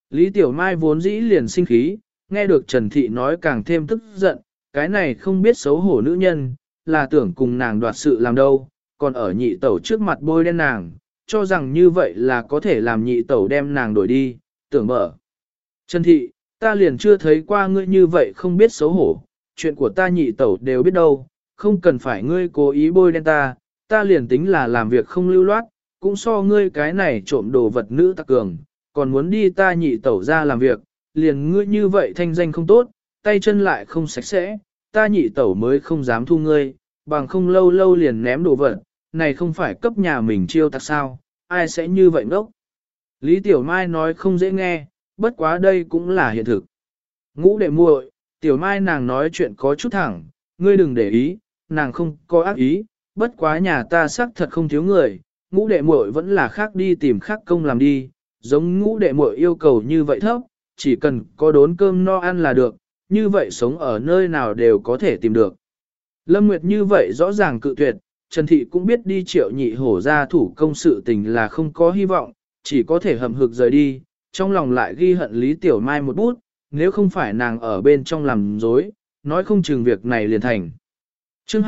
Lý Tiểu Mai vốn dĩ liền sinh khí, nghe được Trần Thị nói càng thêm tức giận, cái này không biết xấu hổ nữ nhân, là tưởng cùng nàng đoạt sự làm đâu, còn ở nhị tẩu trước mặt bôi đen nàng, cho rằng như vậy là có thể làm nhị tẩu đem nàng đổi đi, tưởng mở. Trần Thị, ta liền chưa thấy qua ngươi như vậy không biết xấu hổ, chuyện của ta nhị tẩu đều biết đâu, không cần phải ngươi cố ý bôi đen ta liền tính là làm việc không lưu loát, cũng so ngươi cái này trộm đồ vật nữ tặc cường, còn muốn đi ta nhị tẩu ra làm việc, liền ngươi như vậy thanh danh không tốt, tay chân lại không sạch sẽ, ta nhị tẩu mới không dám thu ngươi, bằng không lâu lâu liền ném đồ vật, này không phải cấp nhà mình chiêu tặc sao, ai sẽ như vậy ngốc. Lý Tiểu Mai nói không dễ nghe, bất quá đây cũng là hiện thực. Ngũ đệ muội, Tiểu Mai nàng nói chuyện có chút thẳng, ngươi đừng để ý, nàng không có ác ý, bất quá nhà ta xác thật không thiếu người, ngũ đệ muội vẫn là khác đi tìm khác công làm đi, giống ngũ đệ muội yêu cầu như vậy thấp, chỉ cần có đốn cơm no ăn là được, như vậy sống ở nơi nào đều có thể tìm được. Lâm Nguyệt như vậy rõ ràng cự tuyệt, Trần Thị cũng biết đi Triệu Nhị Hổ ra thủ công sự tình là không có hy vọng, chỉ có thể hậm hực rời đi, trong lòng lại ghi hận Lý Tiểu Mai một bút, nếu không phải nàng ở bên trong làm dối, nói không chừng việc này liền thành. Chương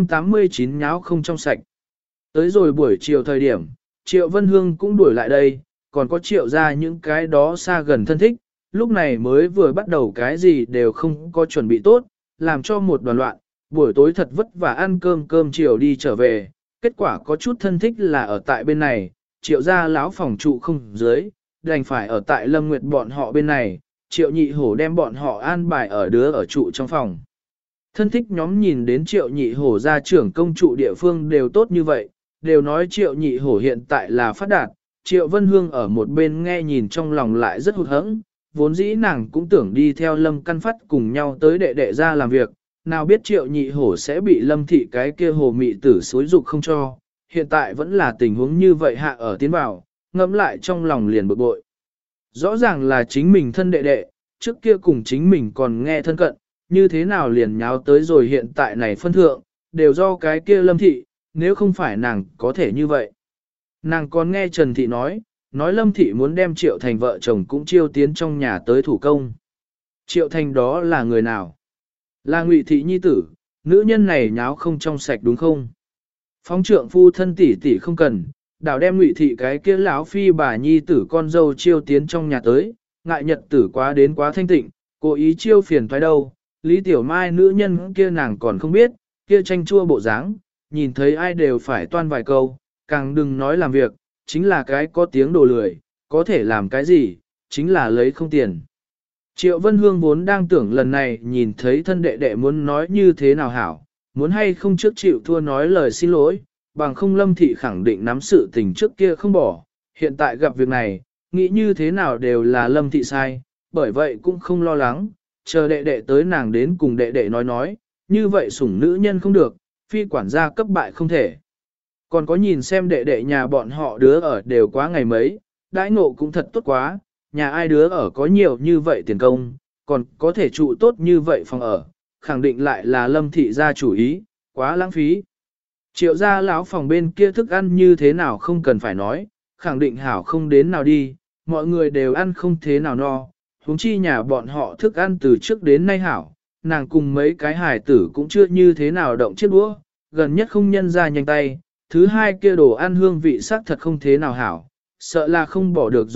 289 nháo không trong sạch. Tới rồi buổi chiều thời điểm, Triệu Vân Hương cũng đuổi lại đây, còn có Triệu ra những cái đó xa gần thân thích, lúc này mới vừa bắt đầu cái gì đều không có chuẩn bị tốt, làm cho một đoàn loạn, buổi tối thật vất vả ăn cơm chiều đi trở về, kết quả có chút thân thích là ở tại bên này, Triệu ra lão phòng trụ không dưới, đành phải ở tại Lâm Nguyệt bọn họ bên này, Triệu Nhị Hổ đem bọn họ an bài ở đứa ở trụ trong phòng. Thân thích nhóm nhìn đến Triệu Nhị Hổ ra trưởng công trụ địa phương đều tốt như vậy, đều nói Triệu Nhị Hổ hiện tại là phát đạt, Triệu Vân Hương ở một bên nghe nhìn trong lòng lại rất hụt hẫng, vốn dĩ nàng cũng tưởng đi theo Lâm Căn Phát cùng nhau tới đệ đệ ra làm việc, nào biết Triệu Nhị Hổ sẽ bị Lâm Thị cái kia hồ mị tử xối dục không cho, hiện tại vẫn là tình huống như vậy hạ ở tiến vào, ngẫm lại trong lòng liền bực bội. Rõ ràng là chính mình thân đệ đệ, trước kia cùng chính mình còn nghe thân cận, như thế nào liền nháo tới rồi hiện tại này phân thượng, đều do cái kia Lâm Thị, nếu không phải nàng có thể như vậy. Nàng còn nghe Trần Thị nói Lâm Thị muốn đem Triệu Thành vợ chồng cũng chiêu tiến trong nhà tới thủ công. Triệu Thành đó là người nào? Là Ngụy Thị nhi tử, nữ nhân này nháo không trong sạch đúng không? Phóng trượng phu thân tỷ tỷ không cần, đảo đem Ngụy Thị cái kia lão phi bà nhi tử con dâu chiêu tiến trong nhà tới, ngại nhật tử quá đến quá thanh tịnh, cố ý chiêu phiền thoái đâu. Lý Tiểu Mai nữ nhân kia nàng còn không biết, kia tranh chua bộ dáng, nhìn thấy ai đều phải toan vài câu, càng đừng nói làm việc, chính là cái có tiếng đồ lười, có thể làm cái gì, chính là lấy không tiền. Triệu Vân Hương vốn đang tưởng lần này nhìn thấy thân đệ đệ muốn nói như thế nào hảo, muốn hay không trước chịu thua nói lời xin lỗi, bằng không Lâm Thị khẳng định nắm sự tình trước kia không bỏ, hiện tại gặp việc này, nghĩ như thế nào đều là Lâm Thị sai, bởi vậy cũng không lo lắng, chờ đệ đệ tới nàng đến cùng đệ đệ nói, như vậy sủng nữ nhân không được, phi quản gia cấp bại không thể. Còn có nhìn xem đệ đệ nhà bọn họ đứa ở đều quá ngày mấy, đãi ngộ cũng thật tốt quá, nhà ai đứa ở có nhiều như vậy tiền công, còn có thể trụ tốt như vậy phòng ở, khẳng định lại là Lâm Thị gia chủ ý, quá lãng phí. Triệu gia lão phòng bên kia thức ăn như thế nào không cần phải nói, khẳng định hảo không đến nào đi, mọi người đều ăn không thế nào no, huống chi nhà bọn họ thức ăn từ trước đến nay hảo, nàng cùng mấy cái hài tử cũng chưa như thế nào động chiếc đũa, gần nhất không nhân ra nhanh tay, thứ hai kia đồ ăn hương vị sắc thật không thế nào hảo, sợ là không bỏ được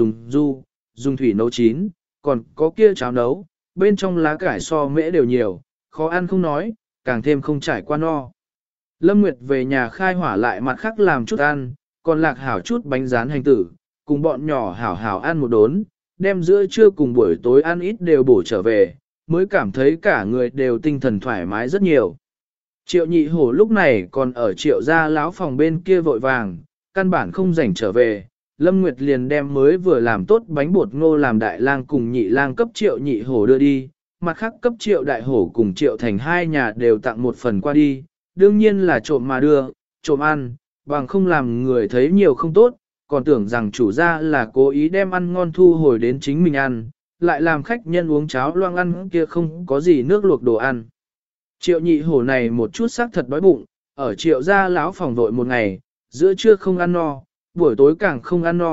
dùng thủy nấu chín, còn có kia cháo nấu, bên trong lá cải so mễ đều nhiều, khó ăn không nói, càng thêm không trải qua no. Lâm Nguyệt về nhà khai hỏa lại mặt khác làm chút ăn, còn lạc hảo chút bánh rán hành tử, cùng bọn nhỏ hảo hảo ăn một đốn, đem giữa trưa cùng buổi tối ăn ít đều bổ trở về, mới cảm thấy cả người đều tinh thần thoải mái rất nhiều. Triệu Nhị Hổ lúc này còn ở Triệu gia lão phòng bên kia vội vàng, căn bản không rảnh trở về, Lâm Nguyệt liền đem mới vừa làm tốt bánh bột ngô làm đại lang cùng nhị lang cấp Triệu Nhị Hổ đưa đi, mặt khác cấp Triệu Đại Hổ cùng Triệu Thành hai nhà đều tặng một phần qua đi, đương nhiên là trộm mà đưa, trộm ăn, bằng không làm người thấy nhiều không tốt, còn tưởng rằng chủ gia là cố ý đem ăn ngon thu hồi đến chính mình ăn, lại làm khách nhân uống cháo loang ăn kia không có gì nước luộc đồ ăn. Triệu Nhị Hổ này một chút xác thật đói bụng, ở Triệu gia lão phòng vội một ngày, giữa trưa không ăn no, buổi tối càng không ăn no,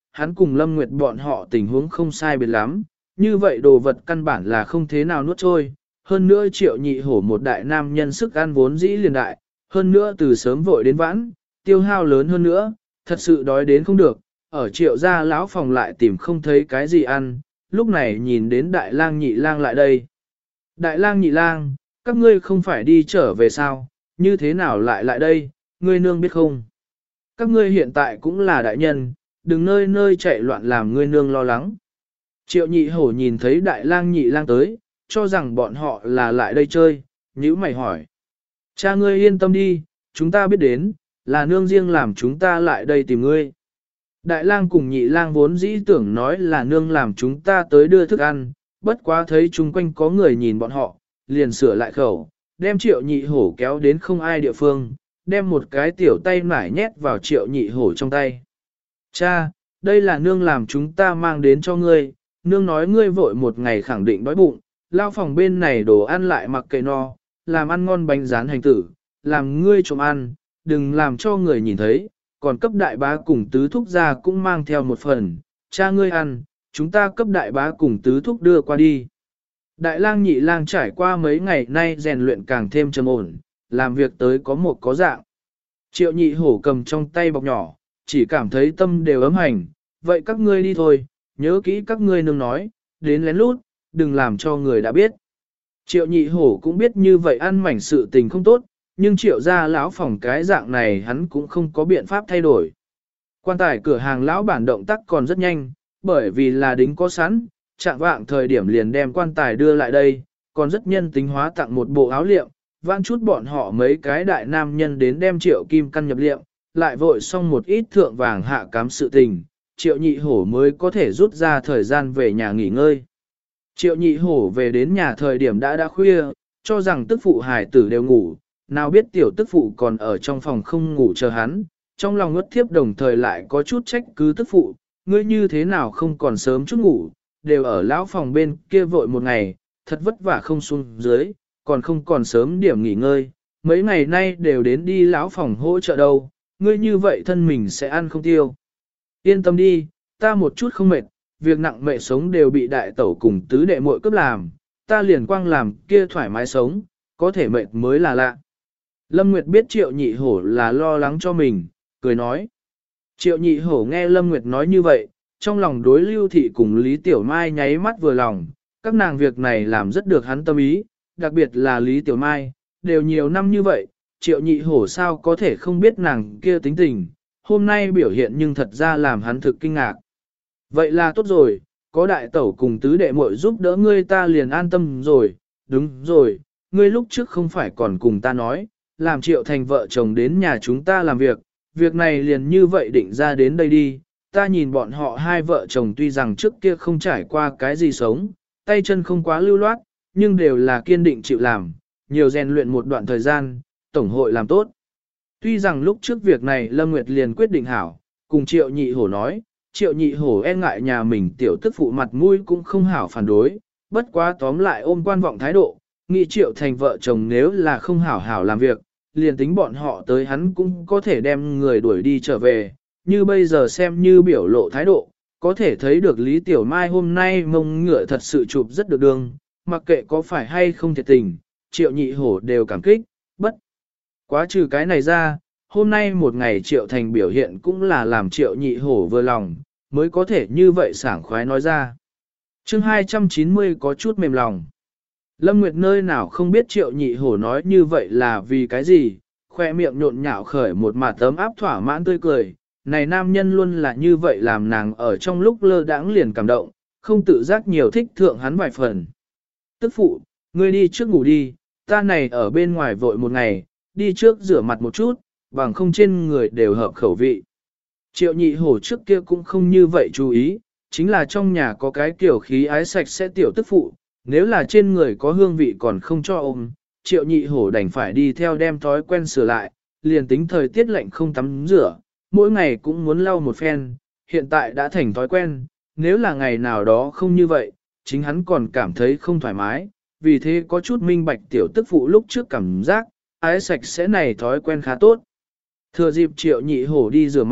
hắn cùng Lâm Nguyệt bọn họ tình huống không sai biệt lắm, như vậy đồ vật căn bản là không thế nào nuốt trôi. Hơn nữa Triệu Nhị Hổ một đại nam nhân sức ăn vốn dĩ liền đại, hơn nữa từ sớm vội đến vãn, tiêu hao lớn hơn nữa, thật sự đói đến không được, ở Triệu gia lão phòng lại tìm không thấy cái gì ăn, lúc này nhìn đến Đại Lang Nhị Lang lại đây. Đại Lang Nhị Lang, các ngươi không phải đi trở về sao, như thế nào lại đây, ngươi nương biết không? Các ngươi hiện tại cũng là đại nhân, đừng nơi nơi chạy loạn làm ngươi nương lo lắng. Triệu Nhị Hổ nhìn thấy Đại Lang Nhị Lang tới, cho rằng bọn họ là lại đây chơi, nhíu mày hỏi. Cha ngươi yên tâm đi, chúng ta biết đến, là nương riêng làm chúng ta lại đây tìm ngươi. Đại Lang cùng Nhị Lang vốn dĩ tưởng nói là nương làm chúng ta tới đưa thức ăn, bất quá thấy chung quanh có người nhìn bọn họ, liền sửa lại khẩu, đem Triệu Nhị Hổ kéo đến không ai địa phương, đem một cái tiểu tay nải nhét vào Triệu Nhị Hổ trong tay. Cha, đây là nương làm chúng ta mang đến cho ngươi, nương nói ngươi vội một ngày khẳng định đói bụng, lao phòng bên này đồ ăn lại mặc kệ no, làm ăn ngon bánh rán hành tử, làm ngươi trộm ăn, đừng làm cho người nhìn thấy, còn cấp đại bá cùng tứ thúc ra cũng mang theo một phần, cha ngươi ăn, chúng ta cấp đại bá cùng tứ thúc đưa qua đi. Đại Lang Nhị Lang trải qua mấy ngày nay rèn luyện càng thêm trầm ổn, làm việc tới có một có dạng. Triệu Nhị Hổ cầm trong tay bọc nhỏ, chỉ cảm thấy tâm đều ấm hành, vậy các ngươi đi thôi, nhớ kỹ các ngươi nương nói, đến lén lút, đừng làm cho người đã biết. Triệu Nhị Hổ cũng biết như vậy ăn mảnh sự tình không tốt, nhưng Triệu gia lão phòng cái dạng này hắn cũng không có biện pháp thay đổi. Quan tài cửa hàng lão bản động tác còn rất nhanh, bởi vì là đính có sẵn, chạm vạng thời điểm liền đem quan tài đưa lại đây, còn rất nhân tính hóa tặng một bộ áo liệm, vãn chút bọn họ mấy cái đại nam nhân đến đem Triệu Kim Căn nhập liệm, lại vội xong một ít thượng vàng hạ cám sự tình, Triệu Nhị Hổ mới có thể rút ra thời gian về nhà nghỉ ngơi. Triệu Nhị Hổ về đến nhà thời điểm đã khuya, cho rằng tức phụ hài tử đều ngủ, nào biết tiểu tức phụ còn ở trong phòng không ngủ chờ hắn, trong lòng ngất thiếp đồng thời lại có chút trách cứ tức phụ, ngươi như thế nào không còn sớm chút ngủ, đều ở lão phòng bên kia vội một ngày, thật vất vả không xuống dưới, còn không còn sớm điểm nghỉ ngơi, mấy ngày nay đều đến đi lão phòng hỗ trợ đâu, ngươi như vậy thân mình sẽ ăn không tiêu. Yên tâm đi, ta một chút không mệt, việc nặng mệ sống đều bị đại tẩu cùng tứ đệ muội cấp làm, ta liền quang làm kia thoải mái sống, có thể mệt mới là lạ. Lâm Nguyệt biết Triệu Nhị Hổ là lo lắng cho mình, cười nói. Triệu Nhị Hổ nghe Lâm Nguyệt nói như vậy, trong lòng đối Lưu Thị cùng Lý Tiểu Mai nháy mắt vừa lòng, các nàng việc này làm rất được hắn tâm ý, đặc biệt là Lý Tiểu Mai, đều nhiều năm như vậy, Triệu Nhị Hổ sao có thể không biết nàng kia tính tình, hôm nay biểu hiện nhưng thật ra làm hắn thực kinh ngạc. Vậy là tốt rồi, có đại tẩu cùng tứ đệ muội giúp đỡ ngươi ta liền an tâm rồi, đúng rồi, ngươi lúc trước không phải còn cùng ta nói, làm Triệu thành vợ chồng đến nhà chúng ta làm việc, việc này liền như vậy định ra đến đây đi, ta nhìn bọn họ hai vợ chồng tuy rằng trước kia không trải qua cái gì sống, tay chân không quá lưu loát, nhưng đều là kiên định chịu làm, nhiều rèn luyện một đoạn thời gian, tổng hội làm tốt. Tuy rằng lúc trước việc này Lâm Nguyệt liền quyết định hảo, cùng Triệu Nhị Hổ nói, Triệu Nhị Hổ e ngại nhà mình tiểu tức phụ mặt mũi cũng không hảo phản đối, bất quá tóm lại ôm quan vọng thái độ, nghĩ Triệu thành vợ chồng nếu là không hảo hảo làm việc, liền tính bọn họ tới hắn cũng có thể đem người đuổi đi trở về, như bây giờ xem như biểu lộ thái độ, có thể thấy được Lý Tiểu Mai hôm nay mông ngựa thật sự chụp rất được đường, mặc kệ có phải hay không thiệt tình, Triệu Nhị Hổ đều cảm kích, bất quá trừ cái này ra, hôm nay một ngày Triệu Thành biểu hiện cũng là làm Triệu Nhị Hổ vừa lòng, mới có thể như vậy sảng khoái nói ra. Chương 290 có chút mềm lòng. Lâm Nguyệt nơi nào không biết Triệu Nhị Hổ nói như vậy là vì cái gì, khoe miệng nhộn nhạo khởi một mặt tấm áp thỏa mãn tươi cười, này nam nhân luôn là như vậy làm nàng ở trong lúc lơ đãng liền cảm động, không tự giác nhiều thích thượng hắn vài phần. Tức phụ, ngươi đi trước ngủ đi, ta này ở bên ngoài vội một ngày, đi trước rửa mặt một chút, bằng không trên người đều hợp khẩu vị. Triệu Nhị Hổ trước kia cũng không như vậy chú ý, chính là trong nhà có cái kiểu khí ái sạch sẽ tiểu tức phụ, nếu là trên người có hương vị còn không cho ôm, Triệu Nhị Hổ đành phải đi theo đem thói quen sửa lại, liền tính thời tiết lạnh không tắm rửa, mỗi ngày cũng muốn lau một phen, hiện tại đã thành thói quen, nếu là ngày nào đó không như vậy, chính hắn còn cảm thấy không thoải mái, vì thế có chút minh bạch tiểu tức phụ lúc trước cảm giác, ái sạch sẽ này thói quen khá tốt. Thừa dịp Triệu Nhị Hổ đi rửa mặt,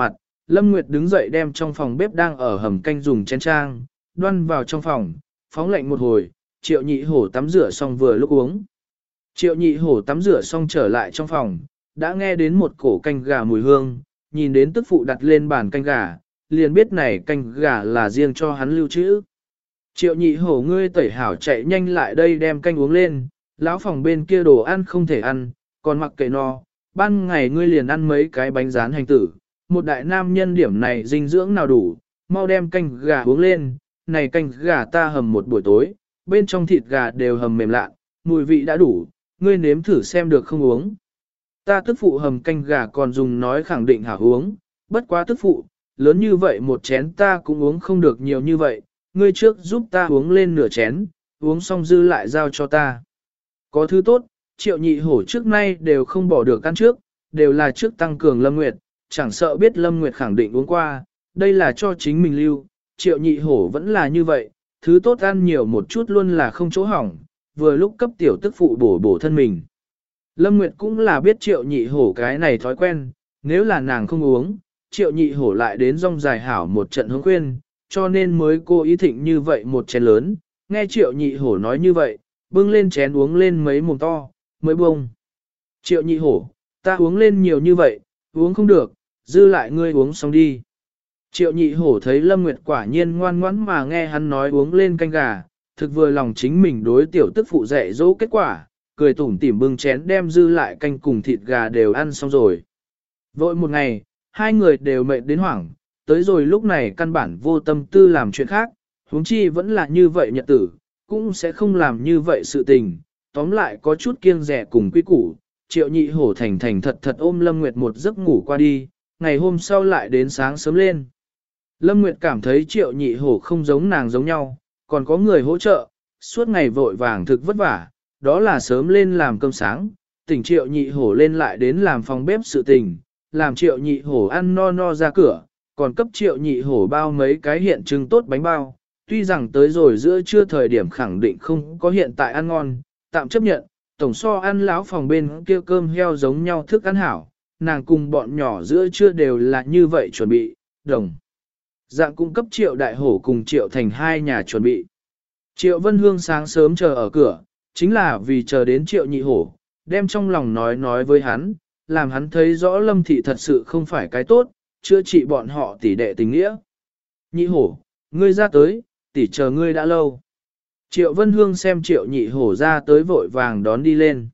Lâm Nguyệt đứng dậy đem trong phòng bếp đang ở hầm canh dùng chén trang, đoan vào trong phòng, phóng lạnh một hồi, Triệu Nhị Hổ tắm rửa xong vừa lúc uống. Triệu Nhị Hổ tắm rửa xong trở lại trong phòng, đã nghe đến một cổ canh gà mùi hương, nhìn đến tức phụ đặt lên bàn canh gà, liền biết này canh gà là riêng cho hắn lưu trữ. Triệu Nhị Hổ ngươi tẩy hảo chạy nhanh lại đây đem canh uống lên, lão phòng bên kia đồ ăn không thể ăn, còn mặc kệ no, ban ngày ngươi liền ăn mấy cái bánh rán hành tử, một đại nam nhân điểm này dinh dưỡng nào đủ, mau đem canh gà uống lên, này canh gà ta hầm một buổi tối, bên trong thịt gà đều hầm mềm lạ, mùi vị đã đủ, ngươi nếm thử xem được không uống. Ta tức phụ hầm canh gà còn dùng nói khẳng định hảo uống, bất quá tức phụ, lớn như vậy một chén ta cũng uống không được nhiều như vậy, ngươi trước giúp ta uống lên nửa chén, uống xong dư lại giao cho ta. Có thứ tốt, Triệu Nhị Hổ trước nay đều không bỏ được ăn trước, đều là trước tăng cường Lâm Nguyệt, chẳng sợ biết Lâm Nguyệt khẳng định uống qua, đây là cho chính mình lưu, Triệu Nhị Hổ vẫn là như vậy, thứ tốt ăn nhiều một chút luôn là không chỗ hỏng, vừa lúc cấp tiểu tức phụ bổ bổ thân mình. Lâm Nguyệt cũng là biết Triệu Nhị Hổ cái này thói quen, nếu là nàng không uống, Triệu Nhị Hổ lại đến rong dài hảo một trận hướng khuyên, cho nên mới cô ý thịnh như vậy một chén lớn, nghe Triệu Nhị Hổ nói như vậy, bưng lên chén uống lên mấy mồm to, mới buông. Triệu Nhị Hổ, ta uống lên nhiều như vậy, uống không được, dư lại ngươi uống xong đi. Triệu Nhị Hổ thấy Lâm Nguyệt quả nhiên ngoan ngoãn mà nghe hắn nói uống lên canh gà, thực vừa lòng chính mình đối tiểu tức phụ dạy dỗ kết quả, cười tủm tỉm bưng chén đem dư lại canh cùng thịt gà đều ăn xong rồi. Vội một ngày, hai người đều mệt đến hoảng, tới rồi lúc này căn bản vô tâm tư làm chuyện khác, huống chi vẫn là như vậy nhật tử, cũng sẽ không làm như vậy sự tình, tóm lại có chút kiêng dè cùng quy củ. Triệu Nhị Hổ thành thành thật thật ôm Lâm Nguyệt một giấc ngủ qua đi, ngày hôm sau lại đến sáng sớm lên. Lâm Nguyệt cảm thấy Triệu Nhị Hổ không giống nàng giống nhau, còn có người hỗ trợ, suốt ngày vội vàng thực vất vả, đó là sớm lên làm cơm sáng, tỉnh Triệu Nhị Hổ lên lại đến làm phòng bếp sự tình, làm Triệu Nhị Hổ ăn no no ra cửa, còn cấp Triệu Nhị Hổ bao mấy cái hiện trưng tốt bánh bao, tuy rằng tới rồi giữa trưa thời điểm khẳng định không có hiện tại ăn ngon, tạm chấp nhận, tổng so ăn láo phòng bên kia cơm heo giống nhau thức ăn hảo, nàng cùng bọn nhỏ giữa trưa đều là như vậy chuẩn bị, đồng. Dạng cung cấp Triệu Đại Hổ cùng Triệu Thành hai nhà chuẩn bị. Triệu Vân Hương sáng sớm chờ ở cửa, chính là vì chờ đến Triệu Nhị Hổ, đem trong lòng nói với hắn, làm hắn thấy rõ Lâm Thị thật sự không phải cái tốt, chữa trị bọn họ tỷ đệ tình nghĩa. Nhị Hổ, ngươi ra tới, tỷ chờ ngươi đã lâu. Triệu Vân Hương xem Triệu Nhị Hổ ra tới vội vàng đón đi lên.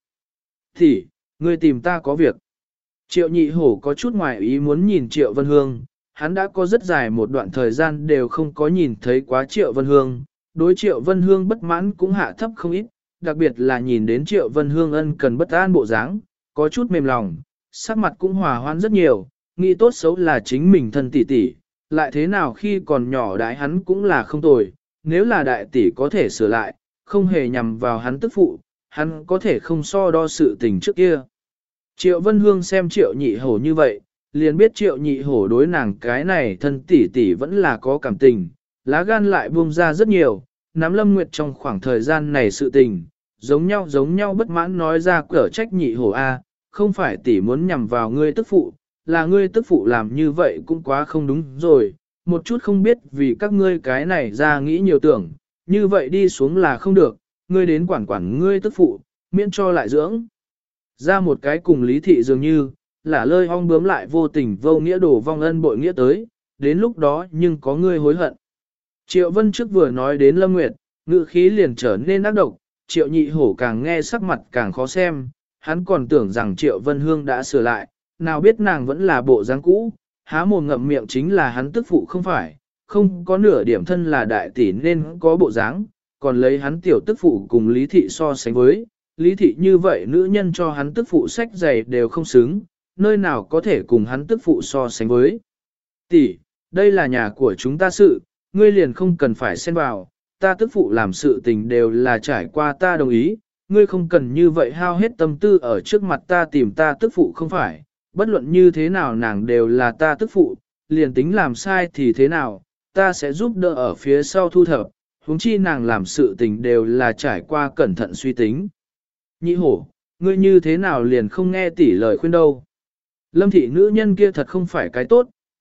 Tỷ, ngươi tìm ta có việc. Triệu Nhị Hổ có chút ngoài ý muốn nhìn Triệu Vân Hương, hắn đã có rất dài một đoạn thời gian đều không có nhìn thấy quá Triệu Vân Hương, đối Triệu Vân Hương bất mãn cũng hạ thấp không ít, đặc biệt là nhìn đến Triệu Vân Hương ân cần bất an bộ dáng, có chút mềm lòng, sắc mặt cũng hòa hoãn rất nhiều, nghĩ tốt xấu là chính mình thân tỷ tỷ, lại thế nào khi còn nhỏ đái hắn cũng là không tồi, nếu là đại tỷ có thể sửa lại, không hề nhằm vào hắn tức phụ, hắn có thể không so đo sự tình trước kia. Triệu Vân Hương xem Triệu Nhị Hổ như vậy, liền biết Triệu Nhị Hổ đối nàng cái này thân tỷ tỷ vẫn là có cảm tình, lá gan lại buông ra rất nhiều, nắm Lâm Nguyệt trong khoảng thời gian này sự tình, giống nhau bất mãn nói ra cở trách Nhị Hổ a, không phải tỷ muốn nhằm vào ngươi tức phụ, là ngươi tức phụ làm như vậy cũng quá không đúng rồi, một chút không biết vì các ngươi cái này ra nghĩ nhiều tưởng, như vậy đi xuống là không được, ngươi đến quản ngươi tức phụ, miễn cho lại dưỡng. Ra một cái cùng Lý Thị dường như, là lơi ong bướm lại vô tình vô nghĩa đổ vong ân bội nghĩa tới, đến lúc đó nhưng có ngươi hối hận. Triệu Vân trước vừa nói đến Lâm Nguyệt, ngữ khí liền trở nên ác độc, Triệu Nhị Hổ càng nghe sắc mặt càng khó xem, hắn còn tưởng rằng Triệu Vân Hương đã sửa lại, nào biết nàng vẫn là bộ dáng cũ, há mồm ngậm miệng chính là hắn tức phụ không phải, không có nửa điểm thân là đại tỷ nên có bộ dáng, còn lấy hắn tiểu tức phụ cùng Lý Thị so sánh với, Lý Thị như vậy nữ nhân cho hắn tức phụ sách giày đều không xứng, nơi nào có thể cùng hắn tức phụ so sánh với. Tỷ, đây là nhà của chúng ta sự, ngươi liền không cần phải xen vào, ta tức phụ làm sự tình đều là trải qua ta đồng ý, ngươi không cần như vậy hao hết tâm tư ở trước mặt ta tìm ta tức phụ không phải, bất luận như thế nào nàng đều là ta tức phụ, liền tính làm sai thì thế nào, ta sẽ giúp đỡ ở phía sau thu thập, huống chi nàng làm sự tình đều là trải qua cẩn thận suy tính. Nhị Hổ, ngươi như thế nào liền không nghe tỷ lời khuyên đâu. Lâm thị nữ nhân kia thật không phải cái tốt,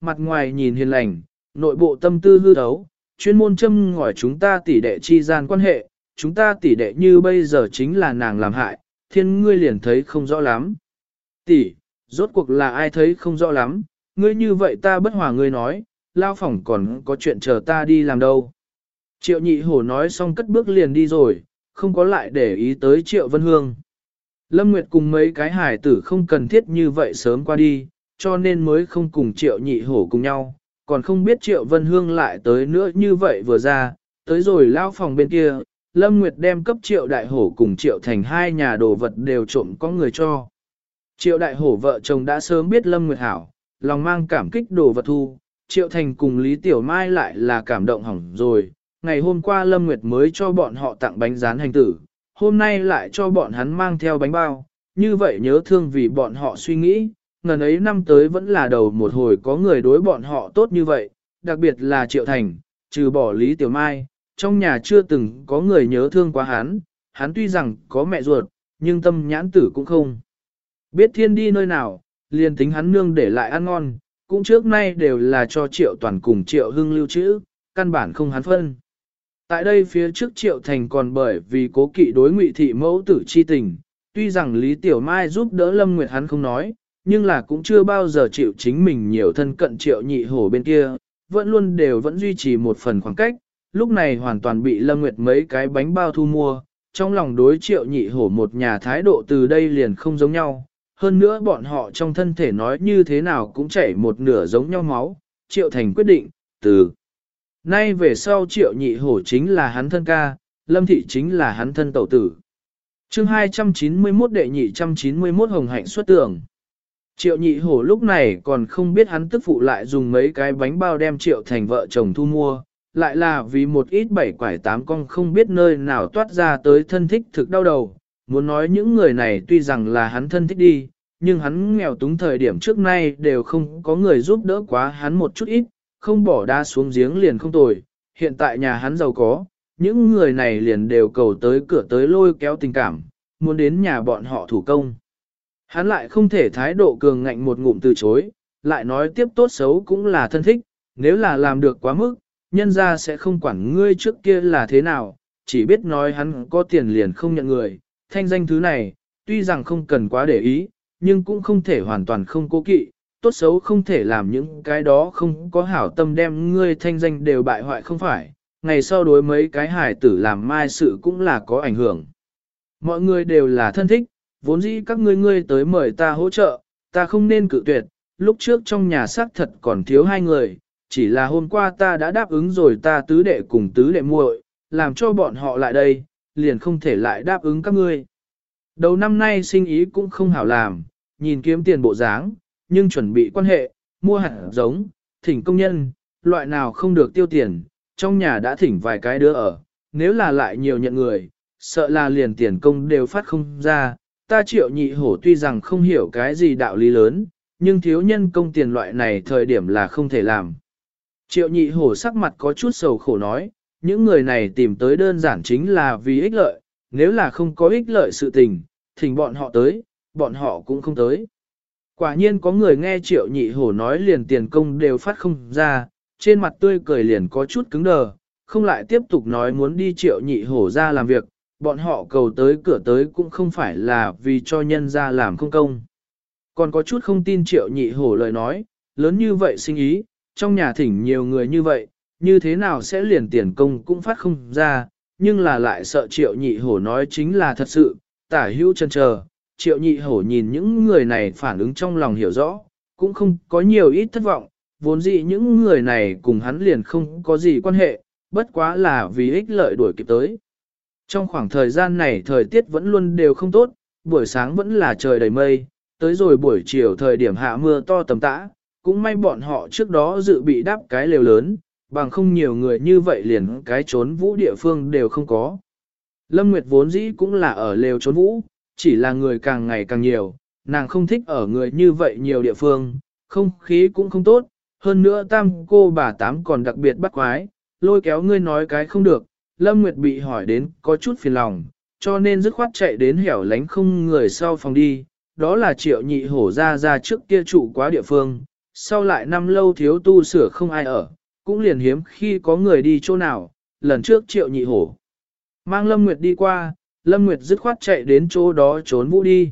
mặt ngoài nhìn hiền lành, nội bộ tâm tư hư thấu, chuyên môn châm ngòi chúng ta tỷ đệ chi gian quan hệ, chúng ta tỷ đệ như bây giờ chính là nàng làm hại, thiên ngươi liền thấy không rõ lắm. Tỷ, rốt cuộc là ai thấy không rõ lắm, ngươi như vậy ta bất hòa ngươi nói, lao phỏng còn có chuyện chờ ta đi làm đâu. Triệu nhị hổ nói xong cất bước liền đi rồi, không có lại để ý tới Triệu Vân Hương. Lâm Nguyệt cùng mấy cái hải tử không cần thiết như vậy sớm qua đi, cho nên mới không cùng Triệu nhị hổ cùng nhau, còn không biết Triệu Vân Hương lại tới nữa như vậy vừa ra, tới rồi lao phòng bên kia, Lâm Nguyệt đem cấp Triệu Đại Hổ cùng Triệu Thành hai nhà đồ vật đều trộm có người cho. Triệu Đại Hổ vợ chồng đã sớm biết Lâm Nguyệt hảo, lòng mang cảm kích đồ vật thu, Triệu Thành cùng Lý Tiểu Mai lại là cảm động hỏng rồi. Ngày hôm qua Lâm Nguyệt mới cho bọn họ tặng bánh rán hành tử, hôm nay lại cho bọn hắn mang theo bánh bao, như vậy nhớ thương vì bọn họ suy nghĩ, ngần ấy năm tới vẫn là đầu một hồi có người đối bọn họ tốt như vậy, đặc biệt là Triệu Thành, trừ bỏ Lý Tiểu Mai, trong nhà chưa từng có người nhớ thương quá hắn tuy rằng có mẹ ruột, nhưng tâm nhãn tử cũng không. Biết thiên đi nơi nào, liền tính hắn nương để lại ăn ngon, cũng trước nay đều là cho Triệu Toàn cùng Triệu Hưng lưu trữ, căn bản không hắn phân. Tại đây phía trước Triệu Thành còn bởi vì cố kỵ đối Ngụy thị mẫu tử chi tình, tuy rằng Lý Tiểu Mai giúp đỡ Lâm Nguyệt hắn không nói, nhưng là cũng chưa bao giờ chịu chính mình nhiều thân cận Triệu nhị hổ bên kia, vẫn luôn vẫn duy trì một phần khoảng cách, lúc này hoàn toàn bị Lâm Nguyệt mấy cái bánh bao thu mua, trong lòng đối Triệu nhị hổ một nhà thái độ từ đây liền không giống nhau, hơn nữa bọn họ trong thân thể nói như thế nào cũng chảy một nửa giống nhau máu, Triệu Thành quyết định, từ nay về sau Triệu nhị hổ chính là hắn thân ca, Lâm thị chính là hắn thân tẩu tử. Chương 291 đệ nhị 191 hồng hạnh xuất tường. Triệu nhị hổ lúc này còn không biết hắn tức phụ lại dùng mấy cái bánh bao đem Triệu Thành vợ chồng thu mua, lại là vì một ít bảy quải tám con không biết nơi nào toát ra tới thân thích thực đau đầu. Muốn nói những người này tuy rằng là hắn thân thích đi, nhưng hắn nghèo túng thời điểm trước nay đều không có người giúp đỡ quá hắn một chút ít, không bỏ đá xuống giếng liền không tồi. Hiện tại nhà hắn giàu có, những người này liền đều cầu tới cửa tới lôi kéo tình cảm, muốn đến nhà bọn họ thủ công. Hắn lại không thể thái độ cường ngạnh một ngụm từ chối, lại nói tiếp tốt xấu cũng là thân thích, nếu là làm được quá mức, nhân ra sẽ không quản ngươi trước kia là thế nào, chỉ biết nói hắn có tiền liền không nhận người, thanh danh thứ này, tuy rằng không cần quá để ý, nhưng cũng không thể hoàn toàn không cố kỵ, tốt xấu không thể làm những cái đó không có hảo tâm đem ngươi thanh danh đều bại hoại không phải, ngày sau đối mấy cái hài tử làm mai sự cũng là có ảnh hưởng. Mọi người đều là thân thích, vốn dĩ các ngươi tới mời ta hỗ trợ, ta không nên cự tuyệt, lúc trước trong nhà xác thật còn thiếu hai người, chỉ là hôm qua ta đã đáp ứng rồi ta tứ đệ cùng tứ đệ muội, làm cho bọn họ lại đây, liền không thể lại đáp ứng các ngươi. Đầu năm nay sinh ý cũng không hảo làm, nhìn kiếm tiền bộ dáng, nhưng chuẩn bị quan hệ, mua hạt giống, thỉnh công nhân, loại nào không được tiêu tiền, trong nhà đã thỉnh vài cái đứa ở, nếu là lại nhiều nhận người, sợ là liền tiền công đều phát không ra, ta Triệu nhị hổ tuy rằng không hiểu cái gì đạo lý lớn, nhưng thiếu nhân công tiền loại này thời điểm là không thể làm. Triệu nhị hổ sắc mặt có chút sầu khổ nói, những người này tìm tới đơn giản chính là vì ích lợi, nếu là không có ích lợi sự tình, thỉnh bọn họ tới, bọn họ cũng không tới. Quả nhiên có người nghe Triệu nhị hổ nói liền tiền công đều phát không ra, trên mặt tươi cười liền có chút cứng đờ, không lại tiếp tục nói muốn đi Triệu nhị hổ ra làm việc, bọn họ cầu tới cửa tới cũng không phải là vì cho nhân ra làm không công. Còn có chút không tin Triệu nhị hổ lời nói, lớn như vậy sinh ý, trong nhà thỉnh nhiều người như vậy, như thế nào sẽ liền tiền công cũng phát không ra, nhưng là lại sợ Triệu nhị hổ nói chính là thật sự, tả hữu chân chờ. Triệu nhị hổ nhìn những người này phản ứng trong lòng hiểu rõ, cũng không có nhiều ít thất vọng, vốn dĩ những người này cùng hắn liền không có gì quan hệ, bất quá là vì ích lợi đuổi kịp tới. Trong khoảng thời gian này thời tiết vẫn luôn đều không tốt, buổi sáng vẫn là trời đầy mây, tới rồi buổi chiều thời điểm hạ mưa to tầm tã, cũng may bọn họ trước đó dự bị đắp cái lều lớn, bằng không nhiều người như vậy liền cái trốn vũ địa phương đều không có. Lâm Nguyệt vốn dĩ cũng là ở lều trốn vũ, chỉ là người càng ngày càng nhiều, nàng không thích ở người như vậy nhiều địa phương, không khí cũng không tốt, hơn nữa tam cô bà tám còn đặc biệt bắt quái, lôi kéo ngươi nói cái không được, Lâm Nguyệt bị hỏi đến có chút phiền lòng, cho nên dứt khoát chạy đến hẻo lánh không người sau phòng đi, đó là Triệu nhị hổ ra trước kia trụ quá địa phương, sau lại năm lâu thiếu tu sửa không ai ở, cũng liền hiếm khi có người đi chỗ nào, lần trước Triệu Nhị Hổ mang Lâm Nguyệt đi qua, Lâm Nguyệt dứt khoát chạy đến chỗ đó trốn vũ đi.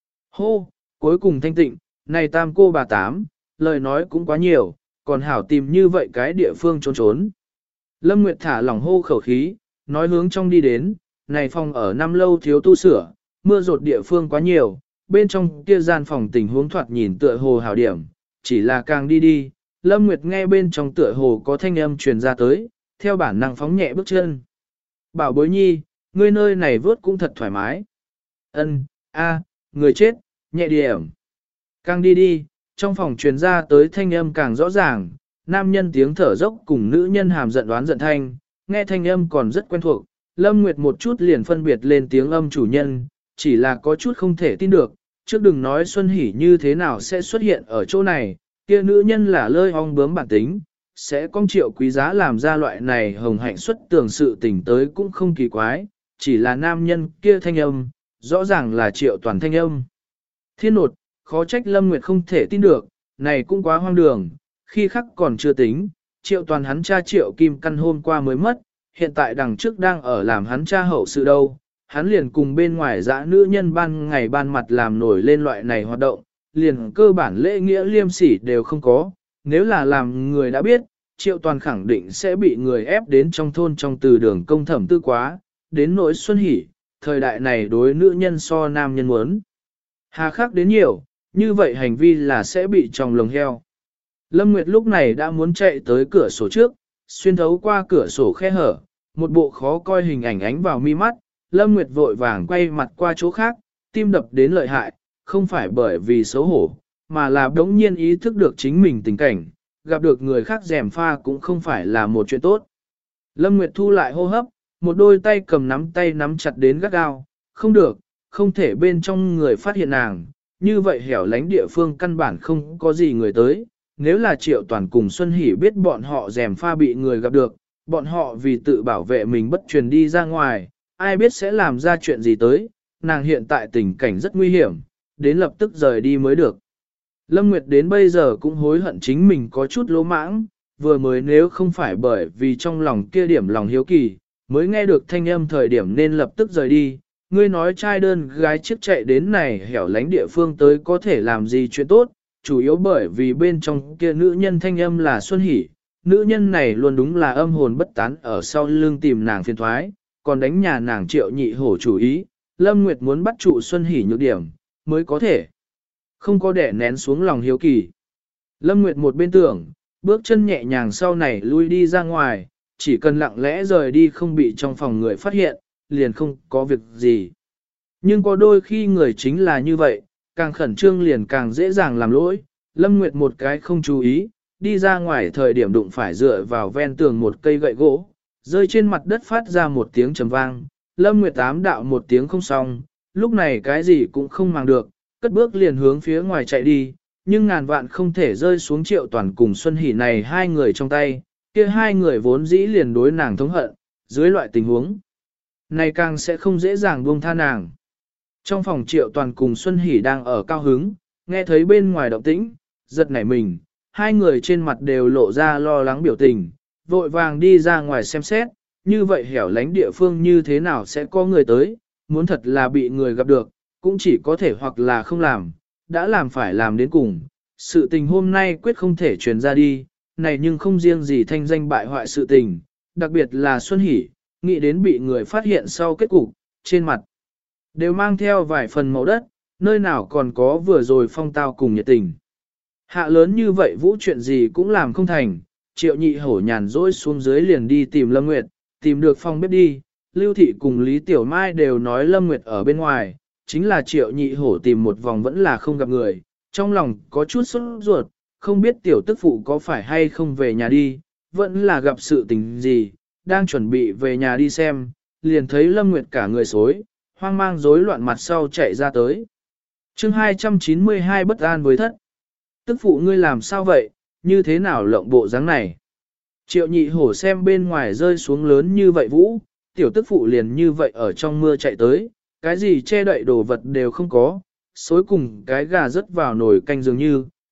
Hô, cuối cùng thanh tịnh, này tam cô bà tám, lời nói cũng quá nhiều, còn hảo tìm như vậy cái địa phương trốn trốn. Lâm Nguyệt thả lỏng hô khẩu khí, nói hướng trong đi đến, này phòng ở năm lâu thiếu tu sửa, mưa rột địa phương quá nhiều, bên trong kia gian phòng tình huống thoạt nhìn tựa hồ hảo điểm, chỉ là càng đi đi, Lâm Nguyệt nghe bên trong tựa hồ có thanh âm truyền ra tới, theo bản năng phóng nhẹ bước chân. Bảo bối nhi, ngươi nơi này vớt cũng thật thoải mái. Ân, a, người chết, nhẹ điểm. Càng đi đi, trong phòng truyền ra tới thanh âm càng rõ ràng, nam nhân tiếng thở dốc cùng nữ nhân hàm giận đoán giận thanh, nghe thanh âm còn rất quen thuộc. Lâm Nguyệt một chút liền phân biệt lên tiếng âm chủ nhân, chỉ là có chút không thể tin được, trước đừng nói Xuân Hỷ như thế nào sẽ xuất hiện ở chỗ này, kia nữ nhân là lơi ong bướm bản tính, sẽ con Triệu quý giá làm ra loại này hồng hạnh xuất tường sự tình tới cũng không kỳ quái, chỉ là nam nhân kia thanh âm, rõ ràng là Triệu Toàn thanh âm. Thiên nột, khó trách Lâm Nguyệt không thể tin được, này cũng quá hoang đường, khi khắc còn chưa tính, Triệu Toàn hắn cha Triệu Kim Căn hôm qua mới mất, hiện tại đằng trước đang ở làm hắn cha hậu sự đâu, hắn liền cùng bên ngoài dã nữ nhân ban ngày ban mặt làm nổi lên loại này hoạt động, liền cơ bản lễ nghĩa liêm sỉ đều không có, nếu là làm người đã biết, Triệu Toàn khẳng định sẽ bị người ép đến trong thôn trong từ đường công thẩm tư quá, đến nỗi Xuân Hỷ, thời đại này đối nữ nhân so nam nhân muốn. Hà khắc đến nhiều, như vậy hành vi là sẽ bị trong lồng heo. Lâm Nguyệt lúc này đã muốn chạy tới cửa sổ trước, xuyên thấu qua cửa sổ khe hở, một bộ khó coi hình ảnh ánh vào mi mắt, Lâm Nguyệt vội vàng quay mặt qua chỗ khác, tim đập đến lợi hại, không phải bởi vì xấu hổ, mà là đống nhiên ý thức được chính mình tình cảnh, gặp được người khác rèm pha cũng không phải là một chuyện tốt. Lâm Nguyệt thu lại hô hấp, một đôi tay cầm tay nắm chặt đến gắt gao, không được, không thể bên trong người phát hiện nàng, như vậy hẻo lánh địa phương căn bản không có gì người tới, nếu là Triệu Toàn cùng Xuân Hỷ biết bọn họ rèm pha bị người gặp được, bọn họ vì tự bảo vệ mình bất truyền đi ra ngoài, ai biết sẽ làm ra chuyện gì tới, nàng hiện tại tình cảnh rất nguy hiểm, đến lập tức rời đi mới được. Lâm Nguyệt đến bây giờ cũng hối hận chính mình có chút lỗ mãng, vừa mới nếu không phải bởi vì trong lòng kia điểm lòng hiếu kỳ, mới nghe được thanh âm thời điểm nên lập tức rời đi. Ngươi nói trai đơn gái chiếc chạy đến này hẻo lánh địa phương tới có thể làm gì chuyện tốt, chủ yếu bởi vì bên trong kia nữ nhân thanh âm là Xuân Hỷ, nữ nhân này luôn đúng là âm hồn bất tán ở sau lưng tìm nàng phiền thoái, còn đánh nhà nàng Triệu Nhị Hổ chủ ý, Lâm Nguyệt muốn bắt trụ Xuân Hỷ nhược điểm, mới có thể. Không có để nén xuống lòng hiếu kỳ. Lâm Nguyệt một bên tưởng, bước chân nhẹ nhàng sau này lui đi ra ngoài, chỉ cần lặng lẽ rời đi không bị trong phòng người phát hiện, liền không có việc gì. Nhưng có đôi khi người chính là như vậy, càng khẩn trương liền càng dễ dàng làm lỗi. Lâm Nguyệt một cái không chú ý, đi ra ngoài thời điểm đụng phải dựa vào ven tường một cây gậy gỗ, rơi trên mặt đất phát ra một tiếng trầm vang. Lâm Nguyệt ám đạo một tiếng không xong, lúc này cái gì cũng không mang được, cất bước liền hướng phía ngoài chạy đi, nhưng ngàn vạn không thể rơi xuống Triệu Toàn cùng Xuân Hỷ này hai người trong tay, kia hai người vốn dĩ liền đối nàng thống hận, dưới loại tình huống này càng sẽ không dễ dàng buông tha nàng. Trong phòng Triệu Toàn cùng Xuân Hỷ đang ở cao hứng, nghe thấy bên ngoài động tĩnh, giật nảy mình, hai người trên mặt đều lộ ra lo lắng biểu tình, vội vàng đi ra ngoài xem xét, như vậy hẻo lánh địa phương như thế nào sẽ có người tới, muốn thật là bị người gặp được, cũng chỉ có thể hoặc là không làm, đã làm phải làm đến cùng. Sự tình hôm nay quyết không thể truyền ra đi, này nhưng không riêng gì thanh danh bại hoại sự tình, đặc biệt là Xuân Hỷ, nghĩ đến bị người phát hiện sau kết cục, trên mặt đều mang theo vài phần màu đất, nơi nào còn có vừa rồi phong tao cùng nhiệt tình. Hạ lớn như vậy vũ chuyện gì cũng làm không thành, Triệu Nhị Hổ nhàn rỗi xuống dưới liền đi tìm Lâm Nguyệt, tìm được phòng bếp đi, Lưu Thị cùng Lý Tiểu Mai đều nói Lâm Nguyệt ở bên ngoài, chính là Triệu Nhị Hổ tìm một vòng vẫn là không gặp người, trong lòng có chút sốt ruột, không biết tiểu tức phụ có phải hay không về nhà đi, vẫn là gặp sự tình gì, đang chuẩn bị về nhà đi xem, liền thấy Lâm Nguyệt cả người xối, hoang mang rối loạn mặt sau chạy ra tới. Chương 292 bất an với thất. Tức phụ ngươi làm sao vậy, như thế nào lộng bộ dáng này? Triệu Nhị Hổ xem bên ngoài rơi xuống lớn như vậy vũ, tiểu tức phụ liền như vậy ở trong mưa chạy tới, cái gì che đậy đồ vật đều không có, xối cùng cái gà rớt vào nồi canh dường như,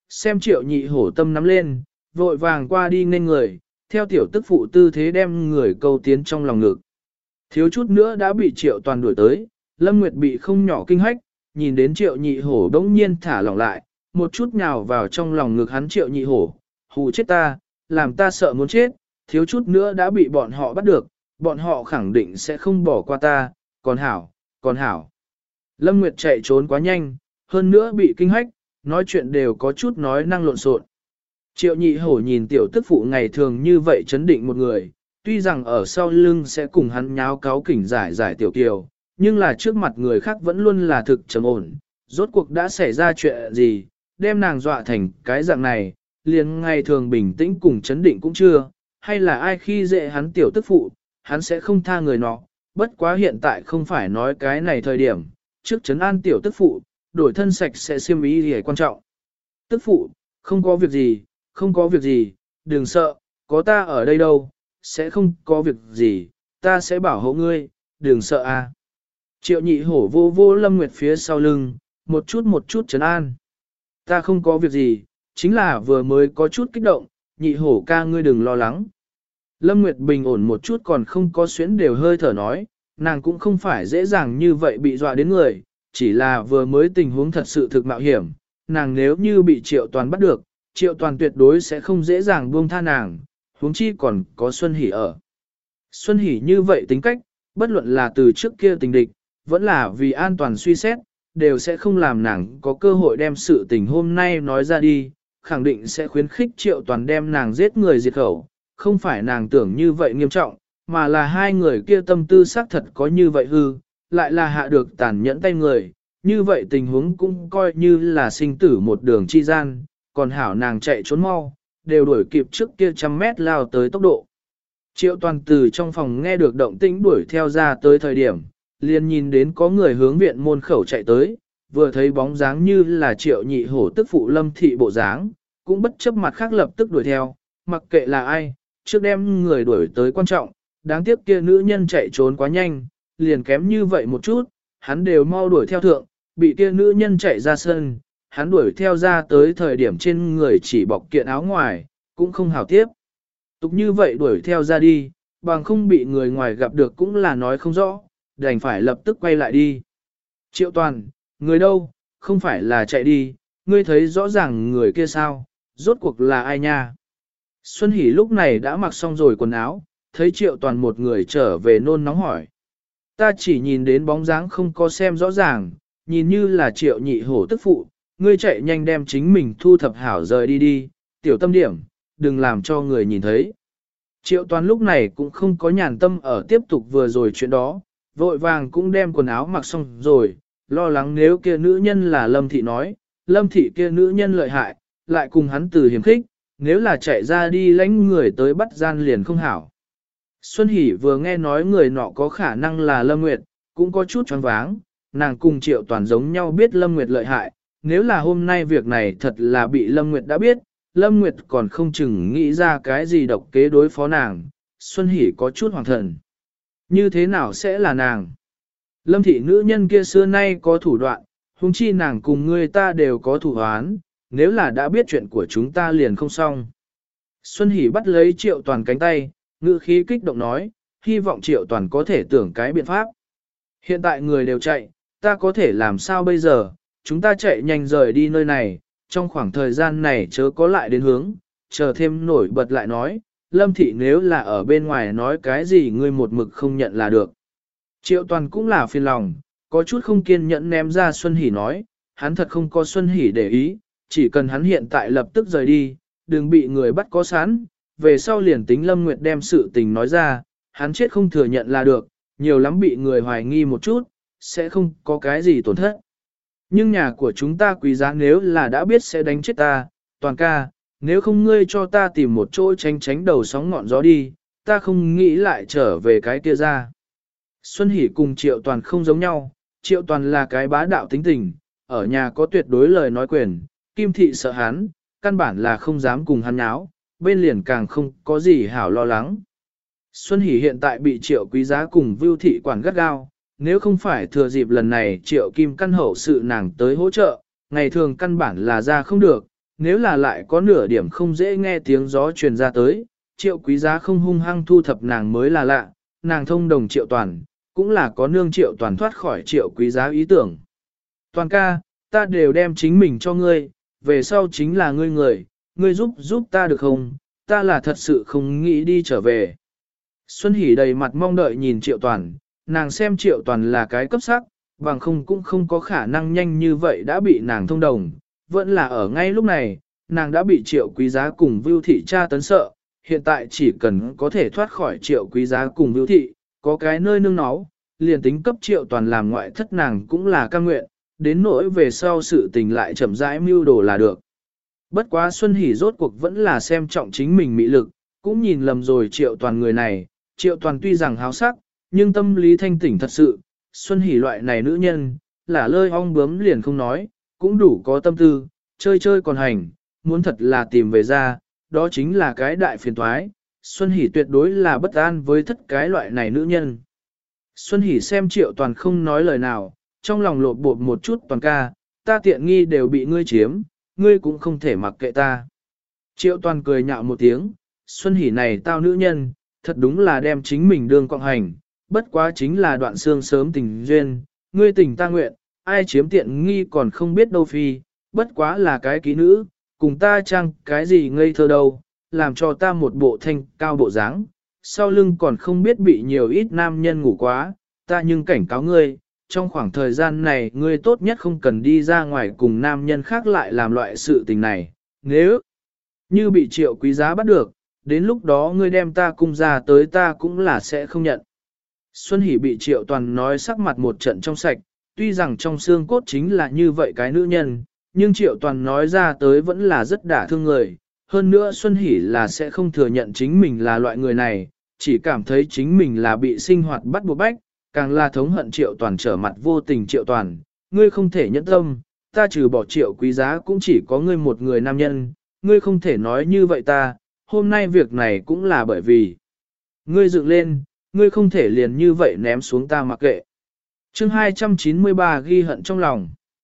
xem triệu nhị hổ tâm nắm lên, vội vàng qua đi nên người, theo tiểu tức phụ tư thế đem người câu tiến trong lòng ngực. Thiếu chút nữa đã bị triệu toàn đuổi tới, Lâm Nguyệt bị không nhỏ kinh hách, nhìn đến triệu nhị hổ đống nhiên thả lỏng lại, một chút nhào vào trong lòng ngực hắn triệu nhị hổ, hù chết ta, làm ta sợ muốn chết, thiếu chút nữa đã bị bọn họ bắt được, bọn họ khẳng định sẽ không bỏ qua ta, còn hảo, còn hảo. Lâm Nguyệt chạy trốn quá nhanh, hơn nữa bị kinh hách, nói chuyện đều có chút nói năng lộn xộn. Triệu nhị hổ nhìn tiểu tức phụ ngày thường như vậy chấn định một người, tuy rằng ở sau lưng sẽ cùng hắn nháo cáo kỉnh giải giải tiểu kiều, nhưng là trước mặt người khác vẫn luôn là thực trầm ổn. Rốt cuộc đã xảy ra chuyện gì, đem nàng dọa thành cái dạng này, liền ngày thường bình tĩnh cùng chấn định cũng chưa, hay là ai khi dễ hắn tiểu tức phụ, hắn sẽ không tha người nọ, bất quá hiện tại không phải nói cái này thời điểm, trước trấn an tiểu tức phụ, đổi thân sạch sẽ xiêm ý gì quan trọng. Tức phụ, không có việc gì, không có việc gì, đừng sợ, có ta ở đây đâu, sẽ không có việc gì, ta sẽ bảo hộ ngươi, đừng sợ a. Triệu nhị hổ vô vô Lâm Nguyệt phía sau lưng, một chút trấn an. Ta không có việc gì, chính là vừa mới có chút kích động, nhị hổ ca ngươi đừng lo lắng. Lâm Nguyệt bình ổn một chút còn không có xuyến đều hơi thở nói, nàng cũng không phải dễ dàng như vậy bị dọa đến người, chỉ là vừa mới tình huống thật sự thực mạo hiểm, nàng nếu như bị Triệu Toàn bắt được, Triệu Toàn tuyệt đối sẽ không dễ dàng buông tha nàng, huống chi còn có Xuân Hỷ ở. Xuân Hỷ như vậy tính cách, bất luận là từ trước kia tình địch, vẫn là vì an toàn suy xét, đều sẽ không làm nàng có cơ hội đem sự tình hôm nay nói ra đi, khẳng định sẽ khuyến khích Triệu Toàn đem nàng giết người diệt khẩu, không phải nàng tưởng như vậy nghiêm trọng, mà là hai người kia tâm tư xác thật có như vậy hư, lại là hạ được tàn nhẫn tay người, như vậy tình huống cũng coi như là sinh tử một đường chi gian, còn hảo nàng chạy trốn mau, đều đuổi kịp trước kia 100 mét lao tới tốc độ. Triệu Toàn từ trong phòng nghe được động tĩnh đuổi theo ra tới thời điểm, liền nhìn đến có người hướng viện môn khẩu chạy tới, vừa thấy bóng dáng như là Triệu nhị hổ tức phụ Lâm thị bộ dáng, cũng bất chấp mặt khác lập tức đuổi theo, mặc kệ là ai, trước đem người đuổi tới quan trọng, đáng tiếc kia nữ nhân chạy trốn quá nhanh, liền kém như vậy một chút, hắn đều mau đuổi theo thượng, bị kia nữ nhân chạy ra sân, hắn đuổi theo ra tới thời điểm trên người chỉ bọc kiện áo ngoài, cũng không hảo tiếp. Tục như vậy đuổi theo ra đi, bằng không bị người ngoài gặp được cũng là nói không rõ, đành phải lập tức quay lại đi. Triệu Toàn, người đâu, không phải là chạy đi, ngươi thấy rõ ràng người kia sao, rốt cuộc là ai nha? Xuân Hỷ lúc này đã mặc xong rồi quần áo, thấy Triệu Toàn một người trở về nôn nóng hỏi. Ta chỉ nhìn đến bóng dáng không có xem rõ ràng, nhìn như là Triệu nhị hổ tức phụ, ngươi chạy nhanh đem chính mình thu thập hảo rời đi đi, tiểu tâm điểm, đừng làm cho người nhìn thấy. Triệu Toàn lúc này cũng không có nhàn tâm ở tiếp tục vừa rồi chuyện đó, vội vàng cũng đem quần áo mặc xong rồi, lo lắng nếu kia nữ nhân là Lâm Thị nói, Lâm Thị kia nữ nhân lợi hại, lại cùng hắn từ hiểm khích, nếu là chạy ra đi lãnh người tới bắt gian liền không hảo. Xuân Hỷ vừa nghe nói người nọ có khả năng là Lâm Nguyệt, cũng có chút choáng váng, nàng cùng Triệu Toàn giống nhau biết Lâm Nguyệt lợi hại, nếu là hôm nay việc này thật là bị Lâm Nguyệt đã biết, Lâm Nguyệt còn không chừng nghĩ ra cái gì độc kế đối phó nàng, Xuân Hỷ có chút hoàng thần. Như thế nào sẽ là nàng? Lâm thị nữ nhân kia xưa nay có thủ đoạn, huống chi nàng cùng người ta đều có thủ hoán, nếu là đã biết chuyện của chúng ta liền không xong. Xuân Hỷ bắt lấy Triệu Toàn cánh tay, ngữ khí kích động nói, hy vọng Triệu Toàn có thể tưởng cái biện pháp. Hiện tại người đều chạy, ta có thể làm sao bây giờ, chúng ta chạy nhanh rời đi nơi này, trong khoảng thời gian này chớ có lại đến hướng, chờ thêm nổi bật lại nói, Lâm thị nếu là ở bên ngoài nói cái gì ngươi một mực không nhận là được. Triệu Toàn cũng là phiền lòng, có chút không kiên nhẫn ném ra Xuân Hỷ nói, hắn thật không có Xuân Hỷ để ý, chỉ cần hắn hiện tại lập tức rời đi, đừng bị người bắt có sẵn, về sau liền tính Lâm Nguyệt đem sự tình nói ra, hắn chết không thừa nhận là được, nhiều lắm bị người hoài nghi một chút, sẽ không có cái gì tổn thất. Nhưng nhà của chúng ta quý giá nếu là đã biết sẽ đánh chết ta, Toàn ca, nếu không ngươi cho ta tìm một chỗ tránh đầu sóng ngọn gió đi, ta không nghĩ lại trở về cái kia ra. Xuân Hỷ cùng Triệu Toàn không giống nhau, Triệu Toàn là cái bá đạo tính tình, ở nhà có tuyệt đối lời nói quyền, Kim Thị sợ hắn, căn bản là không dám cùng hắn nháo, bên liền càng không có gì hảo lo lắng. Xuân Hỷ hiện tại bị Triệu Quý Giá cùng Vưu Thị quản gắt gao, nếu không phải thừa dịp lần này Triệu Kim căn hậu sự nàng tới hỗ trợ, ngày thường căn bản là ra không được, nếu là lại có nửa điểm không dễ nghe tiếng gió truyền ra tới, Triệu Quý Giá không hung hăng thu thập nàng mới là lạ, nàng thông đồng Triệu Toàn, cũng là có nương Triệu Toàn thoát khỏi Triệu Quý Giá ý tưởng. Toàn ca, ta đều đem chính mình cho ngươi, về sau chính là ngươi người, ngươi giúp ta được không, ta là thật sự không nghĩ đi trở về. Xuân Hỷ đầy mặt mong đợi nhìn Triệu Toàn, nàng xem Triệu Toàn là cái cấp sắc, bằng không cũng không có khả năng nhanh như vậy đã bị nàng thông đồng, vẫn là ở ngay lúc này, nàng đã bị Triệu Quý Giá cùng Vưu Thị tra tấn sợ, hiện tại chỉ cần có thể thoát khỏi Triệu Quý Giá cùng Vưu Thị, có cái nơi nương náu, liền tính cấp Triệu Toàn làm ngoại thất nàng cũng là cam nguyện, đến nỗi về sau sự tình lại chậm rãi mưu đồ là được. Bất quá Xuân Hỷ rốt cuộc vẫn là xem trọng chính mình mỹ lực, cũng nhìn lầm rồi Triệu Toàn người này, Triệu Toàn tuy rằng háo sắc, nhưng tâm lý thanh tỉnh thật sự, Xuân Hỷ loại này nữ nhân, là lơi ong bướm liền không nói, cũng đủ có tâm tư, chơi chơi còn hành, muốn thật là tìm về ra, đó chính là cái đại phiền toái. Xuân Hỷ tuyệt đối là bất an với thất cái loại này nữ nhân. Xuân Hỷ xem Triệu Toàn không nói lời nào, trong lòng lột bột một chút Toàn ca, ta tiện nghi đều bị ngươi chiếm, ngươi cũng không thể mặc kệ ta. Triệu Toàn cười nhạo một tiếng, Xuân Hỷ này tao nữ nhân, thật đúng là đem chính mình đương quạng hành, bất quá chính là đoạn xương sớm tình duyên, ngươi tình ta nguyện, ai chiếm tiện nghi còn không biết đâu phi, bất quá là cái ký nữ, cùng ta chăng cái gì ngây thơ đâu, làm cho ta một bộ thanh cao bộ dáng, sau lưng còn không biết bị nhiều ít nam nhân ngủ quá, ta nhưng cảnh cáo ngươi, trong khoảng thời gian này ngươi tốt nhất không cần đi ra ngoài cùng nam nhân khác lại làm loại sự tình này, nếu như bị Triệu Quý Giá bắt được, đến lúc đó ngươi đem ta cung ra tới ta cũng là sẽ không nhận. Xuân Hỷ bị Triệu Toàn nói sắc mặt một trận trong sạch, tuy rằng trong xương cốt chính là như vậy cái nữ nhân, nhưng Triệu Toàn nói ra tới vẫn là rất đả thương người. Hơn nữa Xuân Hỷ là sẽ không thừa nhận chính mình là loại người này, chỉ cảm thấy chính mình là bị sinh hoạt bắt buộc bách, càng là thống hận Triệu Toàn trở mặt vô tình Triệu Toàn. Ngươi không thể nhẫn tâm, ta trừ bỏ Triệu Quý Giá cũng chỉ có ngươi một người nam nhân, ngươi không thể nói như vậy ta, hôm nay việc này cũng là bởi vì ngươi dựng lên, ngươi không thể liền như vậy ném xuống ta mặc kệ. Chương 293 ghi hận trong lòng.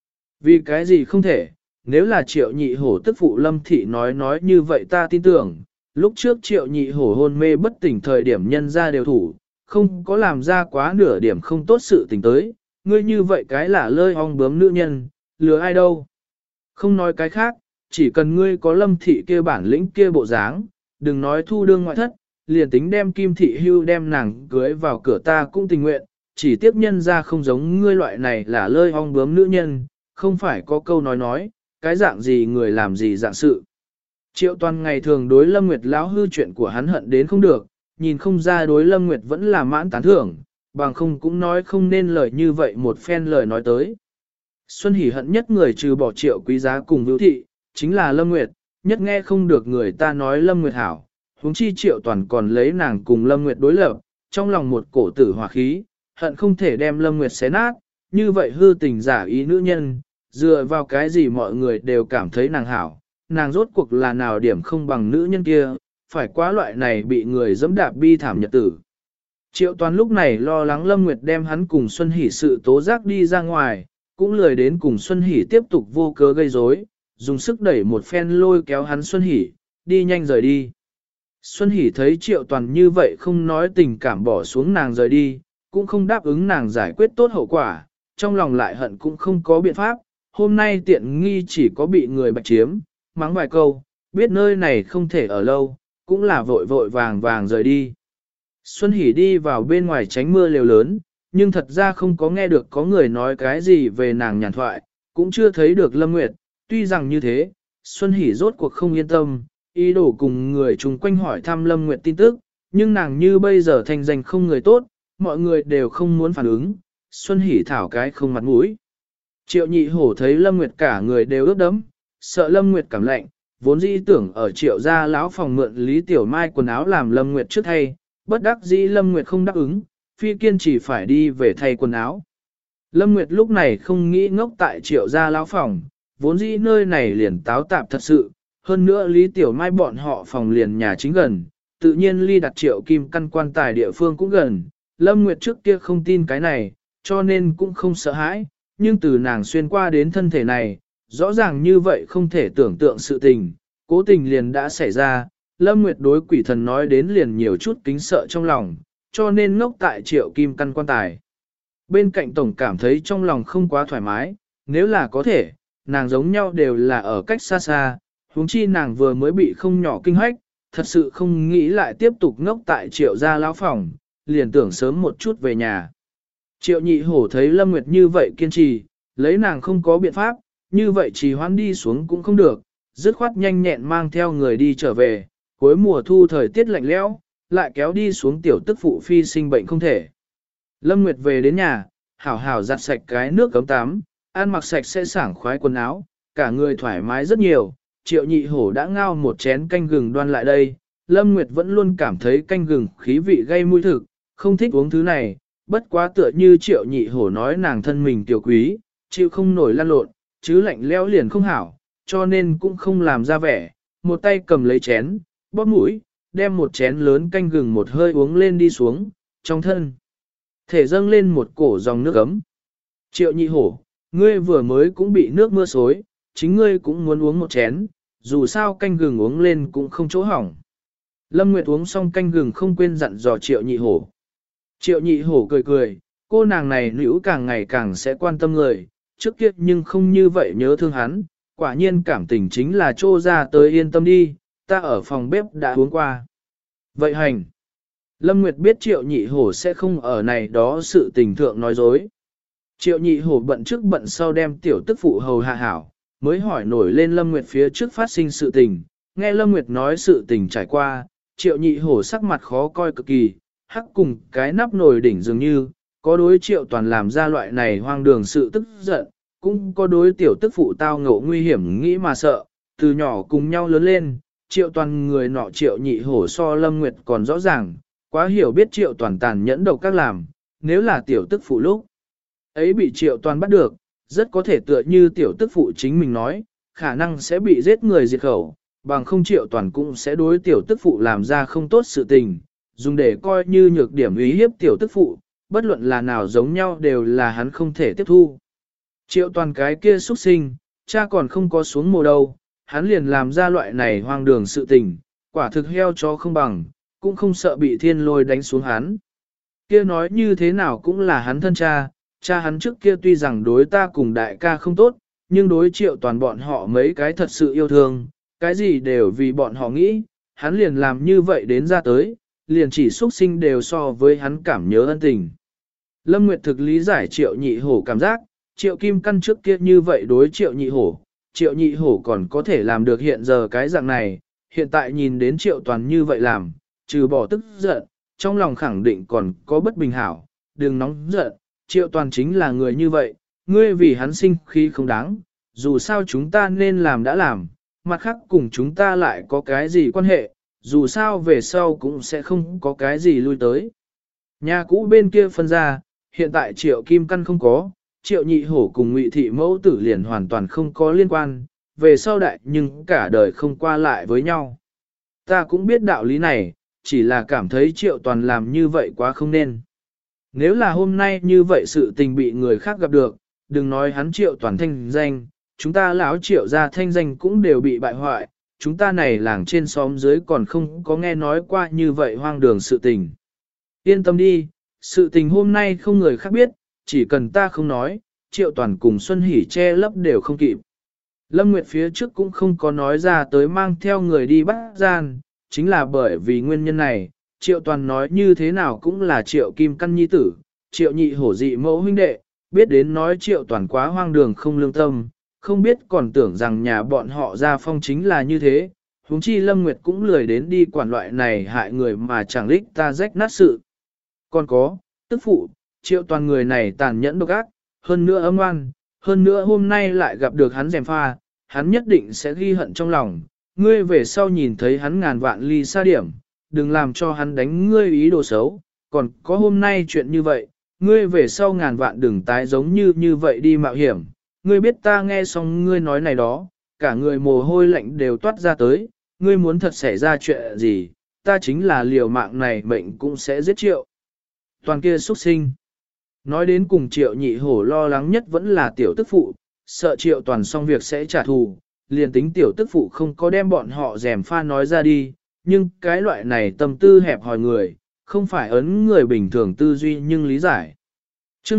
Vì cái gì không thể, nếu là Triệu Nhị Hổ tức phụ Lâm Thị nói như vậy ta tin tưởng, lúc trước Triệu Nhị Hổ hôn mê bất tỉnh thời điểm nhân ra đều thủ, không có làm ra quá nửa điểm không tốt sự tình tới, ngươi như vậy cái là lơi ong bướm nữ nhân, lừa ai đâu. Không nói cái khác, chỉ cần ngươi có Lâm Thị kia bản lĩnh kia bộ dáng, đừng nói thu đương ngoại thất, liền tính đem Kim Thị hưu đem nàng cưới vào cửa ta cũng tình nguyện, chỉ tiếp nhân ra không giống ngươi loại này là lơi ong bướm nữ nhân, không phải có câu nói, cái dạng gì người làm gì dạng sự. Triệu Toàn ngày thường đối Lâm Nguyệt lão hư chuyện của hắn hận đến không được, nhìn không ra đối Lâm Nguyệt vẫn là mãn tán thưởng, bằng không cũng nói không nên lời như vậy một phen lời nói tới. Xuân Hỷ hận nhất người trừ bỏ Triệu Quý Giá cùng Vưu Thị, chính là Lâm Nguyệt, nhất nghe không được người ta nói Lâm Nguyệt hảo, huống chi Triệu Toàn còn lấy nàng cùng Lâm Nguyệt đối lập, trong lòng một cổ tử hỏa khí, hận không thể đem Lâm Nguyệt xé nát, như vậy hư tình giả ý nữ nhân, dựa vào cái gì mọi người đều cảm thấy nàng hảo, nàng rốt cuộc là nào điểm không bằng nữ nhân kia, phải quá loại này bị người dẫm đạp bi thảm nhật tử. Triệu Toàn lúc này lo lắng Lâm Nguyệt đem hắn cùng Xuân Hỷ sự tố giác đi ra ngoài, cũng lười đến cùng Xuân Hỷ tiếp tục vô cớ gây rối, dùng sức đẩy một phen lôi kéo hắn Xuân Hỷ, đi nhanh rời đi. Xuân Hỷ thấy Triệu Toàn như vậy không nói tình cảm bỏ xuống nàng rời đi, cũng không đáp ứng nàng giải quyết tốt hậu quả, trong lòng lại hận cũng không có biện pháp, hôm nay tiện nghi chỉ có bị người bạch chiếm, mắng vài câu, biết nơi này không thể ở lâu, cũng là vội vội vàng vàng rời đi. Xuân Hỷ đi vào bên ngoài tránh mưa lều lớn, nhưng thật ra không có nghe được có người nói cái gì về nàng nhàn thoại, cũng chưa thấy được Lâm Nguyệt, tuy rằng như thế, Xuân Hỷ rốt cuộc không yên tâm, ý đồ cùng người chung quanh hỏi thăm Lâm Nguyệt tin tức, nhưng nàng như bây giờ thành danh không người tốt, mọi người đều không muốn phản ứng, Xuân Hỷ thảo cái không mặt mũi. Triệu Nhị Hổ thấy Lâm Nguyệt cả người đều ướt đẫm, sợ Lâm Nguyệt cảm lạnh, vốn dĩ tưởng ở Triệu gia lão phòng mượn Lý Tiểu Mai quần áo làm Lâm Nguyệt trước thay, bất đắc dĩ Lâm Nguyệt không đáp ứng, phi kiên chỉ phải đi về thay quần áo. Lâm Nguyệt lúc này không nghĩ ngốc tại Triệu gia lão phòng, vốn dĩ nơi này liền táo tạp thật sự, hơn nữa Lý Tiểu Mai bọn họ phòng liền nhà chính gần, tự nhiên ly đặt Triệu Kim căn quan tài địa phương cũng gần. Lâm Nguyệt trước kia không tin cái này, cho nên cũng không sợ hãi, nhưng từ nàng xuyên qua đến thân thể này, rõ ràng như vậy không thể tưởng tượng sự tình, cố tình liền đã xảy ra, Lâm Nguyệt đối quỷ thần nói đến liền nhiều chút kính sợ trong lòng, cho nên ngốc tại Triệu Kim Căn quan tài. Bên cạnh tổng cảm thấy trong lòng không quá thoải mái, nếu là có thể, nàng giống nhau đều là ở cách xa xa, huống chi nàng vừa mới bị không nhỏ kinh hách, thật sự không nghĩ lại tiếp tục ngốc tại Triệu gia lão phòng, liền tưởng sớm một chút về nhà. Triệu nhị hổ thấy Lâm Nguyệt như vậy kiên trì, lấy nàng không có biện pháp, như vậy trì hoãn đi xuống cũng không được, dứt khoát nhanh nhẹn mang theo người đi trở về, cuối mùa thu thời tiết lạnh lẽo, lại kéo đi xuống tiểu tức phụ phi sinh bệnh không thể. Lâm Nguyệt về đến nhà, hảo hảo giặt sạch cái nước cấm tắm, ăn mặc sạch sẽ sảng khoái quần áo, cả người thoải mái rất nhiều. Triệu nhị hổ đã ngao một chén canh gừng đoan lại đây, Lâm Nguyệt vẫn luôn cảm thấy canh gừng khí vị gây mũi thực, không thích uống thứ này, bất quá tựa như triệu nhị hổ nói nàng thân mình tiểu quý, chịu không nổi lăn lộn, chứ lạnh lẽo liền không hảo, cho nên cũng không làm ra vẻ, một tay cầm lấy chén, bóp mũi, đem một chén lớn canh gừng một hơi uống lên đi xuống, trong thân thể dâng lên một cổ dòng nước ấm. Triệu nhị hổ, ngươi vừa mới cũng bị nước mưa xối, chính ngươi cũng muốn uống một chén, dù sao canh gừng uống lên cũng không chỗ hỏng. Lâm Nguyệt uống xong canh gừng không quên dặn dò triệu nhị hổ. Triệu nhị hổ cười cười, cô nàng này nữ càng ngày càng sẽ quan tâm người, trước kia nhưng không như vậy nhớ thương hắn, quả nhiên cảm tình chính là trô ra tới yên tâm đi, ta ở phòng bếp đã uống qua. Vậy hành. Lâm Nguyệt biết triệu nhị hổ sẽ không ở này đó sự tình thượng nói dối. Triệu nhị hổ bận trước bận sau đem tiểu tức phụ hầu hạ hảo, mới hỏi nổi lên Lâm Nguyệt phía trước phát sinh sự tình. Nghe Lâm Nguyệt nói sự tình trải qua, triệu nhị hổ sắc mặt khó coi cực kỳ, hắc cùng cái nắp nồi đỉnh dường như, có đối triệu toàn làm ra loại này hoang đường sự tức giận, cũng có đối tiểu tức phụ tao ngộ nguy hiểm nghĩ mà sợ, từ nhỏ cùng nhau lớn lên, triệu toàn người nọ triệu nhị hổ so Lâm Nguyệt còn rõ ràng, quá hiểu biết triệu toàn tàn nhẫn độc các làm, nếu là tiểu tức phụ lúc ấy bị triệu toàn bắt được, rất có thể tựa như tiểu tức phụ chính mình nói, khả năng sẽ bị giết người diệt khẩu, bằng không triệu toàn cũng sẽ đối tiểu tức phụ làm ra không tốt sự tình, dùng để coi như nhược điểm uy hiếp tiểu tức phụ, bất luận là nào giống nhau đều là hắn không thể tiếp thu. Triệu toàn cái kia xuất sinh, cha còn không có xuống mồ đâu, hắn liền làm ra loại này hoang đường sự tình, quả thực heo chó không bằng, cũng không sợ bị thiên lôi đánh xuống hắn. Kia nói như thế nào cũng là hắn thân cha, cha hắn trước kia tuy rằng đối ta cùng đại ca không tốt, nhưng đối triệu toàn bọn họ mấy cái thật sự yêu thương, cái gì đều vì bọn họ nghĩ, hắn liền làm như vậy đến ra tới, liền chỉ xuất sinh đều so với hắn cảm nhớ ân tình. Lâm Nguyệt thực lý giải triệu nhị hổ cảm giác, triệu kim căn trước kia như vậy đối triệu nhị hổ còn có thể làm được hiện giờ cái dạng này, hiện tại nhìn đến triệu toàn như vậy làm, trừ bỏ tức giận, trong lòng khẳng định còn có bất bình hảo, đừng nóng giận, triệu toàn chính là người như vậy, ngươi vì hắn sinh khí không đáng, dù sao chúng ta nên làm đã làm, mặt khác cùng chúng ta lại có cái gì quan hệ, dù sao về sau cũng sẽ không có cái gì lui tới. Nhà cũ bên kia phân ra, hiện tại triệu kim căn không có, triệu nhị hổ cùng ngụy thị mẫu tử liền hoàn toàn không có liên quan, về sau đại nhưng cả đời không qua lại với nhau. Ta cũng biết đạo lý này, chỉ là cảm thấy triệu toàn làm như vậy quá không nên. Nếu là hôm nay như vậy sự tình bị người khác gặp được, đừng nói hắn triệu toàn thanh danh, chúng ta lão triệu ra thanh danh cũng đều bị bại hoại, chúng ta này làng trên xóm dưới còn không có nghe nói qua như vậy hoang đường sự tình. Yên tâm đi, sự tình hôm nay không người khác biết, chỉ cần ta không nói, triệu toàn cùng Xuân Hỷ che lấp đều không kịp. Lâm Nguyệt phía trước cũng không có nói ra tới mang theo người đi bắt gian, chính là bởi vì nguyên nhân này, triệu toàn nói như thế nào cũng là triệu kim căn nhi tử, triệu nhị hổ dị mẫu huynh đệ, biết đến nói triệu toàn quá hoang đường không lương tâm, không biết còn tưởng rằng nhà bọn họ ra phong chính là như thế, huống chi Lâm Nguyệt cũng lười đến đi quản loại này hại người mà chẳng lích ta rách nát sự. Còn có, tức phụ, triệu toàn người này tàn nhẫn độc ác, hơn nữa âm oan, hơn nữa hôm nay lại gặp được hắn gièm pha, hắn nhất định sẽ ghi hận trong lòng, ngươi về sau nhìn thấy hắn ngàn vạn ly xa điểm, đừng làm cho hắn đánh ngươi ý đồ xấu, còn có hôm nay chuyện như vậy, ngươi về sau ngàn vạn đừng tái giống như vậy đi mạo hiểm, ngươi biết ta nghe xong ngươi nói này đó, cả người mồ hôi lạnh đều toát ra tới, ngươi muốn thật xảy ra chuyện gì, ta chính là liều mạng này mệnh cũng sẽ giết triệu. Toàn kia xuất sinh. Nói đến cùng triệu nhị hổ lo lắng nhất vẫn là tiểu tức phụ, sợ Triệu Toàn xong việc sẽ trả thù, liền tính tiểu tức phụ không có đem bọn họ rèm pha nói ra đi, nhưng cái loại này tâm tư hẹp hòi người, không phải ấn người bình thường tư duy nhưng lý giải. Chương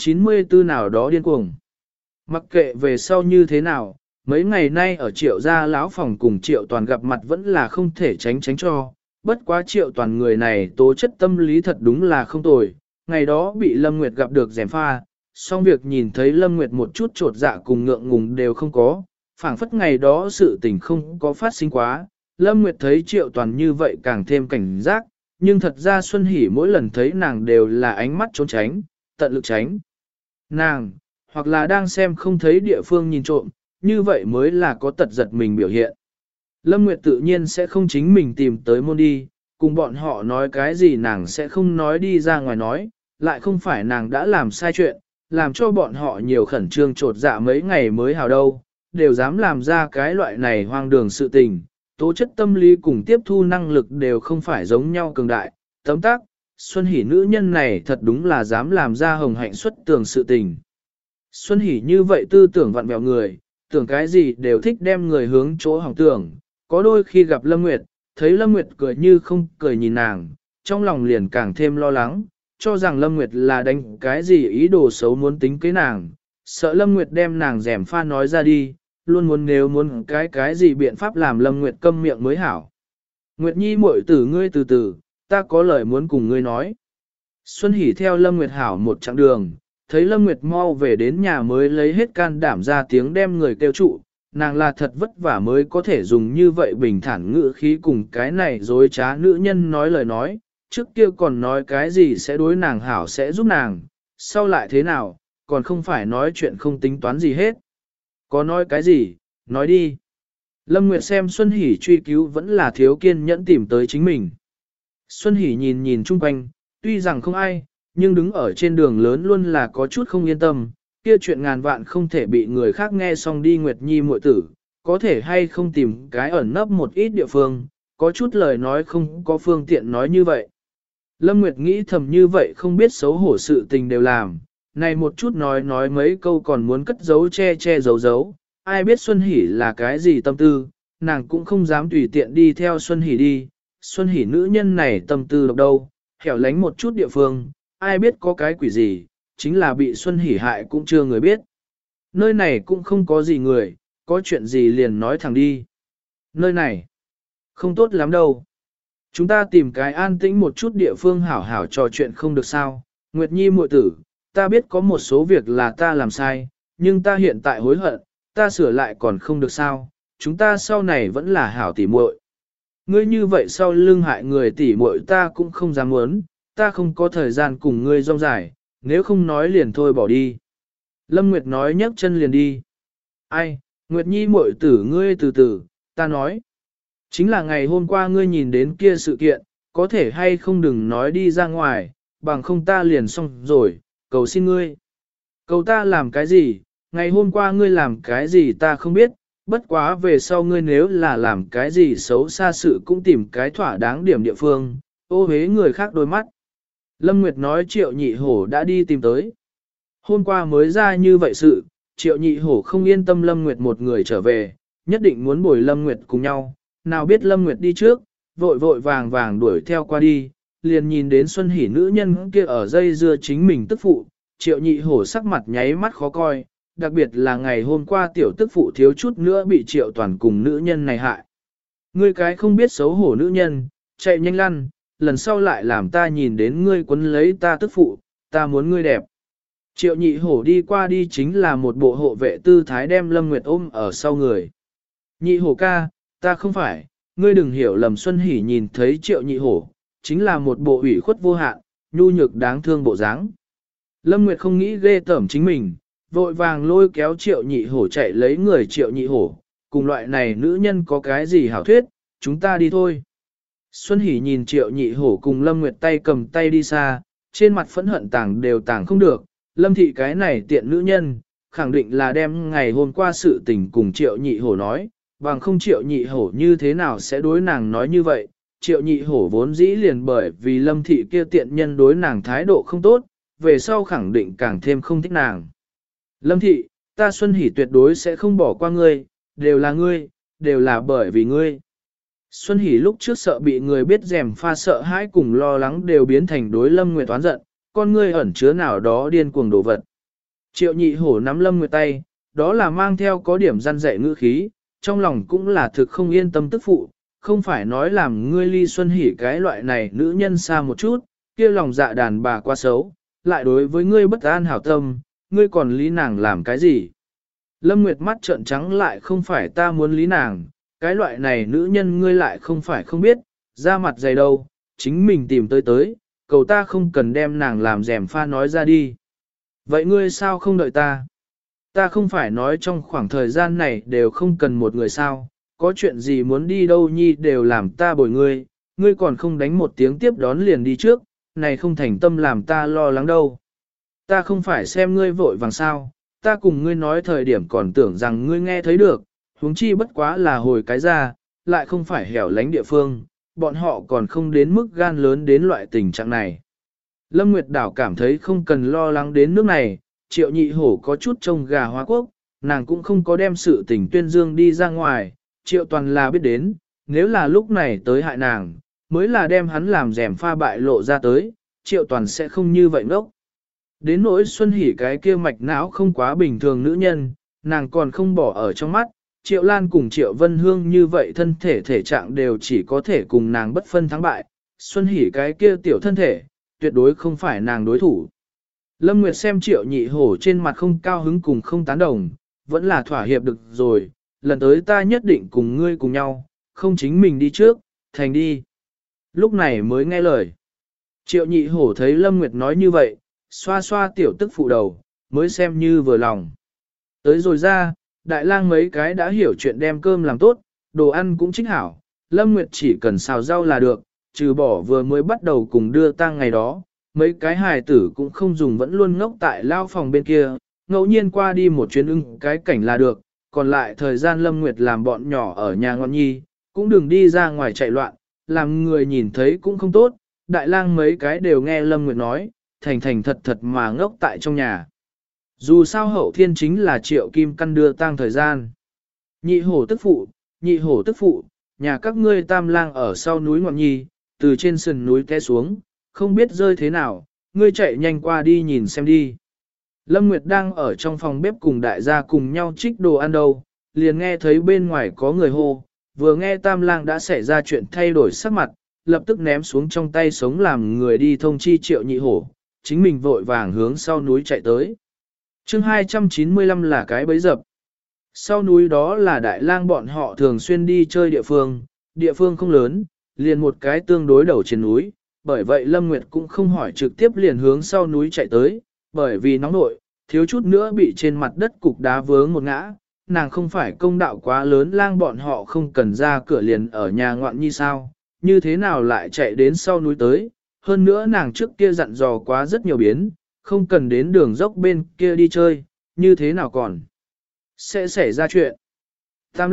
294 nào đó điên cuồng. Mặc kệ về sau như thế nào, mấy ngày nay ở Triệu gia lão phòng cùng Triệu Toàn gặp mặt vẫn là không thể tránh cho, bất quá Triệu Toàn người này tố chất tâm lý thật đúng là không tồi, ngày đó bị Lâm Nguyệt gặp được rèm pha, xong việc nhìn thấy Lâm Nguyệt một chút trột dạ cùng ngượng ngùng đều không có, phảng phất ngày đó sự tình không có phát sinh quá, Lâm Nguyệt thấy Triệu Toàn như vậy càng thêm cảnh giác, nhưng thật ra Xuân Hỷ mỗi lần thấy nàng đều là ánh mắt trốn tránh, tận lực tránh. Nàng, hoặc là đang xem không thấy địa phương nhìn trộm, như vậy mới là có tật giật mình biểu hiện. Lâm Nguyệt tự nhiên sẽ không chính mình tìm tới môn đi, cùng bọn họ nói cái gì nàng sẽ không nói đi ra ngoài nói, lại không phải nàng đã làm sai chuyện, làm cho bọn họ nhiều khẩn trương trột dạ mấy ngày mới hào đâu, đều dám làm ra cái loại này hoang đường sự tình, tố chất tâm lý cùng tiếp thu năng lực đều không phải giống nhau cường đại, tấm tác, Xuân Hỷ nữ nhân này thật đúng là dám làm ra hồng hạnh xuất tường sự tình. Xuân Hỷ như vậy tư tưởng vặn vẹo người, tưởng cái gì đều thích đem người hướng chỗ hỏng tưởng, có đôi khi gặp Lâm Nguyệt, thấy Lâm Nguyệt cười như không cười nhìn nàng, trong lòng liền càng thêm lo lắng, cho rằng Lâm Nguyệt là đánh cái gì ý đồ xấu muốn tính kế nàng, sợ Lâm Nguyệt đem nàng rèm pha nói ra đi, luôn muốn nếu muốn cái gì biện pháp làm Lâm Nguyệt câm miệng mới hảo. Nguyệt Nhi muội tử ngươi từ từ, ta có lời muốn cùng ngươi nói. Xuân Hỷ theo Lâm Nguyệt hảo một chặng đường, thấy Lâm Nguyệt mau về đến nhà mới lấy hết can đảm ra tiếng đem người kêu trụ, nàng là thật vất vả mới có thể dùng như vậy bình thản ngữ khí cùng cái này dối trá nữ nhân nói lời nói, trước kia còn nói cái gì sẽ đối nàng hảo sẽ giúp nàng, sau lại thế nào, còn không phải nói chuyện không tính toán gì hết. Có nói cái gì, nói đi. Lâm Nguyệt xem Xuân Hỷ truy cứu vẫn là thiếu kiên nhẫn tìm tới chính mình. Xuân Hỷ nhìn nhìn chung quanh, tuy rằng không ai, nhưng đứng ở trên đường lớn luôn là có chút không yên tâm, kia chuyện ngàn vạn không thể bị người khác nghe xong đi. Nguyệt Nhi muội tử, có thể hay không tìm cái ẩn nấp một ít địa phương, có chút lời nói không có phương tiện nói như vậy. Lâm Nguyệt nghĩ thầm như vậy không biết xấu hổ sự tình đều làm, này một chút nói mấy câu còn muốn cất giấu che giấu, ai biết Xuân Hỷ là cái gì tâm tư, nàng cũng không dám tùy tiện đi theo Xuân Hỷ đi, Xuân Hỷ nữ nhân này tâm tư độc đâu, hẻo lánh một chút địa phương, ai biết có cái quỷ gì, chính là bị Xuân Hỷ hại cũng chưa người biết. Nơi này cũng không có gì người, có chuyện gì liền nói thẳng đi. Nơi này, không tốt lắm đâu. Chúng ta tìm cái an tĩnh một chút địa phương hảo hảo trò chuyện không được sao. Nguyệt Nhi muội tử, ta biết có một số việc là ta làm sai, nhưng ta hiện tại hối hận, ta sửa lại còn không được sao. Chúng ta sau này vẫn là hảo tỉ muội. Ngươi như vậy sau lưng hại người tỉ muội ta cũng không dám muốn, ta không có thời gian cùng ngươi rong dài, nếu không nói liền thôi bỏ đi. Lâm Nguyệt nói nhấc chân liền đi. Ai, Nguyệt Nhi muội tử ngươi từ từ, ta nói. Chính là ngày hôm qua ngươi nhìn đến kia sự kiện, có thể hay không đừng nói đi ra ngoài, bằng không ta liền xong rồi, cầu xin ngươi. Cầu ta làm cái gì, ngày hôm qua ngươi làm cái gì ta không biết, bất quá về sau ngươi nếu là làm cái gì xấu xa sự cũng tìm cái thỏa đáng điểm địa phương, ô hế người khác đôi mắt. Lâm Nguyệt nói Triệu Nhị Hổ đã đi tìm tới. Hôm qua mới ra như vậy sự, Triệu Nhị Hổ không yên tâm Lâm Nguyệt một người trở về, nhất định muốn bồi Lâm Nguyệt cùng nhau, nào biết Lâm Nguyệt đi trước, vội vàng đuổi theo qua đi, liền nhìn đến Xuân Hỷ nữ nhân kia ở dây dưa chính mình tức phụ, Triệu Nhị Hổ sắc mặt nháy mắt khó coi, đặc biệt là ngày hôm qua tiểu tức phụ thiếu chút nữa bị Triệu Toàn cùng nữ nhân này hại. Ngươi cái không biết xấu hổ nữ nhân, chạy nhanh lăn, lần sau lại làm ta nhìn đến ngươi quấn lấy ta tức phụ, ta muốn ngươi đẹp. Triệu Nhị Hổ đi qua đi chính là một bộ hộ vệ tư thái đem Lâm Nguyệt ôm ở sau người. Nhị Hổ ca, ta không phải, ngươi đừng hiểu lầm. Xuân Hỷ nhìn thấy Triệu Nhị Hổ, chính là một bộ ủy khuất vô hạn, nhu nhược đáng thương bộ dáng. Lâm Nguyệt không nghĩ ghê tởm chính mình, vội vàng lôi kéo Triệu Nhị Hổ chạy lấy người. Triệu Nhị Hổ, cùng loại này nữ nhân có cái gì hảo thuyết, chúng ta đi thôi. Xuân Hỷ nhìn Triệu Nhị Hổ cùng Lâm Nguyệt tay cầm tay đi xa, trên mặt phẫn hận tàng đều tàng không được, Lâm thị cái này tiện nữ nhân, khẳng định là đem ngày hôm qua sự tình cùng Triệu Nhị Hổ nói, bằng không Triệu Nhị Hổ như thế nào sẽ đối nàng nói như vậy. Triệu Nhị Hổ vốn dĩ liền bởi vì Lâm thị kia tiện nhân đối nàng thái độ không tốt, về sau khẳng định càng thêm không thích nàng. Lâm thị, ta Xuân Hỷ tuyệt đối sẽ không bỏ qua ngươi, ngươi, đều là bởi vì ngươi. Xuân Hỷ lúc trước sợ bị người biết rèm pha sợ hãi cùng lo lắng đều biến thành đối Lâm Nguyệt oán giận, con ngươi ẩn chứa nào đó điên cuồng đổ vật. Triệu nhị hổ nắm Lâm Nguyệt tay, đó là mang theo có điểm răn dạy ngữ khí, trong lòng cũng là thực không yên tâm tức phụ, không phải nói làm ngươi ly Xuân Hỷ cái loại này nữ nhân xa một chút, kia lòng dạ đàn bà quá xấu, lại đối với ngươi bất an hảo tâm, ngươi còn lý nàng làm cái gì? Lâm Nguyệt mắt trợn trắng lại không phải ta muốn lý nàng, cái loại này nữ nhân ngươi lại không phải không biết, ra mặt dày đâu, chính mình tìm tới, cầu ta không cần đem nàng làm rèm pha nói ra đi. Vậy ngươi sao không đợi ta? Ta không phải nói trong khoảng thời gian này đều không cần một người sao, có chuyện gì muốn đi đâu nhi đều làm ta bồi ngươi, ngươi còn không đánh một tiếng tiếp đón liền đi trước, này không thành tâm làm ta lo lắng đâu. Ta không phải xem ngươi vội vàng sao, ta cùng ngươi nói thời điểm còn tưởng rằng ngươi nghe thấy được, huống chi bất quá là hồi cái ra, lại không phải hẻo lánh địa phương, bọn họ còn không đến mức gan lớn đến loại tình trạng này. Lâm Nguyệt Đảo cảm thấy không cần lo lắng đến nước này, Triệu nhị hổ có chút trông gà hóa quốc, nàng cũng không có đem sự tình tuyên dương đi ra ngoài, Triệu toàn là biết đến, nếu là lúc này tới hại nàng, mới là đem hắn làm rèm pha bại lộ ra tới, Triệu toàn sẽ không như vậy ngốc. Đến nỗi Xuân Hỷ cái kia mạch não không quá bình thường nữ nhân, nàng còn không bỏ ở trong mắt, Triệu Lan cùng Triệu Vân Hương như vậy thân thể thể trạng đều chỉ có thể cùng nàng bất phân thắng bại, Xuân Hỷ cái kia tiểu thân thể, tuyệt đối không phải nàng đối thủ. Lâm Nguyệt xem Triệu nhị hổ trên mặt không cao hứng cùng không tán đồng, vẫn là thỏa hiệp được rồi, lần tới ta nhất định cùng ngươi cùng nhau, không chính mình đi trước, thành đi. Lúc này mới nghe lời. Triệu nhị hổ thấy Lâm Nguyệt nói như vậy, xoa xoa tiểu tức phụ đầu, mới xem như vừa lòng. Tới rồi ra, đại lang mấy cái đã hiểu chuyện đem cơm làm tốt, đồ ăn cũng chính hảo, Lâm Nguyệt chỉ cần xào rau là được, trừ bỏ vừa mới bắt đầu cùng đưa tang ngày đó, mấy cái hài tử cũng không dùng vẫn luôn ngốc tại lao phòng bên kia, ngẫu nhiên qua đi một chuyến ưng cái cảnh là được, còn lại thời gian Lâm Nguyệt làm bọn nhỏ ở nhà ngon nhi, cũng đừng đi ra ngoài chạy loạn, làm người nhìn thấy cũng không tốt, đại lang mấy cái đều nghe Lâm Nguyệt nói, thành thành thật thật mà ngốc tại trong nhà. Dù sao hậu thiên chính là Triệu Kim Căn đưa tang thời gian. Nhị hổ tức phụ, nhà các ngươi tam lang ở sau núi ngọn nhi, từ trên sườn núi té xuống, không biết rơi thế nào, ngươi chạy nhanh qua đi nhìn xem đi. Lâm Nguyệt đang ở trong phòng bếp cùng đại gia cùng nhau trích đồ ăn đâu, liền nghe thấy bên ngoài có người hô, vừa nghe tam lang đã xảy ra chuyện thay đổi sắc mặt, lập tức ném xuống trong tay sống làm người đi thông chi Triệu nhị hổ, chính mình vội vàng hướng sau núi chạy tới. chương 295 là cái bẫy dập. Sau núi đó là đại lang bọn họ thường xuyên đi chơi địa phương không lớn, liền một cái tương đối đầu trên núi, bởi vậy Lâm Nguyệt cũng không hỏi trực tiếp liền hướng sau núi chạy tới, bởi vì nóng nội, thiếu chút nữa bị trên mặt đất cục đá vướng một ngã, nàng không phải công đạo quá lớn lang bọn họ không cần ra cửa liền ở nhà ngoạn như sao, như thế nào lại chạy đến sau núi tới, hơn nữa nàng trước kia dặn dò quá rất nhiều biến, không cần đến đường dốc bên kia đi chơi, như thế nào còn sẽ xảy ra chuyện. Tam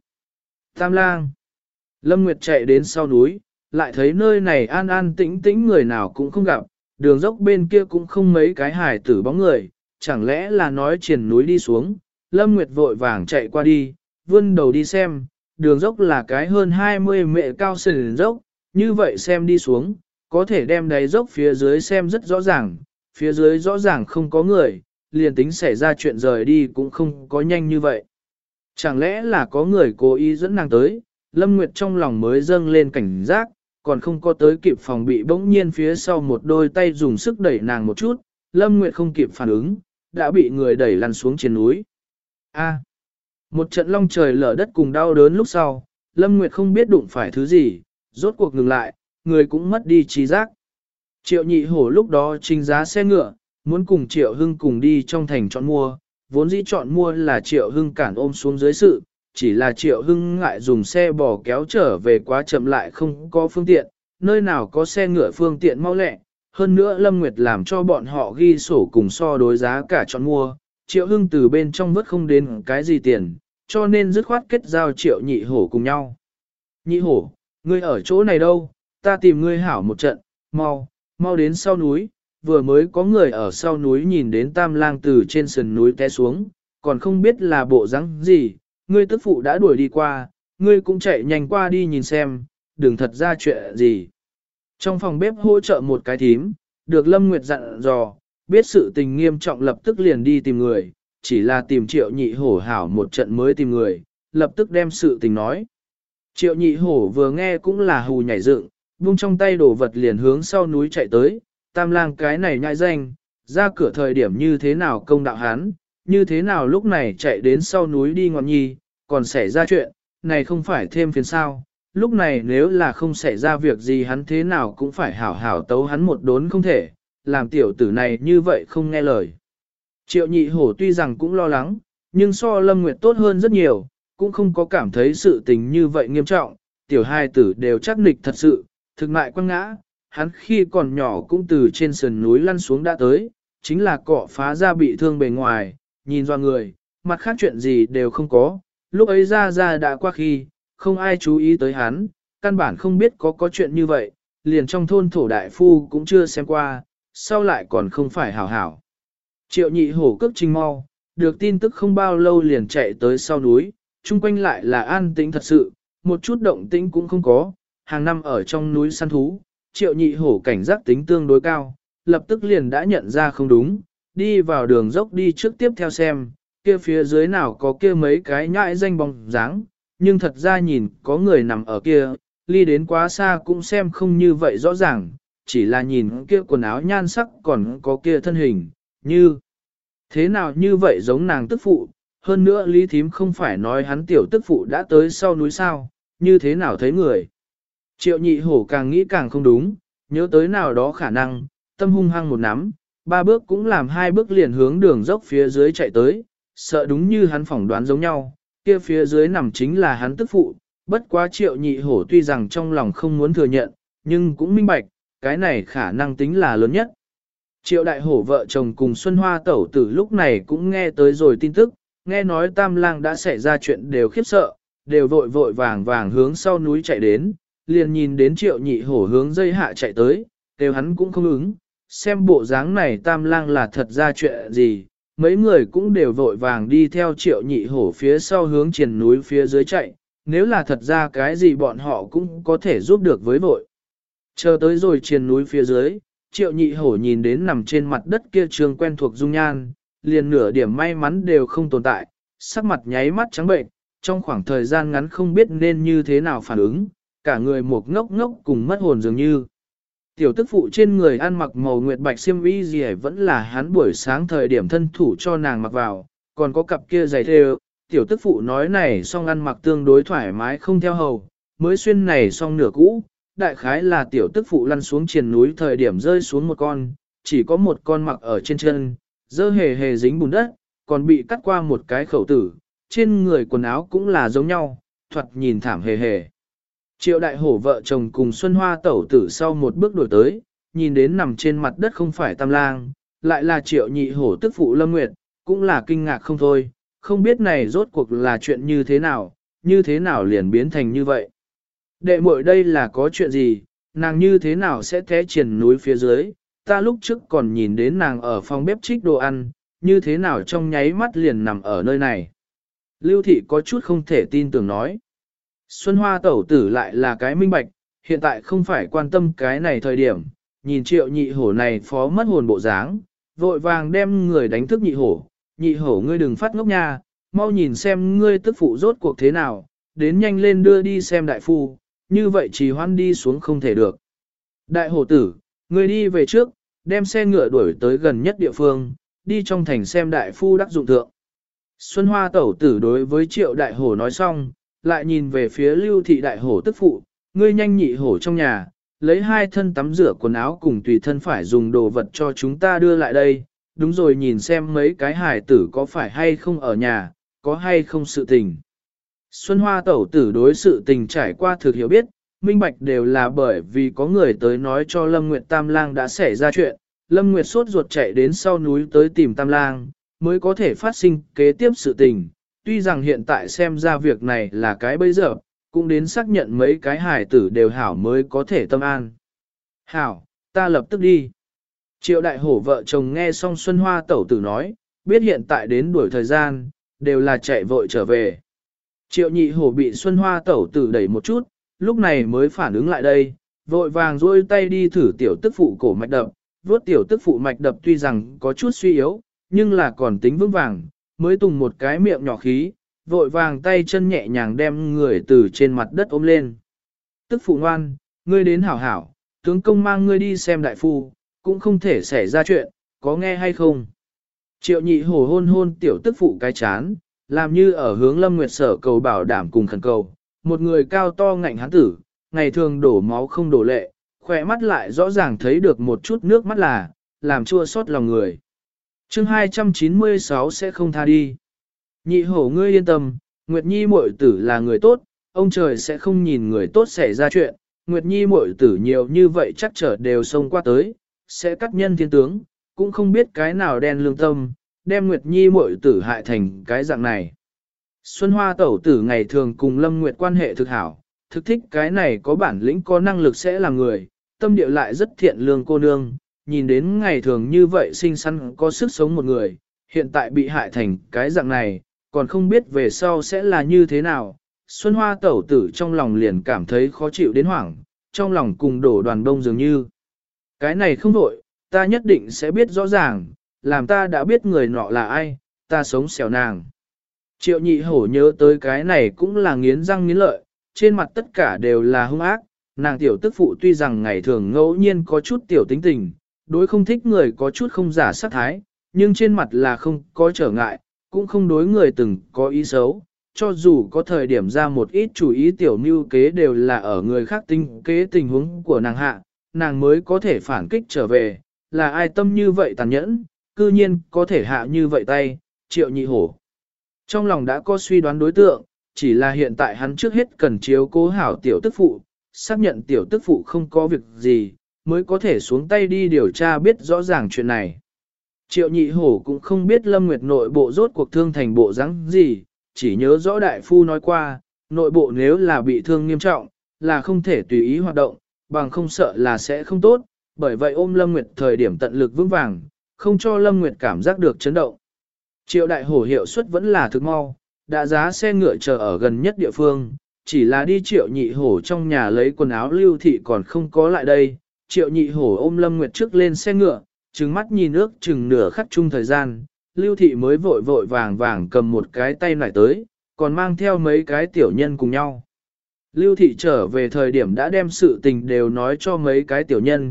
lang, Lâm Nguyệt chạy đến sau núi, lại thấy nơi này an an tĩnh tĩnh người nào cũng không gặp, đường dốc bên kia cũng không mấy cái hài tử bóng người, chẳng lẽ là nói triển núi đi xuống. Lâm Nguyệt vội vàng chạy qua đi, vươn đầu đi xem, đường dốc là cái hơn 20 mệ cao sườn dốc, như vậy xem đi xuống, có thể đem đáy dốc phía dưới xem rất rõ ràng, phía dưới rõ ràng không có người, liền tính xảy ra chuyện rời đi cũng không có nhanh như vậy. Chẳng lẽ là có người cố ý dẫn nàng tới, Lâm Nguyệt trong lòng mới dâng lên cảnh giác, còn không có tới kịp phòng bị bỗng nhiên phía sau một đôi tay dùng sức đẩy nàng một chút, Lâm Nguyệt không kịp phản ứng, đã bị người đẩy lăn xuống trên núi. Một trận long trời lở đất cùng đau đớn lúc sau, Lâm Nguyệt không biết đụng phải thứ gì, rốt cuộc ngừng lại, người cũng mất đi trí giác. Triệu nhị hổ lúc đó trình giá xe ngựa, muốn cùng Triệu Hưng cùng đi trong thành chọn mua, vốn dĩ chọn mua là Triệu Hưng cản ôm xuống dưới sự, chỉ là Triệu Hưng ngại dùng xe bò kéo trở về quá chậm lại không có phương tiện, nơi nào có xe ngựa phương tiện mau lẹ, hơn nữa Lâm Nguyệt làm cho bọn họ ghi sổ cùng so đối giá cả chọn mua, Triệu Hưng từ bên trong vớt không đến cái gì tiền, cho nên dứt khoát kết giao Triệu nhị hổ cùng nhau. Nhị hổ, ngươi ở chỗ này đâu, ta tìm ngươi hảo một trận, mau đến sau núi, vừa mới có người ở sau núi nhìn đến tam lang từ trên sườn núi té xuống, còn không biết là bộ dáng gì, ngươi tức phụ đã đuổi đi qua, ngươi cũng chạy nhanh qua đi nhìn xem, đừng thật ra chuyện gì. Trong phòng bếp hỗ trợ một cái thím, được Lâm Nguyệt dặn dò, biết sự tình nghiêm trọng lập tức liền đi tìm người, chỉ là tìm Triệu Nhị Hổ hảo một trận mới tìm người, lập tức đem sự tình nói. Triệu Nhị Hổ vừa nghe cũng là hù nhảy dựng, buông trong tay đồ vật liền hướng sau núi chạy tới, Tam Lang cái này nhãi danh, ra cửa thời điểm như thế nào công đạo hắn, như thế nào lúc này chạy đến sau núi đi ngọn nhi, còn xảy ra chuyện, này không phải thêm phiền sao, lúc này nếu là không xảy ra việc gì hắn thế nào cũng phải hảo hảo tấu hắn một đốn không thể, làm tiểu tử này như vậy không nghe lời. Triệu Nhị Hổ tuy rằng cũng lo lắng, nhưng so Lâm Nguyệt tốt hơn rất nhiều, cũng không có cảm thấy sự tình như vậy nghiêm trọng, tiểu hai tử đều chắc nịch thật sự, thực ngại quăng ngã, hắn khi còn nhỏ cũng từ trên sườn núi lăn xuống đã tới, chính là cọ phá ra bị thương bề ngoài, nhìn do người, mặt khác chuyện gì đều không có, lúc ấy ra đã qua khi, không ai chú ý tới hắn, căn bản không biết có chuyện như vậy, liền trong thôn thổ đại phu cũng chưa xem qua, sau lại còn không phải hảo hảo. Triệu Nhị Hổ cước trình mau, được tin tức không bao lâu liền chạy tới sau núi, chung quanh lại là an tĩnh thật sự, một chút động tĩnh cũng không có, hàng năm ở trong núi săn thú, Triệu Nhị Hổ cảnh giác tính tương đối cao, lập tức liền đã nhận ra không đúng, đi vào đường dốc đi trước tiếp theo xem, kia phía dưới nào có kia mấy cái nhãi danh bóng dáng, nhưng thật ra nhìn có người nằm ở kia, ly đến quá xa cũng xem không như vậy rõ ràng, chỉ là nhìn kia quần áo nhan sắc còn có kia thân hình, như thế nào như vậy giống nàng tức phụ, hơn nữa Lý Thím không phải nói hắn tiểu tức phụ đã tới sau núi sao, như thế nào thấy người. Triệu Nhị Hổ càng nghĩ càng không đúng, nhớ tới nào đó khả năng, tâm hung hăng một nắm, 3 bước cũng làm 2 bước liền hướng đường dốc phía dưới chạy tới, sợ đúng như hắn phỏng đoán giống nhau, kia phía dưới nằm chính là hắn tức phụ, bất quá Triệu Nhị Hổ tuy rằng trong lòng không muốn thừa nhận, nhưng cũng minh bạch, cái này khả năng tính là lớn nhất. Triệu Đại Hổ vợ chồng cùng Xuân Hoa tẩu tử lúc này cũng nghe tới rồi tin tức, nghe nói Tam Lang đã xảy ra chuyện đều khiếp sợ, đều vội vội vàng vàng hướng sau núi chạy đến, liền nhìn đến Triệu Nhị Hổ hướng dây hạ chạy tới, đều hắn cũng không ứng, xem bộ dáng này Tam Lang là thật ra chuyện gì, mấy người cũng đều vội vàng đi theo Triệu Nhị Hổ phía sau hướng triền núi phía dưới chạy, nếu là thật ra cái gì bọn họ cũng có thể giúp được với vội. Chờ tới rồi triền núi phía dưới, Triệu Nhị Hổ nhìn đến nằm trên mặt đất kia trường quen thuộc dung nhan, liền nửa điểm may mắn đều không tồn tại, sắc mặt nháy mắt trắng bệnh, trong khoảng thời gian ngắn không biết nên như thế nào phản ứng, cả người một ngốc ngốc cùng mất hồn dường như. Tiểu tức phụ trên người ăn mặc màu nguyệt bạch xiêm y gì vẫn là hắn buổi sáng thời điểm thân thủ cho nàng mặc vào, còn có cặp kia giày thêu. Tiểu tức phụ nói này xong ăn mặc tương đối thoải mái không theo hầu, mới xuyên này xong nửa cũ, đại khái là tiểu tức phụ lăn xuống triền núi thời điểm rơi xuống một con, chỉ có một con mặc ở trên chân, dơ hề hề dính bùn đất, còn bị cắt qua một cái khẩu tử, trên người quần áo cũng là giống nhau, thoạt nhìn thảm hề hề. Triệu Đại Hổ vợ chồng cùng Xuân Hoa tẩu tử sau một bước đổi tới, nhìn đến nằm trên mặt đất không phải Tam Lang, lại là Triệu Nhị Hổ tức phụ Lâm Nguyệt, cũng là kinh ngạc không thôi, không biết này rốt cuộc là chuyện như thế nào liền biến thành như vậy. Đệ muội đây là có chuyện gì, nàng như thế nào sẽ té triền núi phía dưới, ta lúc trước còn nhìn đến nàng ở phòng bếp trích đồ ăn, như thế nào trong nháy mắt liền nằm ở nơi này. Lưu Thị có chút không thể tin tưởng nói. Xuân Hoa tẩu tử lại là cái minh bạch, hiện tại không phải quan tâm cái này thời điểm, nhìn Triệu Nhị Hổ này phó mất hồn bộ dáng, vội vàng đem người đánh thức Nhị Hổ. Nhị Hổ ngươi đừng phát ngốc nha, mau nhìn xem ngươi tức phụ rốt cuộc thế nào, đến nhanh lên đưa đi xem đại phu, như vậy trì hoãn đi xuống không thể được. Đại Hổ tử, ngươi đi về trước, đem xe ngựa đuổi tới gần nhất địa phương, đi trong thành xem đại phu đắc dụng thượng. Xuân Hoa tẩu tử đối với Triệu Đại Hổ nói xong, lại nhìn về phía Lưu Thị Đại Hổ tức phụ, ngươi nhanh Nhị Hổ trong nhà, lấy 2 thân tắm rửa quần áo cùng tùy thân phải dùng đồ vật cho chúng ta đưa lại đây, đúng rồi nhìn xem mấy cái hài tử có phải hay không ở nhà, có hay không sự tình. Xuân Hoa tẩu tử đối sự tình trải qua thực hiểu biết, minh bạch đều là bởi vì có người tới nói cho Lâm Nguyệt Tam Lang đã xảy ra chuyện, Lâm Nguyệt sốt ruột chạy đến sau núi tới tìm Tam Lang, mới có thể phát sinh kế tiếp sự tình. Tuy rằng hiện tại xem ra việc này là cái bây giờ, cũng đến xác nhận mấy cái hài tử đều hảo mới có thể tâm an. Hảo, ta lập tức đi. Triệu Đại Hổ vợ chồng nghe xong Xuân Hoa tẩu tử nói, biết hiện tại đến đuổi thời gian, đều là chạy vội trở về. Triệu nhị hổ bị Xuân Hoa tẩu tử đẩy một chút, lúc này mới phản ứng lại đây, vội vàng duỗi tay đi thử tiểu tức phụ cổ mạch đập, vuốt tiểu tức phụ mạch đập tuy rằng có chút suy yếu, nhưng là còn tính vững vàng, mới tùng một cái miệng nhỏ khí, vội vàng tay chân nhẹ nhàng đem người từ trên mặt đất ôm lên. Tức phụ ngoan, ngươi đến hảo hảo, tướng công mang ngươi đi xem đại phu, cũng không thể xảy ra chuyện, có nghe hay không? Triệu nhị hổ hôn hôn tiểu tức phụ cái chán, làm như ở hướng Lâm Nguyệt Sở cầu bảo đảm cùng khẩn cầu. Một người cao to ngạnh hán tử, ngày thường đổ máu không đổ lệ, khỏe mắt lại rõ ràng thấy được một chút nước mắt là, làm chua xót lòng người. chương 296 sẽ không tha đi. Nhị hổ ngươi yên tâm, Nguyệt Nhi muội tử là người tốt, ông trời sẽ không nhìn người tốt xảy ra chuyện. Nguyệt Nhi muội tử nhiều như vậy chắc trở đều xông qua tới, sẽ cắt nhân thiên tướng, cũng không biết cái nào đen lương tâm, đem Nguyệt Nhi muội tử hại thành cái dạng này. Xuân Hoa tẩu tử ngày thường cùng Lâm Nguyệt quan hệ thực hảo, thực thích cái này có bản lĩnh có năng lực sẽ là người, tâm địa lại rất thiện lương cô nương, nhìn đến ngày thường như vậy xinh xắn có sức sống một người, hiện tại bị hại thành cái dạng này, còn không biết về sau sẽ là như thế nào. Xuân Hoa tẩu tử trong lòng liền cảm thấy khó chịu đến hoảng, trong lòng cùng đổ đoàn đông dường như. Cái này không đổi, ta nhất định sẽ biết rõ ràng, làm ta đã biết người nọ là ai, ta sống xẻo nàng. Triệu nhị hổ nhớ tới cái này cũng là nghiến răng nghiến lợi, trên mặt tất cả đều là hung ác, nàng tiểu tức phụ tuy rằng ngày thường ngẫu nhiên có chút tiểu tính tình, đối không thích người có chút không giả sát thái, nhưng trên mặt là không có trở ngại, cũng không đối người từng có ý xấu, cho dù có thời điểm ra một ít chủ ý tiểu mưu kế đều là ở người khác tính kế tình huống của nàng hạ, nàng mới có thể phản kích trở về, là ai tâm như vậy tàn nhẫn, cư nhiên có thể hạ như vậy tay, triệu nhị hổ. Trong lòng đã có suy đoán đối tượng, chỉ là hiện tại hắn trước hết cần chiếu cố hảo tiểu tức phụ, xác nhận tiểu tức phụ không có việc gì, mới có thể xuống tay đi điều tra biết rõ ràng chuyện này. Triệu nhị hổ cũng không biết Lâm Nguyệt nội bộ rốt cuộc thương thành bộ dáng gì, chỉ nhớ rõ đại phu nói qua, nội bộ nếu là bị thương nghiêm trọng, là không thể tùy ý hoạt động, bằng không sợ là sẽ không tốt, bởi vậy ôm Lâm Nguyệt thời điểm tận lực vững vàng, không cho Lâm Nguyệt cảm giác được chấn động. Triệu đại hổ hiệu suất vẫn là thực mau, đã giá xe ngựa chờ ở gần nhất địa phương, chỉ là đi triệu nhị hổ trong nhà lấy quần áo Lưu Thị còn không có lại đây. Triệu nhị hổ ôm Lâm Nguyệt trước lên xe ngựa, trừng mắt nhìn ước chừng nửa khắc chung thời gian, Lưu Thị mới vội vội vàng vàng cầm một cái tay nải tới, còn mang theo mấy cái tiểu nhân cùng nhau. Lưu Thị trở về thời điểm đã đem sự tình đều nói cho mấy cái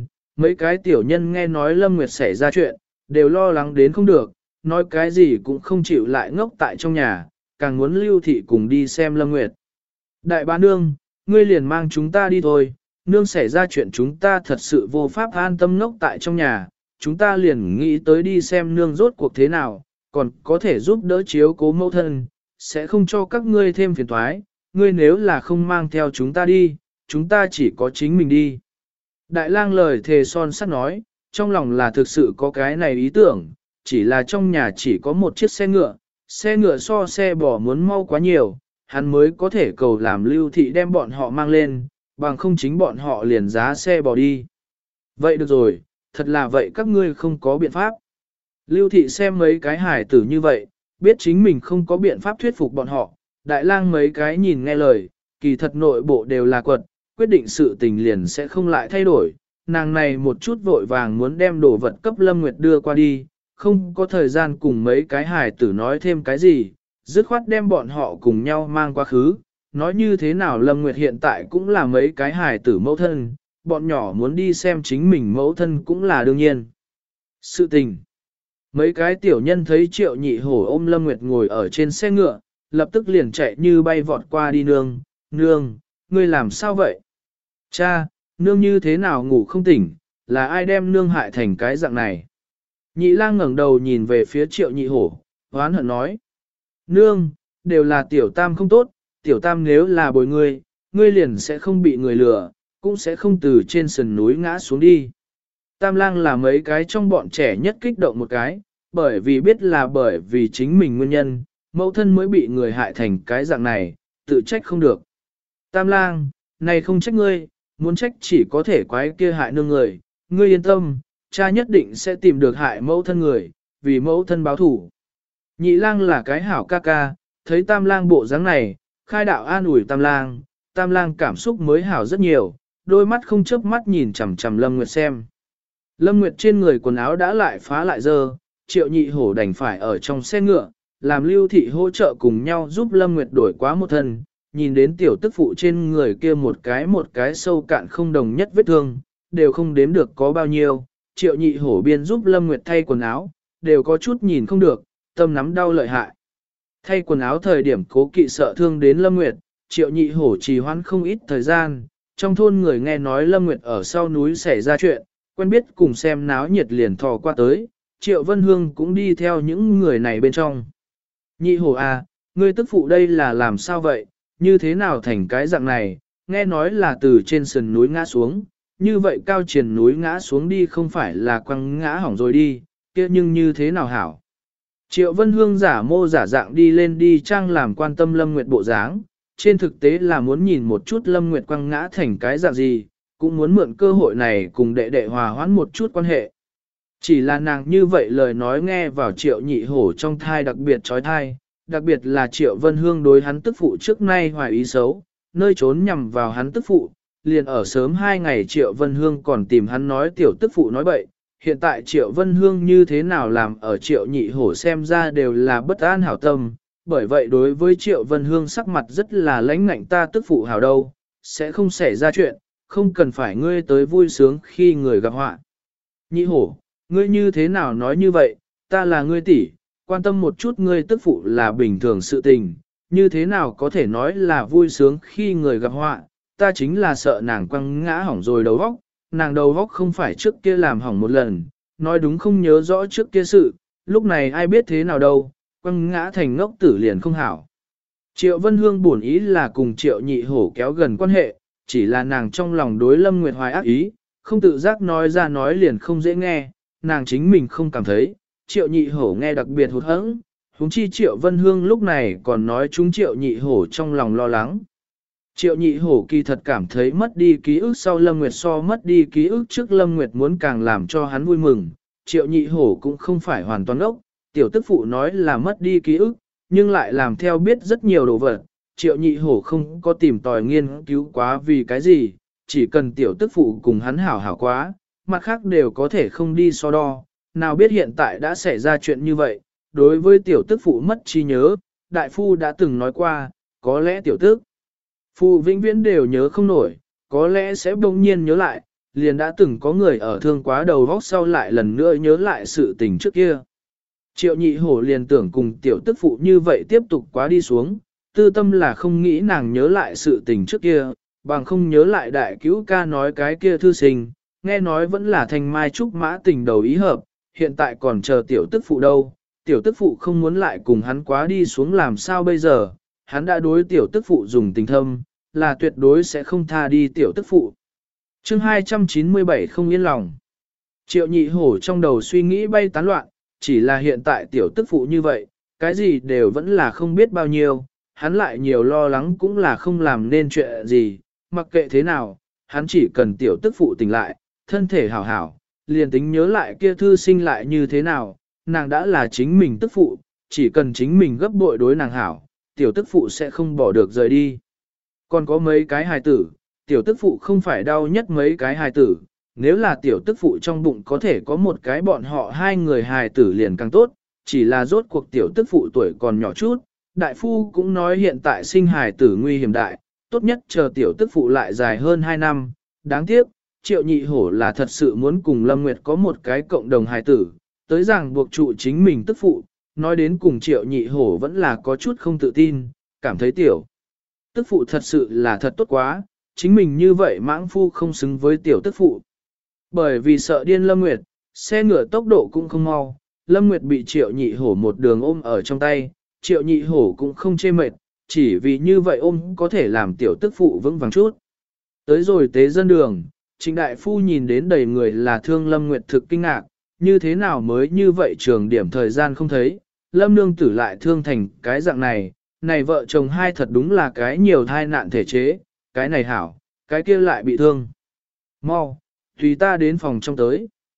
tiểu nhân nghe nói Lâm Nguyệt xảy ra chuyện, đều lo lắng đến không được, nói cái gì cũng không chịu lại ngốc tại trong nhà, càng muốn Lưu Thị cùng đi xem Lâm Nguyệt. Đại bá nương, ngươi liền mang chúng ta đi thôi, nương xảy ra chuyện chúng ta thật sự vô pháp an tâm ngốc tại trong nhà, chúng ta liền nghĩ tới đi xem nương rốt cuộc thế nào, còn có thể giúp đỡ chiếu cố mẫu thân, sẽ không cho các ngươi thêm phiền toái, ngươi nếu là không mang theo chúng ta đi, chúng ta chỉ có chính mình đi. Đại lang lời thề son sắt nói, trong lòng là thực sự có cái này ý tưởng, chỉ là trong nhà chỉ có một chiếc xe ngựa so xe bò muốn mau quá nhiều, hắn mới có thể cầu làm Lưu Thị đem bọn họ mang lên, bằng không chính bọn họ liền giá xe bò đi. Vậy được rồi, thật là vậy các ngươi không có biện pháp. Lưu Thị xem mấy cái hải tử như vậy, biết chính mình không có biện pháp thuyết phục bọn họ, đại lang mấy cái nhìn nghe lời, kỳ thật nội bộ đều là quật, quyết định sự tình liền sẽ không lại thay đổi. Nàng này một chút vội vàng muốn đem đồ vật cấp Lâm Nguyệt đưa qua đi, không có thời gian cùng mấy cái hài tử nói thêm cái gì, dứt khoát đem bọn họ cùng nhau mang qua khứ. Nói như thế nào Lâm Nguyệt hiện tại cũng là mấy cái hài tử mẫu thân, bọn nhỏ muốn đi xem chính mình mẫu thân cũng là đương nhiên. Sự tình. Mấy cái tiểu nhân thấy Triệu nhị hổ ôm Lâm Nguyệt ngồi ở trên xe ngựa, lập tức liền chạy như bay vọt qua đi nương, ngươi làm sao vậy? Cha, nương như thế nào ngủ không tỉnh, là ai đem nương hại thành cái dạng này? Nhị lang ngẩng đầu nhìn về phía Triệu nhị hổ, hoán hận nói. Nương, đều là tiểu tam không tốt, tiểu tam nếu là bồi ngươi liền sẽ không bị người lừa, cũng sẽ không từ trên sườn núi ngã xuống đi. Tam lang là mấy cái trong bọn trẻ nhất kích động một cái, bởi vì biết là bởi vì chính mình nguyên nhân, mẫu thân mới bị người hại thành cái dạng này, tự trách không được. Tam lang, này không trách ngươi, muốn trách chỉ có thể quái kia hại nương người, ngươi yên tâm, cha nhất định sẽ tìm được hại mẫu thân người, vì mẫu thân báo thủ. Nhị lang là cái hảo ca ca, thấy tam lang bộ dáng này, khai đạo an ủi tam lang cảm xúc mới hảo rất nhiều, đôi mắt không chớp mắt nhìn chằm chằm Lâm Nguyệt xem. Lâm Nguyệt trên người quần áo đã lại phá lại dơ, Triệu Nhị Hổ đành phải ở trong xe ngựa, làm Lưu Thị hỗ trợ cùng nhau giúp Lâm Nguyệt đổi quá một thân, nhìn đến tiểu tức phụ trên người kia một cái sâu cạn không đồng nhất vết thương, đều không đếm được có bao nhiêu, Triệu Nhị Hổ biên giúp Lâm Nguyệt thay quần áo, đều có chút nhìn không được, tâm nắm đau lợi hại. Thay quần áo thời điểm cố kỵ sợ thương đến Lâm Nguyệt, Triệu Nhị Hổ trì hoãn không ít thời gian, trong thôn người nghe nói Lâm Nguyệt ở sau núi xảy ra chuyện, quen biết cùng xem náo nhiệt liền thò qua tới, Triệu Vân Hương cũng đi theo những người này bên trong. Nhị Hổ à, ngươi tức phụ đây là làm sao vậy, như thế nào thành cái dạng này, nghe nói là từ trên sườn núi ngã xuống, như vậy cao triền núi ngã xuống đi không phải là quăng ngã hỏng rồi đi, kia nhưng như thế nào hảo. Triệu Vân Hương giả mô giả dạng đi lên đi trang làm quan tâm Lâm Nguyệt bộ dáng, trên thực tế là muốn nhìn một chút Lâm Nguyệt quăng ngã thành cái dạng gì, cũng muốn mượn cơ hội này cùng đệ đệ hòa hoãn một chút quan hệ. Chỉ là nàng như vậy lời nói nghe vào Triệu Nhị Hổ trong thai đặc biệt trói thai, đặc biệt là Triệu Vân Hương đối hắn tức phụ trước nay hoài ý xấu, nơi trốn nhằm vào hắn tức phụ, liền ở sớm 2 ngày Triệu Vân Hương còn tìm hắn nói tiểu tức phụ nói bậy. Hiện tại Triệu Vân Hương như thế nào làm ở Triệu Nhị Hổ xem ra đều là bất an hảo tâm, bởi vậy đối với Triệu Vân Hương sắc mặt rất là lãnh ngạnh ta tức phụ hảo đâu, sẽ không xảy ra chuyện, không cần phải ngươi tới vui sướng khi người gặp họa. Nhị Hổ, ngươi như thế nào nói như vậy, ta là ngươi tỷ, quan tâm một chút ngươi tức phụ là bình thường sự tình, như thế nào có thể nói là vui sướng khi người gặp họa, ta chính là sợ nàng quăng ngã hỏng rồi đầu óc, nàng đầu óc không phải trước kia làm hỏng một lần, nói đúng không nhớ rõ trước kia sự, lúc này ai biết thế nào đâu, quăng ngã thành ngốc tử liền không hảo. Triệu Vân Hương buồn ý là cùng Triệu Nhị Hổ kéo gần quan hệ, chỉ là nàng trong lòng đối Lâm Nguyệt Hoài ác ý, không tự giác nói ra nói liền không dễ nghe, nàng chính mình không cảm thấy, Triệu Nhị Hổ nghe đặc biệt hụt hẫng, huống chi Triệu Vân Hương lúc này còn nói chúng Triệu Nhị Hổ trong lòng lo lắng. Triệu Nhị Hổ kỳ thật cảm thấy mất đi ký ức sau Lâm Nguyệt so mất đi ký ức trước Lâm Nguyệt muốn càng làm cho hắn vui mừng. Triệu Nhị Hổ cũng không phải hoàn toàn ốc, tiểu tức phụ nói là mất đi ký ức, nhưng lại làm theo biết rất nhiều đồ vật. Triệu Nhị Hổ không có tìm tòi nghiên cứu quá vì cái gì, chỉ cần tiểu tức phụ cùng hắn hảo hảo quá, mặt khác đều có thể không đi so đo. Nào biết hiện tại đã xảy ra chuyện như vậy, đối với tiểu tức phụ mất trí nhớ, đại phu đã từng nói qua, có lẽ tiểu tức phụ vĩnh viễn đều nhớ không nổi, có lẽ sẽ bỗng nhiên nhớ lại, liền đã từng có người ở thương quá đầu vóc sau lại lần nữa nhớ lại sự tình trước kia. Triệu Nhị Hổ liền tưởng cùng tiểu tức phụ như vậy tiếp tục quá đi xuống, tư tâm là không nghĩ nàng nhớ lại sự tình trước kia, bằng không nhớ lại đại cứu ca nói cái kia thư sinh, nghe nói vẫn là thành mai trúc mã tình đầu ý hợp, hiện tại còn chờ tiểu tức phụ đâu, tiểu tức phụ không muốn lại cùng hắn quá đi xuống làm sao bây giờ, hắn đã đối tiểu tức phụ dùng tình thâm, là tuyệt đối sẽ không tha đi tiểu tức phụ. Chương 297 không yên lòng. Triệu Nhị Hổ trong đầu suy nghĩ bay tán loạn, chỉ là hiện tại tiểu tức phụ như vậy, cái gì đều vẫn là không biết bao nhiêu, hắn lại nhiều lo lắng cũng là không làm nên chuyện gì, mặc kệ thế nào, hắn chỉ cần tiểu tức phụ tỉnh lại, thân thể hảo hảo, liền tính nhớ lại kia thư sinh lại như thế nào, nàng đã là chính mình tức phụ, chỉ cần chính mình gấp bội đối nàng hảo, tiểu tức phụ sẽ không bỏ được rời đi. Còn có mấy cái hài tử, tiểu tức phụ không phải đau nhất mấy cái hài tử, nếu là tiểu tức phụ trong bụng có thể có một cái bọn họ hai người hài tử liền càng tốt, chỉ là rốt cuộc tiểu tức phụ tuổi còn nhỏ chút, đại phu cũng nói hiện tại sinh hài tử nguy hiểm đại, tốt nhất chờ tiểu tức phụ lại dài hơn 2 năm, đáng tiếc, Triệu Nhị Hổ là thật sự muốn cùng Lâm Nguyệt có một cái cộng đồng hài tử, tới ràng buộc trụ chính mình tức phụ, nói đến cùng Triệu Nhị Hổ vẫn là có chút không tự tin, cảm thấy tiểu tức phụ thật sự là thật tốt quá, chính mình như vậy mãng phu không xứng với tiểu tức phụ. Bởi vì sợ điên Lâm Nguyệt, xe ngựa tốc độ cũng không mau, Lâm Nguyệt bị Triệu Nhị Hổ một đường ôm ở trong tay, Triệu Nhị Hổ cũng không chê mệt, chỉ vì như vậy ôm có thể làm tiểu tức phụ vững vàng chút. Tới rồi tế dân đường, Trịnh Đại Phu nhìn đến đầy người là thương Lâm Nguyệt thực kinh ngạc, như thế nào mới như vậy trường điểm thời gian không thấy, Lâm Nương Tử lại thương thành cái dạng này, này vợ chồng hai thật đúng là cái nhiều thai nạn thể chế, cái này hảo, cái kia lại bị thương. Mau, tùy ta đến phòng trong tới.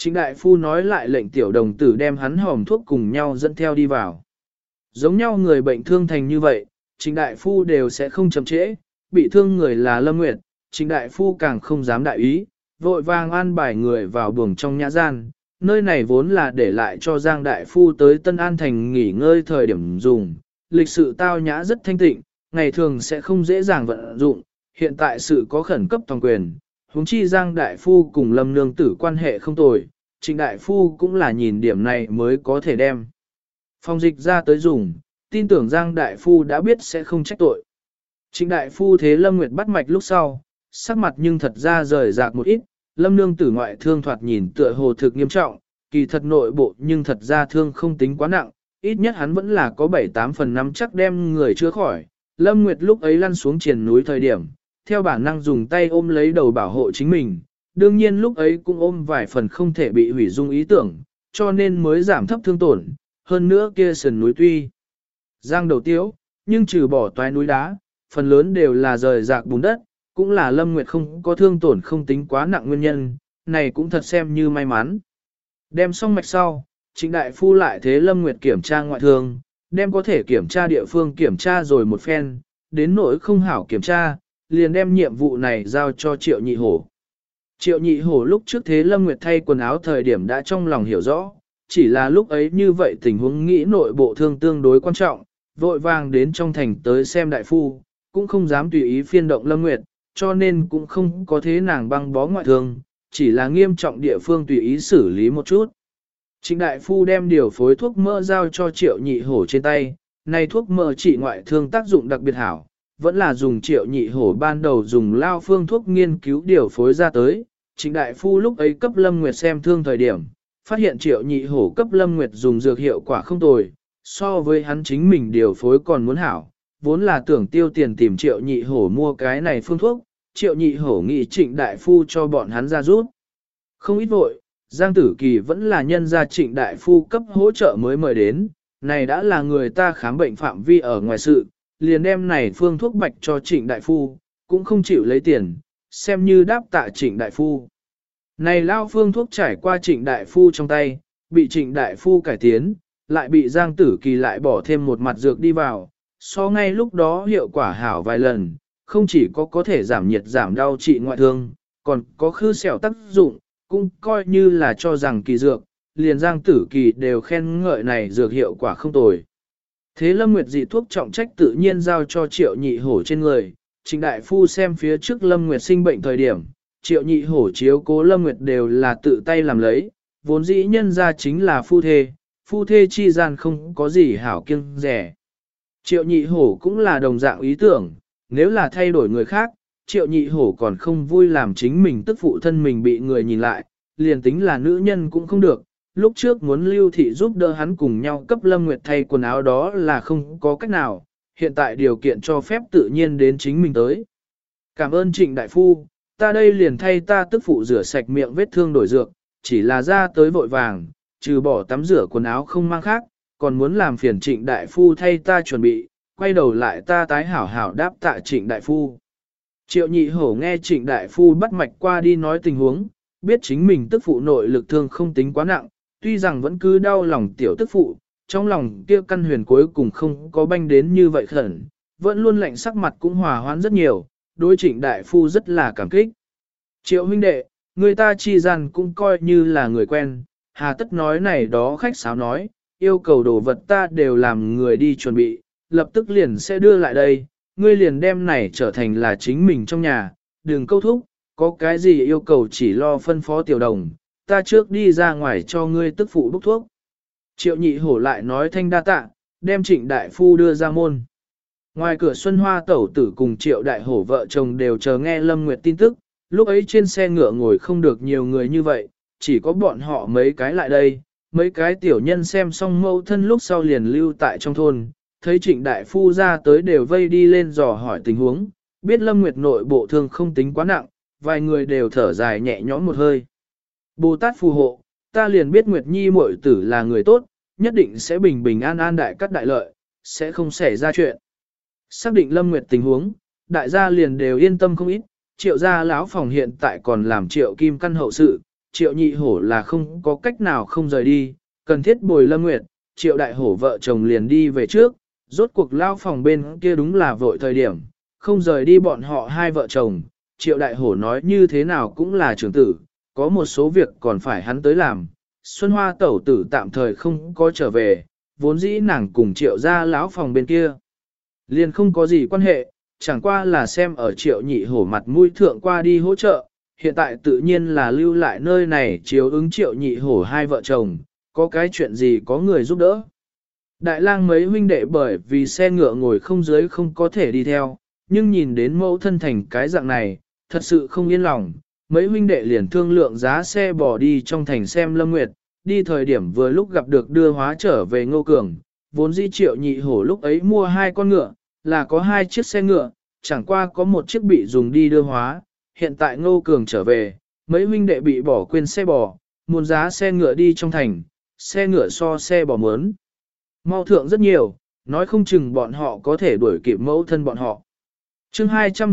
Trịnh đại phu nói lại lệnh tiểu đồng tử đem hắn hòm thuốc cùng nhau dẫn theo đi vào. Giống nhau người bệnh thương thành như vậy, trịnh đại phu đều sẽ không chậm trễ, bị thương người là Lâm Nguyệt, trịnh đại phu càng không dám đại ý, vội vàng an bài người vào buồng trong nhã gian, nơi này vốn là để lại cho Giang đại phu tới Tân An thành nghỉ ngơi thời điểm dùng, lịch sự tao nhã rất thanh tịnh, ngày thường sẽ không dễ dàng vận dụng, hiện tại sự có khẩn cấp toàn quyền, huống chi Giang đại phu cùng Lâm nương tử quan hệ không tồi, trịnh đại phu cũng là nhìn điểm này mới có thể đem phòng dịch ra tới dùng, tin tưởng Giang đại phu đã biết sẽ không trách tội. Trịnh đại phu thế Lâm Nguyệt bắt mạch lúc sau, sắc mặt nhưng thật ra rời rạc một ít, Lâm nương tử ngoại thương thoạt nhìn tựa hồ thực nghiêm trọng, kỳ thật nội bộ nhưng thật ra thương không tính quá nặng, ít nhất hắn vẫn là có 7-8 phần năm chắc đem người chữa khỏi. Lâm Nguyệt lúc ấy lăn xuống triền núi thời điểm, theo bản năng dùng tay ôm lấy đầu bảo hộ chính mình, đương nhiên lúc ấy cũng ôm vài phần không thể bị hủy dung ý tưởng, cho nên mới giảm thấp thương tổn, hơn nữa kia sườn núi tuy giang đầu tiếu, nhưng trừ bỏ toái núi đá, phần lớn đều là rời rạc bùn đất, cũng là Lâm Nguyệt không có thương tổn không tính quá nặng nguyên nhân, này cũng thật xem như may mắn. Đem xong mạch sau, Trịnh đại phu lại thế Lâm Nguyệt kiểm tra ngoại thương, đem có thể kiểm tra địa phương kiểm tra rồi một phen, đến nỗi không hảo kiểm tra, liền đem nhiệm vụ này giao cho Triệu Nhị Hổ. Triệu Nhị Hổ lúc trước thế Lâm Nguyệt thay quần áo thời điểm đã trong lòng hiểu rõ, chỉ là lúc ấy như vậy tình huống nghĩ nội bộ thương tương đối quan trọng, vội vàng đến trong thành tới xem đại phu, cũng không dám tùy ý phiên động Lâm Nguyệt, cho nên cũng không có thế nàng băng bó ngoại thương, chỉ là nghiêm trọng địa phương tùy ý xử lý một chút. Trịnh đại phu đem điều phối thuốc mỡ giao cho Triệu Nhị Hổ trên tay, này thuốc mỡ trị ngoại thương tác dụng đặc biệt hảo, vẫn là dùng Triệu Nhị Hổ ban đầu dùng lao phương thuốc nghiên cứu điều phối ra tới. Trịnh đại phu lúc ấy cấp Lâm Nguyệt xem thương thời điểm, phát hiện Triệu Nhị Hổ cấp Lâm Nguyệt dùng dược hiệu quả không tồi, so với hắn chính mình điều phối còn muốn hảo, vốn là tưởng tiêu tiền tìm Triệu Nhị Hổ mua cái này phương thuốc, Triệu Nhị Hổ nghĩ Trịnh đại phu cho bọn hắn ra rút. Không ít vội, Giang Tử Kỳ vẫn là nhân gia Trịnh đại phu cấp hỗ trợ mới mời đến, này đã là người ta khám bệnh phạm vi ở ngoài sự, liền đem này phương thuốc bạch cho Trịnh đại phu, cũng không chịu lấy tiền, xem như đáp tạ Trịnh đại phu. Này lao phương thuốc trải qua Trịnh đại phu trong tay, bị Trịnh đại phu cải tiến, lại bị Giang Tử Kỳ lại bỏ thêm một mặt dược đi vào, so ngay lúc đó hiệu quả hảo vài lần, không chỉ có thể giảm nhiệt giảm đau trị ngoại thương, còn có khư sẹo tác dụng, cũng coi như là cho rằng kỳ dược, liền Giang Tử Kỳ đều khen ngợi này dược hiệu quả không tồi. Thế Lâm Nguyệt dị thuốc trọng trách tự nhiên giao cho Triệu Nhị Hổ trên người, Trịnh đại phu xem phía trước Lâm Nguyệt sinh bệnh thời điểm, Triệu Nhị Hổ chiếu cố Lâm Nguyệt đều là tự tay làm lấy, vốn dĩ nhân ra chính là phu thê chi gian không có gì hảo kiêng rẻ. Triệu Nhị Hổ cũng là đồng dạng ý tưởng, nếu là thay đổi người khác, Triệu Nhị Hổ còn không vui làm chính mình tức phụ thân mình bị người nhìn lại, liền tính là nữ nhân cũng không được. Lúc trước muốn Lưu Thị giúp đỡ hắn cùng nhau cấp Lâm Nguyệt thay quần áo đó là không có cách nào, hiện tại điều kiện cho phép tự nhiên đến chính mình tới. Cảm ơn Trịnh đại phu, ta đây liền thay ta tức phụ rửa sạch miệng vết thương đổi dược, chỉ là ra tới vội vàng, trừ bỏ tắm rửa quần áo không mang khác, còn muốn làm phiền Trịnh đại phu thay ta chuẩn bị, quay đầu lại ta tái hảo hảo đáp tạ Trịnh đại phu. Triệu Nhị Hổ nghe Trịnh đại phu bắt mạch qua đi nói tình huống, biết chính mình tức phụ nội lực thương không tính quá nặng, tuy rằng vẫn cứ đau lòng tiểu tức phụ, trong lòng kia căn huyền cuối cùng không có banh đến như vậy khẩn, vẫn luôn lạnh sắc mặt cũng hòa hoãn rất nhiều, đối Trịnh đại phu rất là cảm kích. Triệu huynh đệ, người ta chi gian cũng coi như là người quen, hà tất nói này đó khách sáo nói, yêu cầu đồ vật ta đều làm người đi chuẩn bị, lập tức liền sẽ đưa lại đây, ngươi liền đem này trở thành là chính mình trong nhà, đừng câu thúc, có cái gì yêu cầu chỉ lo phân phó tiểu đồng, ta trước đi ra ngoài cho ngươi tức phụ bốc thuốc. Triệu Nhị Hổ lại nói thanh đa tạ, đem Trịnh đại phu đưa ra môn. Ngoài cửa Xuân Hoa tẩu tử cùng Triệu đại hổ vợ chồng đều chờ nghe Lâm Nguyệt tin tức, lúc ấy trên xe ngựa ngồi không được nhiều người như vậy, chỉ có bọn họ mấy cái lại đây, mấy cái tiểu nhân xem xong mâu thân lúc sau liền lưu tại trong thôn, thấy Trịnh đại phu ra tới đều vây đi lên dò hỏi tình huống, biết Lâm Nguyệt nội bộ thương không tính quá nặng, vài người đều thở dài nhẹ nhõm một hơi. Bồ Tát phù hộ, ta liền biết Nguyệt Nhi muội tử là người tốt, nhất định sẽ bình bình an an đại cắt đại lợi, sẽ không xảy ra chuyện. Xác định Lâm Nguyệt tình huống, đại gia liền đều yên tâm không ít, Triệu gia lão phòng hiện tại còn làm Triệu Kim căn hậu sự, triệu nhị hổ là không có cách nào không rời đi, cần thiết bồi Lâm Nguyệt, triệu đại hổ vợ chồng liền đi về trước, rốt cuộc lao phòng bên kia đúng là vội thời điểm, không rời đi bọn họ hai vợ chồng, triệu đại hổ nói như thế nào cũng là trưởng tử, có một số việc còn phải hắn tới làm. Xuân Hoa tẩu tử tạm thời không có trở về, vốn dĩ nàng cùng triệu ra lão phòng bên kia. Liền không có gì quan hệ, chẳng qua là xem ở triệu nhị hổ mặt mũi thượng qua đi hỗ trợ, hiện tại tự nhiên là lưu lại nơi này chiếu ứng triệu nhị hổ hai vợ chồng, có cái chuyện gì có người giúp đỡ. Đại lang mấy huynh đệ bởi vì xe ngựa ngồi không dưới không có thể đi theo, nhưng nhìn đến mẫu thân thành cái dạng này, thật sự không yên lòng. Mấy huynh đệ liền thương lượng giá xe bỏ đi trong thành xem Lâm Nguyệt, đi thời điểm vừa lúc gặp được đưa hóa trở về Ngô Cường, vốn dĩ triệu nhị hổ lúc ấy mua hai con ngựa, là có hai chiếc xe ngựa, chẳng qua có một chiếc bị dùng đi đưa hóa, hiện tại Ngô Cường trở về, mấy huynh đệ bị bỏ quên xe bò, muốn giá xe ngựa đi trong thành, xe ngựa so xe bò mướn. Mau thượng rất nhiều, nói không chừng bọn họ có thể đuổi kịp mẫu thân bọn họ. chương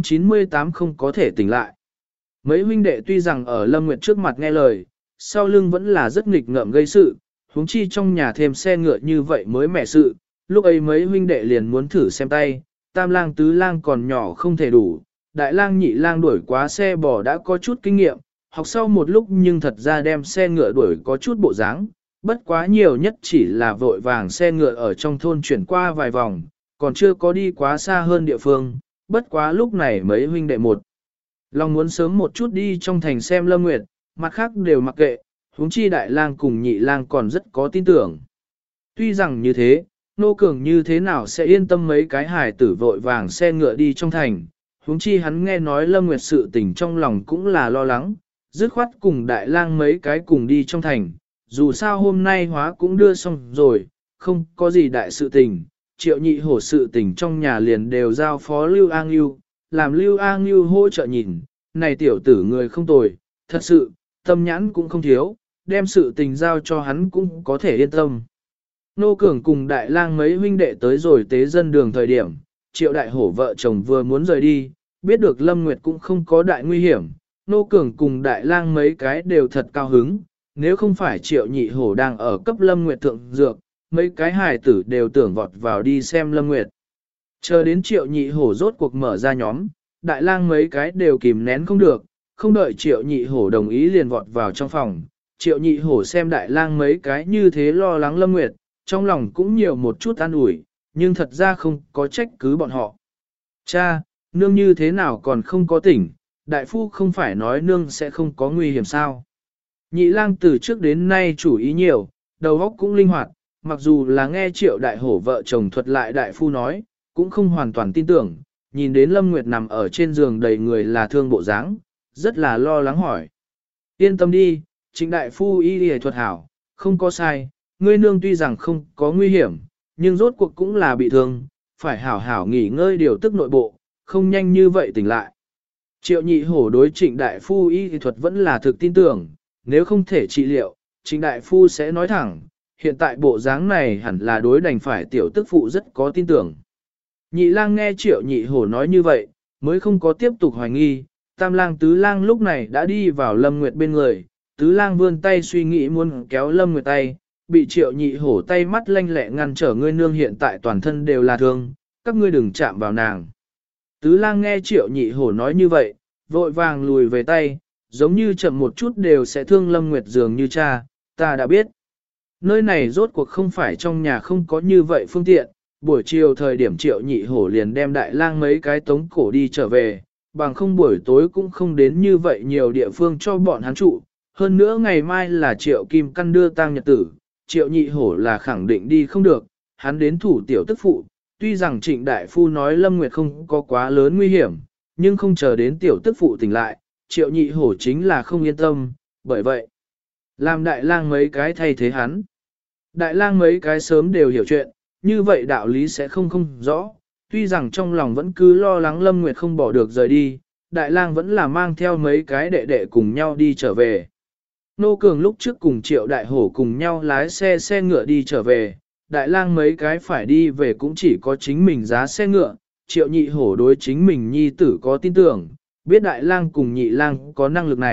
298 không có thể tỉnh lại. Mấy huynh đệ tuy rằng ở Lâm Nguyệt trước mặt nghe lời, sau lưng vẫn là rất nghịch ngợm gây sự, huống chi trong nhà thêm xe ngựa như vậy mới mẻ sự, lúc ấy mấy huynh đệ liền muốn thử xem tay, tam lang tứ lang còn nhỏ không thể đủ, đại lang nhị lang đuổi quá xe bò đã có chút kinh nghiệm, học sau một lúc nhưng thật ra đem xe ngựa đuổi có chút bộ dáng, bất quá nhiều nhất chỉ là vội vàng xe ngựa ở trong thôn chuyển qua vài vòng, còn chưa có đi quá xa hơn địa phương, bất quá lúc này mấy huynh đệ một. Lòng muốn sớm một chút đi trong thành xem Lâm Nguyệt, mặt khác đều mặc kệ, huống chi đại lang cùng nhị lang còn rất có tin tưởng. Tuy rằng như thế, Nô Cường như thế nào sẽ yên tâm mấy cái hài tử vội vàng xe ngựa đi trong thành, huống chi hắn nghe nói Lâm Nguyệt sự tình trong lòng cũng là lo lắng, dứt khoát cùng đại lang mấy cái cùng đi trong thành, dù sao hôm nay hóa cũng đưa xong rồi, không có gì đại sự tình, triệu nhị hổ sự tình trong nhà liền đều giao phó Lưu An Lưu, làm Lưu An Lưu hỗ trợ nhìn, này tiểu tử người không tồi, thật sự, tâm nhãn cũng không thiếu, đem sự tình giao cho hắn cũng có thể yên tâm. Nô Cường cùng đại lang mấy huynh đệ tới rồi tế dân đường thời điểm, triệu đại hổ vợ chồng vừa muốn rời đi, biết được Lâm Nguyệt cũng không có đại nguy hiểm, Nô Cường cùng đại lang mấy cái đều thật cao hứng, nếu không phải triệu nhị hổ đang ở cấp Lâm Nguyệt thượng dược, mấy cái hài tử đều tưởng vọt vào đi xem Lâm Nguyệt. Chờ đến triệu nhị hổ rốt cuộc mở ra nhóm, đại lang mấy cái đều kìm nén không được, không đợi triệu nhị hổ đồng ý liền vọt vào trong phòng. Triệu nhị hổ xem đại lang mấy cái như thế lo lắng Lâm Nguyệt, trong lòng cũng nhiều một chút an ủi, nhưng thật ra không có trách cứ bọn họ. Cha, nương như thế nào còn không có tỉnh, đại phu không phải nói nương sẽ không có nguy hiểm sao. Nhị lang từ trước đến nay chủ ý nhiều, đầu óc cũng linh hoạt, mặc dù là nghe triệu đại hổ vợ chồng thuật lại đại phu nói, cũng không hoàn toàn tin tưởng, nhìn đến Lâm Nguyệt nằm ở trên giường đầy người là thương bộ dáng, rất là lo lắng hỏi. Yên tâm đi, Trịnh đại phu y y thuật hảo, không có sai, ngươi nương tuy rằng không có nguy hiểm, nhưng rốt cuộc cũng là bị thương, phải hảo hảo nghỉ ngơi điều tức nội bộ, không nhanh như vậy tỉnh lại. Triệu nhị hổ đối Trịnh đại phu y y thuật vẫn là thực tin tưởng, nếu không thể trị liệu, Trịnh đại phu sẽ nói thẳng, hiện tại bộ dáng này hẳn là đối đành phải tiểu tức phụ rất có tin tưởng. Nhị lang nghe triệu nhị hổ nói như vậy, mới không có tiếp tục hoài nghi, tam lang tứ lang lúc này đã đi vào Lâm Nguyệt bên người, tứ lang vươn tay suy nghĩ muốn kéo Lâm Nguyệt tay, bị triệu nhị hổ tay mắt lanh lẹ ngăn trở ngươi nương hiện tại toàn thân đều là thương, các ngươi đừng chạm vào nàng. Tứ lang nghe triệu nhị hổ nói như vậy, vội vàng lùi về tay, giống như chậm một chút đều sẽ thương Lâm Nguyệt dường như cha, ta đã biết. Nơi này rốt cuộc không phải trong nhà không có như vậy phương tiện, buổi chiều thời điểm triệu nhị hổ liền đem đại lang mấy cái tống cổ đi trở về, bằng không buổi tối cũng không đến như vậy nhiều địa phương cho bọn hắn trụ. Hơn nữa ngày mai là triệu kim căn đưa tang nhật tử, triệu nhị hổ là khẳng định đi không được, hắn đến thủ tiểu tức phụ. Tuy rằng trịnh đại phu nói Lâm Nguyệt không có quá lớn nguy hiểm, nhưng không chờ đến tiểu tức phụ tỉnh lại, triệu nhị hổ chính là không yên tâm, bởi vậy, làm đại lang mấy cái thay thế hắn. Đại lang mấy cái sớm đều hiểu chuyện, như vậy đạo lý sẽ không rõ, tuy rằng trong lòng vẫn cứ lo lắng Lâm Nguyệt không bỏ được rời đi, đại lang vẫn là mang theo mấy cái đệ đệ cùng nhau đi trở về. Nô Cường lúc trước cùng triệu đại hổ cùng nhau lái xe ngựa đi trở về, đại lang mấy cái phải đi về cũng chỉ có chính mình giá xe ngựa, triệu nhị hổ đối chính mình nhi tử có tin tưởng, biết đại lang cùng nhị lang có năng lực này,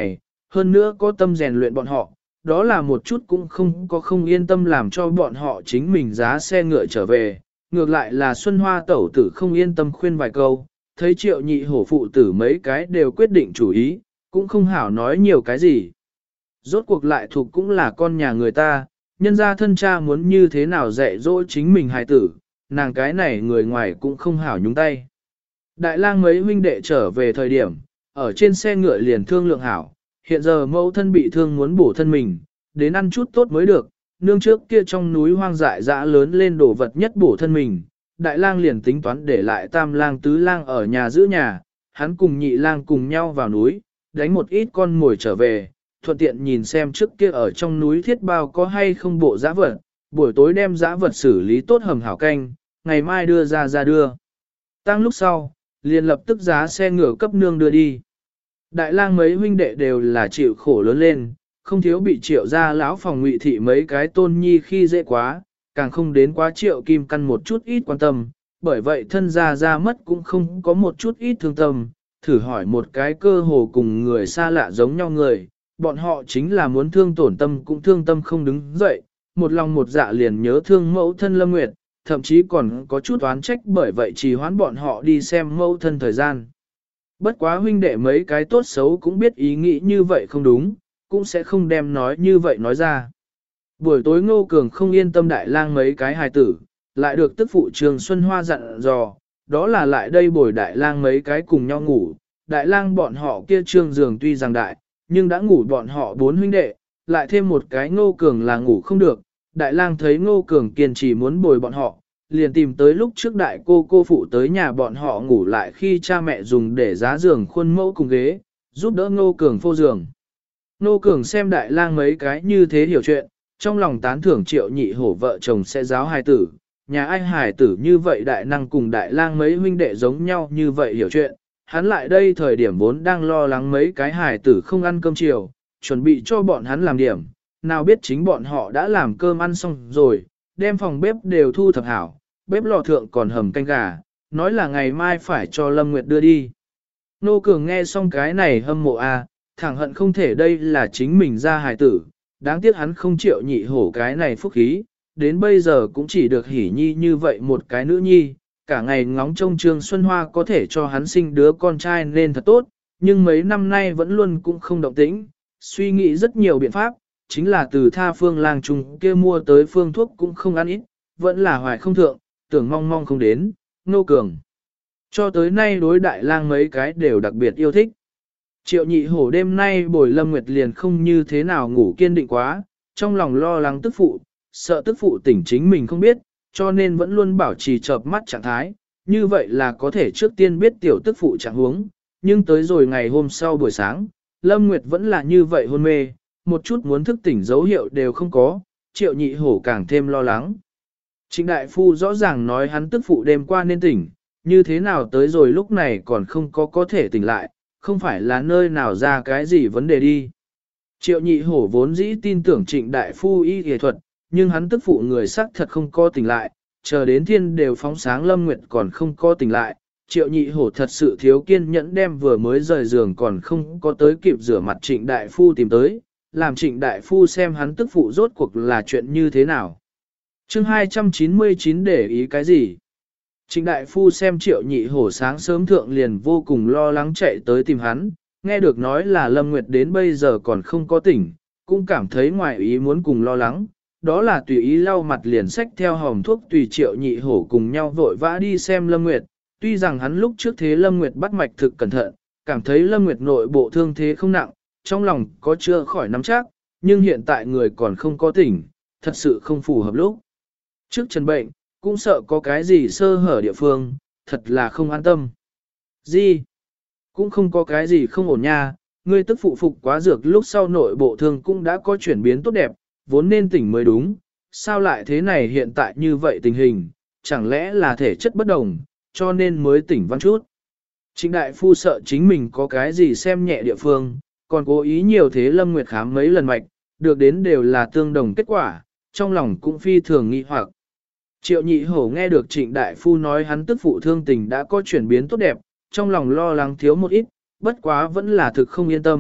hơn nữa có tâm rèn luyện bọn họ, đó là một chút cũng không yên tâm làm cho bọn họ chính mình giá xe ngựa trở về, ngược lại là Xuân Hoa tẩu tử không yên tâm khuyên vài câu, thấy Triệu Nhị Hổ phụ tử mấy cái đều quyết định chủ ý, cũng không hảo nói nhiều cái gì. Rốt cuộc lại thuộc cũng là con nhà người ta, nhân ra thân cha muốn như thế nào dạy dỗ chính mình hài tử, nàng cái này người ngoài cũng không hảo nhúng tay. Đại lang mấy huynh đệ trở về thời điểm, ở trên xe ngựa liền thương lượng hảo, hiện giờ mẫu thân bị thương muốn bổ thân mình, đến ăn chút tốt mới được, nương trước kia trong núi hoang dại dã lớn lên đồ vật nhất bổ thân mình. Đại lang liền tính toán để lại tam lang tứ lang ở nhà giữ nhà, hắn cùng nhị lang cùng nhau vào núi, đánh một ít con mồi trở về, thuận tiện nhìn xem trước kia ở trong núi thiết bao có hay không bộ dã vật, buổi tối đem dã vật xử lý tốt hầm hảo canh, ngày mai đưa ra đưa. Tăng lúc sau, liền lập tức giá xe ngựa cấp nương đưa đi. Đại lang mấy huynh đệ đều là chịu khổ lớn lên, không thiếu bị Triệu gia lão phòng ngụy thị mấy cái tôn nhi khi dễ quá, càng không đến quá Triệu Kim Căn một chút ít quan tâm, bởi vậy thân gia ra mất cũng không có một chút ít thương tâm, thử hỏi một cái cơ hồ cùng người xa lạ giống nhau người, bọn họ chính là muốn thương tổn tâm cũng thương tâm không đứng dậy, một lòng một dạ liền nhớ thương mẫu thân Lâm Nguyệt, thậm chí còn có chút oán trách bởi vậy trì hoãn bọn họ đi xem mẫu thân thời gian. Bất quá huynh đệ mấy cái tốt xấu cũng biết ý nghĩ như vậy không đúng, cũng sẽ không đem nói như vậy nói ra. Buổi tối Ngô Cường không yên tâm đại lang mấy cái hài tử, lại được tức phụ Trường Xuân Hoa dặn dò, đó là lại đây bồi đại lang mấy cái cùng nhau ngủ. Đại lang bọn họ kia trương giường tuy rằng đại, nhưng đã ngủ bọn họ 4 huynh đệ, lại thêm một cái Ngô Cường là ngủ không được. Đại lang thấy Ngô Cường kiên trì muốn bồi bọn họ, liền tìm tới lúc trước đại cô phụ tới nhà bọn họ ngủ lại khi cha mẹ dùng để giá giường khuôn mẫu cùng ghế, giúp đỡ Ngô Cường phô giường. Ngô Cường xem đại lang mấy cái như thế hiểu chuyện, trong lòng tán thưởng Triệu Nhị Hổ vợ chồng sẽ giáo hài tử, nhà ai hài tử như vậy đại năng cùng đại lang mấy huynh đệ giống nhau như vậy hiểu chuyện, hắn lại đây thời điểm vốn đang lo lắng mấy cái hài tử không ăn cơm chiều, chuẩn bị cho bọn hắn làm điểm, nào biết chính bọn họ đã làm cơm ăn xong rồi, đem phòng bếp đều thu thập hảo, bếp lò thượng còn hầm canh gà, nói là ngày mai phải cho Lâm Nguyệt đưa đi. Nô Cường nghe xong cái này hâm mộ a, thẳng hận không thể đây là chính mình ra hài tử, đáng tiếc hắn không chịu Nhị Hổ cái này phúc khí, đến bây giờ cũng chỉ được hỉ nhi như vậy một cái nữ nhi, cả ngày ngóng trông Trương Xuân Hoa có thể cho hắn sinh đứa con trai nên thật tốt, nhưng mấy năm nay vẫn luôn cũng không động tĩnh, suy nghĩ rất nhiều biện pháp, chính là từ tha phương lang trùng kia mua tới phương thuốc cũng không ăn ít, vẫn là hoài không thượng, tưởng mong mong không đến, Nô Cường. Cho tới nay đối đại lang mấy cái đều đặc biệt yêu thích. Triệu Nhị Hổ đêm nay bồi Lâm Nguyệt liền không như thế nào ngủ kiên định quá, trong lòng lo lắng tức phụ, sợ tức phụ tỉnh chính mình không biết, cho nên vẫn luôn bảo trì chợp mắt trạng thái, như vậy là có thể trước tiên biết tiểu tức phụ trạng huống, nhưng tới rồi ngày hôm sau buổi sáng, Lâm Nguyệt vẫn là như vậy hôn mê, một chút muốn thức tỉnh dấu hiệu đều không có, Triệu Nhị Hổ càng thêm lo lắng. Trịnh Đại Phu rõ ràng nói hắn tức phụ đêm qua nên tỉnh, như thế nào tới rồi lúc này còn không có thể tỉnh lại, không phải là nơi nào ra cái gì vấn đề đi. Triệu Nhị Hổ vốn dĩ tin tưởng Trịnh Đại Phu y y thuật, nhưng hắn tức phụ người sắc thật không có tỉnh lại, chờ đến thiên đều phóng sáng Lâm Nguyệt còn không có tỉnh lại. Triệu Nhị Hổ thật sự thiếu kiên nhẫn đem vừa mới rời giường còn không có tới kịp rửa mặt Trịnh Đại Phu tìm tới, làm Trịnh Đại Phu xem hắn tức phụ rốt cuộc là chuyện như thế nào. Chương 299 để ý cái gì? Trịnh Đại Phu xem Triệu Nhị Hổ sáng sớm thượng liền vô cùng lo lắng chạy tới tìm hắn, nghe được nói là Lâm Nguyệt đến bây giờ còn không có tỉnh, cũng cảm thấy ngoài ý muốn cùng lo lắng, đó là tùy ý lau mặt liền xách theo hòm thuốc tùy Triệu Nhị Hổ cùng nhau vội vã đi xem Lâm Nguyệt, tuy rằng hắn lúc trước thế Lâm Nguyệt bắt mạch thực cẩn thận, cảm thấy Lâm Nguyệt nội bộ thương thế không nặng, trong lòng có chưa khỏi nắm chắc, nhưng hiện tại người còn không có tỉnh, thật sự không phù hợp lúc. Trước trần bệnh, cũng sợ có cái gì sơ hở địa phương, thật là không an tâm. Gì? Cũng không có cái gì không ổn nha, ngươi tức phụ phục quá dược lúc sau nội bộ thương cũng đã có chuyển biến tốt đẹp, vốn nên tỉnh mới đúng, sao lại thế này hiện tại như vậy tình hình, chẳng lẽ là thể chất bất đồng, cho nên mới tỉnh văn chút. Trịnh Đại Phu sợ chính mình có cái gì xem nhẹ địa phương, còn cố ý nhiều thế Lâm Nguyệt khám mấy lần mạch, được đến đều là tương đồng kết quả, trong lòng cũng phi thường nghi hoặc. Triệu Nhị Hổ nghe được Trịnh Đại Phu nói hắn tức phụ thương tình đã có chuyển biến tốt đẹp, trong lòng lo lắng thiếu một ít, bất quá vẫn là thực không yên tâm,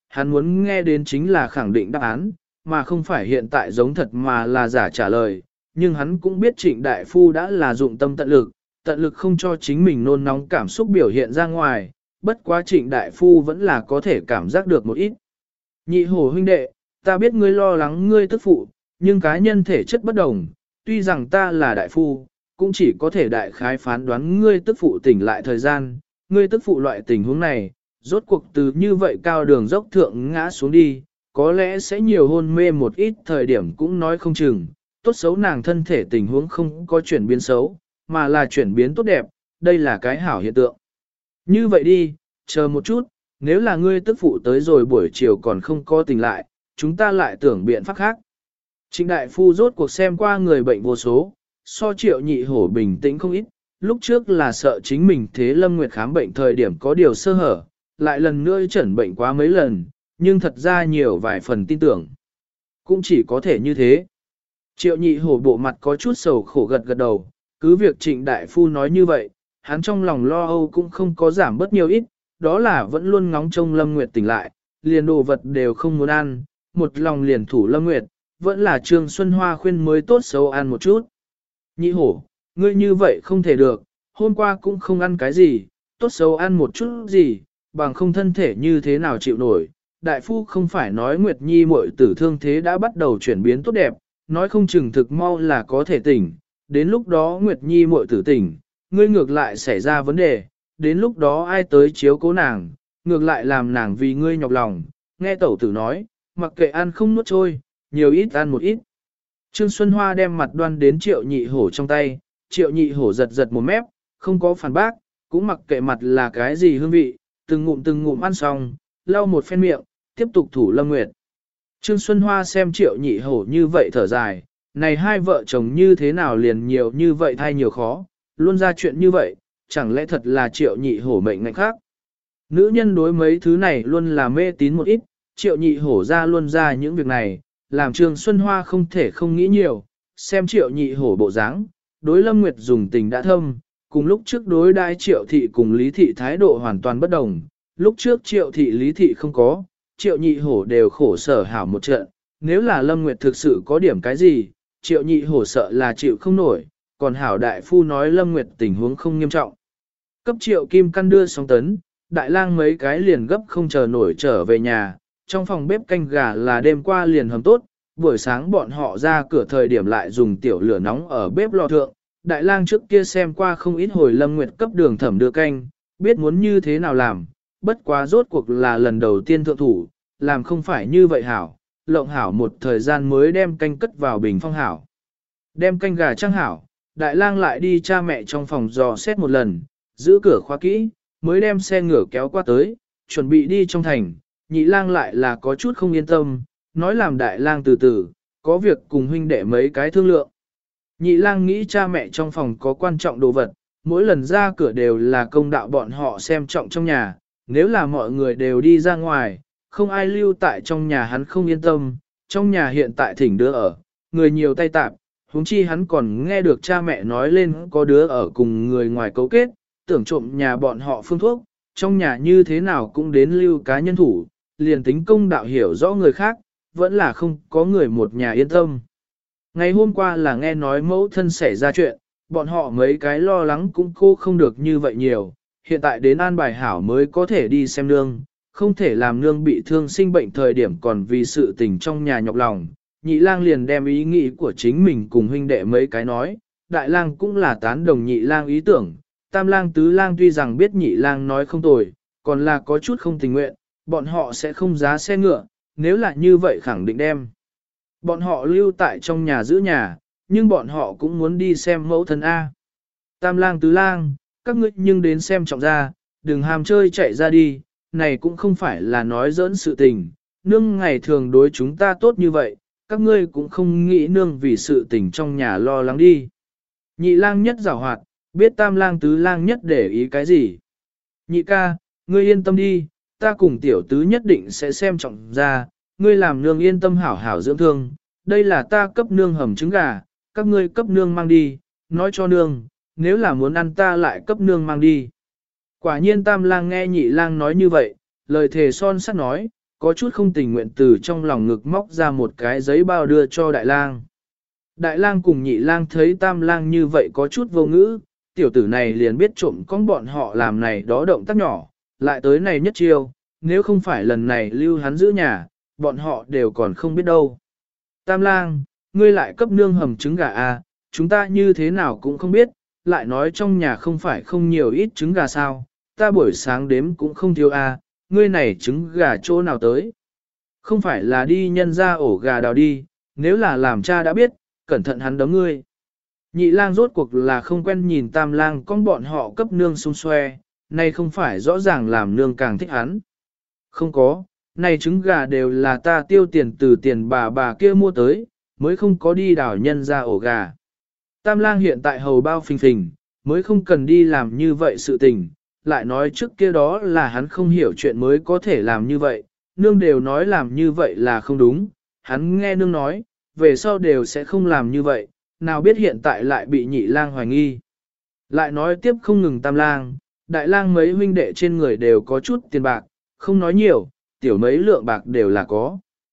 hắn muốn nghe đến chính là khẳng định đáp án, mà không phải hiện tại giống thật mà là giả trả lời, nhưng hắn cũng biết Trịnh Đại Phu đã là dụng tâm tận lực không cho chính mình nôn nóng cảm xúc biểu hiện ra ngoài, bất quá Trịnh Đại Phu vẫn là có thể cảm giác được một ít. Nhị hổ huynh đệ, ta biết ngươi lo lắng ngươi tức phụ, nhưng cá nhân thể chất bất đồng, tuy rằng ta là đại phu, cũng chỉ có thể đại khái phán đoán ngươi tức phụ tỉnh lại thời gian, ngươi tức phụ loại tình huống này, rốt cuộc từ như vậy cao đường dốc thượng ngã xuống đi, có lẽ sẽ nhiều hôn mê một ít thời điểm cũng nói không chừng, tốt xấu nàng thân thể tình huống không có chuyển biến xấu, mà là chuyển biến tốt đẹp, đây là cái hảo hiện tượng. Như vậy đi, chờ một chút, nếu là ngươi tức phụ tới rồi buổi chiều còn không có tỉnh lại, chúng ta lại tưởng biện pháp khác. Trịnh đại phu rốt cuộc xem qua người bệnh vô số, so Triệu Nhị Hổ bình tĩnh không ít, lúc trước là sợ chính mình thế Lâm Nguyệt khám bệnh thời điểm có điều sơ hở, lại lần nữa chẩn bệnh quá mấy lần, nhưng thật ra nhiều vài phần tin tưởng. Cũng chỉ có thể như thế. Triệu Nhị Hổ bộ mặt có chút sầu khổ gật gật đầu, cứ việc Trịnh đại phu nói như vậy, hắn trong lòng lo âu cũng không có giảm bớt nhiều ít, đó là vẫn luôn ngóng trông Lâm Nguyệt tỉnh lại, liền đồ vật đều không muốn ăn, một lòng liền thủ Lâm Nguyệt, vẫn là Trương Xuân Hoa khuyên mới tốt xấu ăn một chút. Nhị hổ, ngươi như vậy không thể được, hôm qua cũng không ăn cái gì, tốt xấu ăn một chút gì, bằng không thân thể như thế nào chịu nổi. Đại phu không phải nói Nguyệt Nhi muội tử thương thế đã bắt đầu chuyển biến tốt đẹp, nói không chừng thực mau là có thể tỉnh, đến lúc đó Nguyệt Nhi muội tử tỉnh, ngươi ngược lại xảy ra vấn đề, đến lúc đó ai tới chiếu cố nàng, ngược lại làm nàng vì ngươi nhọc lòng, nghe tẩu tử nói, mặc kệ ăn không nuốt trôi, nhiều ít ăn một ít. Trương Xuân Hoa đem mặt đoan đến Triệu Nhị Hổ trong tay, Triệu Nhị Hổ giật giật một mép, không có phản bác, cũng mặc kệ mặt là cái gì hương vị, từng ngụm ăn xong, lau một phen miệng, tiếp tục thủ Lâm Nguyệt. Trương Xuân Hoa xem Triệu Nhị Hổ như vậy thở dài, này hai vợ chồng như thế nào liền nhiều như vậy thay nhiều khó, luôn ra chuyện như vậy, chẳng lẽ thật là Triệu Nhị Hổ mệnh ngạnh khác. Nữ nhân đối mấy thứ này luôn là mê tín một ít, Triệu Nhị Hổ ra luôn ra những việc này, làm Trương Xuân Hoa không thể không nghĩ nhiều, xem Triệu Nhị Hổ bộ dáng, đối Lâm Nguyệt dùng tình đã thâm, cùng lúc trước đối đai Triệu Thị cùng Lý Thị thái độ hoàn toàn bất đồng, lúc trước Triệu Thị Lý Thị không có, Triệu Nhị Hổ đều khổ sở hảo một trận, nếu là Lâm Nguyệt thực sự có điểm cái gì, Triệu Nhị Hổ sợ là chịu không nổi, còn hảo đại phu nói Lâm Nguyệt tình huống không nghiêm trọng. Cấp Triệu Kim Căn đưa xong tấn, đại lang mấy cái liền gấp không chờ nổi trở về nhà, trong phòng bếp canh gà là đêm qua liền hầm tốt, buổi sáng bọn họ ra cửa thời điểm lại dùng tiểu lửa nóng ở bếp lò thượng. Đại lang trước kia xem qua không ít hồi Lâm Nguyệt cấp Đường Thẩm đưa canh, biết muốn như thế nào làm, bất quá rốt cuộc là lần đầu tiên thượng thủ, làm không phải như vậy hảo, lộng hảo một thời gian mới đem canh cất vào bình phong hảo. Đem canh gà trang hảo, đại lang lại đi cha mẹ trong phòng dò xét một lần, giữ cửa khóa kỹ, mới đem xe ngựa kéo qua tới, chuẩn bị đi trong thành. Nhị lang lại là có chút không yên tâm, nói làm đại lang từ từ, có việc cùng huynh đệ mấy cái thương lượng. Nhị lang nghĩ cha mẹ trong phòng có quan trọng đồ vật, mỗi lần ra cửa đều là công đạo bọn họ xem trọng trong nhà, nếu là mọi người đều đi ra ngoài, không ai lưu tại trong nhà hắn không yên tâm, trong nhà hiện tại thỉnh đứa ở, người nhiều tay tạp, huống chi hắn còn nghe được cha mẹ nói lên có đứa ở cùng người ngoài cấu kết, tưởng trộm nhà bọn họ phương thuốc, trong nhà như thế nào cũng đến lưu cá nhân thủ, liền tính công đạo hiểu rõ người khác, vẫn là không có người một nhà yên tâm. Ngày hôm qua là nghe nói mẫu thân xảy ra chuyện, bọn họ mấy cái lo lắng cũng cô không được như vậy nhiều, hiện tại đến an bài hảo mới có thể đi xem nương, không thể làm nương bị thương sinh bệnh thời điểm còn vì sự tình trong nhà nhọc lòng. Nhị lang liền đem ý nghĩ của chính mình cùng huynh đệ mấy cái nói, đại lang cũng là tán đồng nhị lang ý tưởng, tam lang tứ lang tuy rằng biết nhị lang nói không tồi, còn là có chút không tình nguyện, bọn họ sẽ không giá xe ngựa, nếu là như vậy khẳng định đem. Bọn họ lưu tại trong nhà giữ nhà, nhưng bọn họ cũng muốn đi xem mẫu thân A. Tam lang tứ lang, các ngươi nhưng đến xem trọng ra, đừng ham chơi chạy ra đi, này cũng không phải là nói giỡn sự tình, nương ngày thường đối chúng ta tốt như vậy, các ngươi cũng không nghĩ nương vì sự tình trong nhà lo lắng đi. Nhị lang nhất giảo hoạt, biết tam lang tứ lang nhất để ý cái gì. Nhị ca, ngươi yên tâm đi, ta cùng tiểu tứ nhất định sẽ xem trọng ra, ngươi làm nương yên tâm hảo hảo dưỡng thương, đây là ta cấp nương hầm trứng gà, các ngươi cấp nương mang đi, nói cho nương, nếu là muốn ăn ta lại cấp nương mang đi. Quả nhiên tam lang nghe nhị lang nói như vậy, lời thề son sắt nói, có chút không tình nguyện từ trong lòng ngực móc ra một cái giấy bao đưa cho đại lang. Đại lang cùng nhị lang thấy tam lang như vậy có chút vô ngữ, tiểu tử này liền biết trộm con bọn họ làm này đó động tác nhỏ, lại tới này nhất chiêu, nếu không phải lần này lưu hắn giữ nhà, bọn họ đều còn không biết đâu. Tam lang, ngươi lại cấp nương hầm trứng gà à, chúng ta như thế nào cũng không biết, lại nói trong nhà không phải không nhiều ít trứng gà sao, ta buổi sáng đếm cũng không thiếu à, ngươi này trứng gà chỗ nào tới. Không phải là đi nhân ra ổ gà đào đi, nếu là làm cha đã biết, cẩn thận hắn đấm ngươi. Nhị lang rốt cuộc là không quen nhìn tam lang con bọn họ cấp nương xung xoe, này không phải rõ ràng làm nương càng thích hắn. Không có, này trứng gà đều là ta tiêu tiền từ tiền bà kia mua tới, mới không có đi đào nhân ra ổ gà. Tam lang hiện tại hầu bao phình phình, mới không cần đi làm như vậy sự tình, lại nói trước kia đó là hắn không hiểu chuyện mới có thể làm như vậy, nương đều nói làm như vậy là không đúng, hắn nghe nương nói, về sau đều sẽ không làm như vậy, nào biết hiện tại lại bị nhị lang hoài nghi. Lại nói tiếp không ngừng tam lang, đại lang mấy huynh đệ trên người đều có chút tiền bạc, không nói nhiều, tiểu mấy lượng bạc đều là có.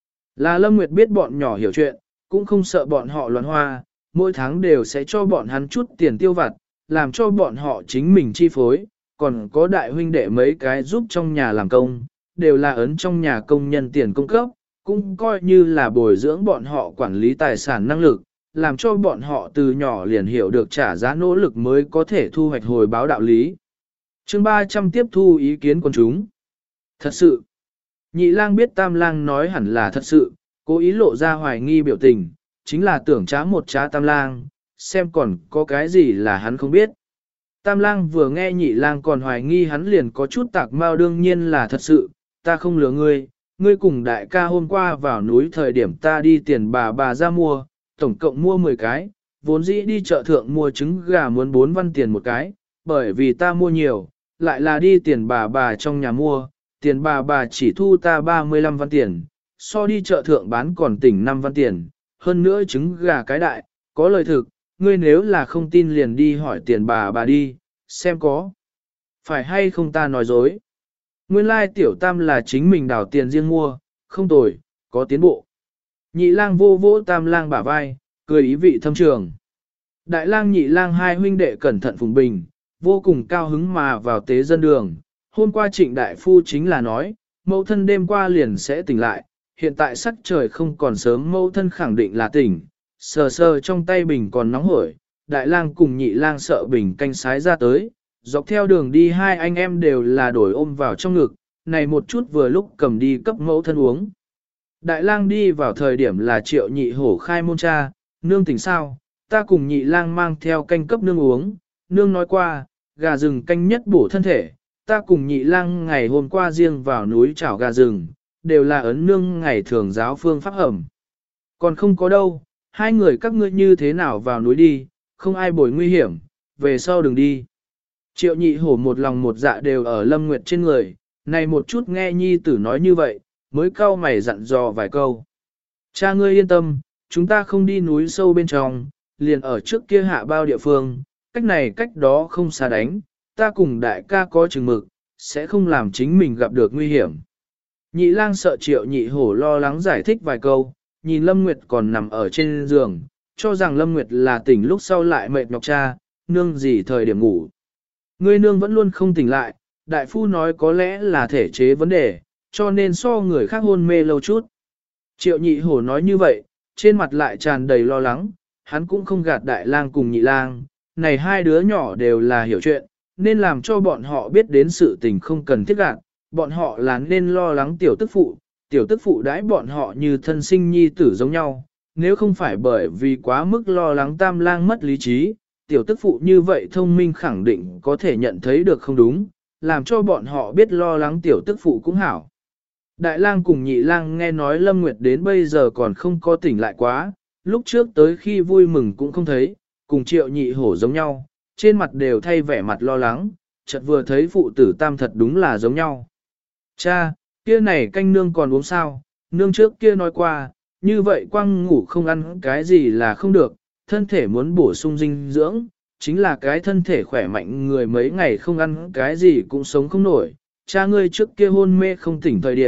Là Lâm Nguyệt biết bọn nhỏ hiểu chuyện, cũng không sợ bọn họ loạn hoa, mỗi tháng đều sẽ cho bọn hắn chút tiền tiêu vặt, làm cho bọn họ chính mình chi phối, còn có đại huynh đệ mấy cái giúp trong nhà làm công, đều là ấn trong nhà công nhân tiền công cấp, cũng coi như là bồi dưỡng bọn họ quản lý tài sản năng lực, làm cho bọn họ từ nhỏ liền hiểu được trả giá nỗ lực mới có thể thu hoạch hồi báo đạo lý. Chương 300 tiếp thu ý kiến của chúng. Thật sự, nhị lang biết tam lang nói hẳn là thật sự, cố ý lộ ra hoài nghi biểu tình, chính là tưởng trá một trá tam lang, xem còn có cái gì là hắn không biết. Tam lang vừa nghe nhị lang còn hoài nghi hắn liền có chút tạc mau, đương nhiên là thật sự, ta không lừa ngươi, ngươi cùng đại ca hôm qua vào núi thời điểm ta đi tiền bà ra mua, tổng cộng mua 10 cái, vốn dĩ đi chợ thượng mua trứng gà muốn 4 văn tiền một cái, bởi vì ta mua nhiều, lại là đi tiền bà trong nhà mua, tiền bà chỉ thu ta 35 văn tiền, so đi chợ thượng bán còn tỉnh 5 văn tiền, hơn nữa trứng gà cái đại, có lời thực, ngươi nếu là không tin liền đi hỏi tiền bà đi, xem có phải hay không ta nói dối. Nguyên lai tiểu tam là chính mình đào tiền riêng mua, không tồi, có tiến bộ. Nhị lang vô vỗ tam lang bả vai, cười ý vị thâm trường. Đại lang nhị lang hai huynh đệ cẩn thận phùng bình, vô cùng cao hứng mà vào tế dân đường. Hôm qua trịnh đại phu chính là nói, mẫu thân đêm qua liền sẽ tỉnh lại, hiện tại sắc trời không còn sớm, mẫu thân khẳng định là tỉnh, sờ sờ trong tay bình còn nóng hổi, đại lang cùng nhị lang sợ bình canh sái ra tới, dọc theo đường đi hai anh em đều là đổi ôm vào trong ngực, này một chút vừa lúc cầm đi cấp mẫu thân uống. Đại lang đi vào thời điểm là Triệu Nhị Hổ khai môn cha, nương tỉnh sao, ta cùng nhị lang mang theo canh cấp nương uống, nương nói qua, gà rừng canh nhất bổ thân thể, ta cùng nhị lang ngày hôm qua riêng vào núi chảo gà rừng, đều là ấn nương ngày thường giáo phương pháp hầm. Còn không có đâu, hai người các ngươi như thế nào vào núi đi, không ai bồi nguy hiểm, về sau đừng đi. Triệu Nhị Hổ một lòng một dạ đều ở Lâm Nguyệt trên người, này một chút nghe nhi tử nói như vậy, mới cau mày dặn dò vài câu. Cha ngươi yên tâm, chúng ta không đi núi sâu bên trong, liền ở trước kia hạ bao địa phương, cách này cách đó không xa đánh, ta cùng đại ca có chừng mực, sẽ không làm chính mình gặp được nguy hiểm. Nhị lang sợ Triệu Nhị Hổ lo lắng giải thích vài câu, nhìn Lâm Nguyệt còn nằm ở trên giường, cho rằng Lâm Nguyệt là tỉnh lúc sau lại mệt nhọc cha, nương gì thời điểm ngủ. Ngươi nương vẫn luôn không tỉnh lại, đại phu nói có lẽ là thể chế vấn đề, cho nên so người khác hôn mê lâu chút. Triệu Nhị Hổ nói như vậy, trên mặt lại tràn đầy lo lắng, hắn cũng không gạt đại lang cùng nhị lang, này hai đứa nhỏ đều là hiểu chuyện, nên làm cho bọn họ biết đến sự tình không cần thiết gạt, bọn họ là nên lo lắng tiểu tức phụ đãi bọn họ như thân sinh nhi tử giống nhau, nếu không phải bởi vì quá mức lo lắng tam lang mất lý trí, tiểu tức phụ như vậy thông minh khẳng định có thể nhận thấy được không đúng, làm cho bọn họ biết lo lắng tiểu tức phụ cũng hảo. Đại lang cùng nhị lang nghe nói Lâm Nguyệt đến bây giờ còn không có tỉnh lại quá, lúc trước tới khi vui mừng cũng không thấy, cùng Triệu Nhị Hổ giống nhau, trên mặt đều thay vẻ mặt lo lắng, chợt vừa thấy phụ tử tam thật đúng là giống nhau. Cha, kia này canh nương còn uống sao, nương trước kia nói qua, như vậy quăng ngủ không ăn cái gì là không được, thân thể muốn bổ sung dinh dưỡng, chính là cái thân thể khỏe mạnh người mấy ngày không ăn cái gì cũng sống không nổi. Cha ngươi trước kia hôn mê không tỉnh thời điểm,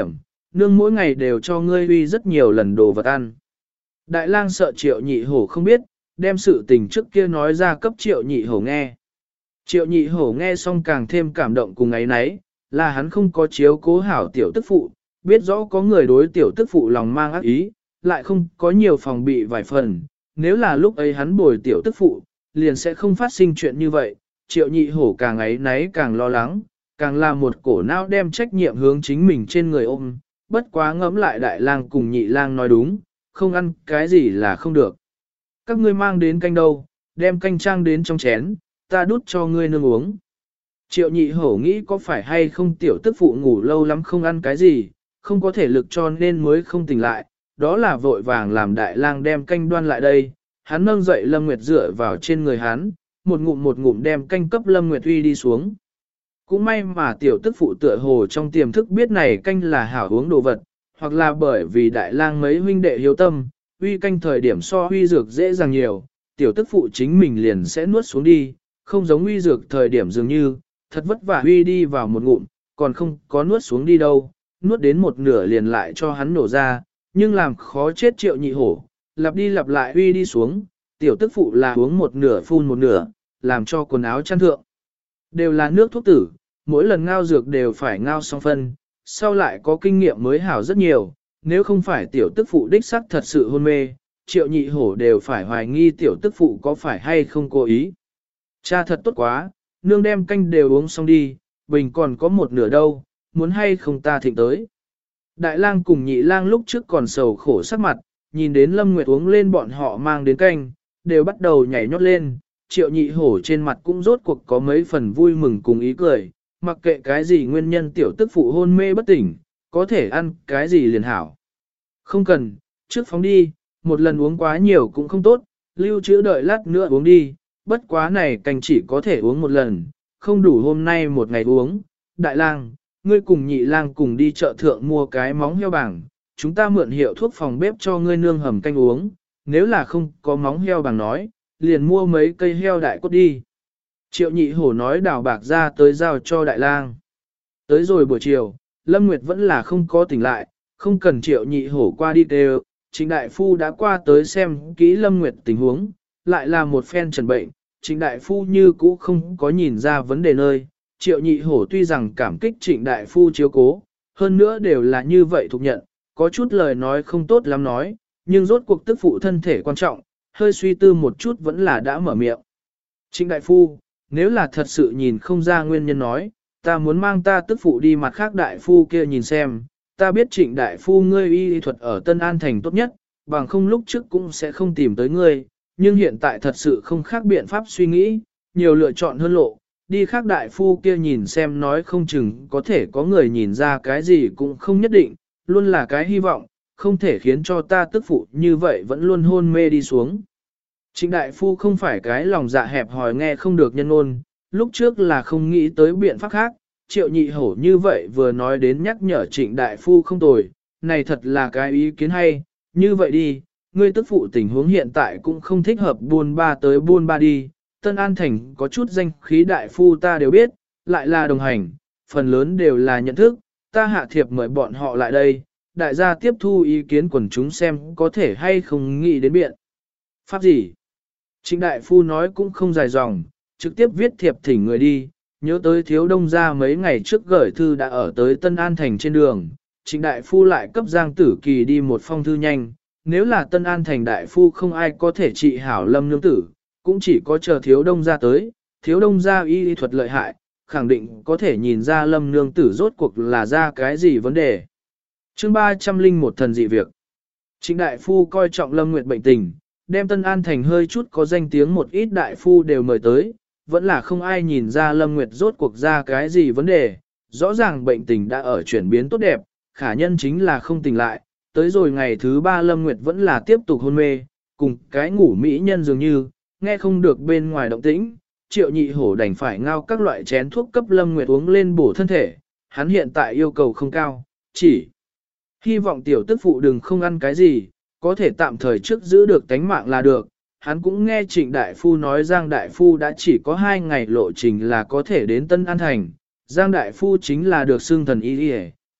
nương mỗi ngày đều cho ngươi uy rất nhiều lần đồ vật ăn. Đại lang sợ Triệu Nhị Hổ không biết, đem sự tình trước kia nói ra cấp Triệu Nhị Hổ nghe. Triệu Nhị Hổ nghe xong càng thêm cảm động cùng ấy nấy, là hắn không có chiếu cố hảo tiểu tức phụ, biết rõ có người đối tiểu tức phụ lòng mang ác ý, lại không có nhiều phòng bị vài phần, nếu là lúc ấy hắn bồi tiểu tức phụ, liền sẽ không phát sinh chuyện như vậy. Triệu Nhị Hổ càng ấy nấy càng lo lắng, càng là một cổ não đem trách nhiệm hướng chính mình trên người ôm, bất quá ngẫm lại Đại lang cùng Nhị lang nói đúng, không ăn cái gì là không được. Các ngươi mang đến canh đâu, đem canh trang đến trong chén, ta đút cho ngươi nương uống. Triệu Nhị Hổ nghĩ có phải hay không tiểu tức phụ ngủ lâu lắm không ăn cái gì, không có thể lực cho nên mới không tỉnh lại, đó là vội vàng làm Đại lang đem canh đoan lại đây, hắn nâng dậy Lâm Nguyệt dựa vào trên người hắn, một ngụm đem canh cấp Lâm Nguyệt uy đi xuống. Cũng may mà tiểu tức phụ tựa hồ trong tiềm thức biết này canh là hảo uống đồ vật, hoặc là bởi vì Đại lang mấy huynh đệ hiếu tâm, uy canh thời điểm so huy dược dễ dàng nhiều, tiểu tức phụ chính mình liền sẽ nuốt xuống đi, không giống huy dược thời điểm dường như, thật vất vả huy đi vào một ngụm, còn không có nuốt xuống đi đâu, nuốt đến một nửa liền lại cho hắn nổ ra, nhưng làm khó chết Triệu Nhị Hổ, lặp đi lặp lại huy đi xuống, tiểu tức phụ là uống một nửa phun một nửa, làm cho quần áo chăn thượng. Đều là nước thuốc tử, mỗi lần ngao dược đều phải ngao xong phân, sau lại có kinh nghiệm mới hảo rất nhiều, nếu không phải tiểu tức phụ đích sắc thật sự hôn mê, Triệu Nhị Hổ đều phải hoài nghi tiểu tức phụ có phải hay không cố ý. Cha thật tốt quá, nương đem canh đều uống xong đi, bình còn có một nửa đâu, muốn hay không ta thịnh tới. Đại lang cùng Nhị lang lúc trước còn sầu khổ sắc mặt, nhìn đến Lâm Nguyệt uống lên bọn họ mang đến canh, đều bắt đầu nhảy nhót lên, Triệu Nhị Hổ trên mặt cũng rốt cuộc có mấy phần vui mừng cùng ý cười, mặc kệ cái gì nguyên nhân tiểu tức phụ hôn mê bất tỉnh, có thể ăn cái gì liền hảo. Không cần, trước phóng đi, một lần uống quá nhiều cũng không tốt, lưu trữ đợi lát nữa uống đi, bất quá này canh chỉ có thể uống một lần, không đủ hôm nay một ngày uống. Đại lang, ngươi cùng Nhị lang cùng đi chợ thượng mua cái móng heo bảng, chúng ta mượn hiệu thuốc phòng bếp cho ngươi nương hầm canh uống, nếu là không có móng heo bảng nói, liền mua mấy cây heo đại cốt đi. Triệu Nhị Hổ nói đào bạc ra tới giao cho Đại lang. Tới rồi buổi chiều, Lâm Nguyệt vẫn là không có tỉnh lại, không cần Triệu Nhị Hổ qua đi đều, Trịnh Đại Phu đã qua tới xem kỹ Lâm Nguyệt tình huống, lại là một phen trần bệnh, Trịnh Đại Phu như cũ không có nhìn ra vấn đề nơi. Triệu Nhị Hổ tuy rằng cảm kích Trịnh Đại Phu chiếu cố, hơn nữa đều là như vậy thuộc nhận, có chút lời nói không tốt lắm nói, nhưng rốt cuộc tức phụ thân thể quan trọng, hơi suy tư một chút vẫn là đã mở miệng. Trịnh Đại Phu, nếu là thật sự nhìn không ra nguyên nhân nói, ta muốn mang ta tức phụ đi mặt khác Đại Phu kia nhìn xem, ta biết Trịnh Đại Phu ngươi y thuật ở Tân An Thành tốt nhất, bằng không lúc trước cũng sẽ không tìm tới ngươi, nhưng hiện tại thật sự không khác biện pháp suy nghĩ, nhiều lựa chọn hơn lộ, đi khác Đại Phu kia nhìn xem nói không chừng có thể có người nhìn ra cái gì cũng không nhất định, luôn là cái hy vọng, không thể khiến cho ta tức phụ như vậy vẫn luôn hôn mê đi xuống. Trịnh Đại Phu không phải cái lòng dạ hẹp hòi nghe không được nhân ôn, lúc trước là không nghĩ tới biện pháp khác, Triệu Nhị Hổ như vậy vừa nói đến nhắc nhở Trịnh Đại Phu không tồi, này thật là cái ý kiến hay, như vậy đi, ngươi tức phụ tình huống hiện tại cũng không thích hợp buôn ba tới buôn ba đi, Tân An Thành có chút danh khí Đại Phu ta đều biết, lại là đồng hành, phần lớn đều là nhận thức, ta hạ thiệp mời bọn họ lại đây, đại gia tiếp thu ý kiến quần chúng xem có thể hay không nghĩ đến biện. Pháp gì? Trịnh Đại Phu nói cũng không dài dòng, trực tiếp viết thiệp thỉnh người đi, nhớ tới Thiếu Đông gia mấy ngày trước gửi thư đã ở tới Tân An Thành trên đường, Trịnh Đại Phu lại cấp Giang Tử Kỳ đi một phong thư nhanh, nếu là Tân An Thành Đại Phu không ai có thể trị hảo Lâm Nương Tử, cũng chỉ có chờ Thiếu Đông gia tới, Thiếu Đông gia y thuật lợi hại, khẳng định có thể nhìn ra Lâm Nương Tử rốt cuộc là ra cái gì vấn đề. Chương 301 thần dị việc. Trịnh Đại Phu coi trọng Lâm Nguyệt bệnh tình, đem Tân An Thành hơi chút có danh tiếng một ít Đại Phu đều mời tới, vẫn là không ai nhìn ra Lâm Nguyệt rốt cuộc ra cái gì vấn đề, rõ ràng bệnh tình đã ở chuyển biến tốt đẹp, khả nhân chính là không tỉnh lại, tới rồi ngày thứ 3 Lâm Nguyệt vẫn là tiếp tục hôn mê, cùng cái ngủ mỹ nhân dường như, nghe không được bên ngoài động tĩnh, Triệu Nhị Hổ đành phải ngao các loại chén thuốc cấp Lâm Nguyệt uống lên bổ thân thể, hắn hiện tại yêu cầu không cao, chỉ hy vọng tiểu tức phụ đừng không ăn cái gì, có thể tạm thời trước giữ được tánh mạng là được. Hắn cũng nghe Trịnh Đại Phu nói Giang Đại Phu đã chỉ có 2 ngày lộ trình là có thể đến Tân An Thành. Giang Đại Phu chính là được xưng thần y y,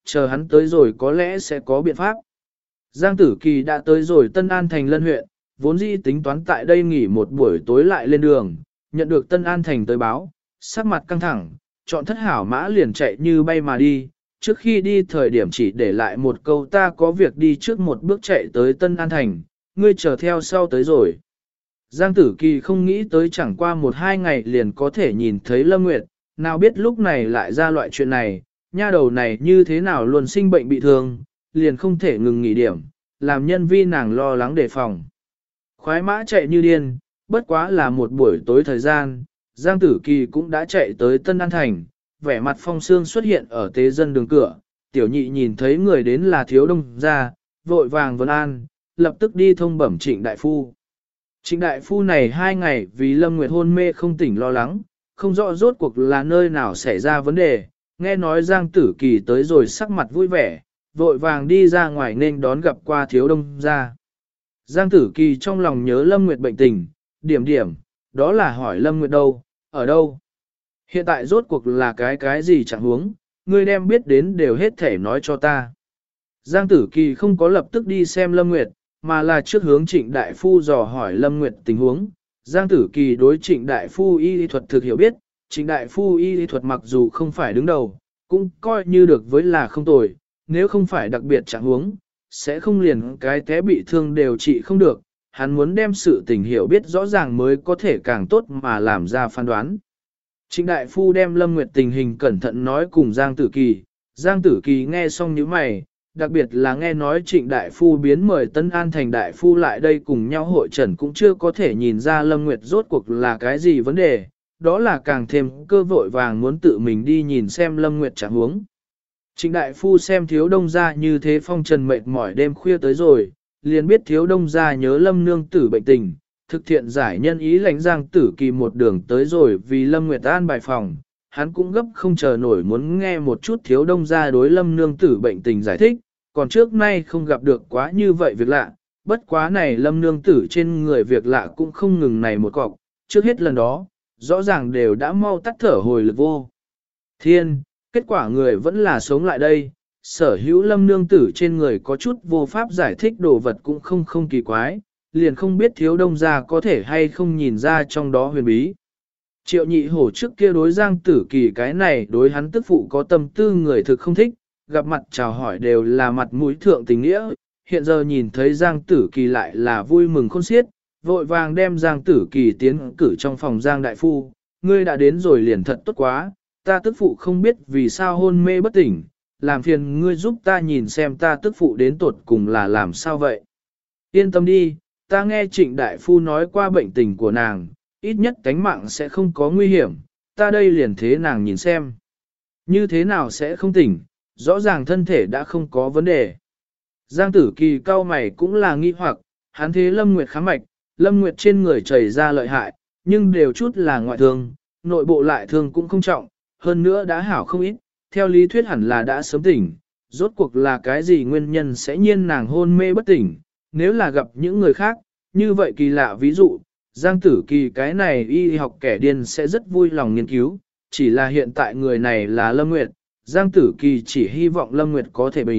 chờ hắn tới rồi có lẽ sẽ có biện pháp. Giang Tử Kỳ đã tới rồi Tân An Thành Lân huyện, vốn dĩ tính toán tại đây nghỉ một buổi tối lại lên đường, nhận được Tân An Thành tới báo, sắc mặt căng thẳng, chọn thất hảo mã liền chạy như bay mà đi, trước khi đi thời điểm chỉ để lại một câu ta có việc đi trước một bước chạy tới Tân An Thành, ngươi chờ theo sau tới rồi. Giang Tử Kỳ không nghĩ tới chẳng qua 1-2 ngày liền có thể nhìn thấy Lâm Nguyệt, nào biết lúc này lại ra loại chuyện này, nha đầu này như thế nào luôn sinh bệnh bị thương, liền không thể ngừng nghỉ điểm, làm nhân vi nàng lo lắng đề phòng. Khoái mã chạy như điên, bất quá là một buổi tối thời gian, Giang Tử Kỳ cũng đã chạy tới Tân An Thành, vẻ mặt phong sương xuất hiện ở tế dân đường cửa, tiểu nhị nhìn thấy người đến là Thiếu Đông gia, vội vàng vấn an, lập tức đi thông bẩm Trịnh Đại Phu. Trịnh Đại Phu này 2 ngày vì Lâm Nguyệt hôn mê không tỉnh lo lắng, không rõ rốt cuộc là nơi nào xảy ra vấn đề, nghe nói Giang Tử Kỳ tới rồi sắc mặt vui vẻ, vội vàng đi ra ngoài nên đón gặp qua Thiếu Đông gia. Giang Tử Kỳ trong lòng nhớ Lâm Nguyệt bệnh tình, điểm, đó là hỏi Lâm Nguyệt đâu, ở đâu. Hiện tại rốt cuộc là cái gì chẳng huống, ngươi đem biết đến đều hết thể nói cho ta. Giang Tử Kỳ không có lập tức đi xem Lâm Nguyệt, mà là trước hướng Trịnh Đại Phu dò hỏi Lâm Nguyệt tình huống. Giang Tử Kỳ đối Trịnh Đại Phu y thuật thực hiểu biết, Trịnh Đại Phu y thuật mặc dù không phải đứng đầu, cũng coi như được với là không tồi, nếu không phải đặc biệt trạng huống, sẽ không liền cái té bị thương đều trị không được, hắn muốn đem sự tình hiểu biết rõ ràng mới có thể càng tốt mà làm ra phán đoán. Trịnh Đại Phu đem Lâm Nguyệt tình hình cẩn thận nói cùng Giang Tử Kỳ, Giang Tử Kỳ nghe xong nhíu mày, đặc biệt là nghe nói Trịnh Đại Phu biến mời Tân An Thành Đại Phu lại đây cùng nhau hội trần cũng chưa có thể nhìn ra Lâm Nguyệt rốt cuộc là cái gì vấn đề, đó là càng thêm cơ vội vàng muốn tự mình đi nhìn xem Lâm Nguyệt trạng huống. Trịnh Đại Phu xem Thiếu Đông gia như thế phong trần mệt mỏi đêm khuya tới rồi, liền biết Thiếu Đông gia nhớ Lâm nương tử bệnh tình, thực thiện giải nhân ý lãnh Giang Tử Kỳ một đường tới rồi vì Lâm Nguyệt an bài phòng, hắn cũng gấp không chờ nổi muốn nghe một chút Thiếu Đông gia đối Lâm nương tử bệnh tình giải thích, còn trước nay không gặp được quá như vậy việc lạ, bất quá này Lâm nương tử trên người việc lạ cũng không ngừng này một cọc, trước hết lần đó, rõ ràng đều đã mau tắt thở hồi lực vô. Thiên, kết quả người vẫn là sống lại đây, sở hữu Lâm nương tử trên người có chút vô pháp giải thích đồ vật cũng không kỳ quái, liền không biết Thiếu Đông gia có thể hay không nhìn ra trong đó huyền bí. Triệu Nhị Hổ trước kia đối Giang Tử Kỳ cái này đối hắn tức phụ có tâm tư người thực không thích, gặp mặt chào hỏi đều là mặt mũi thượng tình nghĩa, hiện giờ nhìn thấy Giang Tử Kỳ lại là vui mừng khôn xiết, vội vàng đem Giang Tử Kỳ tiến cử trong phòng Giang Đại Phu, ngươi đã đến rồi liền thật tốt quá, ta tức phụ không biết vì sao hôn mê bất tỉnh, làm phiền ngươi giúp ta nhìn xem ta tức phụ đến tột cùng là làm sao vậy. Yên tâm đi, ta nghe Trịnh Đại Phu nói qua bệnh tình của nàng, ít nhất cánh mạng sẽ không có nguy hiểm, ta đây liền thế nàng nhìn xem. Như thế nào sẽ không tỉnh, rõ ràng thân thể đã không có vấn đề. Giang Tử Kỳ cao mày cũng là nghi hoặc, hắn thế Lâm Nguyệt khám mạch, Lâm Nguyệt trên người chảy ra lợi hại, nhưng đều chút là ngoại thương, nội bộ lại thương cũng không trọng, hơn nữa đã hảo không ít, theo lý thuyết hẳn là đã sớm tỉnh, rốt cuộc là cái gì nguyên nhân sẽ nhiên nàng hôn mê bất tỉnh, nếu là gặp những người khác, như vậy kỳ lạ ví dụ, Giang Tử Kỳ cái này y học kẻ điên sẽ rất vui lòng nghiên cứu, chỉ là hiện tại người này là Lâm Nguyệt, Giang Tử Kỳ chỉ hy vọng Lâm Nguyệt có thể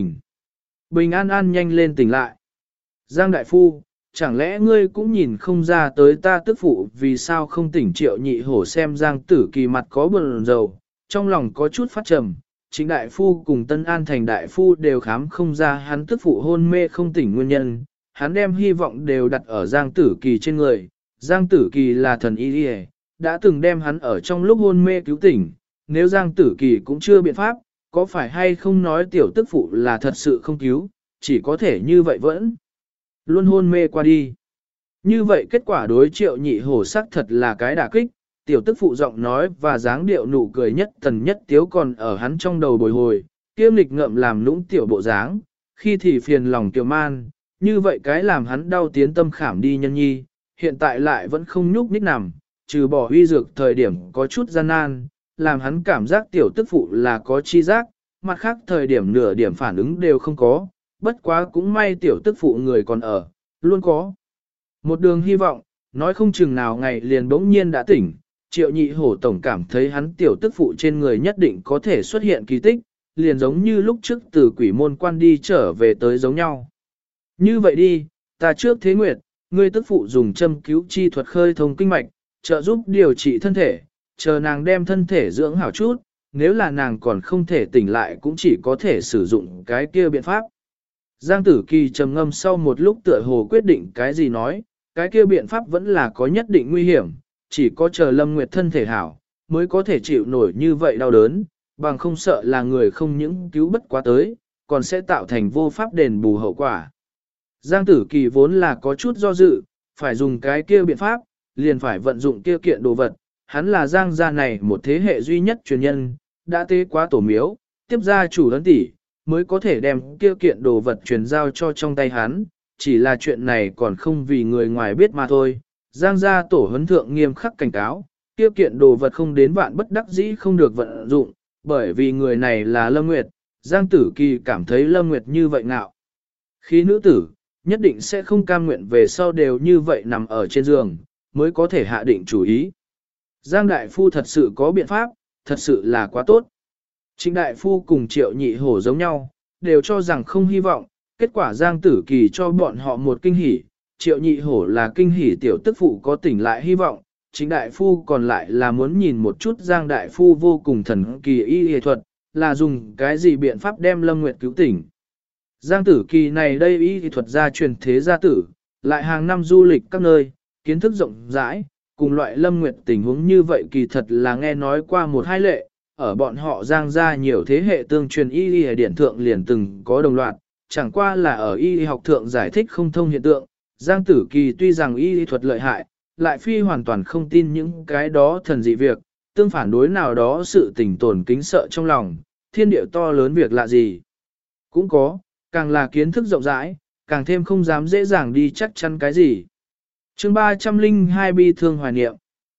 bình an nhanh lên tỉnh lại. Giang Đại Phu, chẳng lẽ ngươi cũng nhìn không ra tới ta tức phụ vì sao không tỉnh? Triệu Nhị Hổ xem Giang Tử Kỳ mặt có buồn rầu, trong lòng có chút phát trầm, Chính Đại Phu cùng Tân An Thành Đại Phu đều khám không ra hắn tức phụ hôn mê không tỉnh nguyên nhân, hắn đem hy vọng đều đặt ở Giang Tử Kỳ trên người, Giang Tử Kỳ là thần y đi, đã từng đem hắn ở trong lúc hôn mê cứu tỉnh, nếu Giang Tử Kỳ cũng chưa biện pháp, có phải hay không nói tiểu tức phụ là thật sự không cứu, chỉ có thể như vậy vẫn luôn hôn mê qua đi. Như vậy kết quả đối Triệu Nhị Hổ sắc thật là cái đả kích, tiểu tức phụ giọng nói và dáng điệu nụ cười nhất tần nhất tiếu còn ở hắn trong đầu bồi hồi, kiêm lịch ngậm làm lũng tiểu bộ dáng, khi thì phiền lòng tiểu man, như vậy cái làm hắn đau tiến tâm khảm đi nhân nhi, hiện tại lại vẫn không nhúc nhích nằm, trừ bỏ huy dược thời điểm có chút gian nan, làm hắn cảm giác tiểu tức phụ là có chi giác, mặt khác thời điểm nửa điểm phản ứng đều không có, bất quá cũng may tiểu tức phụ người còn ở, luôn có một đường hy vọng, nói không chừng nào ngày liền bỗng nhiên đã tỉnh, Triệu Nhị Hổ tổng cảm thấy hắn tiểu tức phụ trên người nhất định có thể xuất hiện kỳ tích, liền giống như lúc trước từ quỷ môn quan đi trở về tới giống nhau. Như vậy đi, ta trước thế nguyệt, ngươi tức phụ dùng châm cứu chi thuật khơi thông kinh mạch, trợ giúp điều trị thân thể, chờ nàng đem thân thể dưỡng hảo chút, nếu là nàng còn không thể tỉnh lại cũng chỉ có thể sử dụng cái kia biện pháp. Giang Tử Kỳ trầm ngâm sau một lúc tựa hồ quyết định cái gì nói, cái kia biện pháp vẫn là có nhất định nguy hiểm, chỉ có chờ Lâm Nguyệt thân thể hảo, mới có thể chịu nổi như vậy đau đớn, bằng không sợ là người không những cứu bất quá tới, còn sẽ tạo thành vô pháp đền bù hậu quả. Giang Tử Kỳ vốn là có chút do dự, phải dùng cái kia biện pháp, liền phải vận dụng kia kiện đồ vật, hắn là Giang gia này một thế hệ duy nhất truyền nhân, đã tế quá tổ miếu, tiếp gia chủ ấn tỷ, mới có thể đem kia kiện đồ vật truyền giao cho trong tay hắn, chỉ là chuyện này còn không vì người ngoài biết mà thôi. Giang gia tổ huấn thượng nghiêm khắc cảnh cáo, kia kiện đồ vật không đến vạn bất đắc dĩ không được vận dụng, bởi vì người này là Lâm Nguyệt. Giang Tử Kỳ cảm thấy Lâm Nguyệt như vậy ngạo. Khi nữ tử, nhất định sẽ không cam nguyện về sau đều như vậy nằm ở trên giường, mới có thể hạ định chủ ý. Giang Đại Phu thật sự có biện pháp, thật sự là quá tốt. Trịnh Đại Phu cùng Triệu Nhị Hổ giống nhau, đều cho rằng không hy vọng, kết quả Giang Tử Kỳ cho bọn họ một kinh hỉ. Triệu Nhị Hổ là kinh hỉ tiểu tức phụ có tỉnh lại hy vọng, Trịnh Đại Phu còn lại là muốn nhìn một chút Giang Đại Phu vô cùng thần kỳ y thuật, là dùng cái gì biện pháp đem Lâm Nguyệt cứu tỉnh. Giang Tử Kỳ này đây y thuật gia truyền thế gia tử, lại hàng năm du lịch các nơi, kiến thức rộng rãi, cùng loại Lâm Nguyệt tình huống như vậy kỳ thật là nghe nói qua một hai lệ, ở bọn họ Giang gia nhiều thế hệ tương truyền y điển thượng liền từng có đồng loạt, chẳng qua là ở y học thượng giải thích không thông hiện tượng. Giang Tử Kỳ tuy rằng y thuật lợi hại, lại phi hoàn toàn không tin những cái đó thần dị việc, tương phản đối nào đó sự tình tồn kính sợ trong lòng, thiên địa to lớn việc lạ gì. Cũng có, càng là kiến thức rộng rãi, càng thêm không dám dễ dàng đi chắc chắn cái gì. Chương 302 bi thương hoài niệm.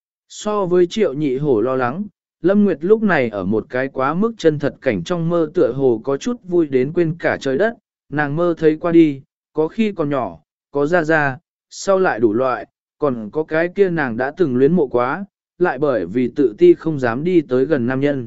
So với Triệu Nhị Hổ lo lắng, Lâm Nguyệt lúc này ở một cái quá mức chân thật cảnh trong mơ tựa hồ có chút vui đến quên cả trời đất, nàng mơ thấy qua đi, có khi còn nhỏ, có ra, sau lại đủ loại, còn có cái kia nàng đã từng luyến mộ quá, lại bởi vì tự ti không dám đi tới gần nam nhân.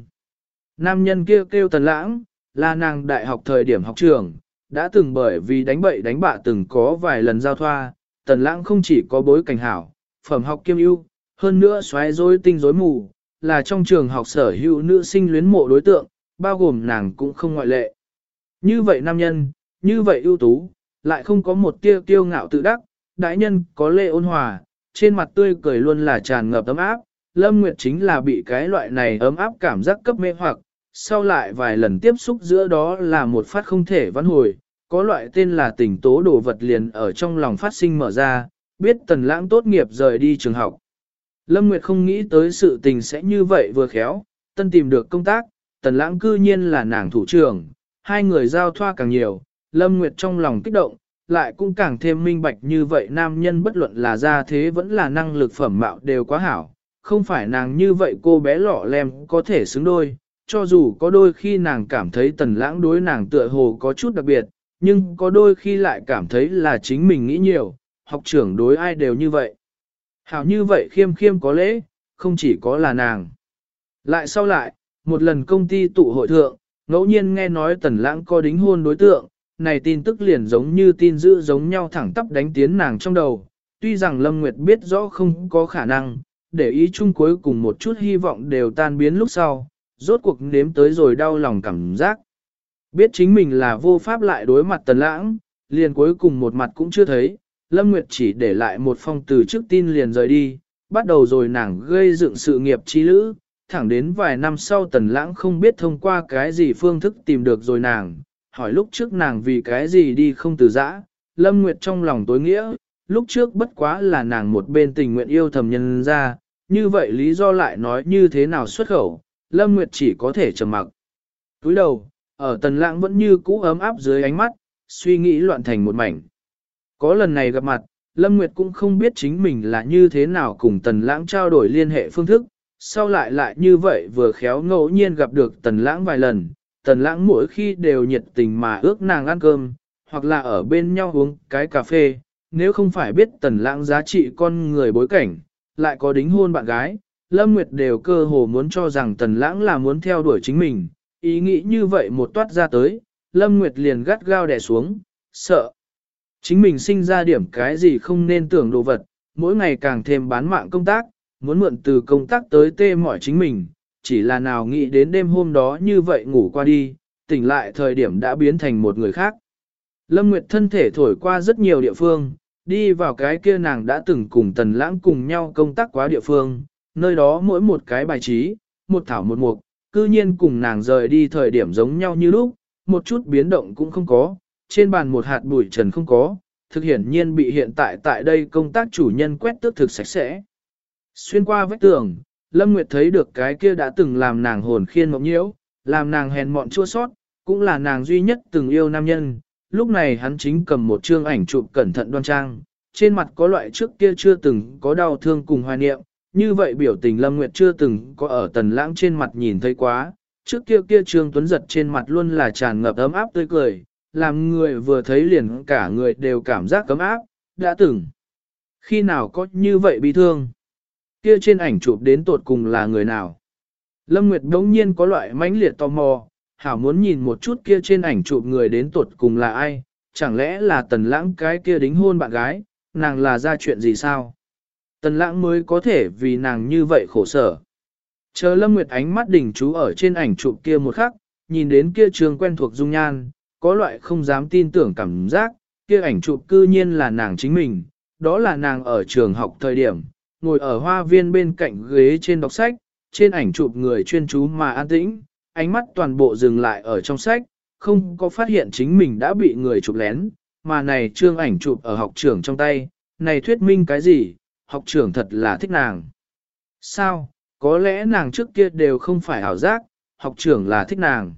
Nam nhân kia kêu Tần Lãng, là nàng đại học thời điểm học trường, đã từng bởi vì đánh bậy đánh bạ từng có vài lần giao thoa, Tần Lãng không chỉ có bối cảnh hảo, phẩm học kiêm ưu, hơn nữa xoáy rối tinh rối mù, là trong trường học sở hữu nữ sinh luyến mộ đối tượng, bao gồm nàng cũng không ngoại lệ. Như vậy nam nhân, như vậy ưu tú, lại không có một tia kiêu ngạo tự đắc, đại nhân có lệ ôn hòa, trên mặt tươi cười luôn là tràn ngập ấm áp. Lâm Nguyệt chính là bị cái loại này ấm áp cảm giác cấp mê hoặc, sau lại vài lần tiếp xúc giữa đó là một phát không thể vãn hồi, có loại tên là tình tố đồ vật liền ở trong lòng phát sinh mở ra, biết Tần Lãng tốt nghiệp rời đi trường học. Lâm Nguyệt không nghĩ tới sự tình sẽ như vậy vừa khéo, tân tìm được công tác, Tần Lãng cư nhiên là nàng thủ trưởng, hai người giao thoa càng nhiều, Lâm Nguyệt trong lòng kích động, lại cũng càng thêm minh bạch như vậy nam nhân bất luận là gia thế vẫn là năng lực phẩm mạo đều quá hảo, không phải nàng như vậy cô bé lọ lem có thể xứng đôi, cho dù có đôi khi nàng cảm thấy Tần Lãng đối nàng tựa hồ có chút đặc biệt, nhưng có đôi khi lại cảm thấy là chính mình nghĩ nhiều, học trưởng đối ai đều như vậy. Hảo như vậy khiêm khiêm có lễ, không chỉ có là nàng. Lại sau lại, một lần công ty tụ hội thượng, ngẫu nhiên nghe nói Tần Lãng có đính hôn đối tượng, này tin tức liền giống như tin dữ giống nhau thẳng tắp đánh tiến nàng trong đầu. Tuy rằng Lâm Nguyệt biết rõ không có khả năng, để ý chung cuối cùng một chút hy vọng đều tan biến lúc sau, rốt cuộc nếm tới rồi đau lòng cảm giác. Biết chính mình là vô pháp lại đối mặt Tần Lãng, liền cuối cùng một mặt cũng chưa thấy, Lâm Nguyệt chỉ để lại một phong từ trước tin liền rời đi, bắt đầu rồi nàng gây dựng sự nghiệp chi lữ, thẳng đến vài năm sau Tần Lãng không biết thông qua cái gì phương thức tìm được rồi nàng, hỏi lúc trước nàng vì cái gì đi không từ giã, Lâm Nguyệt trong lòng tối nghĩa, lúc trước bất quá là nàng một bên tình nguyện yêu thầm nhân ra, như vậy lý do lại nói như thế nào xuất khẩu, Lâm Nguyệt chỉ có thể trầm mặc. Túi đầu, ở Tần Lãng vẫn như cũ ấm áp dưới ánh mắt, suy nghĩ loạn thành một mảnh. Có lần này gặp mặt, Lâm Nguyệt cũng không biết chính mình là như thế nào cùng Tần Lãng trao đổi liên hệ phương thức, sau lại như vậy vừa khéo ngẫu nhiên gặp được Tần Lãng vài lần, Tần Lãng mỗi khi đều nhiệt tình mà ước nàng ăn cơm, hoặc là ở bên nhau uống cái cà phê, nếu không phải biết Tần Lãng giá trị con người bối cảnh, lại có đính hôn bạn gái, Lâm Nguyệt đều cơ hồ muốn cho rằng Tần Lãng là muốn theo đuổi chính mình, Ý nghĩ như vậy một toát ra tới, Lâm Nguyệt liền gắt gao đè xuống, sợ. Chính mình sinh ra điểm cái gì không nên tưởng đồ vật, mỗi ngày càng thêm bán mạng công tác, muốn mượn từ công tác tới tê mỏi chính mình, chỉ là nào nghĩ đến đêm hôm đó như vậy ngủ qua đi, tỉnh lại thời điểm đã biến thành một người khác. Lâm Nguyệt thân thể thổi qua rất nhiều địa phương, đi vào cái kia nàng đã từng cùng Tần Lãng cùng nhau công tác quá địa phương, nơi đó mỗi một cái bài trí, một thảo một mục, cư nhiên cùng nàng rời đi thời điểm giống nhau như lúc, một chút biến động cũng không có, trên bàn một hạt bụi trần không có, thực hiển nhiên bị hiện tại tại đây công tác chủ nhân quét tước thực sạch sẽ. Xuyên qua vách tường, Lâm Nguyệt thấy được cái kia đã từng làm nàng hồn khiên mộng nhiễu, làm nàng hèn mọn chua sót, cũng là nàng duy nhất từng yêu nam nhân. Lúc này hắn chính cầm một chương ảnh chụp cẩn thận đoan trang, trên mặt có loại trước kia chưa từng có đau thương cùng hoài niệm, như vậy biểu tình Lâm Nguyệt chưa từng có ở Tần Lãng trên mặt nhìn thấy quá, trước kia kia Trương Tuấn Giật trên mặt luôn là tràn ngập ấm áp tươi cười, làm người vừa thấy liền cả người đều cảm giác ấm áp, đã từng. Khi nào có như vậy bị thương? Kia trên ảnh chụp đến tột cùng là người nào? Lâm Nguyệt đống nhiên có loại mãnh liệt tò mò, hảo muốn nhìn một chút kia trên ảnh chụp người đến tột cùng là ai, chẳng lẽ là Tần Lãng cái kia đính hôn bạn gái, nàng là ra chuyện gì sao? Tần Lãng mới có thể vì nàng như vậy khổ sở. Chờ Lâm Nguyệt ánh mắt đỉnh chú ở trên ảnh chụp kia một khắc, nhìn đến kia trường quen thuộc dung nhan, có loại không dám tin tưởng cảm giác, kia ảnh chụp cư nhiên là nàng chính mình, đó là nàng ở trường học thời điểm, ngồi ở hoa viên bên cạnh ghế trên đọc sách, trên ảnh chụp người chuyên chú mà an tĩnh, ánh mắt toàn bộ dừng lại ở trong sách, không có phát hiện chính mình đã bị người chụp lén, mà này trương ảnh chụp ở học trưởng trong tay, này thuyết minh cái gì, học trưởng thật là thích nàng. Sao, có lẽ nàng trước kia đều không phải ảo giác, học trưởng là thích nàng.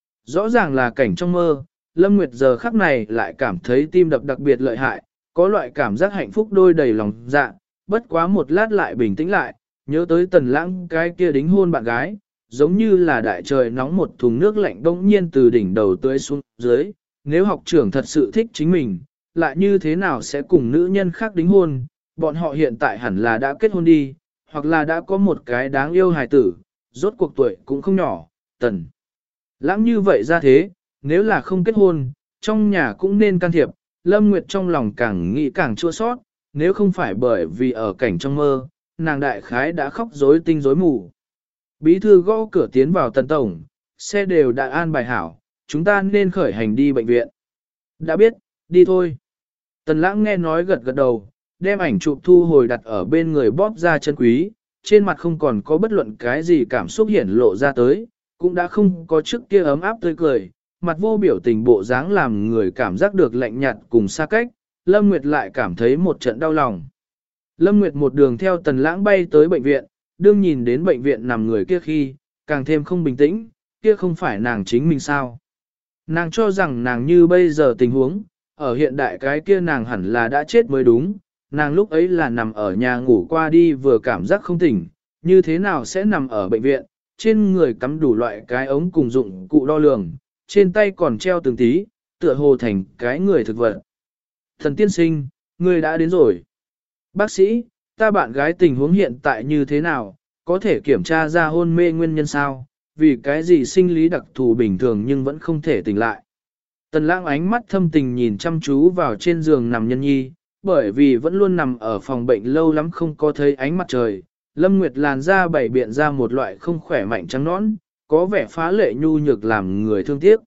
Rõ ràng là cảnh trong mơ, Lâm Nguyệt giờ khắc này lại cảm thấy tim đập đặc biệt lợi hại, có loại cảm giác hạnh phúc đôi đầy lòng dạ, bất quá một lát lại bình tĩnh lại, nhớ tới Tần Lãng cái kia đính hôn bạn gái, giống như là đại trời nóng một thùng nước lạnh bỗng nhiên từ đỉnh đầu tưới xuống dưới, nếu học trưởng thật sự thích chính mình, lại như thế nào sẽ cùng nữ nhân khác đính hôn, bọn họ hiện tại hẳn là đã kết hôn đi, hoặc là đã có một cái đáng yêu hài tử, rốt cuộc tuổi cũng không nhỏ, Tần Lãng như vậy ra thế, nếu là không kết hôn, trong nhà cũng nên can thiệp, Lâm Nguyệt trong lòng càng nghĩ càng chua sót, nếu không phải bởi vì ở cảnh trong mơ, nàng đại khái đã khóc rối tinh rối mù. Bí thư gõ cửa tiến vào Tần tổng, xe đều đã an bài hảo, chúng ta nên khởi hành đi bệnh viện. Đã biết, đi thôi. Tần Lãng nghe nói gật gật đầu, đem ảnh chụp thu hồi đặt ở bên người bóp ra chân quý, trên mặt không còn có bất luận cái gì cảm xúc hiển lộ ra tới, cũng đã không có trước kia ấm áp tươi cười, mặt vô biểu tình bộ dáng làm người cảm giác được lạnh nhạt cùng xa cách, Lâm Nguyệt lại cảm thấy một trận đau lòng. Lâm Nguyệt một đường theo Tần Lãng bay tới bệnh viện, đương nhìn đến bệnh viện nằm người kia khi, càng thêm không bình tĩnh, kia không phải nàng chính mình sao. Nàng cho rằng nàng như bây giờ tình huống, ở hiện đại cái kia nàng hẳn là đã chết mới đúng, nàng lúc ấy là nằm ở nhà ngủ qua đi vừa cảm giác không tỉnh, như thế nào sẽ nằm ở bệnh viện, trên người cắm đủ loại cái ống cùng dụng cụ đo lường, trên tay còn treo từng tí, tựa hồ thành cái người thực vật. Thần tiên sinh, người đã đến rồi. Bác sĩ, ta bạn gái tình huống hiện tại như thế nào, có thể kiểm tra ra hôn mê nguyên nhân sao, vì cái gì sinh lý đặc thù bình thường nhưng vẫn không thể tỉnh lại. Tần Lãng ánh mắt thâm tình nhìn chăm chú vào trên giường nằm nhân nhi, bởi vì vẫn luôn nằm ở phòng bệnh lâu lắm không có thấy ánh mặt trời. Lâm Nguyệt làn da bảy biện ra một loại không khỏe mạnh trắng nõn, có vẻ phá lệ nhu nhược làm người thương tiếc.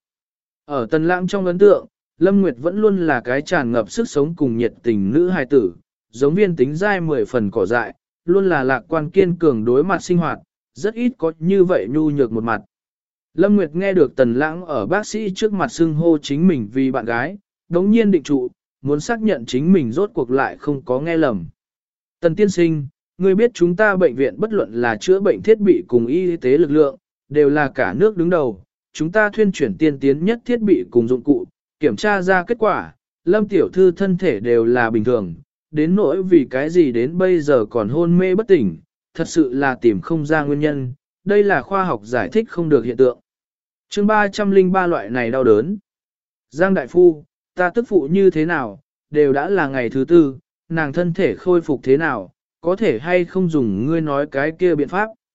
Ở Tần Lãng trong ấn tượng, Lâm Nguyệt vẫn luôn là cái tràn ngập sức sống cùng nhiệt tình nữ hài tử, giống viên tính dai 10 phần cỏ dại, luôn là lạc quan kiên cường đối mặt sinh hoạt, rất ít có như vậy nhu nhược một mặt. Lâm Nguyệt nghe được Tần Lãng ở bác sĩ trước mặt xưng hô chính mình vì bạn gái, đống nhiên định trụ, muốn xác nhận chính mình rốt cuộc lại không có nghe lầm. Tần tiên sinh, ngươi biết chúng ta bệnh viện bất luận là chữa bệnh thiết bị cùng y tế lực lượng, đều là cả nước đứng đầu. Chúng ta thuyên chuyển tiên tiến nhất thiết bị cùng dụng cụ, kiểm tra ra kết quả, Lâm tiểu thư thân thể đều là bình thường, đến nỗi vì cái gì đến bây giờ còn hôn mê bất tỉnh, thật sự là tìm không ra nguyên nhân, đây là khoa học giải thích không được hiện tượng. Chương 303 loại này đau đớn. Giang đại phu, ta tức phụ như thế nào, đều đã là ngày thứ tư, nàng thân thể khôi phục thế nào, có thể hay không dùng ngươi nói cái kia biện pháp.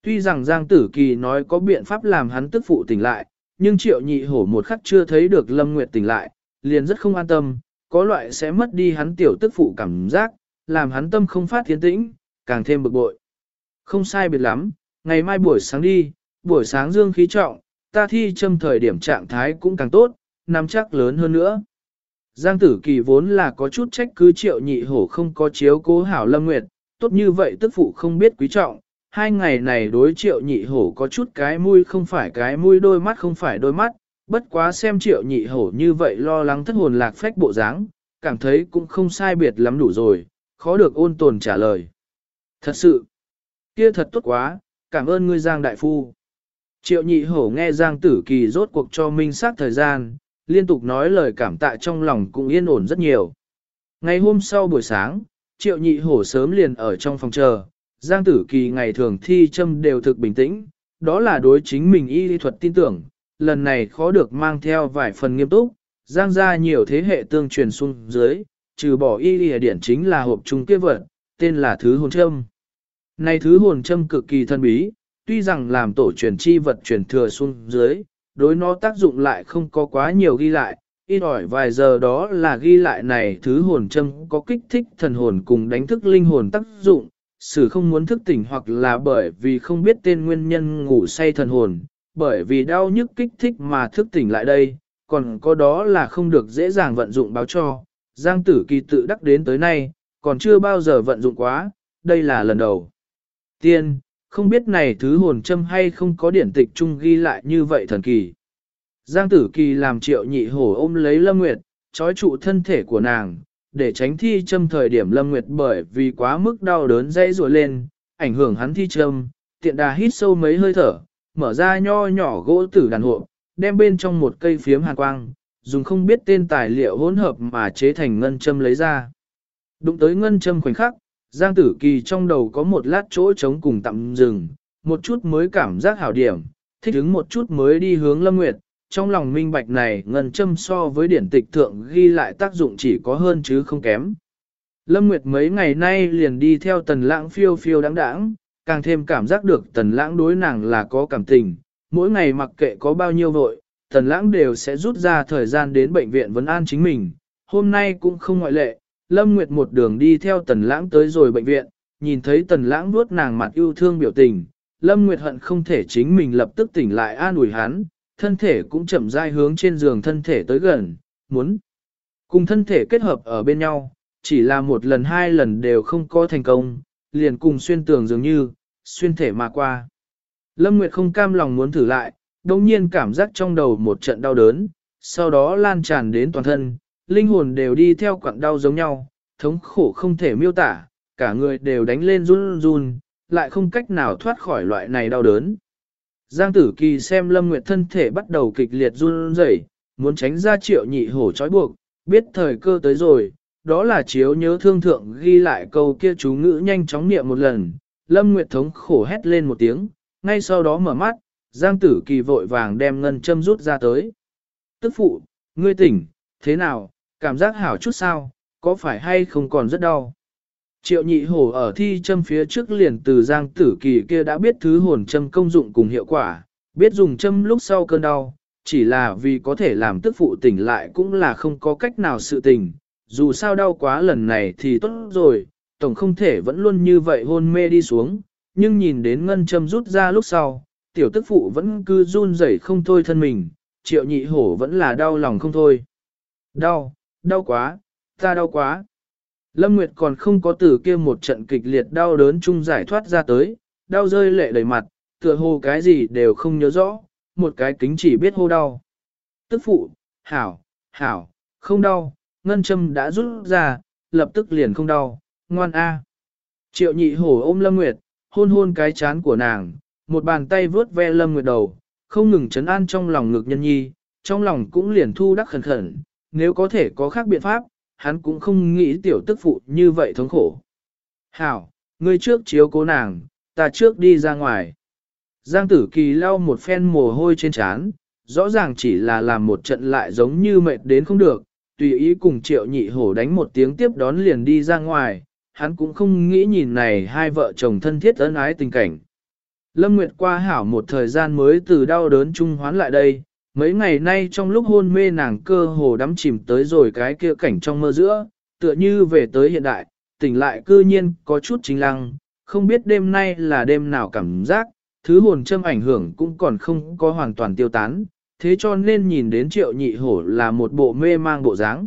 Tuy rằng Giang Tử Kỳ nói có biện pháp làm hắn tức phụ tỉnh lại, nhưng Triệu Nhị Hổ một khắc chưa thấy được Lâm Nguyệt tỉnh lại, liền rất không an tâm, có loại sẽ mất đi hắn tiểu tức phụ cảm giác, làm hắn tâm không phát tiến tĩnh, càng thêm bực bội. Không sai biệt lắm, ngày mai buổi sáng đi, buổi sáng dương khí trọng, ta thi châm thời điểm trạng thái cũng càng tốt, nắm chắc lớn hơn nữa. Giang Tử Kỳ vốn là có chút trách cứ Triệu Nhị Hổ không có chiếu cố hảo Lâm Nguyệt, tốt như vậy tức phụ không biết quý trọng. Hai ngày này đối Triệu Nhị Hổ có chút cái mũi không phải cái mũi, đôi mắt không phải đôi mắt, bất quá xem Triệu Nhị Hổ như vậy lo lắng thất hồn lạc phách bộ dáng, cảm thấy cũng không sai biệt lắm đủ rồi, khó được ôn tồn trả lời. Thật sự, kia thật tốt quá, cảm ơn ngươi Giang Đại Phu. Triệu Nhị Hổ nghe Giang Tử Kỳ rốt cuộc cho minh xác thời gian, liên tục nói lời cảm tạ trong lòng cũng yên ổn rất nhiều. Ngày hôm sau buổi sáng, Triệu Nhị Hổ sớm liền ở trong phòng chờ, Giang Tử Kỳ ngày thường thi châm đều thực bình tĩnh, đó là đối chính mình y lý thuật tin tưởng, lần này khó được mang theo vài phần nghiêm túc, Giang ra nhiều thế hệ tương truyền xuống dưới, trừ bỏ y lý điển chính là hộp trung kia vật, tên là thứ hồn châm. Này thứ hồn châm cực kỳ thân bí, tuy rằng làm tổ truyền chi vật truyền thừa xuống dưới, đối nó tác dụng lại không có quá nhiều ghi lại, ít ỏi vài giờ đó là ghi lại này thứ hồn châm có kích thích thần hồn cùng đánh thức linh hồn tác dụng, sử không muốn thức tỉnh hoặc là bởi vì không biết tên nguyên nhân ngủ say thần hồn, bởi vì đau nhức kích thích mà thức tỉnh lại đây, còn có đó là không được dễ dàng vận dụng báo cho. Giang Tử Kỳ tự đắc đến tới nay, còn chưa bao giờ vận dụng quá, đây là lần đầu tiên, không biết này thứ hồn châm hay không có điển tịch chung ghi lại như vậy thần kỳ. Giang Tử Kỳ làm Triệu Nhị Hổ ôm lấy Lâm Nguyệt, trói trụ thân thể của nàng, để tránh thi châm thời điểm Lâm Nguyệt bởi vì quá mức đau đớn dãy rùa lên, ảnh hưởng hắn thi châm, tiện đà hít sâu mấy hơi thở, mở ra nho nhỏ gỗ tử đàn hộ, đem bên trong một cây phiếm hàn quang, dùng không biết tên tài liệu hỗn hợp mà chế thành ngân châm lấy ra. Đụng tới ngân châm khoảnh khắc, Giang Tử Kỳ trong đầu có một lát chỗ trống cùng tạm dừng, một chút mới cảm giác hảo điểm, thích ứng một chút mới đi hướng Lâm Nguyệt, trong lòng minh bạch này ngân châm so với điển tịch thượng ghi lại tác dụng chỉ có hơn chứ không kém. Lâm Nguyệt mấy ngày nay liền đi theo Tần Lãng phiêu phiêu đáng đáng, càng thêm cảm giác được Tần Lãng đối nàng là có cảm tình, mỗi ngày mặc kệ có bao nhiêu vội, Tần Lãng đều sẽ rút ra thời gian đến bệnh viện vấn an chính mình, hôm nay cũng không ngoại lệ. Lâm Nguyệt một đường đi theo Tần Lãng tới rồi bệnh viện, nhìn thấy Tần Lãng vuốt nàng mặt yêu thương biểu tình, Lâm Nguyệt hận không thể chính mình lập tức tỉnh lại an ủi hắn, thân thể cũng chậm rãi hướng trên giường thân thể tới gần, muốn cùng thân thể kết hợp ở bên nhau, chỉ là một lần hai lần đều không có thành công, liền cùng xuyên tường dường như, xuyên thể mà qua. Lâm Nguyệt không cam lòng muốn thử lại, đồng nhiên cảm giác trong đầu một trận đau đớn, sau đó lan tràn đến toàn thân, linh hồn đều đi theo quặn đau giống nhau, thống khổ không thể miêu tả, cả người đều đánh lên run run, lại không cách nào thoát khỏi loại này đau đớn. Giang Tử Kỳ xem Lâm Nguyệt thân thể bắt đầu kịch liệt run rẩy, muốn tránh ra Triệu Nhị Hổ trói buộc, biết thời cơ tới rồi, đó là chiếu nhớ thương thượng ghi lại câu kia chú ngữ nhanh chóng niệm một lần, Lâm Nguyệt thống khổ hét lên một tiếng, ngay sau đó mở mắt, Giang Tử Kỳ vội vàng đem ngân châm rút ra tới. Tức phụ, ngươi tỉnh, thế nào, cảm giác hảo chút sao, có phải hay không còn rất đau. Triệu Nhị Hổ ở thi châm phía trước liền từ Giang Tử Kỳ kia đã biết thứ hồn châm công dụng cùng hiệu quả, biết dùng châm lúc sau cơn đau, chỉ là vì có thể làm tức phụ tỉnh lại cũng là không có cách nào sự tỉnh, dù sao đau quá lần này thì tốt rồi, tổng không thể vẫn luôn như vậy hôn mê đi xuống, nhưng nhìn đến ngân châm rút ra lúc sau, tiểu tức phụ vẫn cứ run rẩy không thôi thân mình, Triệu Nhị Hổ vẫn là đau lòng không thôi. Đau, đau quá, ta đau quá. Lâm Nguyệt còn không có từ kia một trận kịch liệt đau đớn chung giải thoát ra tới, đau rơi lệ đầy mặt, tựa hồ cái gì đều không nhớ rõ, một cái kính chỉ biết hô đau. Tức phụ, hảo, hảo, không đau, ngân châm đã rút ra, lập tức liền không đau, ngoan a. Triệu Nhị Hổ ôm Lâm Nguyệt, hôn hôn cái chán của nàng, một bàn tay vướt ve Lâm Nguyệt đầu, không ngừng trấn an trong lòng ngực nhân nhi, trong lòng cũng liền thu đắc khẩn khẩn, nếu có thể có khác biện pháp, hắn cũng không nghĩ tiểu tức phụ như vậy thống khổ. Hảo, ngươi trước chiếu cố nàng, ta trước đi ra ngoài. Giang Tử Kỳ lau một phen mồ hôi trên trán, rõ ràng chỉ là làm một trận lại giống như mệt đến không được, tùy ý cùng Triệu Nhị Hổ đánh một tiếng tiếp đón liền đi ra ngoài, hắn cũng không nghĩ nhìn này hai vợ chồng thân thiết ân ái tình cảnh. Lâm Nguyệt qua hảo một thời gian mới từ đau đớn trung hoán lại đây, mấy ngày nay trong lúc hôn mê nàng cơ hồ đắm chìm tới rồi cái kia cảnh trong mơ giữa, tựa như về tới hiện đại, tỉnh lại cư nhiên có chút chính lăng, không biết đêm nay là đêm nào cảm giác, thứ hồn châm ảnh hưởng cũng còn không có hoàn toàn tiêu tán, thế cho nên nhìn đến Triệu Nhị Hổ là một bộ mê mang bộ dáng.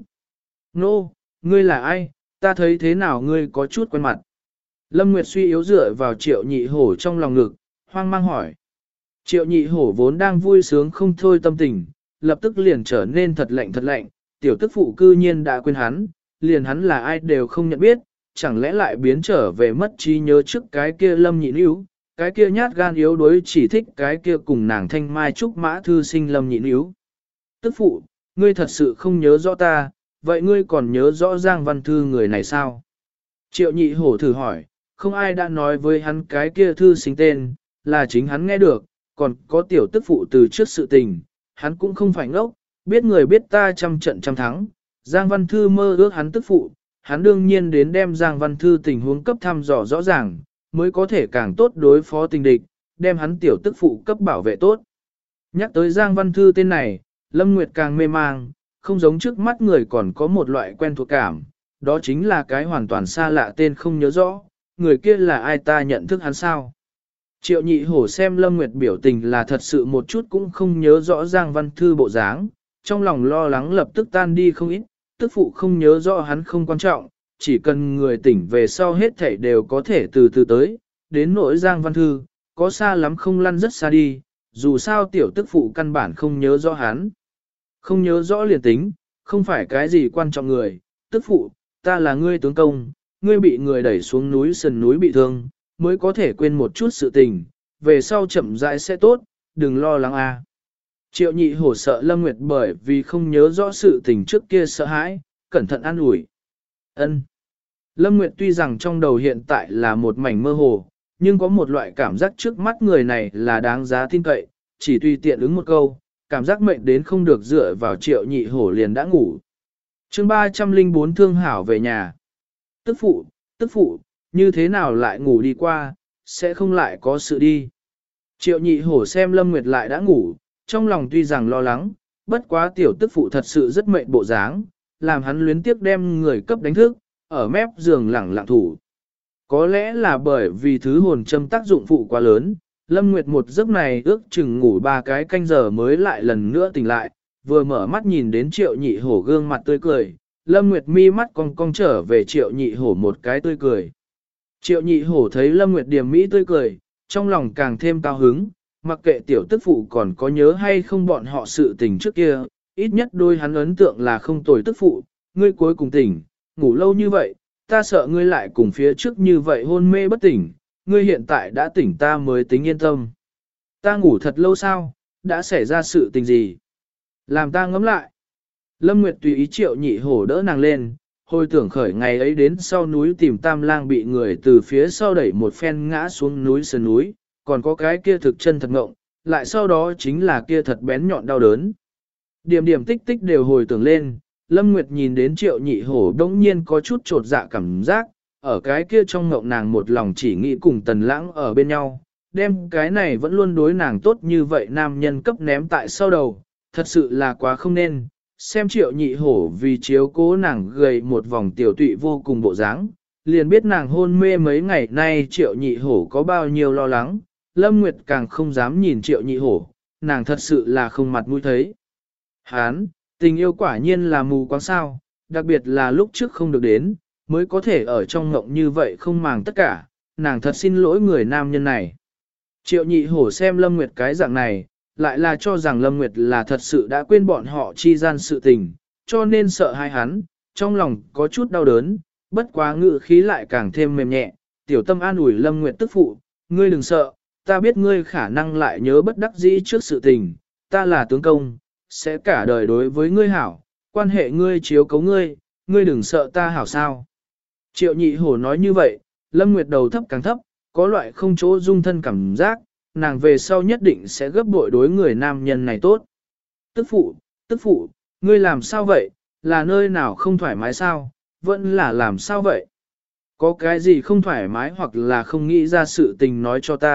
Nô, ngươi là ai, ta thấy thế nào ngươi có chút quen mặt. Lâm Nguyệt suy yếu dựa vào Triệu Nhị Hổ trong lòng ngực, hoang mang hỏi. Triệu Nhị Hổ vốn đang vui sướng không thôi tâm tình, lập tức liền trở nên thật lạnh, tiểu tức phụ cư nhiên đã quên hắn, liền hắn là ai đều không nhận biết, chẳng lẽ lại biến trở về mất trí nhớ trước cái kia Lâm Nhị Níu, cái kia nhát gan yếu đuối chỉ thích cái kia cùng nàng thanh mai trúc mã thư sinh Lâm Nhị Níu. Tức phụ, ngươi thật sự không nhớ rõ ta, vậy ngươi còn nhớ rõ Giang Văn Thư người này sao? Triệu Nhị Hổ thử hỏi, không ai đã nói với hắn cái kia thư sinh tên, là chính hắn nghe được, còn có tiểu tức phụ từ trước sự tình, hắn cũng không phải ngốc, biết người biết ta trăm trận trăm thắng. Giang Văn Thư mơ ước hắn tức phụ, hắn đương nhiên đến đem Giang Văn Thư tình huống cấp thăm dò rõ ràng, mới có thể càng tốt đối phó tình địch, đem hắn tiểu tức phụ cấp bảo vệ tốt. Nhắc tới Giang Văn Thư tên này, Lâm Nguyệt càng mê mang, không giống trước mắt người còn có một loại quen thuộc cảm, đó chính là cái hoàn toàn xa lạ tên không nhớ rõ, người kia là ai ta nhận thức hắn sao. Triệu Nhị Hổ xem Lâm Nguyệt biểu tình là thật sự một chút cũng không nhớ rõ Giang Văn Thư bộ dáng, trong lòng lo lắng lập tức tan đi không ít, tức phụ không nhớ rõ hắn không quan trọng, chỉ cần người tỉnh về sau hết thảy đều có thể từ từ tới, đến nỗi Giang Văn Thư, có xa lắm không lăn rất xa đi, dù sao tiểu tức phụ căn bản không nhớ rõ hắn. Không nhớ rõ liền tính, không phải cái gì quan trọng người, tức phụ, ta là ngươi tướng công, ngươi bị người đẩy xuống núi sườn núi bị thương, mới có thể quên một chút sự tình, về sau chậm rãi sẽ tốt, đừng lo lắng a. Triệu Nhị Hổ sợ Lâm Nguyệt bởi vì không nhớ rõ sự tình trước kia sợ hãi, cẩn thận an ủi. Ân. Lâm Nguyệt tuy rằng trong đầu hiện tại là một mảnh mơ hồ, nhưng có một loại cảm giác trước mắt người này là đáng giá tin cậy, chỉ tùy tiện ứng một câu, cảm giác mệnh đến không được dựa vào Triệu Nhị Hổ liền đã ngủ. Chương 304 thương hảo về nhà. Tức phụ, như thế nào lại ngủ đi qua, sẽ không lại có sự đi. Triệu Nhị Hổ xem Lâm Nguyệt lại đã ngủ, trong lòng tuy rằng lo lắng, bất quá tiểu tức phụ thật sự rất mệnh bộ dáng, làm hắn luyến tiếc đem người cấp đánh thức, ở mép giường lẳng lặng thủ. Có lẽ là bởi vì thứ hồn châm tác dụng phụ quá lớn, Lâm Nguyệt một giấc này ước chừng ngủ 3 cái canh giờ mới lại lần nữa tỉnh lại, vừa mở mắt nhìn đến Triệu Nhị Hổ gương mặt tươi cười, Lâm Nguyệt mi mắt cong cong trở về Triệu Nhị Hổ một cái tươi cười. Triệu Nhị Hổ thấy Lâm Nguyệt điềm mỹ tươi cười, trong lòng càng thêm cao hứng, mặc kệ tiểu tức phụ còn có nhớ hay không bọn họ sự tình trước kia, ít nhất đôi hắn ấn tượng là không tồi tức phụ, ngươi cuối cùng tỉnh, ngủ lâu như vậy, ta sợ ngươi lại cùng phía trước như vậy hôn mê bất tỉnh, ngươi hiện tại đã tỉnh ta mới tính yên tâm. Ta ngủ thật lâu sao, đã xảy ra sự tình gì? Làm ta ngẫm lại. Lâm Nguyệt tùy ý Triệu Nhị Hổ đỡ nàng lên, hồi tưởng khởi ngày ấy đến sau núi tìm Tam Lang bị người từ phía sau đẩy một phen ngã xuống núi sườn núi, còn có cái kia thực chân thật ngộng, lại sau đó chính là kia thật bén nhọn đau đớn. Điểm điểm tích tích đều hồi tưởng lên, Lâm Nguyệt nhìn đến Triệu Nhị Hổ đống nhiên có chút trột dạ cảm giác, ở cái kia trong ngộng nàng một lòng chỉ nghĩ cùng Tần Lãng ở bên nhau, đem cái này vẫn luôn đối nàng tốt như vậy nam nhân cấp ném tại sau đầu, thật sự là quá không nên. Xem Triệu Nhị Hổ vì chiếu cố nàng gầy một vòng tiểu tụy vô cùng bộ dáng, liền biết nàng hôn mê mấy ngày nay Triệu Nhị Hổ có bao nhiêu lo lắng, Lâm Nguyệt càng không dám nhìn Triệu Nhị Hổ, nàng thật sự là không mặt mũi thấy. Hán, tình yêu quả nhiên là mù quáng sao, đặc biệt là lúc trước không được đến, mới có thể ở trong ngộng như vậy không màng tất cả, nàng thật xin lỗi người nam nhân này. Triệu Nhị Hổ xem Lâm Nguyệt cái dạng này, lại là cho rằng Lâm Nguyệt là thật sự đã quên bọn họ chi gian sự tình, cho nên sợ hai hắn, trong lòng có chút đau đớn, bất quá ngự khí lại càng thêm mềm nhẹ, tiểu tâm an ủi Lâm Nguyệt tức phụ, ngươi đừng sợ, ta biết ngươi khả năng lại nhớ bất đắc dĩ trước sự tình, ta là tướng công, sẽ cả đời đối với ngươi hảo, quan hệ ngươi chiếu cấu ngươi, ngươi đừng sợ ta hảo sao. Triệu Nhị Hổ nói như vậy, Lâm Nguyệt đầu thấp càng thấp, có loại không chỗ dung thân cảm giác, nàng về sau nhất định sẽ gấp bội đối người nam nhân này tốt. Tức phụ, ngươi làm sao vậy, là nơi nào không thoải mái sao, vẫn là làm sao vậy? Có cái gì không thoải mái hoặc là không nghĩ ra sự tình nói cho ta,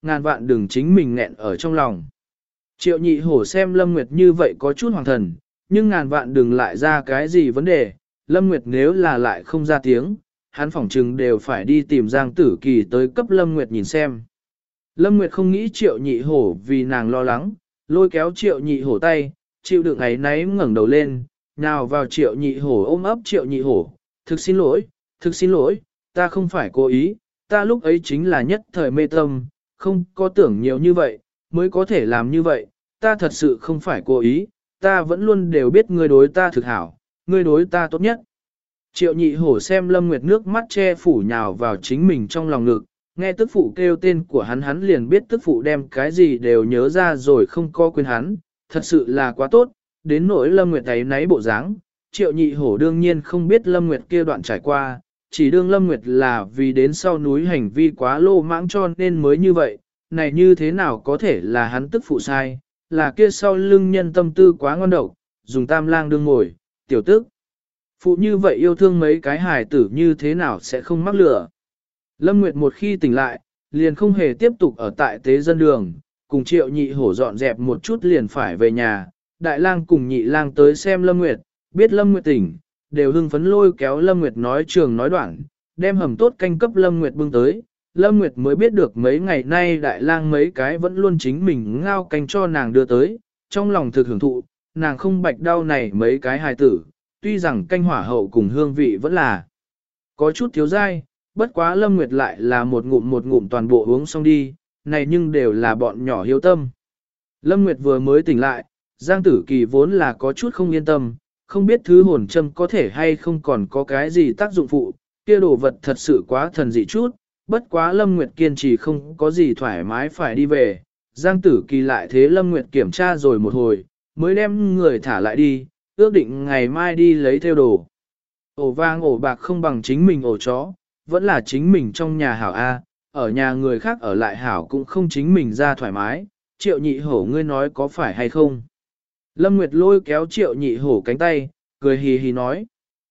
ngàn vạn đừng chính mình nghẹn ở trong lòng. Triệu nhị hổ xem Lâm Nguyệt như vậy có chút hoàng thần, nhưng ngàn vạn đừng lại ra cái gì vấn đề, Lâm Nguyệt nếu là lại không ra tiếng, hắn phỏng chừng đều phải đi tìm Giang Tử Kỳ tới cấp Lâm Nguyệt nhìn xem. Lâm Nguyệt không nghĩ Triệu nhị hổ vì nàng lo lắng, lôi kéo Triệu nhị hổ tay, chịu đựng ấy náy ngẩng đầu lên, nào vào Triệu nhị hổ ôm ấp Triệu nhị hổ, thực xin lỗi, ta không phải cố ý, ta lúc ấy chính là nhất thời mê tâm, không có tưởng nhiều như vậy, mới có thể làm như vậy, ta thật sự không phải cố ý, ta vẫn luôn đều biết ngươi đối ta thực hảo, ngươi đối ta tốt nhất. Triệu nhị hổ xem Lâm Nguyệt nước mắt che phủ nhào vào chính mình trong lòng ngực, nghe tức phụ kêu tên của hắn liền biết tức phụ đem cái gì đều nhớ ra rồi không có quên hắn, thật sự là quá tốt, đến nỗi Lâm Nguyệt ấy náy bộ dáng, Triệu nhị hổ đương nhiên không biết Lâm Nguyệt kia đoạn trải qua, chỉ đương Lâm Nguyệt là vì đến sau núi hành vi quá lô mãng cho nên mới như vậy, này như thế nào có thể là hắn tức phụ sai, là kia sau lưng nhân tâm tư quá ngon độc, dùng tam lang đương ngồi, tiểu tức. Phụ như vậy yêu thương mấy cái hài tử như thế nào sẽ không mắc lửa. Lâm Nguyệt một khi tỉnh lại, liền không hề tiếp tục ở tại tế dân đường, cùng Triệu nhị hổ dọn dẹp một chút liền phải về nhà, đại lang cùng nhị lang tới xem Lâm Nguyệt, biết Lâm Nguyệt tỉnh, đều hưng phấn lôi kéo Lâm Nguyệt nói trường nói đoạn, đem hầm tốt canh cấp Lâm Nguyệt bưng tới. Lâm Nguyệt mới biết được mấy ngày nay đại lang mấy cái vẫn luôn chính mình ngao canh cho nàng đưa tới, trong lòng thực hưởng thụ, nàng không bạch đau này mấy cái hài tử, tuy rằng canh hỏa hậu cùng hương vị vẫn là có chút thiếu dai, bất quá Lâm Nguyệt lại là một ngụm toàn bộ uống xong đi, này nhưng đều là bọn nhỏ hiếu tâm. Lâm Nguyệt vừa mới tỉnh lại, Giang Tử Kỳ vốn là có chút không yên tâm, không biết thứ hồn châm có thể hay không còn có cái gì tác dụng phụ, kia đồ vật thật sự quá thần dị chút, bất quá Lâm Nguyệt kiên trì không có gì thoải mái phải đi về. Giang Tử Kỳ lại thế Lâm Nguyệt kiểm tra rồi một hồi, mới đem người thả lại đi, ước định ngày mai đi lấy theo đồ. Ổ vang ổ bạc không bằng chính mình ổ chó, vẫn là chính mình trong nhà hảo A, ở nhà người khác ở lại hảo cũng không chính mình ra thoải mái, Triệu nhị hổ ngươi nói có phải hay không. Lâm Nguyệt lôi kéo Triệu nhị hổ cánh tay, cười hì hì nói.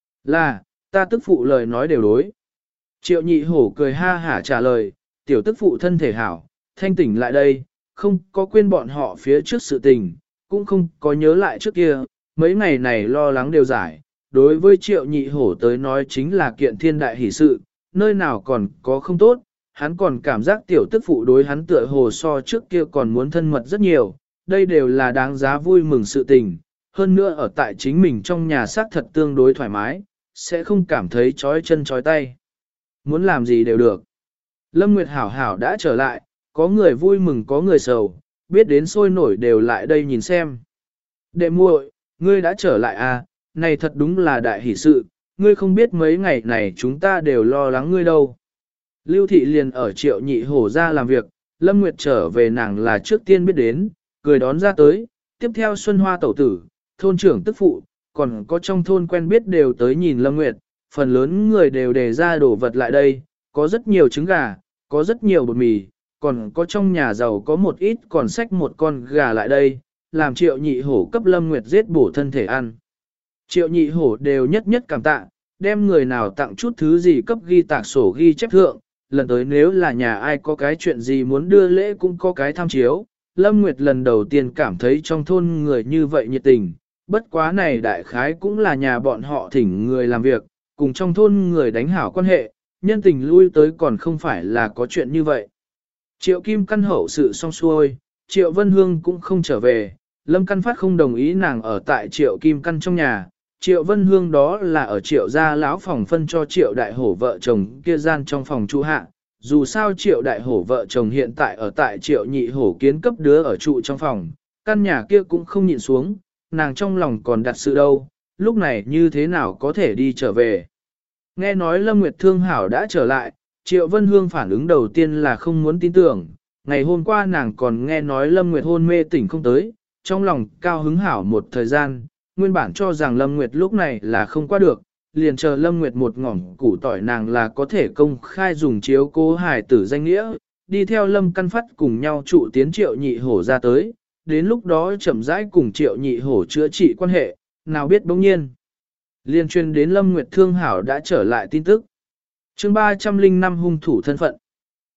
Là, ta tức phụ lời nói đều đối. Triệu nhị hổ cười ha hả trả lời, tiểu tức phụ thân thể hảo, thanh tỉnh lại đây, không có quên bọn họ phía trước sự tình, cũng không có nhớ lại trước kia, mấy ngày này lo lắng đều giải. Đối với Triệu nhị hổ tới nói chính là kiện thiên đại hỷ sự, nơi nào còn có không tốt, hắn còn cảm giác tiểu tức phụ đối hắn tựa hồ so trước kia còn muốn thân mật rất nhiều, đây đều là đáng giá vui mừng sự tình, hơn nữa ở tại chính mình trong nhà xác thật tương đối thoải mái, sẽ không cảm thấy chói chân chói tay. Muốn làm gì đều được. Lâm Nguyệt hảo hảo đã trở lại, có người vui mừng có người sầu, biết đến sôi nổi đều lại đây nhìn xem. Đệ muội, ngươi đã trở lại à, này thật đúng là đại hỷ sự, ngươi không biết mấy ngày này chúng ta đều lo lắng ngươi đâu. Lưu Thị liền ở Triệu nhị hổ ra làm việc, Lâm Nguyệt trở về nàng là trước tiên biết đến, cười đón ra tới, tiếp theo Xuân Hoa tẩu tử, thôn trưởng tức phụ, còn có trong thôn quen biết đều tới nhìn Lâm Nguyệt, phần lớn người đều đề ra đồ vật lại đây, có rất nhiều trứng gà, có rất nhiều bột mì, còn có trong nhà giàu có một ít còn xách một con gà lại đây, làm Triệu nhị hổ cấp Lâm Nguyệt giết bổ thân thể ăn. Triệu nhị hổ đều nhất nhất cảm tạ, đem người nào tặng chút thứ gì cấp ghi tạc sổ ghi chép thượng, lần tới nếu là nhà ai có cái chuyện gì muốn đưa lễ cũng có cái tham chiếu. Lâm Nguyệt lần đầu tiên cảm thấy trong thôn người như vậy nhiệt tình, bất quá này đại khái cũng là nhà bọn họ thỉnh người làm việc, cùng trong thôn người đánh hảo quan hệ, nhân tình lui tới còn không phải là có chuyện như vậy. Triệu Kim Căn hậu sự xong xuôi, Triệu Vân Hương cũng không trở về, Lâm Căn Phát không đồng ý nàng ở tại Triệu Kim Căn trong nhà, Triệu Vân Hương đó là ở Triệu gia lão phòng phân cho Triệu Đại Hổ vợ chồng kia gian trong phòng trụ hạ, dù sao Triệu Đại Hổ vợ chồng hiện tại ở tại Triệu Nhị Hổ kiến cấp đứa ở trụ trong phòng, căn nhà kia cũng không nhịn xuống, nàng trong lòng còn đặt sự đâu, lúc này như thế nào có thể đi trở về. Nghe nói Lâm Nguyệt Thương Hảo đã trở lại, Triệu Vân Hương phản ứng đầu tiên là không muốn tin tưởng, ngày hôm qua nàng còn nghe nói Lâm Nguyệt hôn mê tỉnh không tới, trong lòng cao hứng hảo một thời gian, nguyên bản cho rằng Lâm Nguyệt lúc này là không qua được, liền chờ Lâm Nguyệt một ngỏm củ tỏi nàng là có thể công khai dùng chiếu cố hài tử danh nghĩa, đi theo Lâm Căn Phát cùng nhau trụ tiến Triệu Nhị Hổ ra tới, đến lúc đó chậm rãi cùng Triệu Nhị Hổ chữa trị quan hệ, nào biết bỗng nhiên. Liên truyền đến Lâm Nguyệt Thương Hảo đã trở lại tin tức. Chương 305 hung thủ thân phận.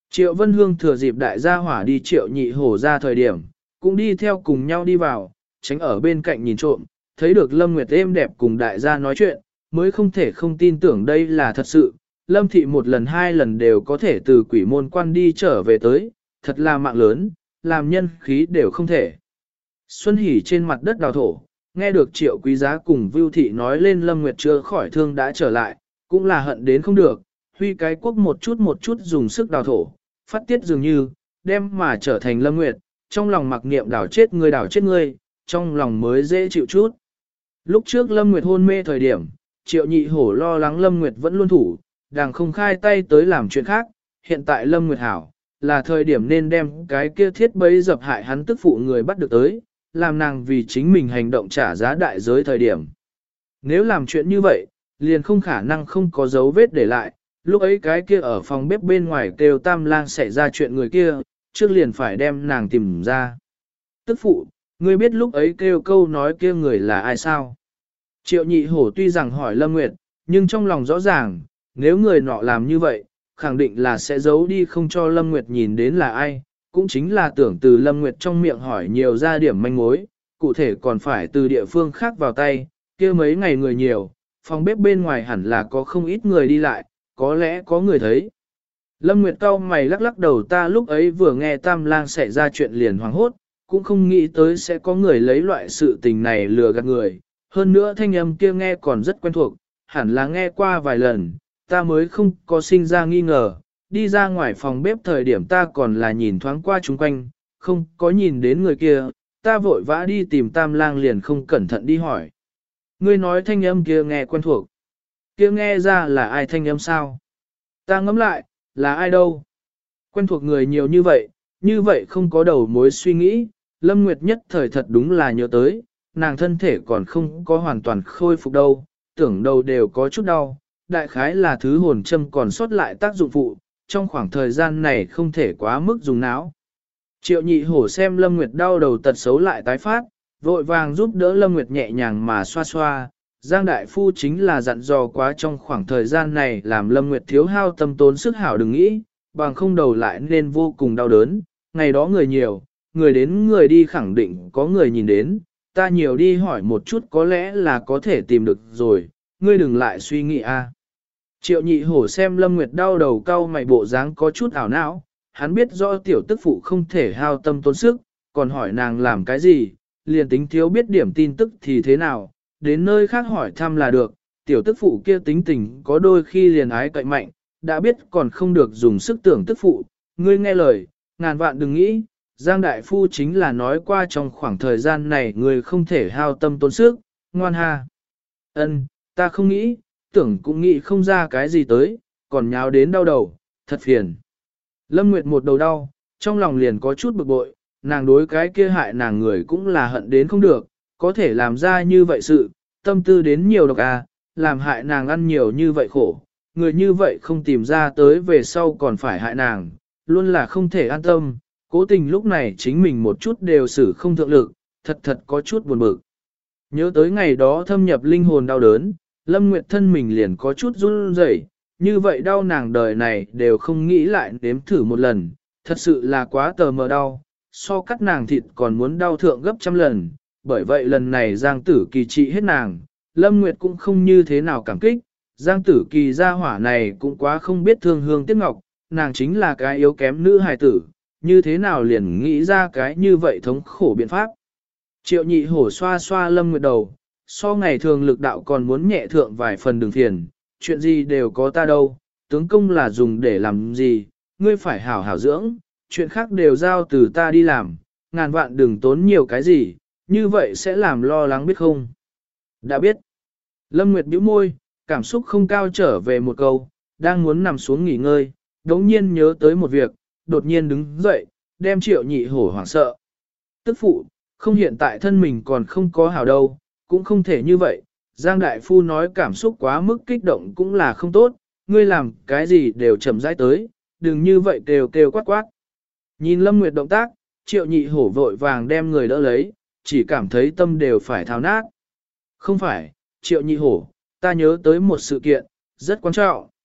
Triệu Vân Hương thừa dịp đại gia hỏa đi Triệu Nhị Hổ ra thời điểm, cũng đi theo cùng nhau đi vào, tránh ở bên cạnh nhìn trộm, thấy được Lâm Nguyệt êm đẹp cùng đại gia nói chuyện, mới không thể không tin tưởng đây là thật sự. Lâm Thị một lần hai lần đều có thể từ quỷ môn quan đi trở về tới, thật là mạng lớn, làm nhân khí đều không thể. Xuân Hỷ trên mặt đất đào thổ, nghe được Triệu Quý Giá cùng Vưu Thị nói lên Lâm Nguyệt chưa khỏi thương đã trở lại, cũng là hận đến không được, huy cái quốc một chút dùng sức đào thổ, phát tiết dường như, đem mà trở thành Lâm Nguyệt, trong lòng mặc niệm đào chết ngươi, trong lòng mới dễ chịu chút. Lúc trước Lâm Nguyệt hôn mê thời điểm, Triệu Nhị Hổ lo lắng Lâm Nguyệt vẫn luôn thủ, đang không khai tay tới làm chuyện khác, hiện tại Lâm Nguyệt hảo, là thời điểm nên đem cái kia thiết bấy dập hại hắn tức phụ người bắt được tới, làm nàng vì chính mình hành động trả giá đại giới thời điểm. Nếu làm chuyện như vậy, liền không khả năng không có dấu vết để lại, lúc ấy cái kia ở phòng bếp bên ngoài kêu Tam Lang xảy ra chuyện người kia, trước liền phải đem nàng tìm ra. Tức phụ, ngươi biết lúc ấy kêu câu nói kia người là ai sao? Triệu Nhị Hổ tuy rằng hỏi Lâm Nguyệt, nhưng trong lòng rõ ràng, nếu người nọ làm như vậy, khẳng định là sẽ giấu đi không cho Lâm Nguyệt nhìn đến là ai, cũng chính là tưởng từ Lâm Nguyệt trong miệng hỏi nhiều ra điểm manh mối, cụ thể còn phải từ địa phương khác vào tay, kia mấy ngày người nhiều, phòng bếp bên ngoài hẳn là có không ít người đi lại, có lẽ có người thấy. Lâm Nguyệt cau mày lắc lắc đầu, ta lúc ấy vừa nghe Tam Lang xảy ra chuyện liền hoảng hốt, cũng không nghĩ tới sẽ có người lấy loại sự tình này lừa gạt người, hơn nữa thanh âm kia nghe còn rất quen thuộc, hẳn là nghe qua vài lần, ta mới không có sinh ra nghi ngờ, đi ra ngoài phòng bếp thời điểm ta còn là nhìn thoáng qua chung quanh, không có nhìn đến người kia, ta vội vã đi tìm Tam Lang liền không cẩn thận đi hỏi. Ngươi nói thanh âm kia nghe quen thuộc, kia nghe ra là ai thanh âm sao? Ta ngẫm lại, là ai đâu? Quen thuộc người nhiều như vậy không có đầu mối suy nghĩ, Lâm Nguyệt nhất thời thật đúng là nhớ tới, nàng thân thể còn không có hoàn toàn khôi phục đâu, tưởng đầu đều có chút đau, đại khái là thứ hồn châm còn sót lại tác dụng phụ, trong khoảng thời gian này không thể quá mức dùng não. Triệu Nhị Hổ xem Lâm Nguyệt đau đầu tật xấu lại tái phát, vội vàng giúp đỡ Lâm Nguyệt nhẹ nhàng mà xoa xoa. Giang Đại Phu chính là dặn dò quá trong khoảng thời gian này làm Lâm Nguyệt thiếu hao tâm tốn sức hảo đừng nghĩ, bằng không đầu lại nên vô cùng đau đớn. Ngày đó người nhiều, người đến người đi khẳng định có người nhìn đến, ta nhiều đi hỏi một chút có lẽ là có thể tìm được rồi, ngươi đừng lại suy nghĩ a. Triệu Nhị Hổ xem Lâm Nguyệt đau đầu cau mày bộ dáng có chút ảo não, hắn biết rõ tiểu tức phụ không thể hao tâm tốn sức, còn hỏi nàng làm cái gì, liền tính thiếu biết điểm tin tức thì thế nào, đến nơi khác hỏi thăm là được, tiểu tức phụ kia tính tình có đôi khi liền ái cậy mạnh, đã biết còn không được dùng sức tưởng tức phụ, ngươi nghe lời, ngàn vạn đừng nghĩ, Giang Đại Phu chính là nói qua trong khoảng thời gian này người không thể hao tâm tốn sức, ngoan ha. Ân, ta không nghĩ, tưởng cũng nghĩ không ra cái gì tới, còn nháo đến đau đầu, thật phiền. Lâm Nguyệt một đầu đau, trong lòng liền có chút bực bội, nàng đối cái kia hại nàng người cũng là hận đến không được, có thể làm ra như vậy sự, tâm tư đến nhiều độc à, làm hại nàng ăn nhiều như vậy khổ, người như vậy không tìm ra tới về sau còn phải hại nàng, luôn là không thể an tâm, cố tình lúc này chính mình một chút đều xử không thượng lực, thật có chút buồn bực. Nhớ tới ngày đó thâm nhập linh hồn đau đớn, Lâm Nguyệt thân mình liền có chút run rẩy, như vậy đau nàng đời này đều không nghĩ lại nếm thử một lần, thật sự là quá tờ mờ đau, so cắt nàng thịt còn muốn đau thượng gấp trăm lần, bởi vậy lần này Giang Tử Kỳ trị hết nàng, Lâm Nguyệt cũng không như thế nào cảm kích, Giang Tử Kỳ gia hỏa này cũng quá không biết thương hương tiếc ngọc, nàng chính là cái yếu kém nữ hài tử, như thế nào liền nghĩ ra cái như vậy thống khổ biện pháp. Triệu Nhị Hổ xoa xoa Lâm Nguyệt đầu, so ngày thường lực đạo còn muốn nhẹ thượng vài phần đường phiền, chuyện gì đều có ta đâu, tướng công là dùng để làm gì, ngươi phải hảo hảo dưỡng, chuyện khác đều giao từ ta đi làm, ngàn vạn đừng tốn nhiều cái gì, như vậy sẽ làm lo lắng biết không. Đã biết. Lâm Nguyệt bĩu môi, cảm xúc không cao trở về một câu, đang muốn nằm xuống nghỉ ngơi, đống nhiên nhớ tới một việc, đột nhiên đứng dậy, đem Triệu Nhị Hổ hoảng sợ. Tức phụ, không hiện tại thân mình còn không có hảo đâu, cũng không thể như vậy, Giang Đại Phu nói cảm xúc quá mức kích động cũng là không tốt, ngươi làm cái gì đều chậm rãi tới, đừng như vậy kêu kêu quát quát. Nhìn Lâm Nguyệt động tác, Triệu Nhị Hổ vội vàng đem người đỡ lấy, chỉ cảm thấy tâm đều phải thao nát. Không phải, Triệu Nhị Hổ, ta nhớ tới một sự kiện, rất quan trọng.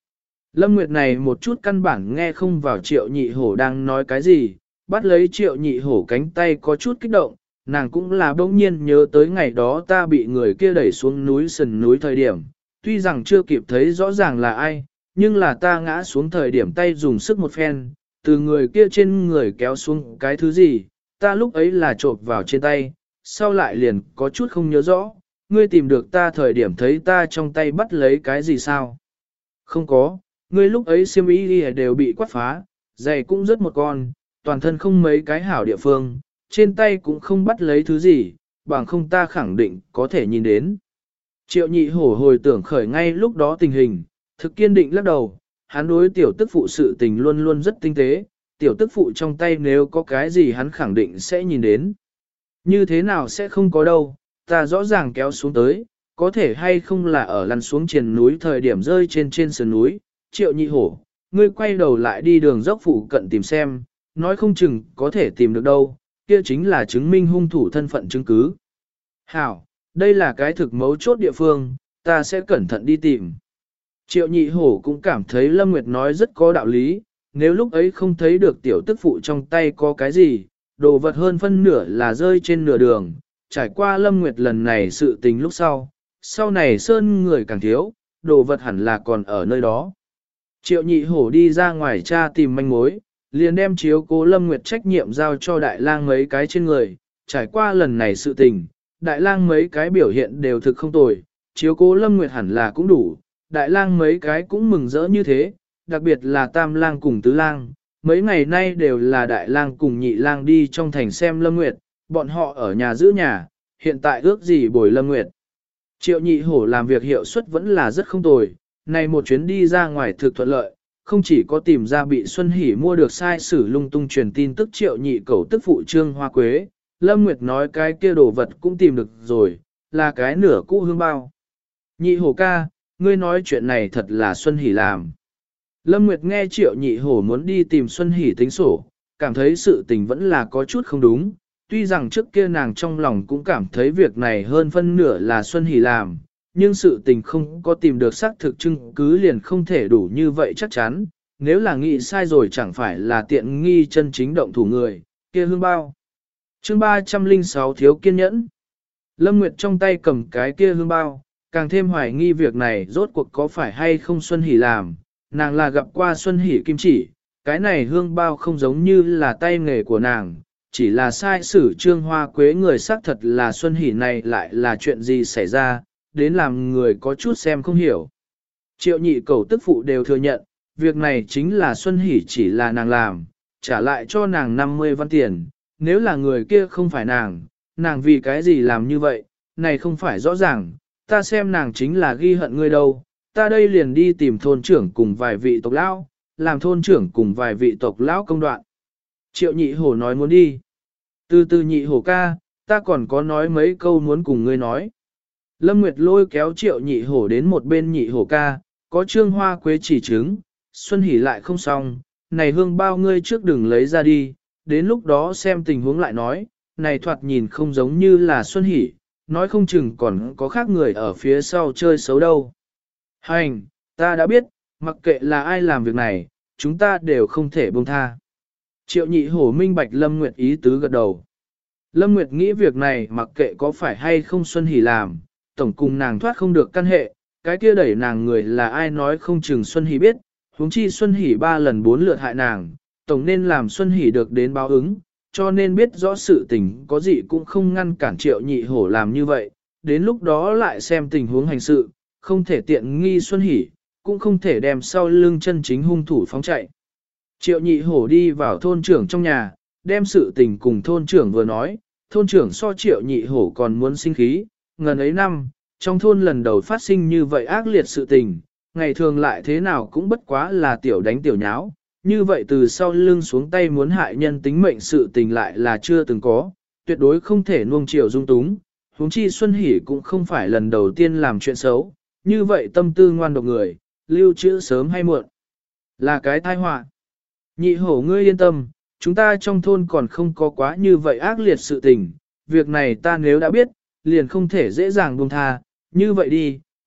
Lâm Nguyệt này một chút căn bản nghe không vào Triệu Nhị Hổ đang nói cái gì, bắt lấy Triệu Nhị Hổ cánh tay có chút kích động, nàng cũng là bỗng nhiên nhớ tới ngày đó ta bị người kia đẩy xuống núi sườn núi thời điểm, tuy rằng chưa kịp thấy rõ ràng là ai, nhưng là ta ngã xuống thời điểm tay dùng sức một phen, từ người kia trên người kéo xuống cái thứ gì, ta lúc ấy là chộp vào trên tay, sau lại liền có chút không nhớ rõ, ngươi tìm được ta thời điểm thấy ta trong tay bắt lấy cái gì sao? Không có, ngươi lúc ấy xiêm y đều bị quát phá, giày cũng rất một con, toàn thân không mấy cái hảo địa phương, trên tay cũng không bắt lấy thứ gì, bằng không ta khẳng định có thể nhìn đến. Triệu Nhị Hổ hồi tưởng khởi ngay lúc đó tình hình, thực kiên định lắc đầu, hắn đối tiểu tức phụ sự tình luôn luôn rất tinh tế, tiểu tức phụ trong tay nếu có cái gì hắn khẳng định sẽ nhìn đến. Như thế nào sẽ không có đâu, ta rõ ràng kéo xuống tới, có thể hay không là ở lăn xuống triền núi thời điểm rơi trên sườn núi. Triệu Nhị Hổ, ngươi quay đầu lại đi đường dốc phụ cận tìm xem, nói không chừng có thể tìm được đâu, kia chính là chứng minh hung thủ thân phận chứng cứ. Hảo, đây là cái thực mấu chốt địa phương, ta sẽ cẩn thận đi tìm. Triệu Nhị Hổ cũng cảm thấy Lâm Nguyệt nói rất có đạo lý, nếu lúc ấy không thấy được tiểu tức phụ trong tay có cái gì, đồ vật hơn phân nửa là rơi trên nửa đường, trải qua Lâm Nguyệt lần này sự tình lúc sau này sơn người càng thiếu, đồ vật hẳn là còn ở nơi đó. Triệu Nhị Hổ đi ra ngoài tra tìm manh mối, liền đem chiếu cố Lâm Nguyệt trách nhiệm giao cho đại lang mấy cái trên người, trải qua lần này sự tình, đại lang mấy cái biểu hiện đều thực không tồi, chiếu cố Lâm Nguyệt hẳn là cũng đủ, đại lang mấy cái cũng mừng rỡ như thế, đặc biệt là tam lang cùng tứ lang, mấy ngày nay đều là đại lang cùng nhị lang đi trong thành xem Lâm Nguyệt, bọn họ ở nhà giữ nhà, hiện tại ước gì bồi Lâm Nguyệt. Triệu Nhị Hổ làm việc hiệu suất vẫn là rất không tồi, này một chuyến đi ra ngoài thực thuận lợi, không chỉ có tìm ra bị Xuân Hỷ mua được sai sử lung tung truyền tin tức Triệu Nhị Cẩu tức phụ Trương Hoa Quế, Lâm Nguyệt nói cái kia đồ vật cũng tìm được rồi, là cái nửa cũ hương bao. Nhị Hổ ca, ngươi nói chuyện này thật là Xuân Hỷ làm. Lâm Nguyệt nghe Triệu Nhị Hổ muốn đi tìm Xuân Hỷ tính sổ, cảm thấy sự tình vẫn là có chút không đúng, tuy rằng trước kia nàng trong lòng cũng cảm thấy việc này hơn phân nửa là Xuân Hỷ làm, nhưng sự tình không có tìm được xác thực chứng cứ liền không thể đủ như vậy chắc chắn, nếu là nghĩ sai rồi chẳng phải là tiện nghi chân chính động thủ người, kia hương bao. Chương 306 thiếu kiên nhẫn. Lâm Nguyệt trong tay cầm cái kia hương bao, càng thêm hoài nghi việc này rốt cuộc có phải hay không Xuân Hỷ làm, nàng là gặp qua Xuân Hỷ kim chỉ, cái này hương bao không giống như là tay nghề của nàng, chỉ là sai sử Trương Hoa Quế người xác thật là Xuân Hỷ này lại là chuyện gì xảy ra, đến làm người có chút xem không hiểu. Triệu Nhị Cẩu tức phụ đều thừa nhận, việc này chính là Xuân Hỷ chỉ là nàng làm, trả lại cho nàng 50 văn tiền, nếu là người kia không phải nàng vì cái gì làm như vậy, này không phải rõ ràng, ta xem nàng chính là ghi hận ngươi đâu, ta đây liền đi tìm thôn trưởng cùng vài vị tộc lão, làm thôn trưởng cùng vài vị tộc lão công đoạn. Triệu Nhị Hổ nói muốn đi. Từ từ Nhị Hổ ca, ta còn có nói mấy câu muốn cùng ngươi nói. Lâm Nguyệt lôi kéo Triệu Nhị Hổ đến một bên Nhị Hổ ca, có Trương Hoa Quế chỉ chứng, Xuân Hỷ lại không xong, này hương bao ngươi trước đừng lấy ra đi, đến lúc đó xem tình huống lại nói, này thoạt nhìn không giống như là Xuân Hỷ, nói không chừng còn có khác người ở phía sau chơi xấu đâu. Hành, ta đã biết, mặc kệ là ai làm việc này, chúng ta đều không thể buông tha. Triệu Nhị Hổ minh bạch Lâm Nguyệt ý tứ gật đầu. Lâm Nguyệt nghĩ việc này mặc kệ có phải hay không Xuân Hỷ làm, tổng cùng nàng thoát không được căn hệ, cái kia đẩy nàng người là ai nói không chừng Xuân Hỷ biết, huống chi Xuân Hỷ 3 lần 4 lượt hại nàng, tổng nên làm Xuân Hỷ được đến báo ứng, cho nên biết rõ sự tình có gì cũng không ngăn cản Triệu Nhị Hổ làm như vậy, đến lúc đó lại xem tình huống hành sự, không thể tiện nghi Xuân Hỷ, cũng không thể đem sau lưng chân chính hung thủ phóng chạy. Triệu Nhị Hổ đi vào thôn trưởng trong nhà, đem sự tình cùng thôn trưởng vừa nói, thôn trưởng so Triệu Nhị Hổ còn muốn sinh khí, ngần ấy năm, trong thôn lần đầu phát sinh như vậy ác liệt sự tình, ngày thường lại thế nào cũng bất quá là tiểu đánh tiểu nháo, như vậy từ sau lưng xuống tay muốn hại nhân tính mệnh sự tình lại là chưa từng có, tuyệt đối không thể nuông chiều dung túng, huống chi Xuân Hỷ cũng không phải lần đầu tiên làm chuyện xấu, như vậy tâm tư ngoan độc người, lưu trữ sớm hay muộn, là cái tai họa. Nhị Hổ ngươi yên tâm, chúng ta trong thôn còn không có quá như vậy ác liệt sự tình, việc này ta nếu đã biết, liền không thể dễ dàng buông tha, như vậy đi,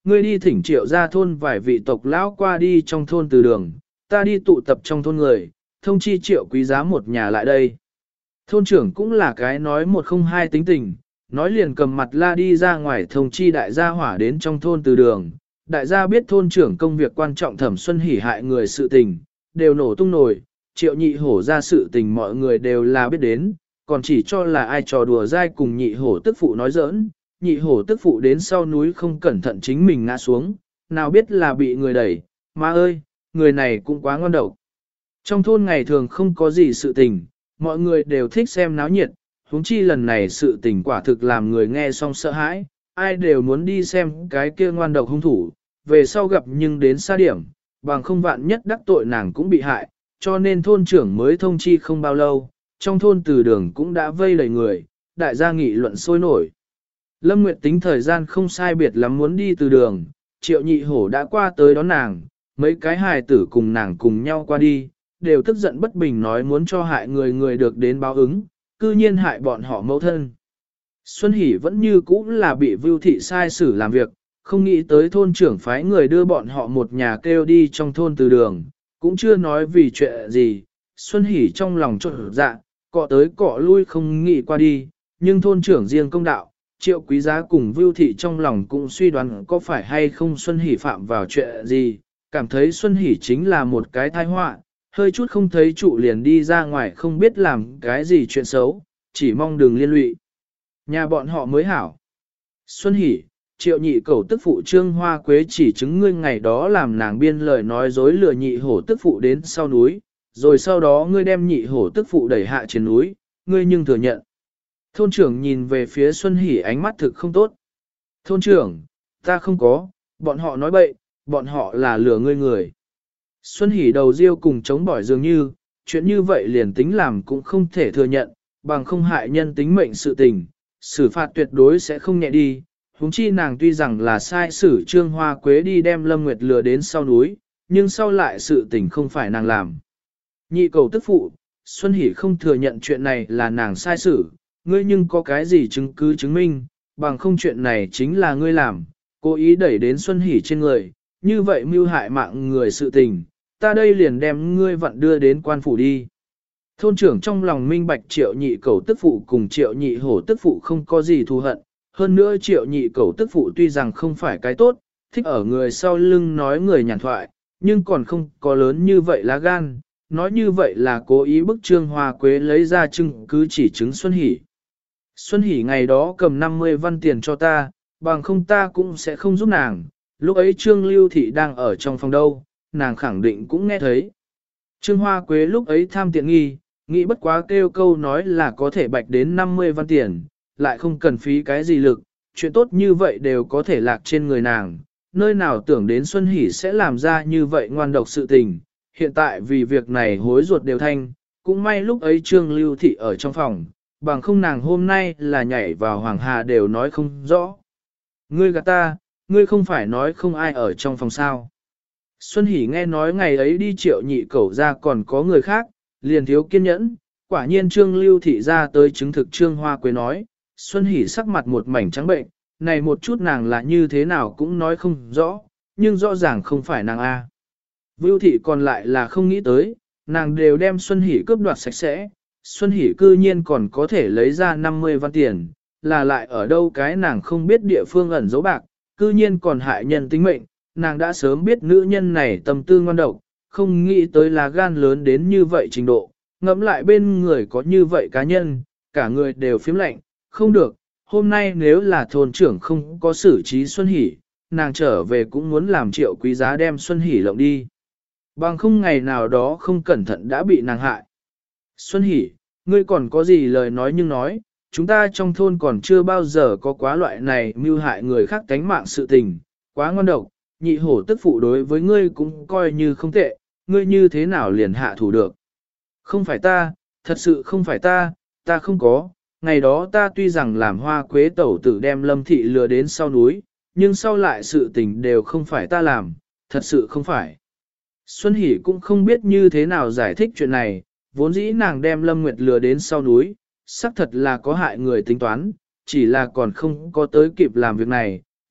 ngươi đi thỉnh Triệu ra thôn vài vị tộc lão qua đi trong thôn từ đường, ta đi tụ tập trong thôn người, thông chi Triệu Quý Giá một nhà lại đây. Thôn trưởng cũng là cái nói một không hai tính tình, nói liền cầm mặt la đi ra ngoài thông chi đại gia hỏa đến trong thôn từ đường. Đại gia biết thôn trưởng công việc quan trọng Thẩm Xuân Hỉ hại người sự tình, đều nổ tung nổi, Triệu Nhị Hổ ra sự tình mọi người đều là biết đến, còn chỉ cho là ai trò đùa dai cùng Nhị Hổ tức phụ nói giỡn. Nhị Hổ tức phụ đến sau núi không cẩn thận chính mình ngã xuống, nào biết là bị người đẩy, má ơi, người này cũng quá ngon độc. Trong thôn ngày thường không có gì sự tình, mọi người đều thích xem náo nhiệt, huống chi lần này sự tình quả thực làm người nghe xong sợ hãi, ai đều muốn đi xem cái kia ngoan độc hung thủ, về sau gặp nhưng đến xa điểm, bằng không vạn nhất đắc tội nàng cũng bị hại, cho nên thôn trưởng mới thông chi không bao lâu, trong thôn từ đường cũng đã vây đầy người, đại gia nghị luận sôi nổi. Lâm Nguyệt tính thời gian không sai biệt lắm muốn đi từ đường, Triệu Nhị Hổ đã qua tới đón nàng, mấy cái hài tử cùng nàng cùng nhau qua đi, đều tức giận bất bình nói muốn cho hại người được đến báo ứng, cư nhiên hại bọn họ mẫu thân. Xuân Hỷ vẫn như cũ là bị Vưu Thị sai xử làm việc, không nghĩ tới thôn trưởng phái người đưa bọn họ một nhà kêu đi trong thôn từ đường, cũng chưa nói vì chuyện gì. Xuân Hỷ trong lòng trộn dạ, cọ tới cọ lui không nghĩ qua đi, nhưng thôn trưởng riêng công đạo, Triệu Quý Giá cùng Vưu Thị trong lòng cũng suy đoán có phải hay không Xuân Hỷ phạm vào chuyện gì, cảm thấy Xuân Hỷ chính là một cái tai họa, hơi chút không thấy trụ liền đi ra ngoài không biết làm cái gì chuyện xấu, chỉ mong đừng liên lụy. Nhà bọn họ mới hảo. Xuân Hỷ, Triệu Nhị Cẩu tức phụ Trương Hoa Quế chỉ chứng ngươi ngày đó làm nàng biên lời nói dối lừa Nhị Hổ tức phụ đến sau núi, rồi sau đó ngươi đem Nhị Hổ tức phụ đẩy hạ trên núi, ngươi nhưng thừa nhận. Thôn trưởng nhìn về phía Xuân Hỷ ánh mắt thực không tốt. Thôn trưởng, ta không có, bọn họ nói bậy, bọn họ là lừa ngươi người. Xuân Hỷ đầu riêu cùng chống bỏi dường như, chuyện như vậy liền tính làm cũng không thể thừa nhận, bằng không hại nhân tính mệnh sự tình, xử phạt tuyệt đối sẽ không nhẹ đi. Huống chi nàng tuy rằng là sai xử Trương Hoa Quế đi đem Lâm Nguyệt lừa đến sau núi, nhưng sau lại sự tình không phải nàng làm. Nhị Cẩu tức phụ, Xuân Hỷ không thừa nhận chuyện này là nàng sai xử, ngươi nhưng có cái gì chứng cứ chứng minh, bằng không chuyện này chính là ngươi làm, cố ý đẩy đến Xuân Hỷ trên người, như vậy mưu hại mạng người sự tình, ta đây liền đem ngươi vặn đưa đến quan phủ đi. Thôn trưởng trong lòng minh bạch Triệu Nhị Cẩu tức phụ cùng Triệu Nhị Hổ tức phụ không có gì thù hận, hơn nữa Triệu Nhị Cẩu tức phụ tuy rằng không phải cái tốt, thích ở người sau lưng nói người nhàn thoại, nhưng còn không có lớn như vậy lá gan, nói như vậy là cố ý bức Trương Hoa Quế lấy ra chứng cứ chỉ chứng Xuân Hỷ. Xuân Hỷ ngày đó cầm 50 văn tiền cho ta, bằng không ta cũng sẽ không giúp nàng, lúc ấy Trương Lưu Thị đang ở trong phòng đâu, nàng khẳng định cũng nghe thấy. Trương Hoa Quế lúc ấy tham tiện nghi, nghĩ bất quá kêu câu nói là có thể bạch đến 50 văn tiền, lại không cần phí cái gì lực, chuyện tốt như vậy đều có thể lạc trên người nàng, nơi nào tưởng đến Xuân Hỷ sẽ làm ra như vậy ngoan độc sự tình, hiện tại vì việc này hối ruột đều thanh, cũng may lúc ấy Trương Lưu Thị ở trong phòng, bằng không nàng hôm nay là nhảy vào Hoàng Hà đều nói không rõ. Ngươi gạt ta, ngươi không phải nói không ai ở trong phòng sao. Xuân Hỷ nghe nói ngày ấy đi Triệu Nhị Cẩu ra còn có người khác, liền thiếu kiên nhẫn, quả nhiên Trương Lưu Thị ra tới chứng thực Trương Hoa Quế nói, Xuân Hỷ sắc mặt một mảnh trắng bệnh, này một chút nàng là như thế nào cũng nói không rõ, nhưng rõ ràng không phải nàng A. Vưu Thị còn lại là không nghĩ tới, nàng đều đem Xuân Hỷ cướp đoạt sạch sẽ, Xuân Hỷ cư nhiên còn có thể lấy ra 50 văn tiền, là lại ở đâu cái nàng không biết địa phương ẩn giấu bạc, cư nhiên còn hại nhân tính mệnh, nàng đã sớm biết nữ nhân này tâm tư ngoan độc, không nghĩ tới là gan lớn đến như vậy trình độ, ngẫm lại bên người có như vậy cá nhân, cả người đều phiếm lạnh, không được, hôm nay nếu là thôn trưởng không có xử trí Xuân Hỷ, nàng trở về cũng muốn làm Triệu Quý Giá đem Xuân Hỷ lộng đi. Bằng không ngày nào đó không cẩn thận đã bị nàng hại. Xuân Hỷ, ngươi còn có gì lời nói nhưng nói, chúng ta trong thôn còn chưa bao giờ có quá loại này mưu hại người khác tánh mạng sự tình, quá ngon độc, Nhị Hổ tức phụ đối với ngươi cũng coi như không tệ, ngươi như thế nào liền hạ thủ được. Không phải ta, thật sự không phải ta không có, ngày đó ta tuy rằng làm Hoa Quế tẩu tử đem Lâm Thị lừa đến sau núi, nhưng sau lại sự tình đều không phải ta làm, thật sự không phải. Xuân Hỷ cũng không biết như thế nào giải thích chuyện này, vốn dĩ nàng đem Lâm Nguyệt lừa đến sau núi, xác thật là có hại người tính toán, chỉ là còn không có tới kịp làm việc này,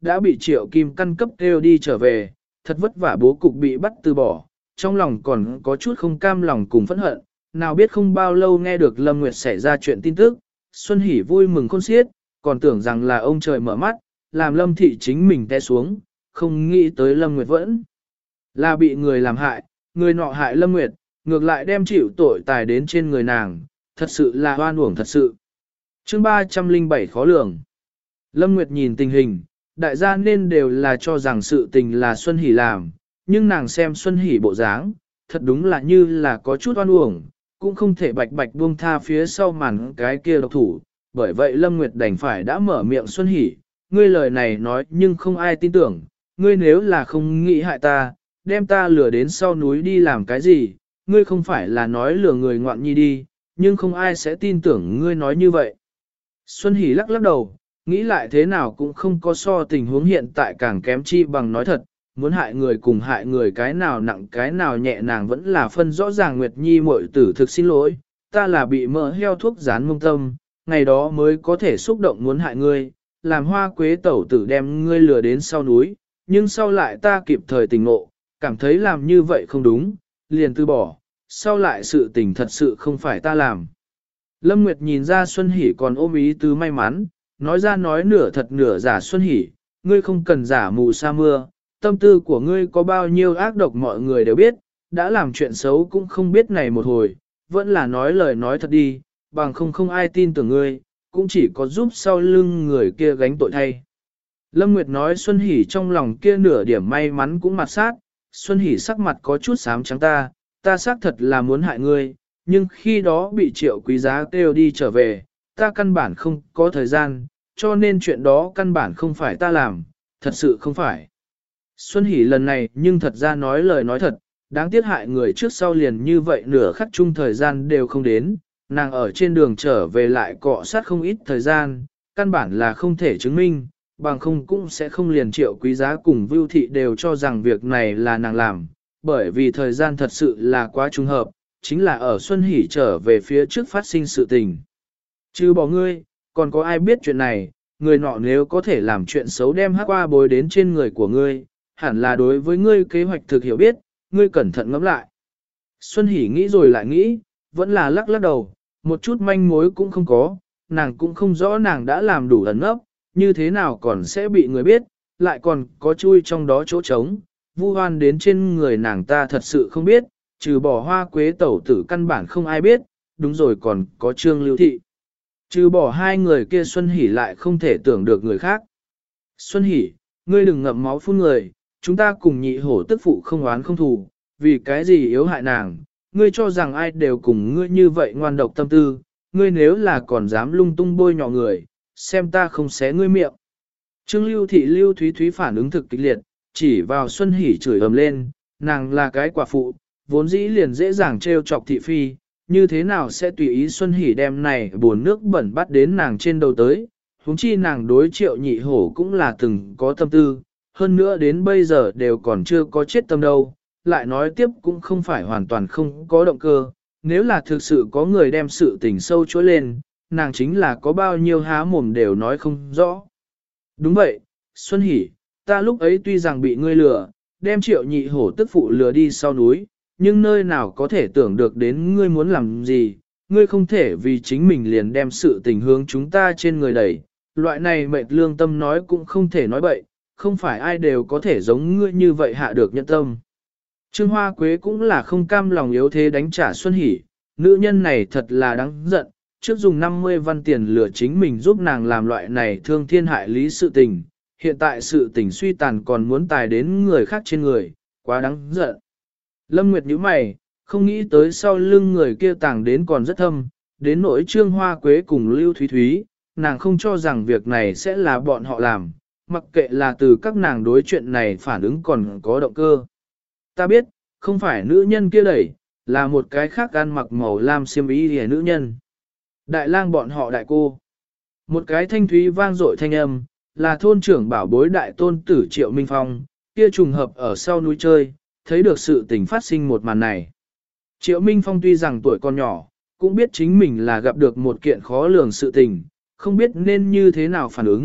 đã bị Triệu Kim Căn cấp kêu đi trở về, thật vất vả bố cục bị bắt từ bỏ, trong lòng còn có chút không cam lòng cùng phẫn hận, nào biết không bao lâu nghe được Lâm Nguyệt xảy ra chuyện tin tức, Xuân Hỷ vui mừng khôn xiết, còn tưởng rằng là ông trời mở mắt, làm Lâm Thị chính mình té xuống, không nghĩ tới Lâm Nguyệt vẫn là bị người làm hại, người nọ hại Lâm Nguyệt, ngược lại đem chịu tội tài đến trên người nàng, thật sự là oan uổng thật sự. Chương 307 khó lường. Lâm Nguyệt nhìn tình hình, đại gia nên đều là cho rằng sự tình là Xuân Hỷ làm, nhưng nàng xem Xuân Hỷ bộ dáng, thật đúng là như là có chút oan uổng, cũng không thể bạch bạch buông tha phía sau màn cái kia độc thủ, bởi vậy Lâm Nguyệt đành phải đã mở miệng Xuân Hỷ, ngươi lời này nói nhưng không ai tin tưởng, ngươi nếu là không nghĩ hại ta, đem ta lừa đến sau núi đi làm cái gì, ngươi không phải là nói lừa người ngoạn nhi đi, nhưng không ai sẽ tin tưởng ngươi nói như vậy. Xuân Hỷ lắc lắc đầu, nghĩ lại thế nào cũng không có so tình huống hiện tại càng kém chi bằng nói thật, muốn hại người cùng hại người cái nào nặng cái nào nhẹ nàng vẫn là phân rõ ràng. Nguyệt Nhi muội tử thực xin lỗi, ta là bị mỡ heo thuốc dán mông tâm, ngày đó mới có thể xúc động muốn hại ngươi, làm Hoa Quế tẩu tử đem ngươi lừa đến sau núi, nhưng sau lại ta kịp thời tỉnh ngộ, cảm thấy làm như vậy không đúng, liền từ bỏ, sau lại sự tình thật sự không phải ta làm. Lâm Nguyệt nhìn ra Xuân Hỷ còn ôm ý tứ may mắn, nói ra nói nửa thật nửa giả. Xuân Hỷ, ngươi không cần giả mù sa mưa, tâm tư của ngươi có bao nhiêu ác độc mọi người đều biết, đã làm chuyện xấu cũng không biết này một hồi, vẫn là nói lời nói thật đi, bằng không ai tin tưởng ngươi, cũng chỉ có giúp sau lưng người kia gánh tội thay. Lâm Nguyệt nói Xuân Hỷ trong lòng kia nửa điểm may mắn cũng mặt sát, Xuân Hỷ sắc mặt có chút xám trắng, ta xác thật là muốn hại ngươi, nhưng khi đó bị Triệu Quý Giá kêu đi trở về, ta căn bản không có thời gian, cho nên chuyện đó căn bản không phải ta làm, thật sự không phải. Xuân Hỷ lần này nhưng thật ra nói lời nói thật, đáng tiếc hại người trước sau liền như vậy nửa khắc chung thời gian đều không đến, nàng ở trên đường trở về lại cọ sát không ít thời gian, căn bản là không thể chứng minh, bằng không cũng sẽ không liền Triệu Quý Giá cùng Vưu Thị đều cho rằng việc này là nàng làm, bởi vì thời gian thật sự là quá trùng hợp, chính là ở Xuân Hỷ trở về phía trước phát sinh sự tình. Chứ bỏ ngươi, còn có ai biết chuyện này, người nọ nếu có thể làm chuyện xấu đem hắc qua bối đến trên người của ngươi, hẳn là đối với ngươi kế hoạch thực hiểu biết, ngươi cẩn thận ngẫm lại. Xuân Hỷ nghĩ rồi lại nghĩ, vẫn là lắc lắc đầu, một chút manh mối cũng không có, nàng cũng không rõ nàng đã làm đủ ẩn ấp, như thế nào còn sẽ bị người biết, lại còn có chui trong đó chỗ trống, vu hoan đến trên người nàng ta thật sự không biết, trừ bỏ Hoa Quế tẩu tử căn bản không ai biết, đúng rồi còn có Trương Lưu Thị. Trừ bỏ hai người kia Xuân Hỷ lại không thể tưởng được người khác. Xuân Hỷ, ngươi đừng ngậm máu phun người, chúng ta cùng nhị hổ tức phụ không oán không thù, vì cái gì yếu hại nàng, ngươi cho rằng ai đều cùng ngươi như vậy ngoan độc tâm tư, ngươi nếu là còn dám lung tung bôi nhọ người, xem ta không xé ngươi miệng. Trương Lưu Thị Lưu Thúy Thúy phản ứng thực kịch liệt, chỉ vào Xuân Hỷ chửi ầm lên, nàng là cái quả phụ, vốn dĩ liền dễ dàng trêu chọc thị phi, như thế nào sẽ tùy ý Xuân Hỷ đem này buồn nước bẩn bắt đến nàng trên đầu tới, huống chi nàng đối Triệu nhị hổ cũng là từng có tâm tư, hơn nữa đến bây giờ đều còn chưa có chết tâm đâu, lại nói tiếp cũng không phải hoàn toàn không có động cơ, nếu là thực sự có người đem sự tình sâu chuỗi lên, nàng chính là có bao nhiêu há mồm đều nói không rõ. Đúng vậy, Xuân Hỷ, ta lúc ấy tuy rằng bị ngươi lừa, đem Triệu nhị hổ tức phụ lừa đi sau núi, nhưng nơi nào có thể tưởng được đến ngươi muốn làm gì, ngươi không thể vì chính mình liền đem sự tình hướng chúng ta trên người đẩy, loại này mệt lương tâm nói cũng không thể nói bậy, không phải ai đều có thể giống ngươi như vậy hạ được nhân tâm. Trương Hoa Quế cũng là không cam lòng yếu thế đánh trả Xuân Hỷ, nữ nhân này thật là đáng giận, trước dùng 50 văn tiền lừa chính mình giúp nàng làm loại này thương thiên hại lý sự tình, hiện tại sự tình suy tàn còn muốn tài đến người khác trên người, quá đáng giận. Lâm Nguyệt nhíu mày, không nghĩ tới sau lưng người kia tàng đến còn rất thâm, đến nỗi Trương Hoa Quế cùng Lưu Thúy Thúy, nàng không cho rằng việc này sẽ là bọn họ làm, mặc kệ là từ các nàng đối chuyện này phản ứng còn có động cơ. Ta biết, không phải nữ nhân kia đẩy, là một cái khác ăn mặc màu lam xiêm y hề nữ nhân. Đại lang bọn họ đại cô. Một cái thanh thúy vang dội thanh âm, là thôn trưởng bảo bối đại tôn tử Triệu Minh Phong, kia trùng hợp ở sau núi chơi, thấy được sự tình phát sinh một màn này. Triệu Minh Phong tuy rằng tuổi còn nhỏ, cũng biết chính mình là gặp được một kiện khó lường sự tình, không biết nên như thế nào phản ứng,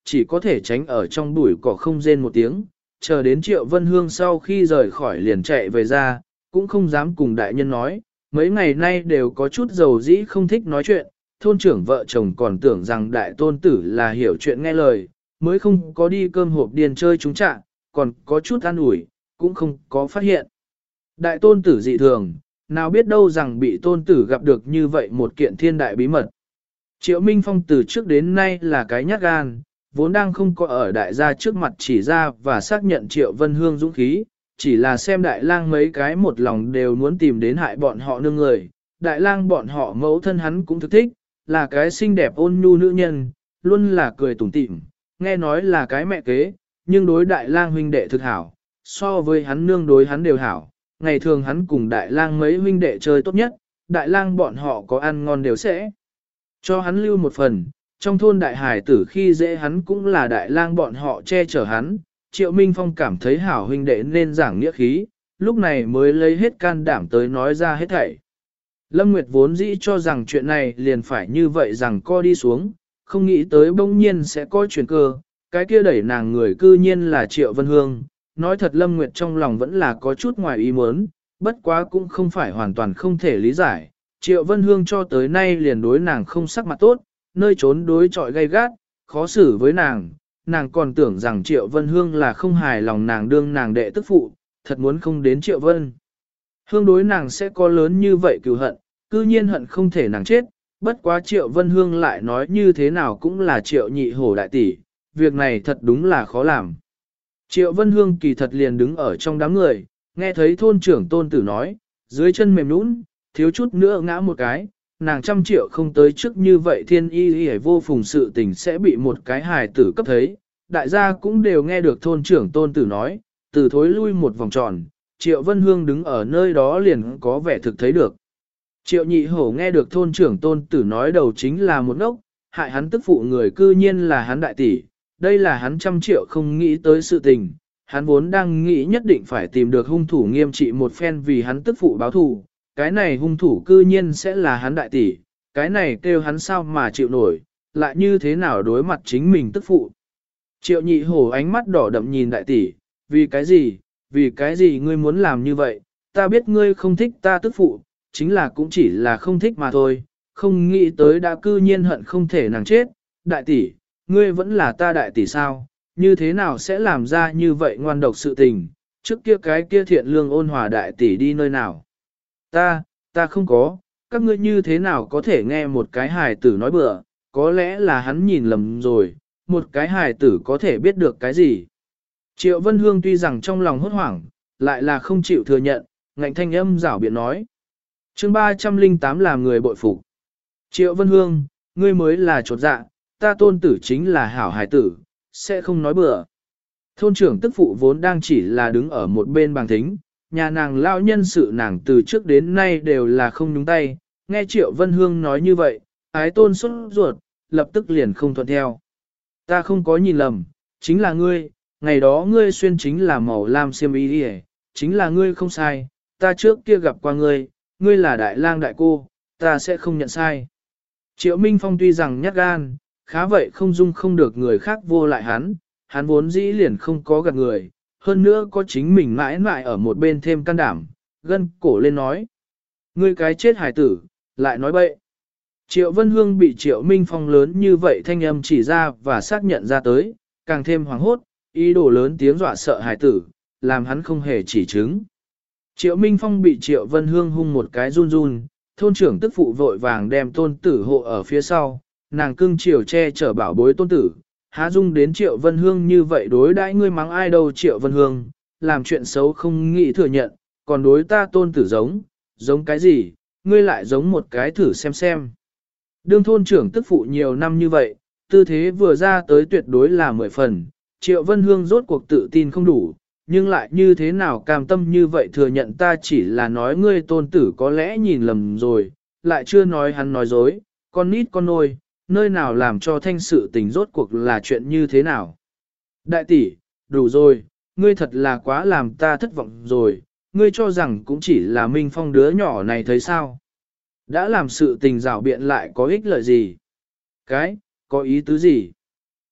chỉ có thể tránh ở trong bụi cỏ không rên một tiếng, chờ đến Triệu Vân Hương sau khi rời khỏi liền chạy về ra, cũng không dám cùng đại nhân nói, mấy ngày nay đều có chút dầu dĩ không thích nói chuyện, thôn trưởng vợ chồng còn tưởng rằng đại tôn tử là hiểu chuyện nghe lời, mới không có đi cơm hộp điền chơi trúng trạng, còn có chút an ủi, cũng không có phát hiện. Đại tôn tử dị thường, nào biết đâu rằng bị tôn tử gặp được như vậy một kiện thiên đại bí mật. Triệu Minh Phong từ trước đến nay là cái nhát gan, vốn đang không có ở đại gia trước mặt chỉ ra và xác nhận Triệu Vân Hương dũng khí, chỉ là xem đại lang mấy cái một lòng đều muốn tìm đến hại bọn họ nương người. Đại lang bọn họ mẫu thân hắn cũng thực thích, là cái xinh đẹp ôn nhu nữ nhân, luôn là cười tủm tỉm, nghe nói là cái mẹ kế, nhưng đối đại lang huynh đệ thực hảo, so với hắn nương đối hắn đều hảo. Ngày thường hắn cùng đại lang mấy huynh đệ chơi tốt nhất, đại lang bọn họ có ăn ngon đều sẽ cho hắn lưu một phần. Trong thôn đại hải tử khi dễ hắn cũng là đại lang bọn họ che chở hắn. Triệu Minh Phong cảm thấy hảo huynh đệ nên giảng nghĩa khí, lúc này mới lấy hết can đảm tới nói ra hết thảy. Lâm Nguyệt vốn dĩ cho rằng chuyện này liền phải như vậy rằng co đi xuống, không nghĩ tới bỗng nhiên sẽ có chuyển cơ, cái kia đẩy nàng người cư nhiên là Triệu Vân Hương. Nói thật Lâm Nguyệt trong lòng vẫn là có chút ngoài ý muốn, bất quá cũng không phải hoàn toàn không thể lý giải. Triệu Vân Hương cho tới nay liền đối nàng không sắc mặt tốt, nơi trốn đối trọi gay gắt, khó xử với nàng, nàng còn tưởng rằng Triệu Vân Hương là không hài lòng nàng đương nàng đệ tức phụ, thật muốn không đến Triệu Vân Hương đối nàng sẽ có lớn như vậy cừu hận, cư nhiên hận không thể nàng chết, bất quá Triệu Vân Hương lại nói như thế nào cũng là Triệu nhị hổ đại tỷ, việc này thật đúng là khó làm. Triệu Vân Hương kỳ thật liền đứng ở trong đám người, nghe thấy thôn trưởng tôn tử nói, dưới chân mềm nũng, thiếu chút nữa ngã một cái, nàng 100 triệu không tới trước như vậy thiên y y vô phùng sự tình sẽ bị một cái hài tử cấp thấy. Đại gia cũng đều nghe được thôn trưởng tôn tử nói, từ thối lui một vòng tròn, Triệu Vân Hương đứng ở nơi đó liền có vẻ thực thấy được. Triệu nhị hổ nghe được thôn trưởng tôn tử nói đầu chính là một ngốc, hại hắn tức phụ người cư nhiên là hắn đại tỷ, đây là hắn 100 triệu không nghĩ tới sự tình, hắn vốn đang nghĩ nhất định phải tìm được hung thủ nghiêm trị một phen vì hắn tức phụ báo thù, cái này hung thủ cư nhiên sẽ là hắn đại tỷ, cái này kêu hắn sao mà chịu nổi, lại như thế nào đối mặt chính mình tức phụ. Triệu nhị hổ ánh mắt đỏ đậm nhìn đại tỷ, vì cái gì ngươi muốn làm như vậy, ta biết ngươi không thích ta tức phụ, chính là cũng chỉ là không thích mà thôi, không nghĩ tới đã cư nhiên hận không thể nàng chết, đại tỷ, ngươi vẫn là ta đại tỷ sao, như thế nào sẽ làm ra như vậy ngoan độc sự tình, trước kia cái kia thiện lương ôn hòa đại tỷ đi nơi nào. Ta không có, các ngươi như thế nào có thể nghe một cái hài tử nói bừa, có lẽ là hắn nhìn lầm rồi, một cái hài tử có thể biết được cái gì. Triệu Vân Hương tuy rằng trong lòng hốt hoảng, lại là không chịu thừa nhận, ngạnh thanh âm giảo biện nói. Chương 308 làm người bội phục. Triệu Vân Hương, ngươi mới là chột dạ, ta tôn tử chính là hảo hài tử, sẽ không nói bừa. Thôn trưởng tức phụ vốn đang chỉ là đứng ở một bên bàn thính, nhà nàng lao nhân sự nàng từ trước đến nay đều là không nhúng tay, nghe Triệu Vân Hương nói như vậy, ái tôn xuất ruột, lập tức liền không thuận theo. Ta không có nhìn lầm, chính là ngươi, ngày đó ngươi xuyên chính là màu lam xiêm y đi, chính là ngươi không sai, ta trước kia gặp qua ngươi, ngươi là đại lang đại cô, ta sẽ không nhận sai. Triệu Minh Phong tuy rằng nhát gan, khá vậy không dung không được người khác vô lại hắn vốn dĩ liền không có gạt người, hơn nữa có chính mình mãi mãi ở một bên thêm can đảm, gân cổ lên nói. Ngươi cái chết hải tử, lại nói bậy. Triệu Vân Hương bị Triệu Minh Phong lớn như vậy thanh âm chỉ ra và xác nhận ra tới, càng thêm hoảng hốt, ý đồ lớn tiếng dọa sợ hải tử, làm hắn không hề chỉ chứng. Triệu Minh Phong bị Triệu Vân Hương hung một cái run run, thôn trưởng tức phụ vội vàng đem tôn tử hộ ở phía sau, nàng cưng chiều che chở bảo bối tôn tử, há dung đến Triệu Vân Hương như vậy đối đãi ngươi mắng ai đâu Triệu Vân Hương, làm chuyện xấu không nghĩ thừa nhận, còn đối ta tôn tử giống cái gì, ngươi lại giống một cái thử xem. Đương thôn trưởng tức phụ nhiều năm như vậy, tư thế vừa ra tới tuyệt đối là 10 phần, Triệu Vân Hương rốt cuộc tự tin không đủ, nhưng lại như thế nào cam tâm như vậy thừa nhận ta chỉ là nói ngươi tôn tử có lẽ nhìn lầm rồi, lại chưa nói hắn nói dối, con nít con nôi, nơi nào làm cho thanh sự tình rốt cuộc là chuyện như thế nào. Đại tỷ, đủ rồi, ngươi thật là quá làm ta thất vọng rồi, ngươi cho rằng cũng chỉ là Minh Phong đứa nhỏ này thấy sao. Đã làm sự tình rào biện lại có ích lợi gì? Có ý tứ gì?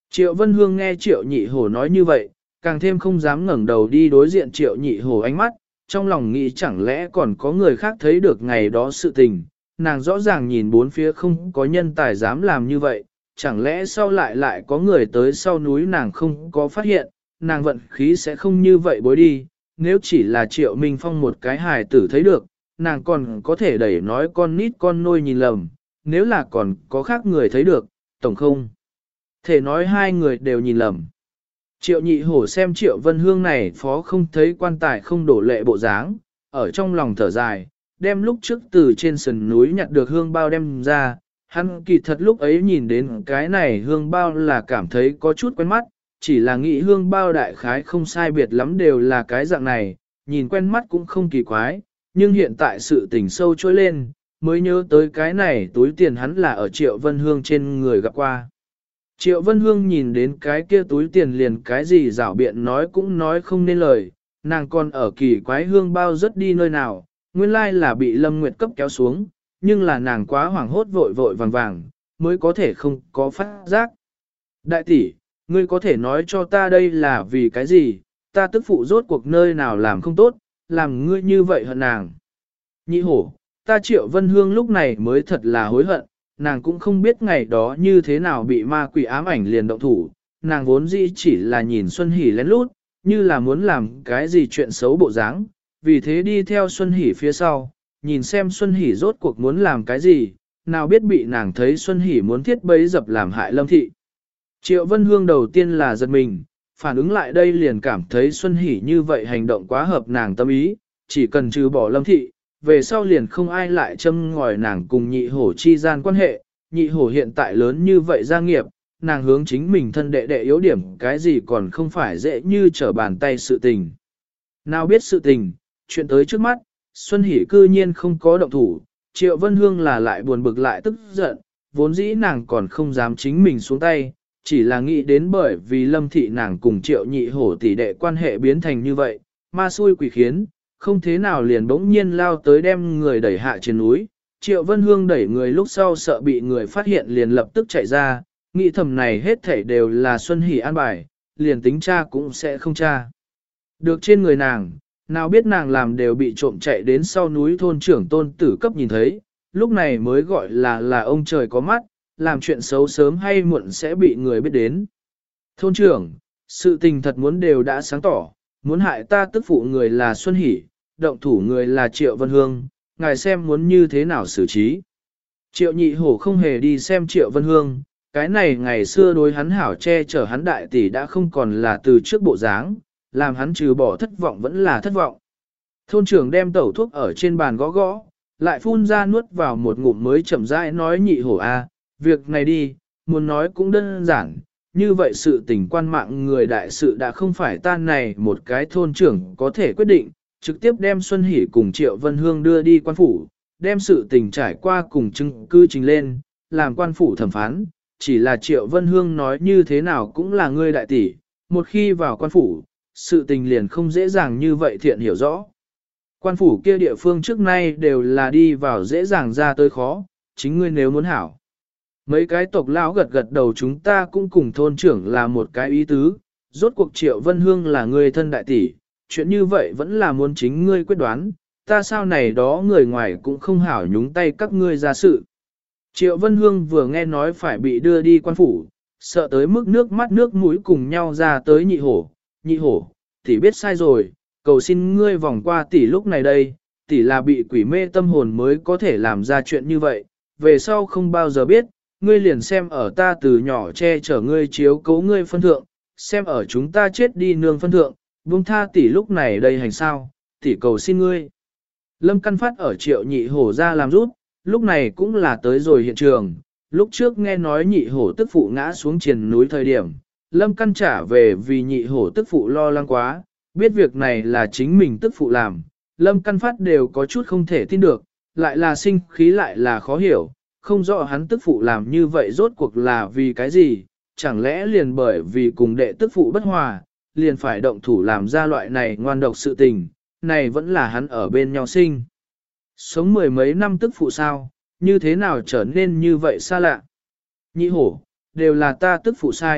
Triệu Vân Hương nghe Triệu Nhị Hổ nói như vậy, càng thêm không dám ngẩng đầu đi đối diện Triệu Nhị Hổ ánh mắt, trong lòng nghĩ chẳng lẽ còn có người khác thấy được ngày đó sự tình, nàng rõ ràng nhìn bốn phía không có nhân tài dám làm như vậy, chẳng lẽ sau lại có người tới sau núi nàng không có phát hiện, nàng vận khí sẽ không như vậy bối đi, nếu chỉ là Triệu Minh Phong một cái hài tử thấy được, nàng còn có thể đẩy nói con nít con nôi nhìn lầm, nếu là còn có khác người thấy được, tổng không thể nói hai người đều nhìn lầm. Triệu Nhị Hổ xem Triệu Vân Hương này phó không thấy quan tài không đổ lệ bộ dáng, ở trong lòng thở dài, đem lúc trước từ trên sườn núi nhặt được hương bao đem ra, hắn kỳ thật lúc ấy nhìn đến cái này hương bao là cảm thấy có chút quen mắt, chỉ là nghĩ hương bao đại khái không sai biệt lắm đều là cái dạng này, nhìn quen mắt cũng không kỳ quái, nhưng hiện tại sự tình sâu trôi lên, mới nhớ tới cái này túi tiền hắn là ở Triệu Vân Hương trên người gặp qua. Triệu Vân Hương nhìn đến cái kia túi tiền liền cái gì rảo biện nói cũng nói không nên lời, nàng còn ở kỳ quái hương bao rất đi nơi nào, nguyên lai là bị Lâm Nguyệt cấp kéo xuống, nhưng là nàng quá hoảng hốt vội vội vàng vàng, mới có thể không có phát giác. Đại tỷ, ngươi có thể nói cho ta đây là vì cái gì, ta tức phụ rốt cuộc nơi nào làm không tốt, làm ngươi như vậy hận nàng. Nhị hổ, ta Triệu Vân Hương lúc này mới thật là hối hận, nàng cũng không biết ngày đó như thế nào bị ma quỷ ám ảnh liền động thủ, nàng vốn dĩ chỉ là nhìn Xuân Hỷ lén lút, như là muốn làm cái gì chuyện xấu bộ dáng, vì thế đi theo Xuân Hỷ phía sau, nhìn xem Xuân Hỷ rốt cuộc muốn làm cái gì, nào biết bị nàng thấy Xuân Hỷ muốn thiết bấy dập làm hại Lâm Thị. Triệu Vân Hương đầu tiên là giật mình, phản ứng lại đây liền cảm thấy Xuân Hỷ như vậy hành động quá hợp nàng tâm ý, chỉ cần trừ bỏ Lâm Thị, về sau liền không ai lại châm ngòi nàng cùng nhị hổ chi gian quan hệ, nhị hổ hiện tại lớn như vậy gia nghiệp, nàng hướng chính mình thân đệ đệ yếu điểm cái gì còn không phải dễ như trở bàn tay sự tình. Nào biết sự tình, chuyện tới trước mắt, Xuân Hỷ cư nhiên không có động thủ, Triệu Vân Hương là lại buồn bực lại tức giận, vốn dĩ nàng còn không dám chính mình xuống tay, chỉ là nghĩ đến bởi vì Lâm Thị nàng cùng Triệu nhị hổ tỷ đệ quan hệ biến thành như vậy, ma xui quỷ khiến, không thế nào liền bỗng nhiên lao tới đem người đẩy hạ trên núi. Triệu Vân Hương đẩy người lúc sau sợ bị người phát hiện liền lập tức chạy ra, nghĩ thầm này hết thảy đều là Xuân Hỷ an bài, liền tính cha cũng sẽ không cha. Được trên người nàng, nào biết nàng làm đều bị trộm chạy đến sau núi thôn trưởng tôn tử cấp nhìn thấy, lúc này mới gọi là ông trời có mắt, làm chuyện xấu sớm hay muộn sẽ bị người biết đến. Thôn trưởng, sự tình thật muốn đều đã sáng tỏ, muốn hại ta tức phụ người là Xuân Hỷ, động thủ người là Triệu Vân Hương, ngài xem muốn như thế nào xử trí. Triệu nhị hổ không hề đi xem Triệu Vân Hương, cái này ngày xưa đối hắn hảo che chở hắn đại tỷ đã không còn là từ trước bộ dáng, làm hắn trừ bỏ thất vọng vẫn là thất vọng. Thôn trưởng đem tẩu thuốc ở trên bàn gõ gõ, lại phun ra nuốt vào một ngụm mới chậm rãi nói nhị hổ a, việc này đi, muốn nói cũng đơn giản, như vậy sự tình quan mạng người đại sự đã không phải ta này một cái thôn trưởng có thể quyết định, trực tiếp đem Xuân Hỷ cùng Triệu Vân Hương đưa đi quan phủ, đem sự tình trải qua cùng chứng cứ trình lên, làm quan phủ thẩm phán, chỉ là Triệu Vân Hương nói như thế nào cũng là ngươi đại tỷ, một khi vào quan phủ, sự tình liền không dễ dàng như vậy thiện hiểu rõ. Quan phủ kia địa phương trước nay đều là đi vào dễ dàng ra tới khó, chính ngươi nếu muốn hảo. Mấy cái tộc lão gật gật đầu chúng ta cũng cùng thôn trưởng là một cái ý tứ, rốt cuộc Triệu Vân Hương là người thân đại tỷ, chuyện như vậy vẫn là muốn chính ngươi quyết đoán, ta sao này đó người ngoài cũng không hảo nhúng tay các ngươi ra sự. Triệu Vân Hương vừa nghe nói phải bị đưa đi quan phủ, sợ tới mức nước mắt nước mũi cùng nhau ra tới nhị hổ, tỷ biết sai rồi, cầu xin ngươi vòng qua tỷ lúc này đây, tỷ là bị quỷ mê tâm hồn mới có thể làm ra chuyện như vậy, về sau không bao giờ biết, ngươi liền xem ở ta từ nhỏ che chở ngươi chiếu cố ngươi phân thượng, xem ở chúng ta chết đi nương phân thượng, buông tha tỷ lúc này đây hành sao, tỷ cầu xin ngươi. Lâm Căn Phát ở Triệu nhị hổ ra làm rút, lúc này cũng là tới rồi hiện trường, lúc trước nghe nói nhị hổ tức phụ ngã xuống triền núi thời điểm, Lâm Căn trả về vì nhị hổ tức phụ lo lắng quá, biết việc này là chính mình tức phụ làm, Lâm Căn Phát đều có chút không thể tin được, lại là sinh khí lại là khó hiểu, không rõ hắn tức phụ làm như vậy rốt cuộc là vì cái gì, chẳng lẽ liền bởi vì cùng đệ tức phụ bất hòa, liền phải động thủ làm ra loại này ngoan độc sự tình, này vẫn là hắn ở bên nhau sinh. Sống mười mấy năm tức phụ sao, như thế nào trở nên như vậy xa lạ. Nhị hổ, đều là ta tức phụ sai,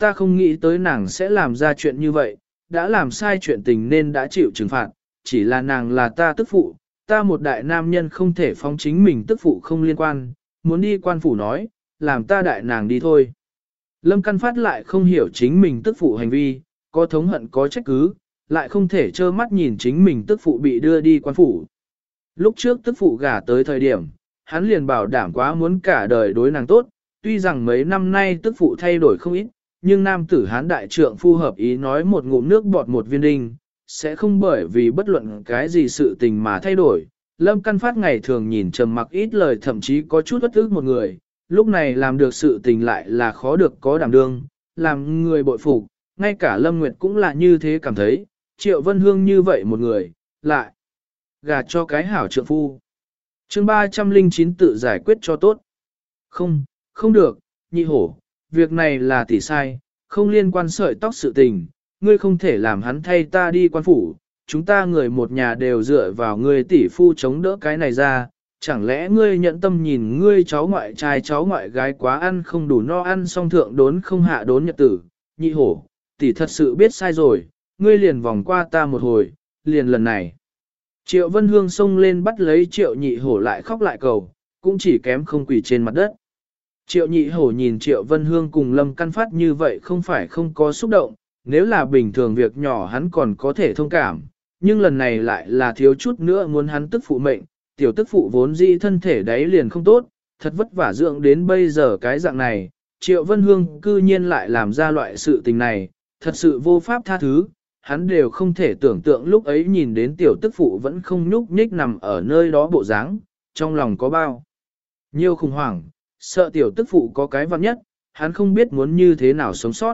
ta không nghĩ tới nàng sẽ làm ra chuyện như vậy, đã làm sai chuyện tình nên đã chịu trừng phạt, chỉ là nàng là ta tức phụ, ta một đại nam nhân không thể phóng chính mình tức phụ không liên quan, muốn đi quan phủ nói, làm ta đại nàng đi thôi. Lâm Căn Phát lại không hiểu chính mình tức phụ hành vi, có thống hận có trách cứ, lại không thể trơ mắt nhìn chính mình tức phụ bị đưa đi quan phủ. Lúc trước tức phụ gả tới thời điểm, hắn liền bảo đảm quá muốn cả đời đối nàng tốt, tuy rằng mấy năm nay tức phụ thay đổi không ít, nhưng nam tử hán đại trượng phu hợp ý nói một ngụm nước bọt một viên đinh, sẽ không bởi vì bất luận cái gì sự tình mà thay đổi. Lâm Căn Phát ngày thường nhìn trầm mặc ít lời, thậm chí có chút bất ức một người, lúc này làm được sự tình lại là khó được có đảm đương, làm người bội phục, ngay cả Lâm Nguyệt cũng là như thế cảm thấy, Triệu Vân Hương như vậy một người, lại gả cho cái hảo trượng phu. Chương 309 tự giải quyết cho tốt. Không, không được, nhị hổ, việc này là tỷ sai, không liên quan sợi tóc sự tình, ngươi không thể làm hắn thay ta đi quan phủ, chúng ta người một nhà đều dựa vào ngươi tỷ phu chống đỡ cái này ra, chẳng lẽ ngươi nhận tâm nhìn ngươi cháu ngoại trai cháu ngoại gái quá ăn không đủ no ăn xong thượng đốn không hạ đốn nhật tử, nhị hổ, tỷ thật sự biết sai rồi, ngươi liền vòng qua ta một hồi, liền lần này. Triệu Vân Hương xông lên bắt lấy Triệu Nhị Hổ lại khóc lại cầu, cũng chỉ kém không quỳ trên mặt đất. Triệu Nhị Hổ nhìn Triệu Vân Hương cùng Lâm Căn Phát như vậy không phải không có xúc động, nếu là bình thường việc nhỏ hắn còn có thể thông cảm, nhưng lần này lại là thiếu chút nữa muốn hắn tức phụ mệnh, tiểu tức phụ vốn dĩ thân thể đấy liền không tốt, thật vất vả dưỡng đến bây giờ cái dạng này, Triệu Vân Hương cư nhiên lại làm ra loại sự tình này, thật sự vô pháp tha thứ, hắn đều không thể tưởng tượng lúc ấy nhìn đến tiểu tức phụ vẫn không nhúc nhích nằm ở nơi đó bộ dáng, trong lòng có bao nhiêu khủng hoảng, sợ tiểu tức phụ có cái vặn nhất, hắn không biết muốn như thế nào sống sót.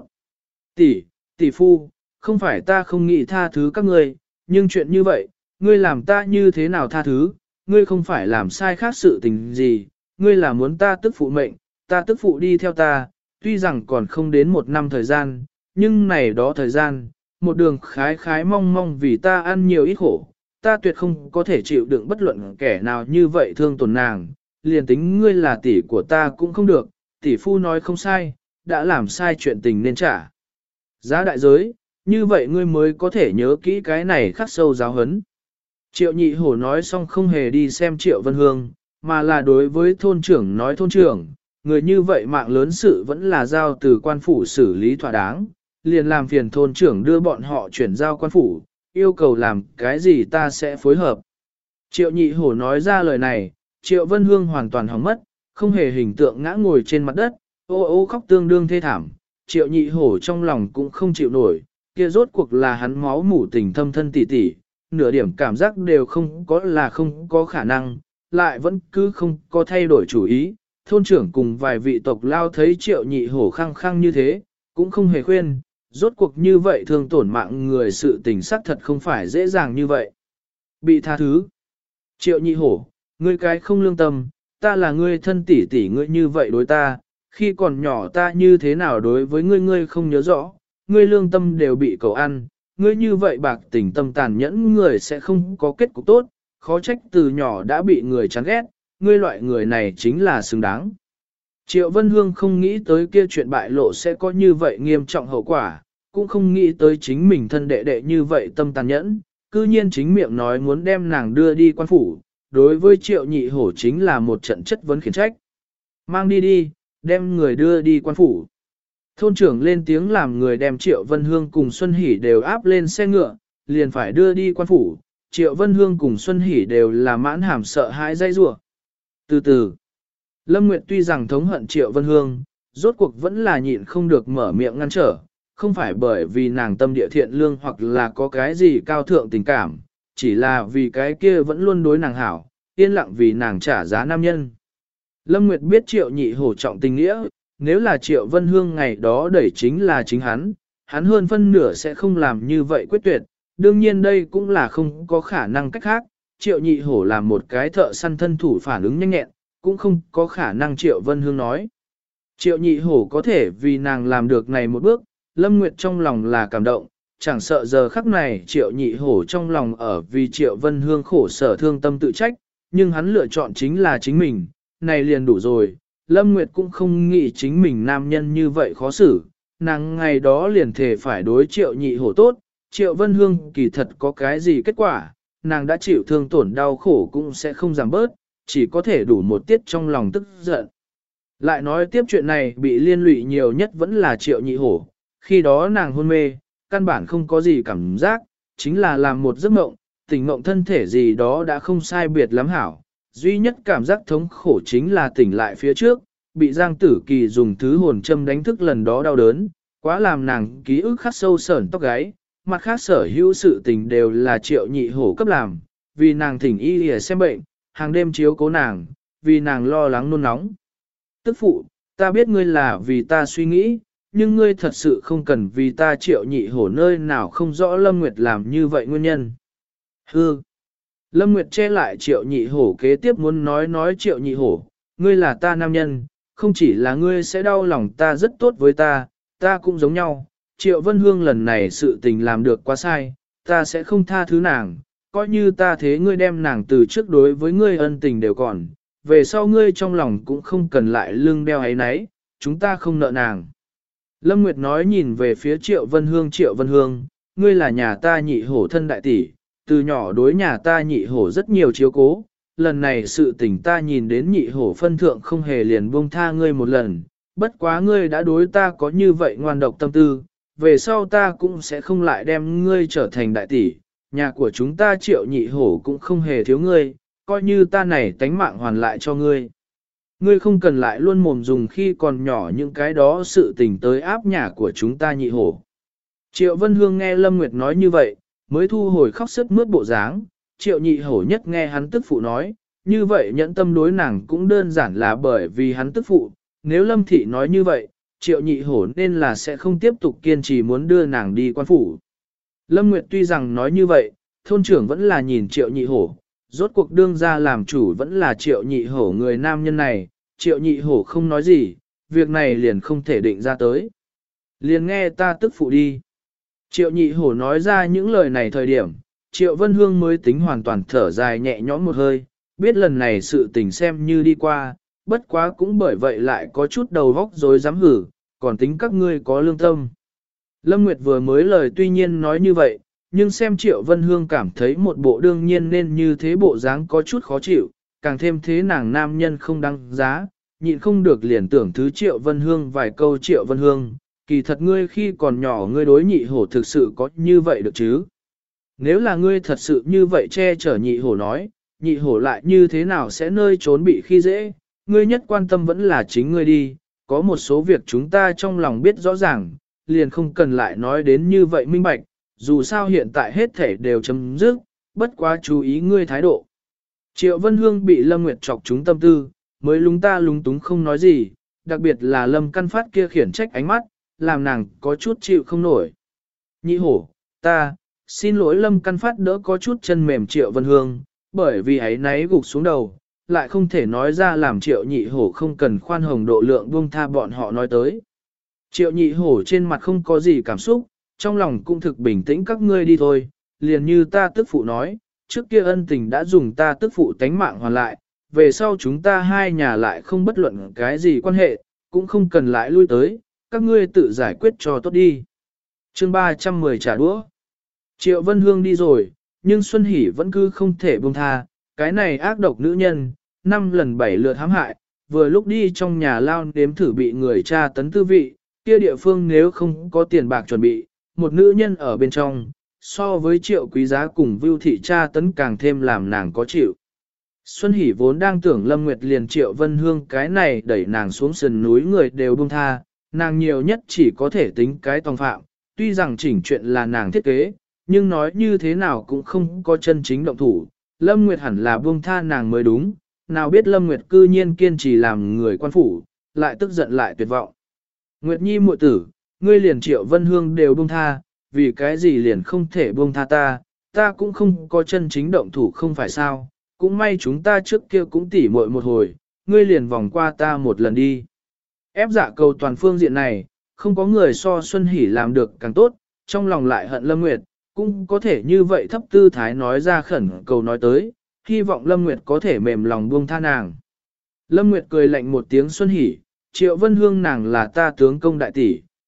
Tỷ phu, không phải ta không nghĩ tha thứ các ngươi, nhưng chuyện như vậy, ngươi làm ta như thế nào tha thứ, ngươi không phải làm sai khác sự tình gì, ngươi là muốn ta tức phụ mệnh, ta tức phụ đi theo ta, tuy rằng còn không đến một năm thời gian, nhưng này đó thời gian, một đường khái khái mong mong vì ta ăn nhiều ít khổ, ta tuyệt không có thể chịu đựng bất luận kẻ nào như vậy thương tổn nàng, liền tính ngươi là tỷ của ta cũng không được, tỷ phu nói không sai, đã làm sai chuyện tình nên trả. Giá đại giới, như vậy ngươi mới có thể nhớ kỹ cái này khắc sâu giáo hấn. Triệu Nhị Hổ nói xong không hề đi xem Triệu Vân Hương, mà là đối với thôn trưởng nói thôn trưởng, người như vậy mạng lớn sự vẫn là giao từ quan phủ xử lý thỏa đáng, liền làm phiền thôn trưởng đưa bọn họ chuyển giao quan phủ, yêu cầu làm cái gì ta sẽ phối hợp. Triệu Nhị Hổ nói ra lời này, Triệu Vân Hương hoàn toàn hỏng mất, không hề hình tượng ngã ngồi trên mặt đất, ô ô khóc tương đương thê thảm. Triệu Nhị Hổ trong lòng cũng không chịu nổi, kia rốt cuộc là hắn máu mủ tình thâm thân tỉ tỉ, nửa điểm cảm giác đều không có là không có khả năng, lại vẫn cứ không có thay đổi chủ ý. Thôn trưởng cùng vài vị tộc lao thấy Triệu Nhị Hổ khăng khăng như thế, cũng không hề khuyên, rốt cuộc như vậy thương tổn mạng người sự tình xác thật không phải dễ dàng như vậy. Bị tha thứ. Triệu Nhị Hổ, ngươi cái không lương tâm, ta là ngươi thân tỷ tỷ ngươi như vậy đối ta, khi còn nhỏ ta như thế nào đối với ngươi ngươi không nhớ rõ, ngươi lương tâm đều bị cậu ăn, ngươi như vậy bạc tình tâm tàn nhẫn người sẽ không có kết cục tốt, khó trách từ nhỏ đã bị người chán ghét, ngươi loại người này chính là xứng đáng. Triệu Vân Hương không nghĩ tới kia chuyện bại lộ sẽ có như vậy nghiêm trọng hậu quả, cũng không nghĩ tới chính mình thân đệ đệ như vậy tâm tàn nhẫn, cư nhiên chính miệng nói muốn đem nàng đưa đi quan phủ, đối với Triệu Nhị Hổ chính là một trận chất vấn khiển trách. Mang đi đi, đem người đưa đi quan phủ. Thôn trưởng lên tiếng làm người đem Triệu Vân Hương cùng Xuân Hỷ đều áp lên xe ngựa, liền phải đưa đi quan phủ. Triệu Vân Hương cùng Xuân Hỷ đều là mãn hàm sợ hãi dây rủa. Từ từ, Lâm Nguyệt tuy rằng thống hận Triệu Vân Hương, rốt cuộc vẫn là nhịn không được mở miệng ngăn trở, không phải bởi vì nàng tâm địa thiện lương hoặc là có cái gì cao thượng tình cảm, chỉ là vì cái kia vẫn luôn đối nàng hảo, yên lặng vì nàng trả giá nam nhân. Lâm Nguyệt biết Triệu Nhị Hổ trọng tình nghĩa, nếu là Triệu Vân Hương ngày đó đẩy chính là chính hắn hơn phân nửa sẽ không làm như vậy quyết tuyệt, đương nhiên đây cũng là không có khả năng cách khác, Triệu Nhị Hổ làm một cái thợ săn thân thủ phản ứng nhanh nhẹn, cũng không có khả năng Triệu Vân Hương nói. Triệu Nhị Hổ có thể vì nàng làm được này một bước, Lâm Nguyệt trong lòng là cảm động, chẳng sợ giờ khắc này Triệu Nhị Hổ trong lòng ở vì Triệu Vân Hương khổ sở thương tâm tự trách, nhưng hắn lựa chọn chính là chính mình, này liền đủ rồi. Lâm Nguyệt cũng không nghĩ chính mình nam nhân như vậy khó xử, nàng ngày đó liền thể phải đối Triệu Nhị Hổ tốt, Triệu Vân Hương kỳ thật có cái gì kết quả, nàng đã chịu thương tổn đau khổ cũng sẽ không giảm bớt, chỉ có thể đủ một tiết trong lòng tức giận. Lại nói tiếp chuyện này bị liên lụy nhiều nhất vẫn là Triệu Nhị Hổ, khi đó nàng hôn mê, căn bản không có gì cảm giác, chính là làm một giấc mộng, tỉnh mộng thân thể gì đó đã không sai biệt lắm hảo. Duy nhất cảm giác thống khổ chính là tỉnh lại phía trước, bị Giang Tử Kỳ dùng thứ hồn châm đánh thức lần đó đau đớn, quá làm nàng ký ức khắc sâu sởn tóc gáy, mặt khác sở hữu sự tình đều là Triệu Nhị Hổ cấp làm, vì nàng thỉnh y để xem bệnh, hàng đêm chiếu cố nàng, vì nàng lo lắng nôn nóng. Tức phụ, ta biết ngươi là vì ta suy nghĩ, nhưng ngươi thật sự không cần vì ta Triệu Nhị Hổ nơi nào không rõ Lâm Nguyệt làm như vậy nguyên nhân. Hư! Lâm Nguyệt che lại Triệu Nhị Hổ kế tiếp muốn nói Triệu Nhị Hổ, ngươi là ta nam nhân, không chỉ là ngươi sẽ đau lòng ta rất tốt với ta cũng giống nhau. Triệu Vân Hương lần này sự tình làm được quá sai, ta sẽ không tha thứ nàng, coi như ta thế ngươi đem nàng từ trước đối với ngươi ân tình đều còn, về sau ngươi trong lòng cũng không cần lại lưng đeo ấy nấy, chúng ta không nợ nàng. Lâm Nguyệt nói nhìn về phía Triệu Vân Hương, ngươi là nhà ta Nhị Hổ thân đại tỷ, từ nhỏ đối nhà ta Nhị Hổ rất nhiều chiếu cố, lần này sự tình ta nhìn đến Nhị Hổ phân thượng không hề liền buông tha ngươi một lần, bất quá ngươi đã đối ta có như vậy ngoan độc tâm tư, về sau ta cũng sẽ không lại đem ngươi trở thành đại tỷ, nhà của chúng ta Triệu Nhị Hổ cũng không hề thiếu ngươi, coi như ta này tánh mạng hoàn lại cho ngươi. Ngươi không cần lại luôn mồm dùng khi còn nhỏ những cái đó sự tình tới áp nhà của chúng ta Nhị Hổ. Triệu Vân Hương nghe Lâm Nguyệt nói như vậy, mới thu hồi khóc sướt mướt bộ dáng, Triệu Nhị Hổ nhất nghe hắn tức phụ nói, như vậy nhẫn tâm đối nàng cũng đơn giản là bởi vì hắn tức phụ, nếu Lâm Thị nói như vậy, Triệu Nhị Hổ nên là sẽ không tiếp tục kiên trì muốn đưa nàng đi quan phủ. Lâm Nguyệt tuy rằng nói như vậy, thôn trưởng vẫn là nhìn Triệu Nhị Hổ, rốt cuộc đương ra làm chủ vẫn là Triệu Nhị Hổ người nam nhân này, Triệu Nhị Hổ không nói gì, việc này liền không thể định ra tới. Liền nghe ta tức phụ đi. Triệu Nhị Hổ nói ra những lời này thời điểm, Triệu Vân Hương mới tính hoàn toàn thở dài nhẹ nhõm một hơi, biết lần này sự tình xem như đi qua, bất quá cũng bởi vậy lại có chút đầu vóc rối dám hử, còn tính các ngươi có lương tâm. Lâm Nguyệt vừa mới lời tuy nhiên nói như vậy, nhưng xem Triệu Vân Hương cảm thấy một bộ đương nhiên nên như thế bộ dáng có chút khó chịu, càng thêm thế nàng nam nhân không đăng giá, nhịn không được liền tưởng thứ Triệu Vân Hương vài câu Triệu Vân Hương, kỳ thật ngươi khi còn nhỏ ngươi đối Nhị Hổ thực sự có như vậy được chứ? Nếu là ngươi thật sự như vậy che chở Nhị Hổ nói, Nhị Hổ lại như thế nào sẽ nơi trốn bị khi dễ, ngươi nhất quan tâm vẫn là chính ngươi đi, có một số việc chúng ta trong lòng biết rõ ràng, liền không cần lại nói đến như vậy minh bạch, dù sao hiện tại hết thể đều chấm dứt, bất quá chú ý ngươi thái độ. Triệu Vân Hương bị Lâm Nguyệt chọc trúng tâm tư, mới lúng túng không nói gì, đặc biệt là Lâm Căn Phát kia khiển trách ánh mắt, làm nàng có chút chịu không nổi. Nhị Hổ, ta, xin lỗi Lâm Căn Phát đỡ có chút chân mềm Triệu Vân Hương, bởi vì ấy náy gục xuống đầu, lại không thể nói ra làm Triệu Nhị Hổ không cần khoan hồng độ lượng buông tha bọn họ nói tới. Triệu Nhị Hổ trên mặt không có gì cảm xúc, trong lòng cũng thực bình tĩnh các ngươi đi thôi, liền như ta tức phụ nói, trước kia ân tình đã dùng ta tức phụ tánh mạng hoàn lại, về sau chúng ta hai nhà lại không bất luận cái gì quan hệ, cũng không cần lại lui tới, các ngươi tự giải quyết cho tốt đi. Chương 310 trả đũa. Triệu Vân Hương đi rồi, nhưng Xuân Hỷ vẫn cứ không thể buông tha, cái này ác độc nữ nhân, 5 lần 7 lượt hãm hại, vừa lúc đi trong nhà lao nếm thử bị người tra tấn tư vị, kia địa phương nếu không có tiền bạc chuẩn bị, một nữ nhân ở bên trong, so với Triệu Quý Giá cùng Vưu Thị tra tấn càng thêm làm nàng có chịu. Xuân Hỷ vốn đang tưởng Lâm Nguyệt liền Triệu Vân Hương cái này đẩy nàng xuống sườn núi người đều buông tha, nàng nhiều nhất chỉ có thể tính cái tòng phạm, tuy rằng chỉnh chuyện là nàng thiết kế, nhưng nói như thế nào cũng không có chân chính động thủ, Lâm Nguyệt hẳn là buông tha nàng mới đúng, nào biết Lâm Nguyệt cư nhiên kiên trì làm người quan phủ, lại tức giận lại tuyệt vọng. Nguyệt Nhi muội tử, ngươi liền Triệu Vân Hương đều buông tha, vì cái gì liền không thể buông tha ta cũng không có chân chính động thủ không phải sao, cũng may chúng ta trước kia cũng tỉ muội một hồi, ngươi liền vòng qua ta một lần đi. Ép dạ cầu toàn phương diện này, không có người so Xuân Hỷ làm được càng tốt, trong lòng lại hận Lâm Nguyệt, cũng có thể như vậy thấp tư thái nói ra khẩn cầu nói tới, hy vọng Lâm Nguyệt có thể mềm lòng buông tha nàng. Lâm Nguyệt cười lạnh một tiếng Xuân Hỷ, Triệu Vân Hương nàng là ta tướng công đại tỷ,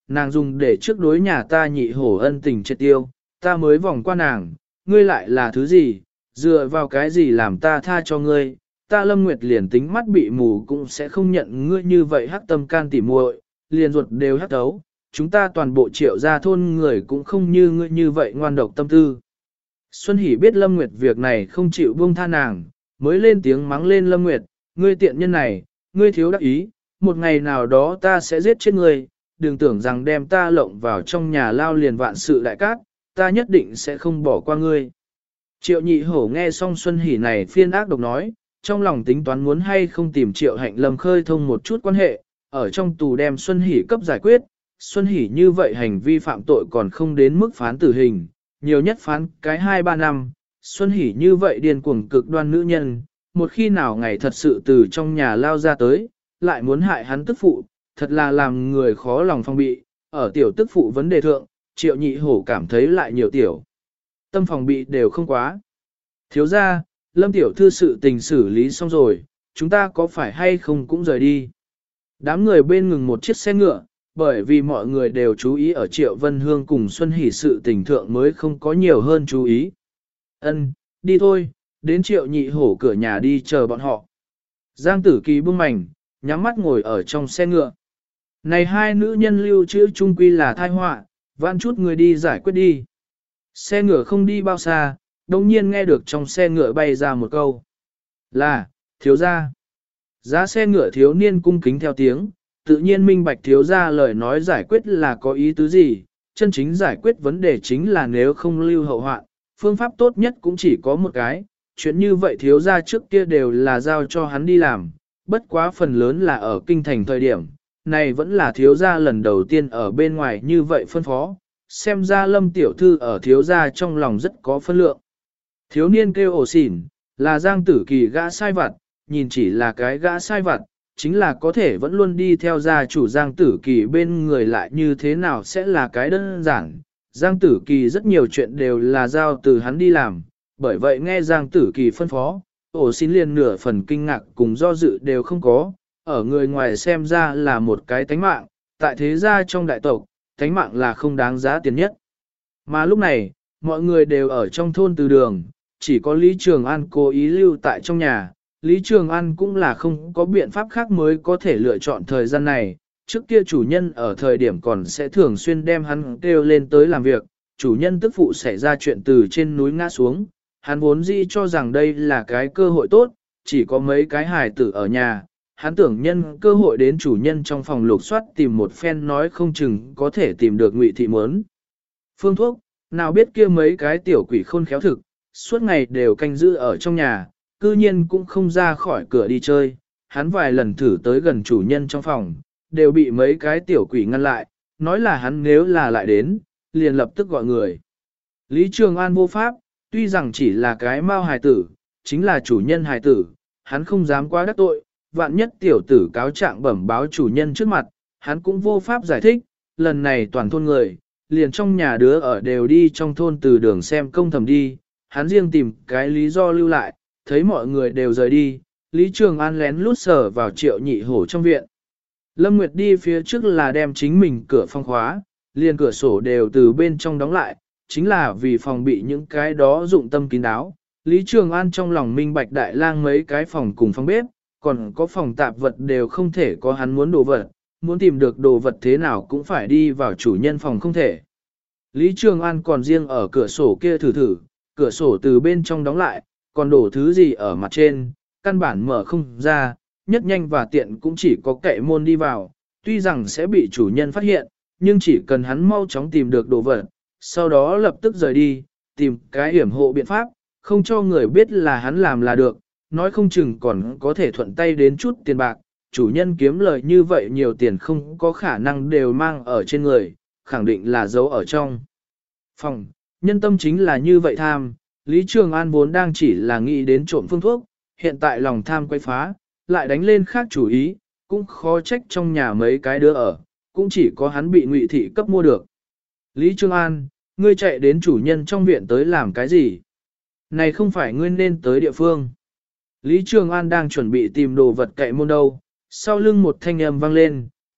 nàng dùng để trước đối nhà ta nhị hổ ân tình triệt tiêu, ta mới vòng qua nàng, ngươi lại là thứ gì, dựa vào cái gì làm ta tha cho ngươi, ta Lâm Nguyệt liền tính mắt bị mù cũng sẽ không nhận ngươi như vậy hắc tâm can tỉ muội, liền ruột đều hắc đấu, chúng ta toàn bộ Triệu gia thôn người cũng không như ngươi như vậy ngoan độc tâm tư. Xuân Hỷ biết Lâm Nguyệt việc này không chịu buông tha nàng, mới lên tiếng mắng lên Lâm Nguyệt, ngươi tiện nhân này, ngươi thiếu đắc ý, một ngày nào đó ta sẽ giết chết ngươi, đừng tưởng rằng đem ta lộng vào trong nhà lao liền vạn sự đại cát, ta nhất định sẽ không bỏ qua ngươi. Triệu nhị hổ nghe xong Xuân Hỷ này phiên ác độc nói, trong lòng tính toán muốn hay không tìm Triệu Hạnh Lâm khơi thông một chút quan hệ, ở trong tù đem Xuân Hỷ cấp giải quyết, Xuân Hỷ như vậy hành vi phạm tội còn không đến mức phán tử hình, nhiều nhất phán cái 2-3 năm, Xuân Hỷ như vậy điên cuồng cực đoan nữ nhân, một khi nào ngày thật sự từ trong nhà lao ra tới, lại muốn hại hắn tức phụ, thật là làm người khó lòng phòng bị, ở tiểu tức phụ vấn đề thượng, Triệu nhị hổ cảm thấy lại nhiều tiểu. Tâm phòng bị đều không quá. Thiếu ra, Lâm tiểu thư sự tình xử lý xong rồi, chúng ta có phải hay không cũng rời đi. Đám người bên ngừng một chiếc xe ngựa, bởi vì mọi người đều chú ý ở Triệu Vân Hương cùng Xuân Hỷ sự tình thượng mới không có nhiều hơn chú ý. Ân, đi thôi, đến Triệu nhị hổ cửa nhà đi chờ bọn họ. Giang Tử Kỳ buông mảnh, nhắm mắt ngồi ở trong xe ngựa. Này hai nữ nhân lưu trữ chung quy là thai họa, vãn chút người đi giải quyết đi. Xe ngựa không đi bao xa, đồng nhiên nghe được trong xe ngựa bay ra một câu. Là, thiếu gia. Giá xe ngựa thiếu niên cung kính theo tiếng, tự nhiên minh bạch thiếu gia lời nói giải quyết là có ý tứ gì, chân chính giải quyết vấn đề chính là nếu không lưu hậu hoạn, phương pháp tốt nhất cũng chỉ có một cái, chuyện như vậy thiếu gia trước kia đều là giao cho hắn đi làm, bất quá phần lớn là ở kinh thành thời điểm, này vẫn là thiếu gia lần đầu tiên ở bên ngoài như vậy phân phó, xem ra Lâm tiểu thư ở thiếu gia trong lòng rất có phân lượng. Thiếu niên kêu ổ xỉn, là Giang Tử Kỳ gã sai vặt, nhìn chỉ là cái gã sai vặt, chính là có thể vẫn luôn đi theo gia chủ Giang Tử Kỳ bên người lại như thế nào sẽ là cái đơn giản. Giang Tử Kỳ rất nhiều chuyện đều là giao từ hắn đi làm, bởi vậy nghe Giang Tử Kỳ phân phó, ổ xin liền nửa phần kinh ngạc cùng do dự đều không có, ở người ngoài xem ra là một cái tánh mạng, tại thế gia trong đại tộc, tánh mạng là không đáng giá tiền nhất. Mà lúc này, mọi người đều ở trong thôn từ đường, chỉ có Lý Trường An cố ý lưu tại trong nhà. Lý Trường An cũng là không có biện pháp khác mới có thể lựa chọn thời gian này. Trước kia chủ nhân ở thời điểm còn sẽ thường xuyên đem hắn kêu lên tới làm việc, chủ nhân tức phụ xảy ra chuyện từ trên núi ngã xuống. Hắn vốn dĩ cho rằng đây là cái cơ hội tốt, chỉ có mấy cái hài tử ở nhà. Hắn tưởng nhân cơ hội đến chủ nhân trong phòng lục soát tìm một phen nói không chừng có thể tìm được Ngụy Thị muốn phương thuốc, nào biết kia mấy cái tiểu quỷ khôn khéo thực, suốt ngày đều canh giữ ở trong nhà, cư nhiên cũng không ra khỏi cửa đi chơi. Hắn vài lần thử tới gần chủ nhân trong phòng, đều bị mấy cái tiểu quỷ ngăn lại, nói là hắn nếu là lại đến, liền lập tức gọi người. Lý Trường An vô pháp, tuy rằng chỉ là cái mao hài tử, chính là chủ nhân hài tử, hắn không dám quá đắc tội, vạn nhất tiểu tử cáo trạng bẩm báo chủ nhân trước mặt, hắn cũng vô pháp giải thích, lần này toàn thôn người, liền trong nhà đứa ở đều đi trong thôn từ đường xem công thầm đi, hắn riêng tìm cái lý do lưu lại, thấy mọi người đều rời đi, Lý Trường An lén lút sờ vào Triệu nhị hổ trong viện. Lâm Nguyệt đi phía trước là đem chính mình cửa phòng khóa, liền cửa sổ đều từ bên trong đóng lại, chính là vì phòng bị những cái đó dụng tâm kín đáo. Lý Trường An trong lòng minh bạch đại lang mấy cái phòng cùng phòng bếp, còn có phòng tạp vật đều không thể có hắn muốn đồ vật, muốn tìm được đồ vật thế nào cũng phải đi vào chủ nhân phòng không thể. Lý Trường An còn riêng ở cửa sổ kia thử, cửa sổ từ bên trong đóng lại, còn đổ thứ gì ở mặt trên, căn bản mở không ra, nhất nhanh và tiện cũng chỉ có cậy môn đi vào, tuy rằng sẽ bị chủ nhân phát hiện, nhưng chỉ cần hắn mau chóng tìm được đồ vật, sau đó lập tức rời đi, tìm cái hiểm hộ biện pháp, không cho người biết là hắn làm là được, nói không chừng còn có thể thuận tay đến chút tiền bạc, chủ nhân kiếm lời như vậy nhiều tiền không có khả năng đều mang ở trên người, khẳng định là giấu ở trong phòng. Nhân tâm chính là như vậy tham, Lý Trường An vốn đang chỉ là nghĩ đến trộm phương thuốc, hiện tại lòng tham quay phá, lại đánh lên khác chủ ý, cũng khó trách trong nhà mấy cái đứa ở, cũng chỉ có hắn bị Ngụy Thị cấp mua được. Lý Trường An, ngươi chạy đến chủ nhân trong viện tới làm cái gì? Này không phải ngươi nên tới địa phương. Lý Trường An đang chuẩn bị tìm đồ vật cậy môn đâu, sau lưng một thanh âm vang lên,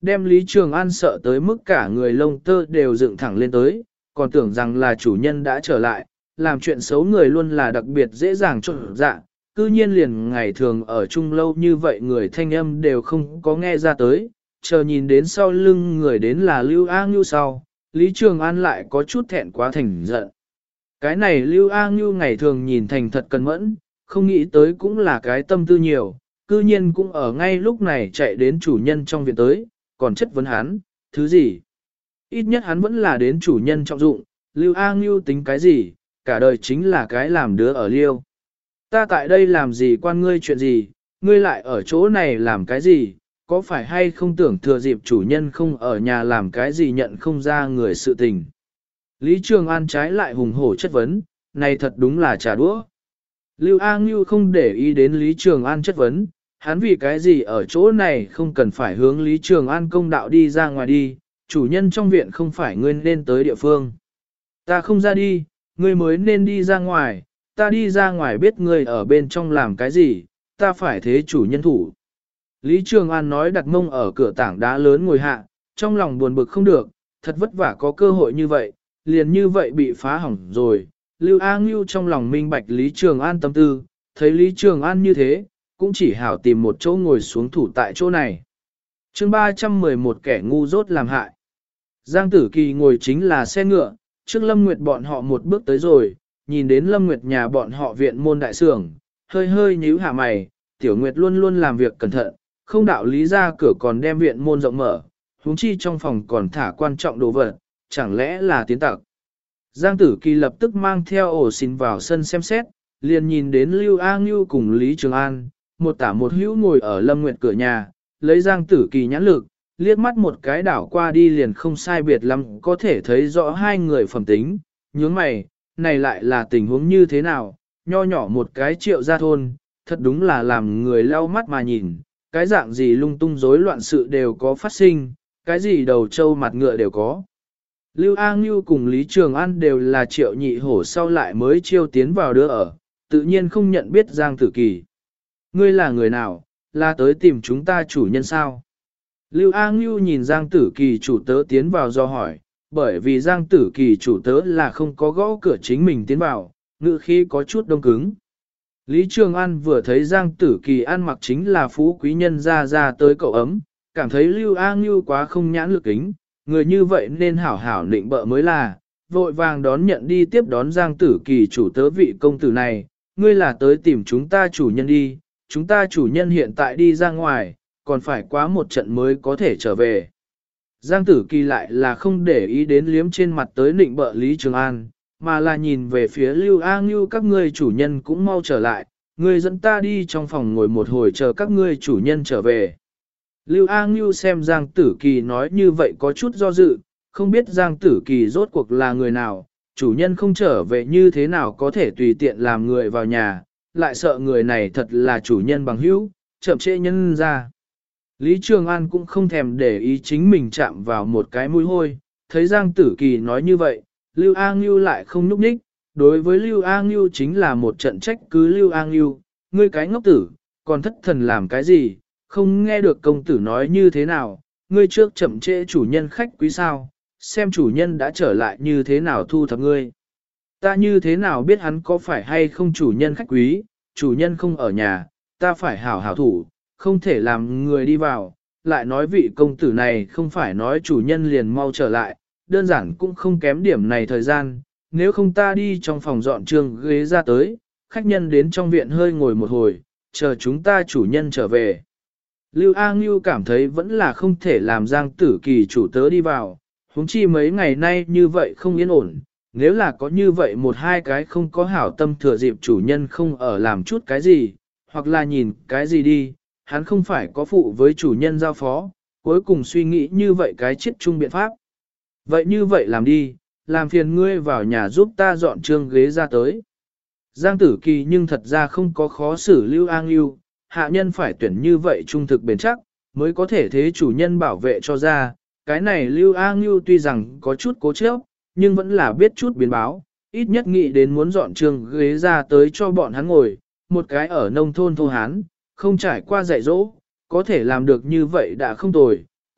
đem Lý Trường An sợ tới mức cả người lông tơ đều dựng thẳng lên tới, còn tưởng rằng là chủ nhân đã trở lại, làm chuyện xấu người luôn là đặc biệt dễ dàng trộn dạ, cư nhiên liền ngày thường ở chung lâu như vậy người thanh âm đều không có nghe ra tới, chờ nhìn đến sau lưng người đến là Lưu A Ngưu sau, Lý Trường An lại có chút thẹn quá thành giận. Cái này Lưu A Ngưu ngày thường nhìn thành thật cẩn mẫn, không nghĩ tới cũng là cái tâm tư nhiều, cư nhiên cũng ở ngay lúc này chạy đến chủ nhân trong viện tới, còn chất vấn hắn, thứ gì? Ít nhất hắn vẫn là đến chủ nhân trọng dụng, Lưu A Ngưu tính cái gì, cả đời chính là cái làm đứa ở liêu. Ta tại đây làm gì quan ngươi chuyện gì, ngươi lại ở chỗ này làm cái gì, có phải hay không tưởng thừa dịp chủ nhân không ở nhà làm cái gì nhận không ra người sự tình. Lý Trường An trái lại hùng hổ chất vấn, này thật đúng là trả đũa. Lưu A Ngưu không để ý đến Lý Trường An chất vấn, hắn vì cái gì ở chỗ này không cần phải hướng Lý Trường An công đạo đi ra ngoài đi, chủ nhân trong viện không phải ngươi nên tới địa phương. Ta không ra đi, ngươi mới nên đi ra ngoài, ta đi ra ngoài biết ngươi ở bên trong làm cái gì, ta phải thế chủ nhân thủ. Lý Trường An nói đặt mông ở cửa tảng đá lớn ngồi hạ, trong lòng buồn bực không được, thật vất vả có cơ hội như vậy, liền như vậy bị phá hỏng rồi. Lưu A Ngưu trong lòng minh bạch Lý Trường An tâm tư, thấy Lý Trường An như thế, cũng chỉ hảo tìm một chỗ ngồi xuống thủ tại chỗ này. Chương 311 kẻ ngu dốt làm hại. Giang Tử Kỳ ngồi chính là xe ngựa, trước Lâm Nguyệt bọn họ một bước tới rồi, nhìn đến Lâm Nguyệt nhà bọn họ viện môn đại sưởng, hơi hơi nhíu hạ mày, Tiểu Nguyệt luôn luôn làm việc cẩn thận, không đạo lý ra cửa còn đem viện môn rộng mở, huống chi trong phòng còn thả quan trọng đồ vật, chẳng lẽ là tiến tặc. Giang Tử Kỳ lập tức mang theo ổ xin vào sân xem xét, liền nhìn đến Lưu A Ngưu cùng Lý Trường An, một tả một hữu ngồi ở Lâm Nguyệt cửa nhà, lấy Giang Tử Kỳ nhãn lực, liếc mắt một cái đảo qua đi liền không sai biệt lắm có thể thấy rõ hai người phẩm tính, nhướng mày, này lại là tình huống như thế nào, nho nhỏ một cái Triệu gia thôn, thật đúng là làm người lau mắt mà nhìn, cái dạng gì lung tung rối loạn sự đều có phát sinh, cái gì đầu trâu mặt ngựa đều có. Lưu A Ngưu cùng Lý Trường An đều là Triệu nhị hổ sau lại mới chiêu tiến vào đứa ở, tự nhiên không nhận biết Giang Tử Kỳ. Ngươi là người nào, là tới tìm chúng ta chủ nhân sao? Lưu A Ngưu nhìn Giang Tử Kỳ chủ tớ tiến vào do hỏi, bởi vì Giang Tử Kỳ chủ tớ là không có gõ cửa chính mình tiến vào, ngữ khí có chút đông cứng. Lý Trường An vừa thấy Giang Tử Kỳ ăn mặc chính là phú quý nhân ra tới cậu ấm, cảm thấy Lưu A Ngưu quá không nhãn lực kính, người như vậy nên hảo hảo nịnh bợ mới là, vội vàng đón nhận đi tiếp đón Giang Tử Kỳ chủ tớ vị công tử này, ngươi là tới tìm chúng ta chủ nhân đi, chúng ta chủ nhân hiện tại đi ra ngoài, còn phải quá một trận mới có thể trở về. Giang Tử Kỳ lại là không để ý đến liếm trên mặt tới nịnh bợ Lý Trường An, mà là nhìn về phía Lưu A Ngưu các ngươi chủ nhân cũng mau trở lại, ngươi dẫn ta đi trong phòng ngồi một hồi chờ các ngươi chủ nhân trở về. Lưu A Ngưu xem Giang Tử Kỳ nói như vậy có chút do dự, không biết Giang Tử Kỳ rốt cuộc là người nào, chủ nhân không trở về như thế nào có thể tùy tiện làm người vào nhà, lại sợ người này thật là chủ nhân bằng hữu, chậm trễ nhân ra. Lý Trường An cũng không thèm để ý chính mình chạm vào một cái mũi hôi, thấy Giang Tử Kỳ nói như vậy, Lưu A Ngưu lại không nhúc nhích, đối với Lưu A Ngưu chính là một trận trách cứ Lưu A Ngưu, ngươi cái ngốc tử, còn thất thần làm cái gì, không nghe được công tử nói như thế nào, ngươi trước chậm trễ chủ nhân khách quý sao, xem chủ nhân đã trở lại như thế nào thu thập ngươi. Ta như thế nào biết hắn có phải hay không chủ nhân khách quý, chủ nhân không ở nhà, ta phải hảo hảo thủ, không thể làm người đi vào, lại nói vị công tử này không phải nói chủ nhân liền mau trở lại, đơn giản cũng không kém điểm này thời gian, nếu không ta đi trong phòng dọn trường ghế ra tới, khách nhân đến trong viện hơi ngồi một hồi, chờ chúng ta chủ nhân trở về. Lưu A Ngưu cảm thấy vẫn là không thể làm Giang Tử Kỳ chủ tớ đi vào, huống chi mấy ngày nay như vậy không yên ổn, nếu là có như vậy một hai cái không có hảo tâm thừa dịp chủ nhân không ở làm chút cái gì, hoặc là nhìn cái gì đi, hắn không phải có phụ với chủ nhân giao phó, cuối cùng suy nghĩ như vậy cái chết chung biện pháp. Vậy như vậy làm đi, làm phiền ngươi vào nhà giúp ta dọn trương ghế ra tới. Giang Tử Kỳ nhưng thật ra không có khó xử Lưu A Ngưu, hạ nhân phải tuyển như vậy trung thực bền chắc, mới có thể thế chủ nhân bảo vệ cho ra. Cái này Lưu A Ngưu tuy rằng có chút cố chấp, nhưng vẫn là biết chút biến báo, ít nhất nghĩ đến muốn dọn trương ghế ra tới cho bọn hắn ngồi, một cái ở nông thôn thô hán, không trải qua dạy dỗ, có thể làm được như vậy đã không tồi,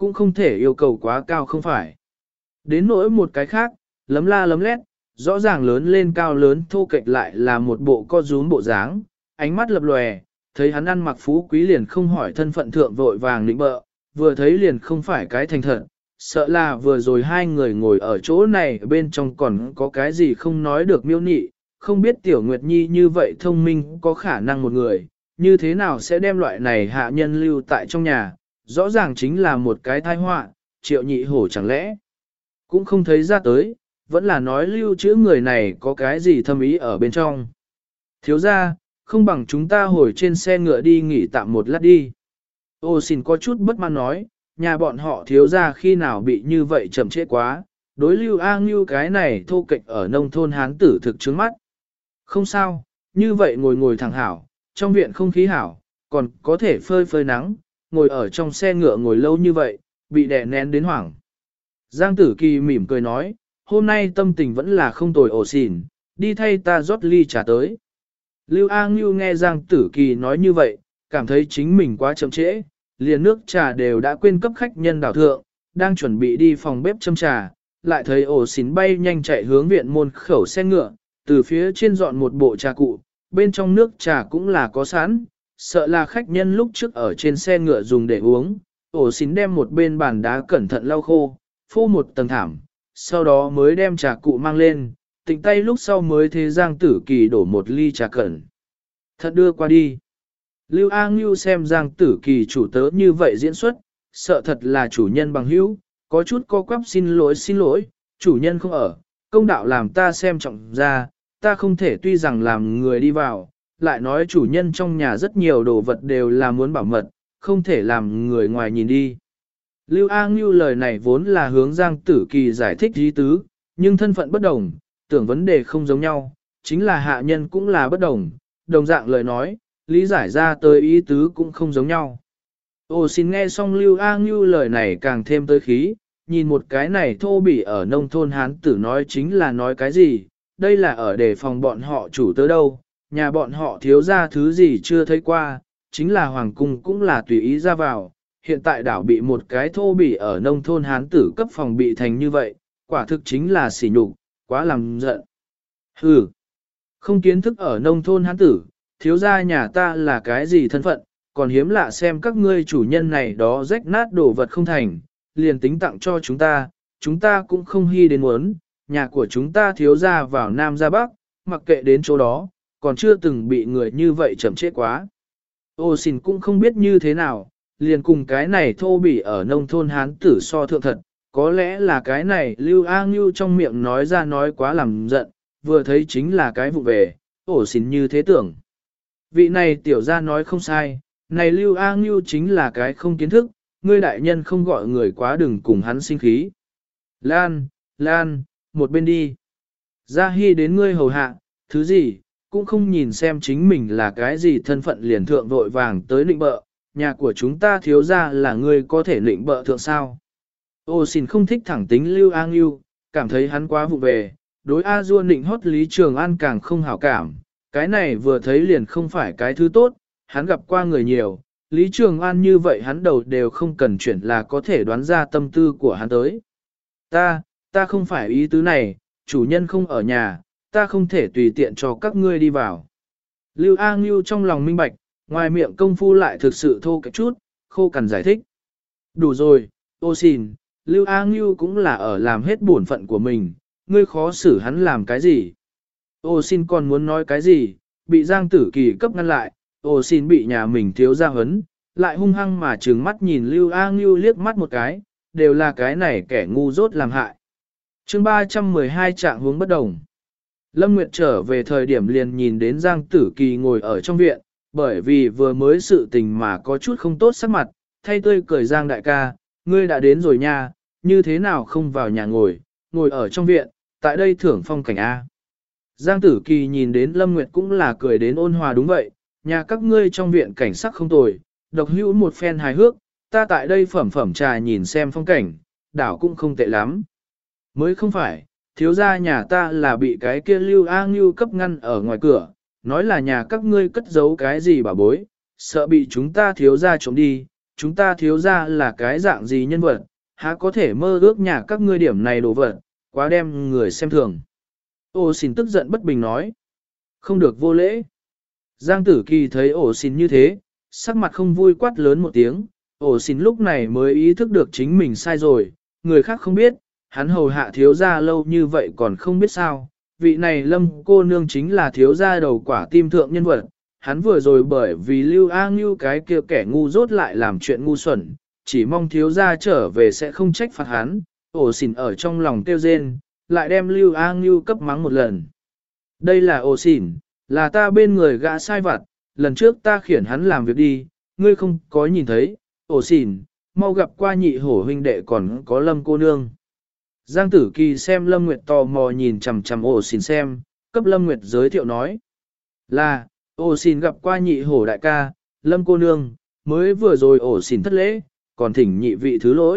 cũng không thể yêu cầu quá cao không phải. Đến nỗi một cái khác, lấm la lấm lét, rõ ràng lớn lên cao lớn thô kệch lại là một bộ co rúm bộ dáng, ánh mắt lập lòe, thấy hắn ăn mặc phú quý liền không hỏi thân phận thượng vội vàng định bợ, vừa thấy liền không phải cái thành thật, sợ là vừa rồi hai người ngồi ở chỗ này bên trong còn có cái gì không nói được miêu nị, không biết Tiểu Nguyệt Nhi như vậy thông minh có khả năng một người, như thế nào sẽ đem loại này hạ nhân lưu tại trong nhà, rõ ràng chính là một cái tai họa, Triệu Nhị Hổ chẳng lẽ cũng không thấy ra tới, vẫn là nói lưu trữ người này có cái gì thâm ý ở bên trong. Thiếu ra, không bằng chúng ta hồi trên xe ngựa đi nghỉ tạm một lát đi. Ô xin có chút bất mãn nói, nhà bọn họ thiếu ra khi nào bị như vậy chậm trễ quá, đối lưu A Ngưu cái này thô kệch ở nông thôn hán tử thực trước mắt. Không sao, như vậy ngồi ngồi thẳng hảo, trong viện không khí hảo, còn có thể phơi phơi nắng, ngồi ở trong xe ngựa ngồi lâu như vậy, bị đè nén đến hoảng. Giang Tử Kỳ mỉm cười nói, hôm nay tâm tình vẫn là không tồi ổ xỉn, đi thay ta rót ly trà tới. Lưu A Ngưu nghe Giang Tử Kỳ nói như vậy, cảm thấy chính mình quá chậm trễ, liền nước trà đều đã quên cấp khách nhân đảo thượng, đang chuẩn bị đi phòng bếp châm trà, lại thấy ổ xỉn bay nhanh chạy hướng viện môn khẩu xe ngựa, từ phía trên dọn một bộ trà cụ, bên trong nước trà cũng là có sẵn, sợ là khách nhân lúc trước ở trên xe ngựa dùng để uống, ổ xỉn đem một bên bàn đá cẩn thận lau khô, phô một tầng thảm, sau đó mới đem trà cụ mang lên, tịnh tay lúc sau mới thế Giang Tử Kỳ đổ một ly trà cẩn. Thật đưa qua đi. Lưu A Ngưu xem Giang Tử Kỳ chủ tớ như vậy diễn xuất, sợ thật là chủ nhân bằng hữu, có chút co quắp xin lỗi, chủ nhân không ở, công đạo làm ta xem trọng ra, ta không thể tuy rằng làm người đi vào, lại nói chủ nhân trong nhà rất nhiều đồ vật đều là muốn bảo mật, không thể làm người ngoài nhìn đi. Lưu A Ngưu lời này vốn là hướng Giang Tử Kỳ giải thích ý tứ, nhưng thân phận bất đồng, tưởng vấn đề không giống nhau, chính là hạ nhân cũng là bất đồng, đồng dạng lời nói, lý giải ra tới ý tứ cũng không giống nhau. Ô xin nghe xong Lưu A Ngưu lời này càng thêm tới khí, nhìn một cái này thô bỉ ở nông thôn hán tử nói chính là nói cái gì, đây là ở đề phòng bọn họ chủ tớ đâu, nhà bọn họ thiếu ra thứ gì chưa thấy qua, chính là hoàng cung cũng là tùy ý ra vào, hiện tại đảo bị một cái thô bỉ ở nông thôn hán tử cấp phòng bị thành như vậy, quả thực chính là sỉ nhục, quá làm giận. Hừ, không kiến thức ở nông thôn hán tử, thiếu gia nhà ta là cái gì thân phận, còn hiếm lạ xem các ngươi chủ nhân này đó rách nát đồ vật không thành, liền tính tặng cho chúng ta cũng không hy đến muốn, nhà của chúng ta thiếu gia vào Nam ra Bắc, mặc kệ đến chỗ đó, còn chưa từng bị người như vậy chậm trễ quá. Ô xin cũng không biết như thế nào, liền cùng cái này thô bỉ ở nông thôn hán tử so thượng thật, có lẽ là cái này Lưu A Ngưu trong miệng nói ra nói quá làm giận, vừa thấy chính là cái vụ về, ổ xin như thế tưởng. Vị này tiểu ra nói không sai, này Lưu A Ngưu chính là cái không kiến thức, ngươi đại nhân không gọi người quá đừng cùng hắn sinh khí. Lan, một bên đi. Gia Hi đến ngươi hầu hạ, thứ gì, cũng không nhìn xem chính mình là cái gì thân phận liền thượng vội vàng tới định bợ, nhà của chúng ta thiếu ra là ngươi có thể định bợ thượng sao. Ô xin không thích thẳng tính Lưu A Ngưu, cảm thấy hắn quá vụ về, đối A Dua định hót Lý Trường An càng không hảo cảm, cái này vừa thấy liền không phải cái thứ tốt, hắn gặp qua người nhiều, Lý Trường An như vậy hắn đầu đều không cần chuyển là có thể đoán ra tâm tư của hắn tới. Ta không phải ý tứ này, chủ nhân không ở nhà, ta không thể tùy tiện cho các ngươi đi vào. Lưu A Ngưu trong lòng minh bạch, ngoài miệng công phu lại thực sự thô cái chút, khô cằn giải thích. Đủ rồi, ô xin, Lưu A Ngưu cũng là ở làm hết bổn phận của mình, ngươi khó xử hắn làm cái gì. Ô xin còn muốn nói cái gì, bị Giang Tử Kỳ cấp ngăn lại, ô xin bị nhà mình thiếu ra hấn, lại hung hăng mà trừng mắt nhìn Lưu A Ngưu liếc mắt một cái, đều là cái này kẻ ngu dốt làm hại. Chương 312 trạng hướng bất đồng. Lâm Nguyệt trở về thời điểm liền nhìn đến Giang Tử Kỳ ngồi ở trong viện, bởi vì vừa mới sự tình mà có chút không tốt sắc mặt, thay tươi cười Giang đại ca, ngươi đã đến rồi nha, như thế nào không vào nhà ngồi ở trong viện, tại đây thưởng phong cảnh A. Giang Tử Kỳ nhìn đến Lâm Nguyệt cũng là cười đến ôn hòa đúng vậy, nhà các ngươi trong viện cảnh sắc không tồi, độc hữu một phen hài hước, ta tại đây phẩm trà nhìn xem phong cảnh, đảo cũng không tệ lắm. Mới không phải, thiếu gia nhà ta là bị cái kia Lưu A Ngưu cấp ngăn ở ngoài cửa, nói là nhà các ngươi cất giấu cái gì bảo bối, sợ bị chúng ta thiếu gia trộm đi, chúng ta thiếu ra là cái dạng gì nhân vật, há có thể mơ ước nhà các ngươi điểm này đồ vật, quá đem người xem thường. Ô xin tức giận bất bình nói. Không được vô lễ. Giang Tử Kỳ thấy ổ xin như thế, sắc mặt không vui quát lớn một tiếng, ổ xin lúc này mới ý thức được chính mình sai rồi, người khác không biết, hắn hầu hạ thiếu gia lâu như vậy còn không biết sao, vị này Lâm cô nương chính là thiếu gia đầu quả tim thượng nhân vật, hắn vừa rồi bởi vì Lưu A Ngưu cái kia kẻ ngu dốt lại làm chuyện ngu xuẩn, chỉ mong thiếu gia trở về sẽ không trách phạt hắn, ổ xỉn ở trong lòng tiêu rên, lại đem Lưu A Ngưu cấp mắng một lần. Đây là ổ xỉn, là ta bên người gã sai vặt, lần trước ta khiển hắn làm việc đi, ngươi không có nhìn thấy, ổ xỉn, mau gặp qua nhị hổ huynh đệ còn có Lâm cô nương. Giang Tử Kỳ xem Lâm Nguyệt tò mò nhìn chằm chằm ổ xỉn xem, cấp Lâm Nguyệt giới thiệu nói. Là, ổ xỉn gặp qua nhị hổ đại ca, Lâm cô nương, mới vừa rồi ổ xỉn thất lễ, còn thỉnh nhị vị thứ lỗi.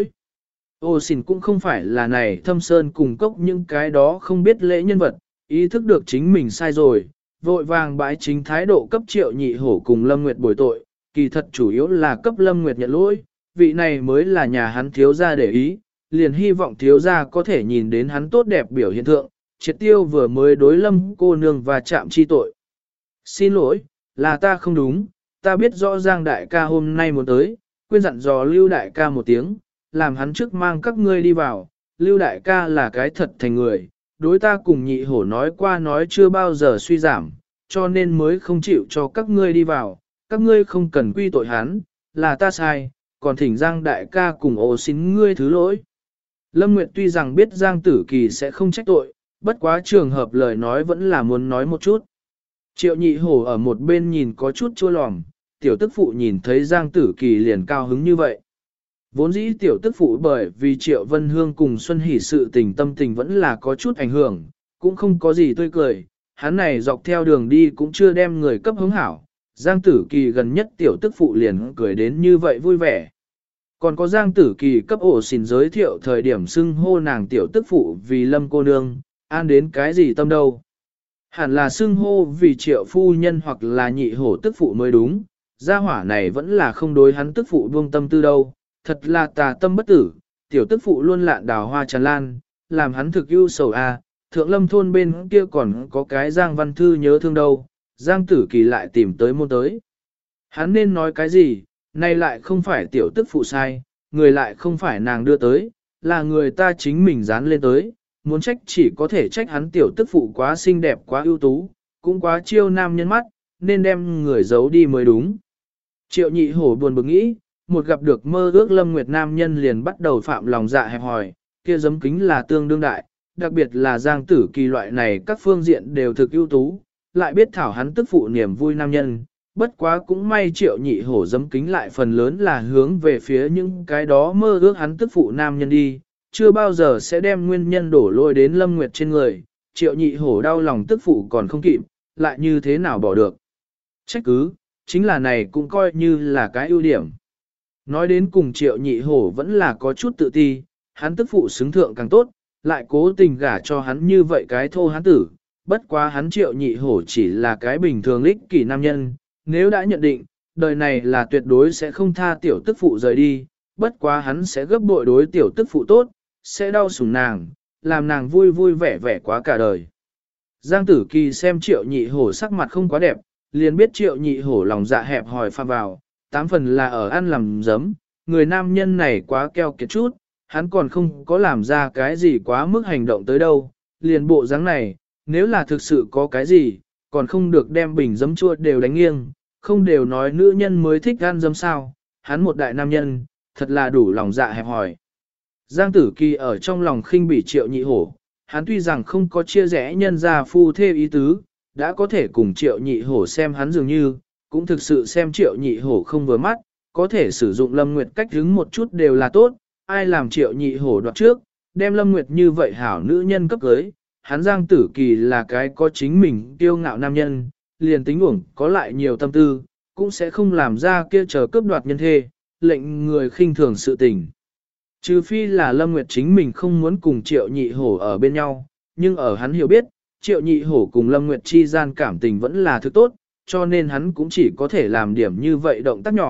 Ổ xỉn cũng không phải là này thâm sơn cùng cốc những cái đó không biết lễ nhân vật, ý thức được chính mình sai rồi, vội vàng bãi chính thái độ cấp Triệu nhị hổ cùng Lâm Nguyệt bồi tội, kỳ thật chủ yếu là cấp Lâm Nguyệt nhận lỗi, vị này mới là nhà hắn thiếu gia để ý, liền hy vọng thiếu gia có thể nhìn đến hắn tốt đẹp biểu hiện thượng, triệt tiêu vừa mới đối Lâm cô nương và chạm chi tội. Xin lỗi, là ta không đúng, ta biết rõ Giang đại ca hôm nay muốn tới, quên dặn dò Lưu đại ca một tiếng, làm hắn trước mang các ngươi đi vào, Lưu đại ca là cái thật thành người, đối ta cùng nhị hổ nói qua nói chưa bao giờ suy giảm, cho nên mới không chịu cho các ngươi đi vào, các ngươi không cần quy tội hắn, là ta sai, còn thỉnh Giang đại ca cùng ổ xin ngươi thứ lỗi. Lâm Nguyệt tuy rằng biết Giang Tử Kỳ sẽ không trách tội, bất quá trường hợp lời nói vẫn là muốn nói một chút. Triệu nhị hổ ở một bên nhìn có chút chua lòm, tiểu tức phụ nhìn thấy Giang Tử Kỳ liền cao hứng như vậy. Vốn dĩ tiểu tức phụ bởi vì Triệu Vân Hương cùng Xuân Hỷ sự tình tâm tình vẫn là có chút ảnh hưởng, cũng không có gì tươi cười, hắn này dọc theo đường đi cũng chưa đem người cấp hứng hảo. Giang Tử Kỳ gần nhất tiểu tức phụ liền cười đến như vậy vui vẻ. Còn có Giang Tử Kỳ cấp ổ xỉn giới thiệu thời điểm xưng hô nàng tiểu tức phụ vì Lâm cô nương, an đến cái gì tâm đâu. Hẳn là xưng hô vì Triệu phu nhân hoặc là nhị hổ tức phụ mới đúng, gia hỏa này vẫn là không đối hắn tức phụ buông tâm tư đâu, thật là tà tâm bất tử, tiểu tức phụ luôn lạn đào hoa tràn lan, làm hắn thực ưu sầu a. Thượng Lâm thôn bên kia còn có cái Giang Văn Thư nhớ thương đâu, Giang Tử Kỳ lại tìm tới môn tới. Hắn nên nói cái gì, nay lại không phải tiểu tức phụ sai, người lại không phải nàng đưa tới, là người ta chính mình dán lên tới, muốn trách chỉ có thể trách hắn tiểu tức phụ quá xinh đẹp quá ưu tú, cũng quá chiêu nam nhân mắt, nên đem người giấu đi mới đúng. Triệu nhị hổ buồn bực nghĩ, một gặp được mơ ước Lâm Nguyệt nam nhân liền bắt đầu phạm lòng dạ hẹp hòi, kia giấm kính là tương đương đại, đặc biệt là Giang Tử Kỳ loại này các phương diện đều thực ưu tú, lại biết thảo hắn tức phụ niềm vui nam nhân, bất quá cũng may Triệu nhị hổ giấm kính lại phần lớn là hướng về phía những cái đó mơ ước hắn tức phụ nam nhân đi, chưa bao giờ sẽ đem nguyên nhân đổ lôi đến Lâm Nguyệt trên người, Triệu nhị hổ đau lòng tức phụ còn không kịp, lại như thế nào bỏ được. Trách cứ, chính là này cũng coi như là cái ưu điểm. Nói đến cùng Triệu nhị hổ vẫn là có chút tự ti, hắn tức phụ xứng thượng càng tốt, lại cố tình gả cho hắn như vậy cái thô hắn tử, bất quá hắn Triệu nhị hổ chỉ là cái bình thường ích kỷ nam nhân, nếu đã nhận định, đời này là tuyệt đối sẽ không tha tiểu tức phụ rời đi, bất quá hắn sẽ gấp bội đối tiểu tức phụ tốt, sẽ đau sủng nàng, làm nàng vui vui vẻ vẻ quá cả đời. Giang Tử Kỳ xem Triệu nhị hổ sắc mặt không quá đẹp, liền biết Triệu nhị hổ lòng dạ hẹp hòi pha vào, tám phần là ở ăn làm giấm, người nam nhân này quá keo kiệt chút, hắn còn không có làm ra cái gì quá mức hành động tới đâu, liền bộ dáng này, nếu là thực sự có cái gì, còn không được đem bình giấm chua đều đánh nghiêng, không đều nói nữ nhân mới thích ăn giấm sao, hắn một đại nam nhân, thật là đủ lòng dạ hẹp hòi. Giang Tử Kỳ ở trong lòng khinh bỉ Triệu nhị hổ, hắn tuy rằng không có chia rẽ nhân gia phu thê ý tứ, đã có thể cùng Triệu nhị hổ xem hắn dường như, cũng thực sự xem Triệu nhị hổ không vừa mắt, có thể sử dụng Lâm Nguyệt cách hứng một chút đều là tốt, ai làm Triệu nhị hổ đoạt trước, đem Lâm Nguyệt như vậy hảo nữ nhân cấp cưới, hắn Giang Tử Kỳ là cái có chính mình kiêu ngạo nam nhân, liền tính uổng có lại nhiều tâm tư, cũng sẽ không làm ra kia chờ cướp đoạt nhân thê, lệnh người khinh thường sự tình. Trừ phi là Lâm Nguyệt chính mình không muốn cùng Triệu nhị hổ ở bên nhau, nhưng ở hắn hiểu biết, Triệu nhị hổ cùng Lâm Nguyệt chi gian cảm tình vẫn là thứ tốt, cho nên hắn cũng chỉ có thể làm điểm như vậy động tác nhỏ,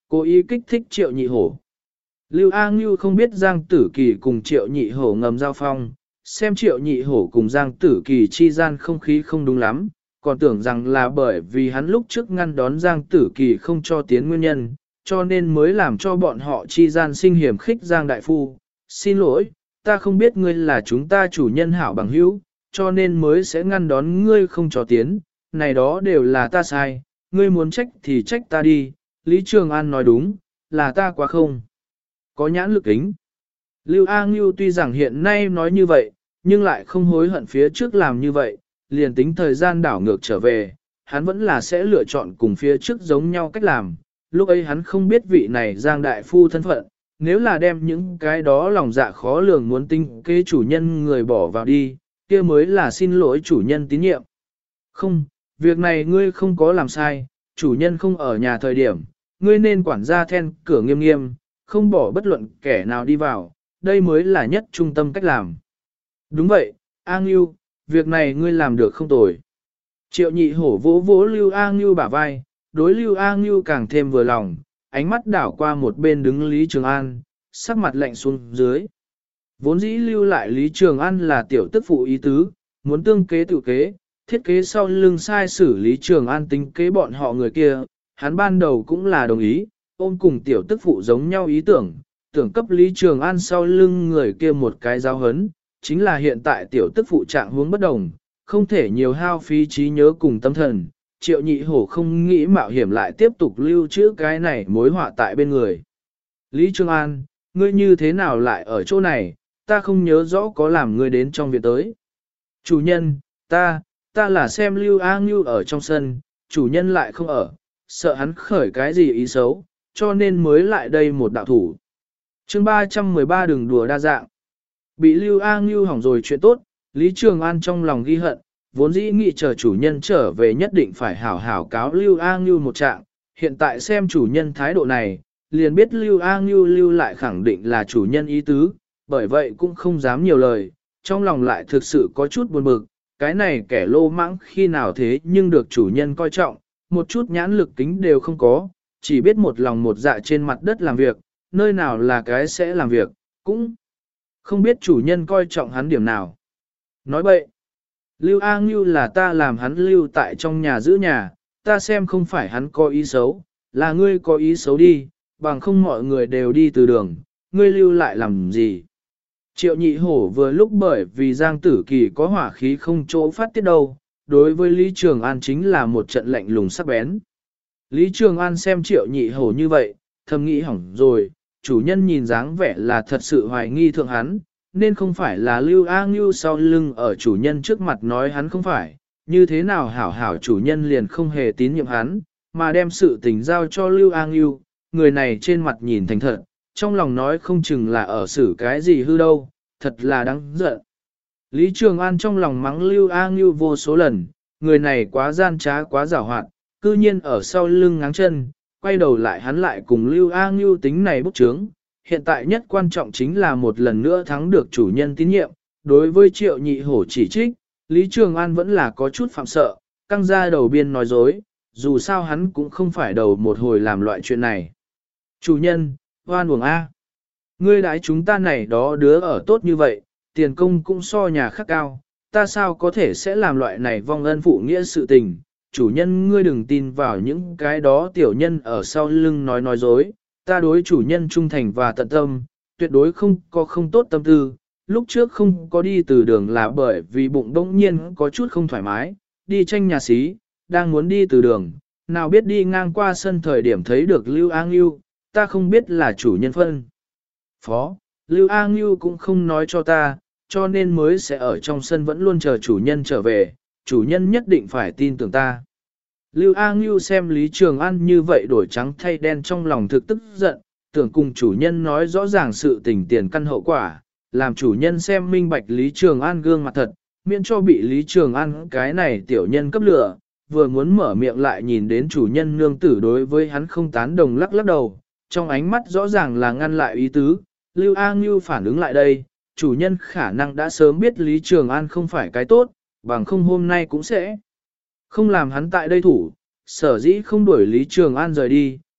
Cố ý kích thích Triệu Nhị Hổ. Lưu A Ngưu không biết Giang Tử Kỳ cùng Triệu Nhị Hổ ngầm giao phong, xem Triệu Nhị Hổ cùng Giang Tử Kỳ chi gian không khí không đúng lắm, còn tưởng rằng là bởi vì hắn lúc trước ngăn đón Giang Tử Kỳ không cho tiến nguyên nhân, cho nên mới làm cho bọn họ chi gian sinh hiểm khích Giang Đại Phu. Xin lỗi, ta không biết ngươi là chúng ta chủ nhân hảo bằng hữu, cho nên mới sẽ ngăn đón ngươi không cho tiến, này đó đều là ta sai, ngươi muốn trách thì trách ta đi, Lý Trường An nói đúng, là ta quá không. Có nhãn lực kính. Lưu A Ngưu tuy rằng hiện nay nói như vậy, nhưng lại không hối hận phía trước làm như vậy, liền tính thời gian đảo ngược trở về, hắn vẫn là sẽ lựa chọn cùng phía trước giống nhau cách làm. Lúc ấy hắn không biết vị này Giang Đại Phu thân phận, nếu là đem những cái đó lòng dạ khó lường muốn tinh kế chủ nhân người bỏ vào đi, kia mới là xin lỗi chủ nhân tín nhiệm. Không, việc này ngươi không có làm sai, chủ nhân không ở nhà thời điểm, ngươi nên quản gia then cửa nghiêm nghiêm, không bỏ bất luận kẻ nào đi vào, đây mới là nhất trung tâm cách làm. Đúng vậy, A Ngưu, việc này ngươi làm được không tồi. Triệu Nhị Hổ vỗ vỗ Lưu A Ngưu bả vai, đối Lưu A Ngưu càng thêm vừa lòng, ánh mắt đảo qua một bên đứng Lý Trường An, sắc mặt lạnh xuống dưới. Vốn dĩ lưu lại Lý Trường An là tiểu tức phụ ý tứ, muốn tương kế tự kế, thiết kế sau lưng sai xử Lý Trường An tính kế bọn họ người kia, hắn ban đầu cũng là đồng ý, ôm cùng tiểu tức phụ giống nhau ý tưởng, tưởng cấp Lý Trường An sau lưng người kia một cái giáo hấn, chính là hiện tại tiểu tức phụ trạng huống bất đồng, không thể nhiều hao phí trí nhớ cùng tâm thần, Triệu Nhị Hổ không nghĩ mạo hiểm lại tiếp tục lưu trữ cái này mối họa tại bên người. Lý Trường An, ngươi như thế nào lại ở chỗ này, ta không nhớ rõ có làm ngươi đến trong viện tới. Chủ nhân, ta là xem Lưu A Ngưu ở trong sân, chủ nhân lại không ở, sợ hắn khởi cái gì ý xấu, cho nên mới lại đây một đạo thủ. Chương 313 đừng đùa đa dạng. Bị Lưu A Ngưu hỏng rồi chuyện tốt, Lý Trường An trong lòng ghi hận, vốn dĩ nghĩ chờ chủ nhân trở về nhất định phải hảo hảo cáo Lưu A Ngưu một trạng, hiện tại xem chủ nhân thái độ này, liền biết Lưu A Ngưu lưu lại khẳng định là chủ nhân ý tứ, bởi vậy cũng không dám nhiều lời, trong lòng lại thực sự có chút buồn bực, cái này kẻ lô mãng khi nào thế nhưng được chủ nhân coi trọng, một chút nhãn lực kính đều không có, chỉ biết một lòng một dạ trên mặt đất làm việc, nơi nào là cái sẽ làm việc, cũng không biết chủ nhân coi trọng hắn điểm nào. Nói bậy, Lưu A Ngưu là ta làm hắn lưu tại trong nhà giữ nhà, ta xem không phải hắn có ý xấu, là ngươi có ý xấu đi, bằng không mọi người đều đi từ đường, ngươi lưu lại làm gì. Triệu Nhị Hổ vừa lúc bởi vì Giang Tử Kỳ có hỏa khí không chỗ phát tiết đâu, đối với Lý Trường An chính là một trận lạnh lùng sắc bén. Lý Trường An xem Triệu Nhị Hổ như vậy, thầm nghĩ hỏng rồi, chủ nhân nhìn dáng vẻ là thật sự hoài nghi thượng hắn, nên không phải là Lưu A Ngưu sau lưng ở chủ nhân trước mặt nói hắn không phải, như thế nào hảo hảo chủ nhân liền không hề tín nhiệm hắn, mà đem sự tình giao cho Lưu A Ngưu, người này trên mặt nhìn thành thật, trong lòng nói không chừng là ở xử cái gì hư đâu, thật là đáng giận. Lý Trường An trong lòng mắng Lưu A Ngưu vô số lần, người này quá gian trá quá giảo hoạt, cư nhiên ở sau lưng ngáng chân, quay đầu lại hắn lại cùng Lưu A Ngưu tính này bút chướng. Hiện tại nhất quan trọng chính là một lần nữa thắng được chủ nhân tín nhiệm, đối với Triệu Nhị Hổ chỉ trích, Lý Trường An vẫn là có chút phạm sợ, căng ra đầu biên nói dối, dù sao hắn cũng không phải đầu một hồi làm loại chuyện này. Chủ nhân, hoan uổng A. Ngươi đãi chúng ta này đó đứa ở tốt như vậy, tiền công cũng so nhà khác cao, ta sao có thể sẽ làm loại này vong ân phụ nghĩa sự tình, chủ nhân ngươi đừng tin vào những cái đó tiểu nhân ở sau lưng nói dối, ta đối chủ nhân trung thành và tận tâm, tuyệt đối không có không tốt tâm tư, lúc trước không có đi từ đường là bởi vì bụng đông nhiên có chút không thoải mái, đi tranh nhà xí, đang muốn đi từ đường, nào biết đi ngang qua sân thời điểm thấy được Lưu A Ngưu, ta không biết là chủ nhân phân. Phó, Lưu A Ngưu cũng không nói cho ta, cho nên mới sẽ ở trong sân vẫn luôn chờ chủ nhân trở về, chủ nhân nhất định phải tin tưởng ta. Lưu A Ngưu xem Lý Trường An như vậy đổi trắng thay đen trong lòng thực tức giận, tưởng cùng chủ nhân nói rõ ràng sự tình tiền căn hậu quả, làm chủ nhân xem minh bạch Lý Trường An gương mặt thật, miễn cho bị Lý Trường An cái này tiểu nhân cấp lửa, vừa muốn mở miệng lại nhìn đến chủ nhân nương tử đối với hắn không tán đồng lắc lắc đầu, trong ánh mắt rõ ràng là ngăn lại ý tứ, Lưu A Ngưu phản ứng lại đây, chủ nhân khả năng đã sớm biết Lý Trường An không phải cái tốt, bằng không hôm nay cũng sẽ không làm hắn tại đây thủ, sở dĩ không đuổi Lý Trường An rời đi,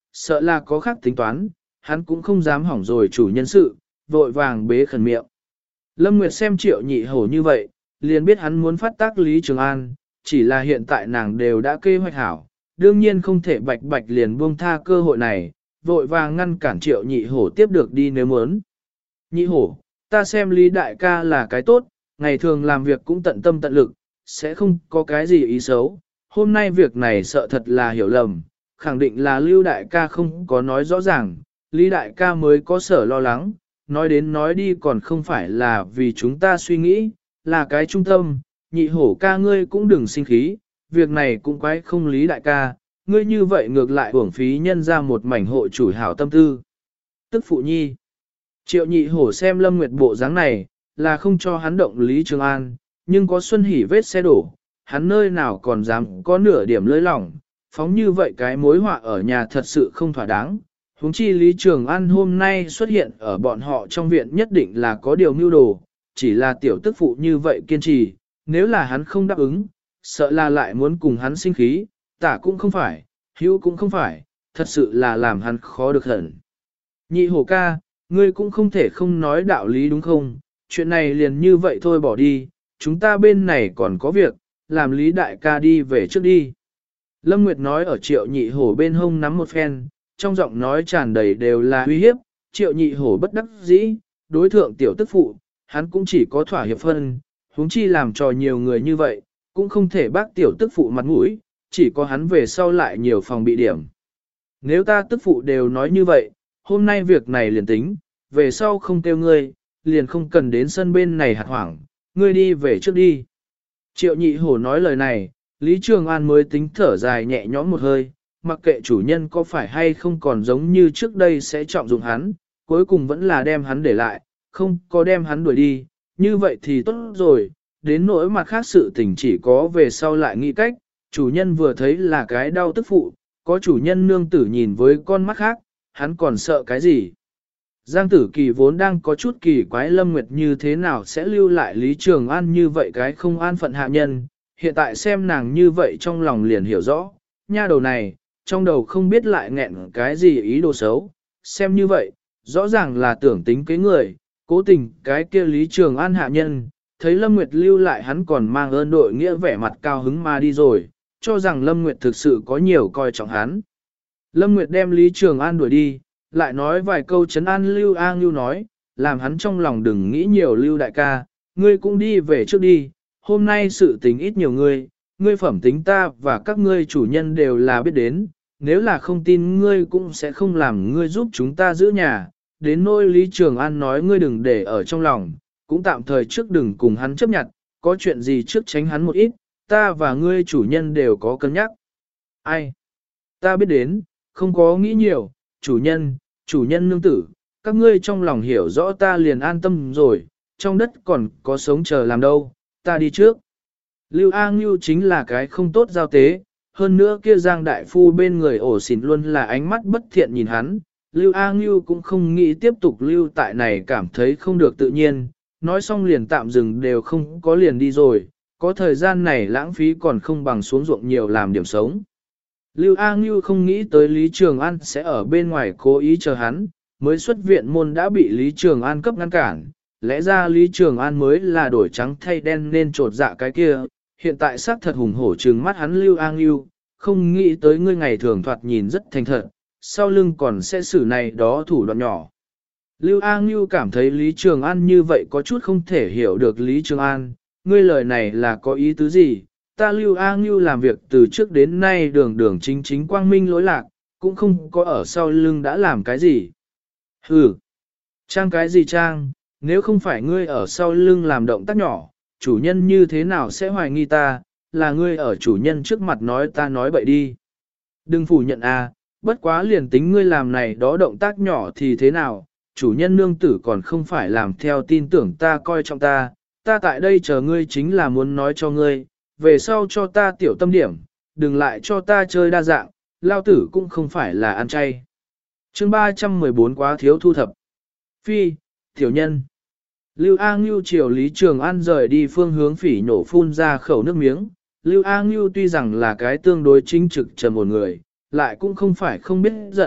sợ là có khác tính toán, hắn cũng không dám hỏng rồi chủ nhân sự, vội vàng bế khẩn miệng. Lâm Nguyệt xem Triệu Nhị Hổ như vậy, liền biết hắn muốn phát tác Lý Trường An, chỉ là hiện tại nàng đều đã kế hoạch hảo, đương nhiên không thể bạch bạch liền buông tha cơ hội này, vội vàng ngăn cản Triệu Nhị Hổ tiếp được đi nếu muốn. Nhị Hổ, ta xem Lý Đại ca là cái tốt, ngày thường làm việc cũng tận tâm tận lực, sẽ không có cái gì ý xấu. Hôm nay việc này sợ thật là hiểu lầm, khẳng định là Lưu Đại ca không có nói rõ ràng, Lý Đại ca mới có sở lo lắng, nói đến nói đi còn không phải là vì chúng ta suy nghĩ, là cái trung tâm, Nhị Hổ ca ngươi cũng đừng sinh khí, việc này cũng quái không Lý Đại ca, ngươi như vậy ngược lại uổng phí nhân ra một mảnh hộ chủ hảo tâm tư. Tức phụ nhi. Triệu Nhị Hổ xem Lâm Nguyệt bộ dáng này, là không cho hắn động Lý Trường An, nhưng có Xuân Hỷ vết xe đổ, hắn nơi nào còn dám có nửa điểm lơi lỏng, phóng như vậy cái mối họa ở nhà thật sự không thỏa đáng. Huống chi Lý Trường An hôm nay xuất hiện ở bọn họ trong viện nhất định là có điều mưu đồ, chỉ là tiểu tức phụ như vậy kiên trì, nếu là hắn không đáp ứng, sợ là lại muốn cùng hắn sinh khí, tả cũng không phải, hữu cũng không phải, thật sự là làm hắn khó được hẳn. Nhị Hổ ca, ngươi cũng không thể không nói đạo lý đúng không, chuyện này liền như vậy thôi bỏ đi, chúng ta bên này còn có việc, làm Lý Đại ca đi về trước đi. Lâm Nguyệt nói ở Triệu Nhị Hổ bên hông nắm một phen, trong giọng nói tràn đầy đều là uy hiếp, Triệu Nhị Hổ bất đắc dĩ, đối thượng tiểu tức phụ, hắn cũng chỉ có thỏa hiệp phân, huống chi làm trò nhiều người như vậy, cũng không thể bác tiểu tức phụ mặt mũi, chỉ có hắn về sau lại nhiều phòng bị điểm. Nếu ta tức phụ đều nói như vậy, hôm nay việc này liền tính, về sau không kêu ngươi, liền không cần đến sân bên này hạt hoảng, ngươi đi về trước đi. Triệu Nhị Hổ nói lời này, Lý Trường An mới tính thở dài nhẹ nhõm một hơi, mặc kệ chủ nhân có phải hay không còn giống như trước đây sẽ trọng dụng hắn, cuối cùng vẫn là đem hắn để lại, không có đem hắn đuổi đi, như vậy thì tốt rồi, đến nỗi mặt khác sự tình chỉ có về sau lại nghĩ cách, chủ nhân vừa thấy là cái đau tức phụ, có chủ nhân nương tử nhìn với con mắt khác, hắn còn sợ cái gì. Giang Tử Kỳ vốn đang có chút kỳ quái Lâm Nguyệt như thế nào sẽ lưu lại Lý Trường An như vậy cái không an phận hạ nhân, hiện tại xem nàng như vậy trong lòng liền hiểu rõ, nha đầu này, trong đầu không biết lại nghẹn cái gì ý đồ xấu, xem như vậy, rõ ràng là tưởng tính cái người, cố tình cái kia Lý Trường An hạ nhân, thấy Lâm Nguyệt lưu lại hắn còn mang ơn đội nghĩa vẻ mặt cao hứng mà đi rồi, cho rằng Lâm Nguyệt thực sự có nhiều coi trọng hắn. Lâm Nguyệt đem Lý Trường An đuổi đi, lại nói vài câu trấn an Lưu An Lưu nói, làm hắn trong lòng đừng nghĩ nhiều Lưu đại ca, ngươi cũng đi về trước đi, hôm nay sự tình ít nhiều ngươi phẩm tính ta và các ngươi chủ nhân đều là biết đến, nếu là không tin ngươi cũng sẽ không làm ngươi giúp chúng ta giữ nhà, đến nỗi Lý Trường An nói ngươi đừng để ở trong lòng, cũng tạm thời trước đừng cùng hắn chấp nhận, có chuyện gì trước tránh hắn một ít, ta và ngươi chủ nhân đều có cân nhắc. Ai? Ta biết đến, không có nghĩ nhiều, chủ nhân nương tử, các ngươi trong lòng hiểu rõ ta liền an tâm rồi, trong đất còn có sống chờ làm đâu, ta đi trước. Lưu A Ngưu chính là cái không tốt giao tế, hơn nữa kia Giang Đại Phu bên người ổ xỉn luôn là ánh mắt bất thiện nhìn hắn, Lưu A Ngưu cũng không nghĩ tiếp tục lưu tại này cảm thấy không được tự nhiên, nói xong liền tạm dừng đều không có liền đi rồi, có thời gian này lãng phí còn không bằng xuống ruộng nhiều làm điểm sống. Lưu A Ngưu không nghĩ tới Lý Trường An sẽ ở bên ngoài cố ý chờ hắn, mới xuất viện môn đã bị Lý Trường An cấp ngăn cản, lẽ ra Lý Trường An mới là đổi trắng thay đen nên trột dạ cái kia, hiện tại xác thật hùng hổ trừng mắt hắn Lưu A Ngưu, không nghĩ tới ngươi ngày thường thoạt nhìn rất thành thật, sau lưng còn sẽ xử này đó thủ đoạn nhỏ. Lưu A Ngưu cảm thấy Lý Trường An như vậy có chút không thể hiểu được Lý Trường An, ngươi lời này là có ý tứ gì? Ta Lưu A Ngưu làm việc từ trước đến nay đường đường chính chính quang minh lỗi lạc, cũng không có ở sau lưng đã làm cái gì. Hừ, trang cái gì trang, nếu không phải ngươi ở sau lưng làm động tác nhỏ, chủ nhân như thế nào sẽ hoài nghi ta, là ngươi ở chủ nhân trước mặt nói ta nói bậy đi. Đừng phủ nhận a, bất quá liền tính ngươi làm này đó động tác nhỏ thì thế nào, chủ nhân nương tử còn không phải làm theo tin tưởng ta coi trọng ta tại đây chờ ngươi chính là muốn nói cho ngươi, về sau cho ta tiểu tâm điểm, đừng lại cho ta chơi đa dạng, lao tử cũng không phải là ăn chay. Chương 314 quá thiếu thu thập. Phi, tiểu nhân. Lưu A Ngưu chiều Lý Trường An rời đi phương hướng phỉ nổ phun ra khẩu nước miếng. Lưu A Ngưu tuy rằng là cái tương đối chính trực trầm một người, lại cũng không phải không biết giận,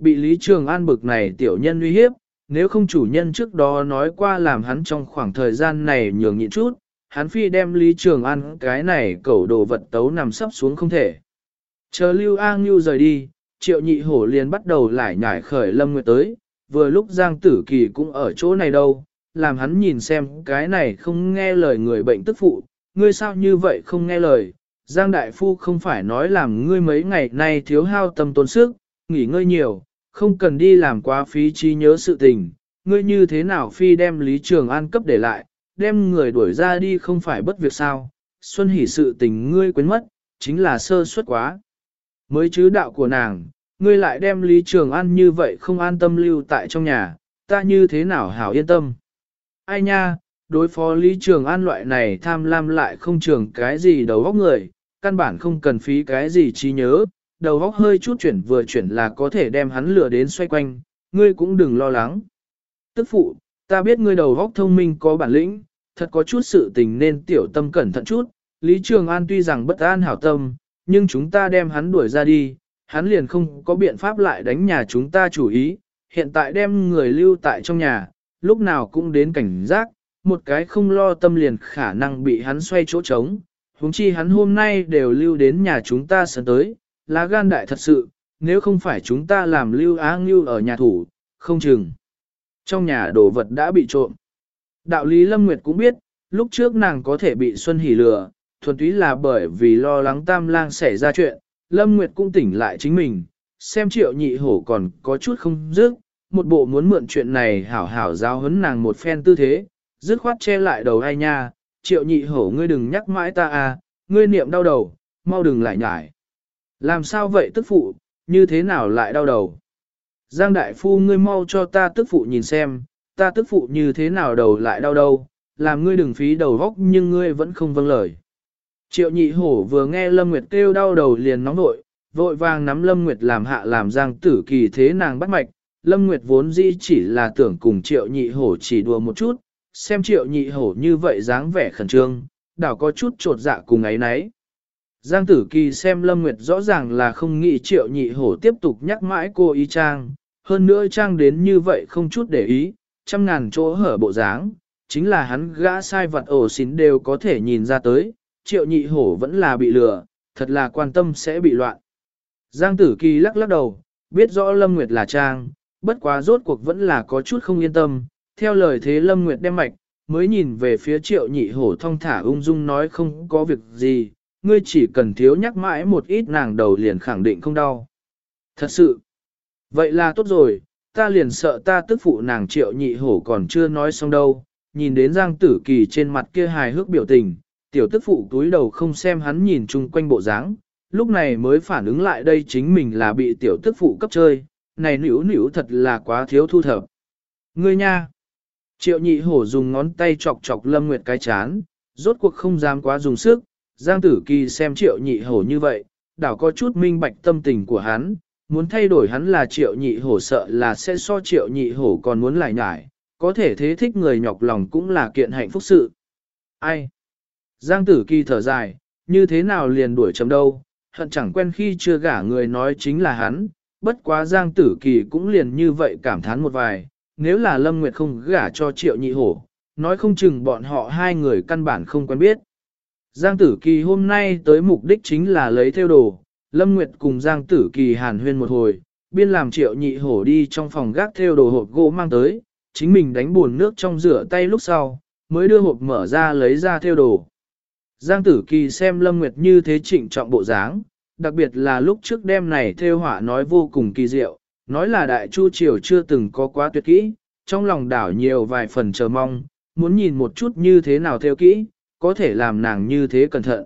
bị Lý Trường An bực này tiểu nhân uy hiếp, nếu không chủ nhân trước đó nói qua làm hắn trong khoảng thời gian này nhường nhịn chút, hắn phi đem Lý Trường An cái này cẩu đồ vật tấu nằm sắp xuống không thể. Chờ Lưu A Ngưu rời đi, Triệu Nhị Hổ liền bắt đầu lải nhải khởi Lâm Nguyệt tới, vừa lúc Giang Tử Kỳ cũng ở chỗ này đâu, làm hắn nhìn xem cái này không nghe lời người bệnh tức phụ, ngươi sao như vậy không nghe lời, Giang Đại Phu không phải nói làm ngươi mấy ngày nay thiếu hao tâm tốn sức, nghỉ ngơi nhiều, không cần đi làm quá phí trí nhớ sự tình, ngươi như thế nào phi đem Lý Trường An cấp để lại, đem người đuổi ra đi không phải bất việc sao, Xuân Hỷ sự tình ngươi quên mất, chính là sơ suất quá. Mới chứ đạo của nàng, ngươi lại đem Lý Trường An như vậy không an tâm lưu tại trong nhà, ta như thế nào hảo yên tâm. Ai nha, đối phó Lý Trường An loại này tham lam lại không trường cái gì đầu óc người, căn bản không cần phí cái gì trí nhớ, đầu óc hơi chút chuyển vừa chuyển là có thể đem hắn lừa đến xoay quanh, ngươi cũng đừng lo lắng. Tức phụ, ta biết ngươi đầu óc thông minh có bản lĩnh, thật có chút sự tình nên tiểu tâm cẩn thận chút, Lý Trường An tuy rằng bất an hảo tâm, nhưng chúng ta đem hắn đuổi ra đi, hắn liền không có biện pháp lại đánh nhà chúng ta chủ ý, hiện tại đem người lưu tại trong nhà, lúc nào cũng đến cảnh giác, một cái không lo tâm liền khả năng bị hắn xoay chỗ trống, huống chi hắn hôm nay đều lưu đến nhà chúng ta sớm tới, lá gan đại thật sự, nếu không phải chúng ta làm Lưu Á Ngưu ở nhà thủ, không chừng. Trong nhà đồ vật đã bị trộm. Đạo lý Lâm Nguyệt cũng biết, lúc trước nàng có thể bị Xuân Hỷ lừa, thuần túy là bởi vì lo lắng Tam Lang xảy ra chuyện, Lâm Nguyệt cũng tỉnh lại chính mình, xem Triệu Nhị Hổ còn có chút không dứt, một bộ muốn mượn chuyện này hảo hảo giáo huấn nàng một phen tư thế, dứt khoát che lại đầu ai nha, Triệu Nhị Hổ ngươi đừng nhắc mãi ta à, ngươi niệm đau đầu, mau đừng lại nhải. Làm sao vậy tức phụ, như thế nào lại đau đầu? Giang Đại Phu ngươi mau cho ta tức phụ nhìn xem, ta tức phụ như thế nào đầu lại đau đâu, làm ngươi đừng phí đầu góc nhưng ngươi vẫn không vâng lời. Triệu Nhị Hổ vừa nghe Lâm Nguyệt kêu đau đầu liền nóng vội, vội vàng nắm Lâm Nguyệt làm hạ làm Giang Tử Kỳ thế nàng bắt mạch. Lâm Nguyệt vốn dĩ chỉ là tưởng cùng Triệu Nhị Hổ chỉ đùa một chút, xem Triệu Nhị Hổ như vậy dáng vẻ khẩn trương, đảo có chút trột dạ cùng ấy nấy. Giang Tử Kỳ xem Lâm Nguyệt rõ ràng là không nghĩ Triệu Nhị Hổ tiếp tục nhắc mãi cô ý trang, hơn nữa trang đến như vậy không chút để ý, trăm ngàn chỗ hở bộ dáng, chính là hắn gã sai vật ổ xín đều có thể nhìn ra tới, Triệu Nhị Hổ vẫn là bị lừa, thật là quan tâm sẽ bị loạn. Giang Tử Kỳ lắc lắc đầu, biết rõ Lâm Nguyệt là trang, bất quá rốt cuộc vẫn là có chút không yên tâm, theo lời thế Lâm Nguyệt đem mạch, mới nhìn về phía Triệu Nhị Hổ thong thả ung dung nói không có việc gì, ngươi chỉ cần thiếu nhắc mãi một ít nàng đầu liền khẳng định không đau. Thật sự, vậy là tốt rồi, ta liền sợ ta tức phụ nàng Triệu Nhị Hổ còn chưa nói xong đâu, nhìn đến Giang Tử Kỳ trên mặt kia hài hước biểu tình, tiểu tức phụ túi đầu không xem hắn nhìn chung quanh bộ dáng, lúc này mới phản ứng lại đây chính mình là bị tiểu tức phụ cấp chơi, này nữu nữu thật là quá thiếu thu thập. Ngươi nha! Triệu Nhị Hổ dùng ngón tay chọc chọc Lâm Nguyệt cái chán, rốt cuộc không dám quá dùng sức, Giang Tử Kỳ xem Triệu Nhị Hổ như vậy, đảo có chút minh bạch tâm tình của hắn, muốn thay đổi hắn là Triệu Nhị Hổ sợ là sẽ so Triệu Nhị Hổ còn muốn lại nhải, có thể thế thích người nhọc lòng cũng là kiện hạnh phúc sự. Ai? Giang Tử Kỳ thở dài, như thế nào liền đuổi chấm đâu, hận chẳng quen khi chưa gả người nói chính là hắn, bất quá Giang Tử Kỳ cũng liền như vậy cảm thán một vài, nếu là Lâm Nguyệt không gả cho Triệu Nhị Hổ, nói không chừng bọn họ hai người căn bản không quen biết. Giang Tử Kỳ hôm nay tới mục đích chính là lấy theo đồ, Lâm Nguyệt cùng Giang Tử Kỳ hàn huyên một hồi, biên làm Triệu Nhị Hổ đi trong phòng gác theo đồ hộp gỗ mang tới, chính mình đánh buồn nước trong rửa tay lúc sau, mới đưa hộp mở ra lấy ra theo đồ. Giang Tử Kỳ xem Lâm Nguyệt như thế trịnh trọng bộ dáng, đặc biệt là lúc trước đêm này theo họa nói vô cùng kỳ diệu, nói là Đại Chu Triều chưa từng có quá tuyệt kỹ, trong lòng đảo nhiều vài phần chờ mong, muốn nhìn một chút như thế nào theo kỹ, có thể làm nàng như thế cẩn thận.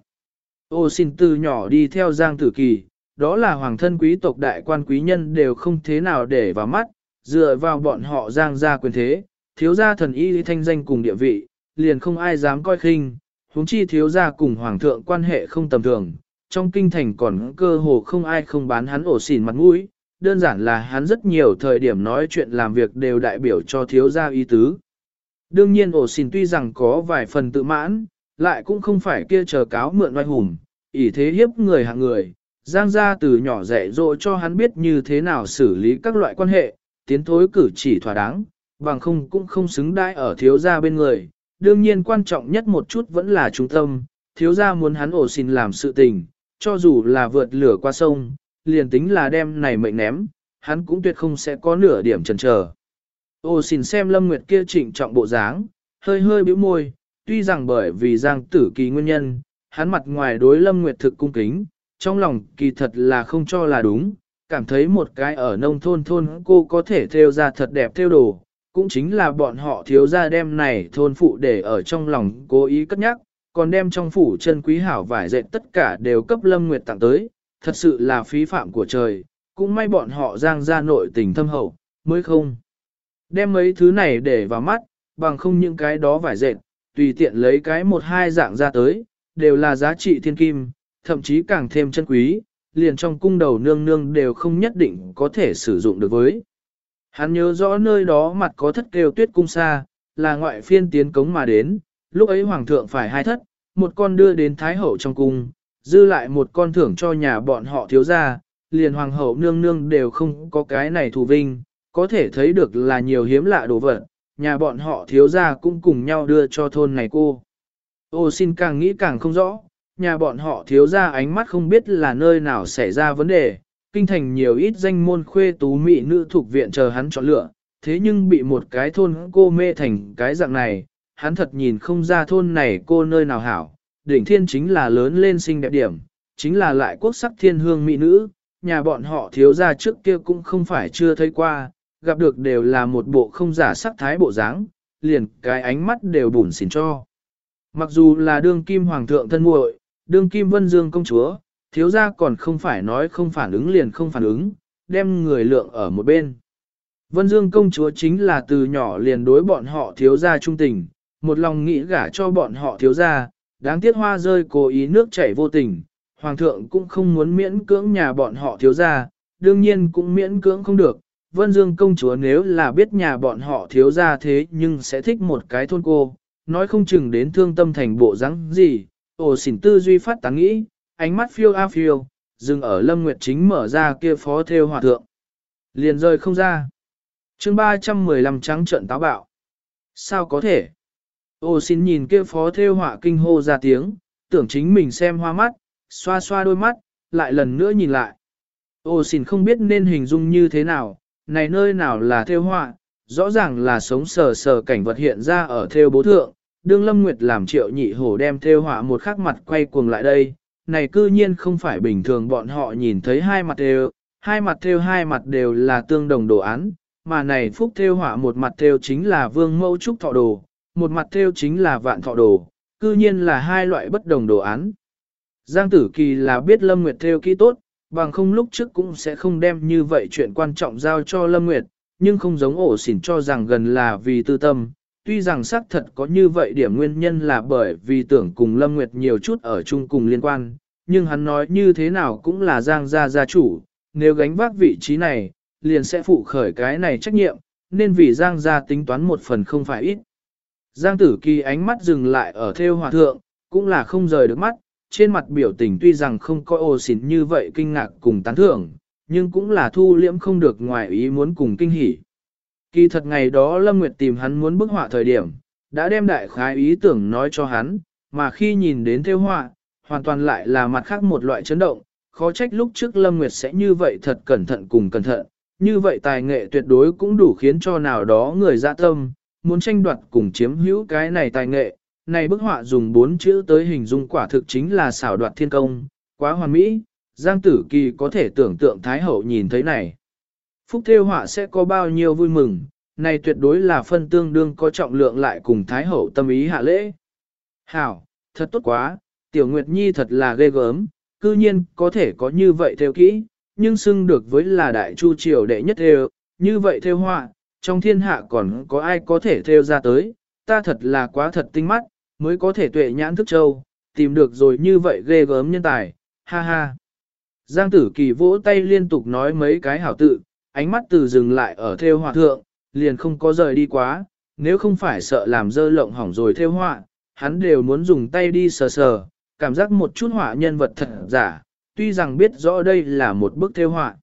Ô xin từ nhỏ đi theo Giang Tử Kỳ, đó là hoàng thân quý tộc đại quan quý nhân đều không thế nào để vào mắt, dựa vào bọn họ Giang gia quyền thế, thiếu gia thần y thanh danh cùng địa vị, liền không ai dám coi khinh, huống chi thiếu gia cùng hoàng thượng quan hệ không tầm thường, trong kinh thành còn cơ hồ không ai không bán hắn ổ xỉn mặt mũi, đơn giản là hắn rất nhiều thời điểm nói chuyện làm việc đều đại biểu cho thiếu gia ý tứ. Đương nhiên ổ xỉn tuy rằng có vài phần tự mãn, lại cũng không phải kia chờ cáo mượn oai hùng, ỷ thế hiếp người hạng người, Giang gia từ nhỏ dạy dỗ cho hắn biết như thế nào xử lý các loại quan hệ, tiến thối cử chỉ thỏa đáng, bằng không cũng không xứng đãi ở thiếu gia bên người. Đương nhiên quan trọng nhất một chút vẫn là trung tâm, thiếu gia muốn hắn ổ xin làm sự tình, cho dù là vượt lửa qua sông, liền tính là đem này mệnh ném, hắn cũng tuyệt không sẽ có nửa điểm chần chờ. Ổ xin xem Lâm Nguyệt kia trịnh trọng bộ dáng, hơi hơi bĩu môi, tuy rằng bởi vì Giang Tử Kỳ nguyên nhân, hắn mặt ngoài đối Lâm Nguyệt thực cung kính, trong lòng kỳ thật là không cho là đúng, cảm thấy một cái ở nông thôn cô có thể thêu ra thật đẹp thêu đồ, cũng chính là bọn họ thiếu gia đem này thôn phụ để ở trong lòng cố ý cất nhắc, còn đem trong phủ chân quý hảo vải dệt tất cả đều cấp Lâm Nguyệt tặng tới, thật sự là phí phạm của trời, cũng may bọn họ Giang gia nội tình thâm hậu, mới không. Đem mấy thứ này để vào mắt, bằng không những cái đó vải dệt, tùy tiện lấy cái một hai dạng ra tới, đều là giá trị thiên kim, thậm chí càng thêm chân quý, liền trong cung đầu nương nương đều không nhất định có thể sử dụng được với. Hắn nhớ rõ nơi đó mặt có thất kêu tuyết cung xa, là ngoại phiên tiến cống mà đến, lúc ấy hoàng thượng phải hai thất, một con đưa đến thái hậu trong cung, dư lại một con thưởng cho nhà bọn họ thiếu gia, liền hoàng hậu nương nương đều không có cái này thù vinh, có thể thấy được là nhiều hiếm lạ đồ vật, nhà bọn họ thiếu gia cũng cùng nhau đưa cho thôn này cô. Ô xin càng nghĩ càng không rõ, nhà bọn họ thiếu gia ánh mắt không biết là nơi nào xảy ra vấn đề, kinh thành nhiều ít danh môn khuê tú mỹ nữ thuộc viện chờ hắn chọn lựa, thế nhưng bị một cái thôn cô mê thành cái dạng này, hắn thật nhìn không ra thôn này cô nơi nào hảo, đỉnh thiên chính là lớn lên xinh đẹp điểm, chính là lại quốc sắc thiên hương mỹ nữ, nhà bọn họ thiếu gia trước kia cũng không phải chưa thấy qua, gặp được đều là một bộ không giả sắc thái bộ dáng, liền cái ánh mắt đều bủn xỉn cho. Mặc dù là đương kim hoàng thượng thân muội, đương kim vân dương công chúa, thiếu gia còn không phải nói không phản ứng liền không phản ứng, đem người lượng ở một bên. Vân dương công chúa chính là từ nhỏ liền đối bọn họ thiếu gia trung tình, một lòng nghĩ gả cho bọn họ thiếu gia, đáng tiếc hoa rơi cố ý nước chảy vô tình, hoàng thượng cũng không muốn miễn cưỡng nhà bọn họ thiếu gia, đương nhiên cũng miễn cưỡng không được. Vân Dương công chúa nếu là biết nhà bọn họ thiếu gia thế nhưng sẽ thích một cái thôn cô, nói không chừng đến thương tâm thành bộ dáng gì, ổ xỉn tư duy phát tán nghĩ, ánh mắt phiêu a phiêu, dừng ở Lâm Nguyệt Chính mở ra kia phó theo hòa thượng. Liền rơi không ra. Chương 315 trắng trận táo bạo. Sao có thể? Ổ xỉn nhìn kia phó theo họa kinh hô ra tiếng, tưởng chính mình xem hoa mắt, xoa xoa đôi mắt, lại lần nữa nhìn lại. Ổ xỉn không biết nên hình dung như thế nào, này nơi nào là theo họa, rõ ràng là sống sờ sờ cảnh vật hiện ra ở theo bố thượng, đương Lâm Nguyệt làm Triệu Nhị Hổ đem theo họa một khắc mặt quay cuồng lại đây, này cư nhiên không phải bình thường bọn họ nhìn thấy hai mặt hai mặt đều là tương đồng đồ án, mà này phúc theo họa một mặt theo chính là vương mẫu trúc thọ đồ, một mặt theo chính là vạn thọ đồ, cư nhiên là hai loại bất đồng đồ án. Giang Tử Kỳ là biết Lâm Nguyệt theo kỹ tốt, bằng không lúc trước cũng sẽ không đem như vậy chuyện quan trọng giao cho Lâm Nguyệt, nhưng không giống ổ xỉn cho rằng gần là vì tư tâm, tuy rằng xác thật có như vậy điểm nguyên nhân là bởi vì tưởng cùng Lâm Nguyệt nhiều chút ở chung cùng liên quan, nhưng hắn nói như thế nào cũng là Giang gia gia chủ, nếu gánh vác vị trí này, liền sẽ phụ khởi cái này trách nhiệm, nên vì Giang gia tính toán một phần không phải ít. Giang Tử Kỳ ánh mắt dừng lại ở theo hòa thượng, cũng là không rời được mắt, trên mặt biểu tình tuy rằng không có ồ xỉn như vậy kinh ngạc cùng tán thưởng, nhưng cũng là thu liễm không được ngoài ý muốn cùng kinh hỉ. Kỳ thật ngày đó Lâm Nguyệt tìm hắn muốn bức họa thời điểm, đã đem đại khái ý tưởng nói cho hắn, mà khi nhìn đến theo họa, hoàn toàn lại là mặt khác một loại chấn động, khó trách lúc trước Lâm Nguyệt sẽ như vậy thật cẩn thận cùng cẩn thận, như vậy tài nghệ tuyệt đối cũng đủ khiến cho nào đó người dạ tâm, muốn tranh đoạt cùng chiếm hữu cái này tài nghệ. Này bức họa dùng 4 chữ tới hình dung quả thực chính là xảo đoạt thiên công, quá hoàn mỹ, Giang Tử Kỳ có thể tưởng tượng Thái Hậu nhìn thấy này. Phúc theo họa sẽ có bao nhiêu vui mừng, này tuyệt đối là phân tương đương có trọng lượng lại cùng Thái Hậu tâm ý hạ lễ. Hảo, thật tốt quá, Tiểu Nguyệt Nhi thật là ghê gớm, cư nhiên có thể có như vậy theo kỹ, nhưng xưng được với là đại chu triều đệ nhất theo, như vậy theo họa, trong thiên hạ còn có ai có thể theo ra tới, ta thật là quá thật tinh mắt, mới có thể tuệ nhãn thức châu, tìm được rồi như vậy ghê gớm nhân tài, ha ha. Giang Tử Kỳ vỗ tay liên tục nói mấy cái hảo tự, ánh mắt từ dừng lại ở theo họa thượng, liền không có rời đi quá, nếu không phải sợ làm dơ lộng hỏng rồi theo họa, hắn đều muốn dùng tay đi sờ sờ, cảm giác một chút họa nhân vật thật giả, tuy rằng biết rõ đây là một bức thêu họa.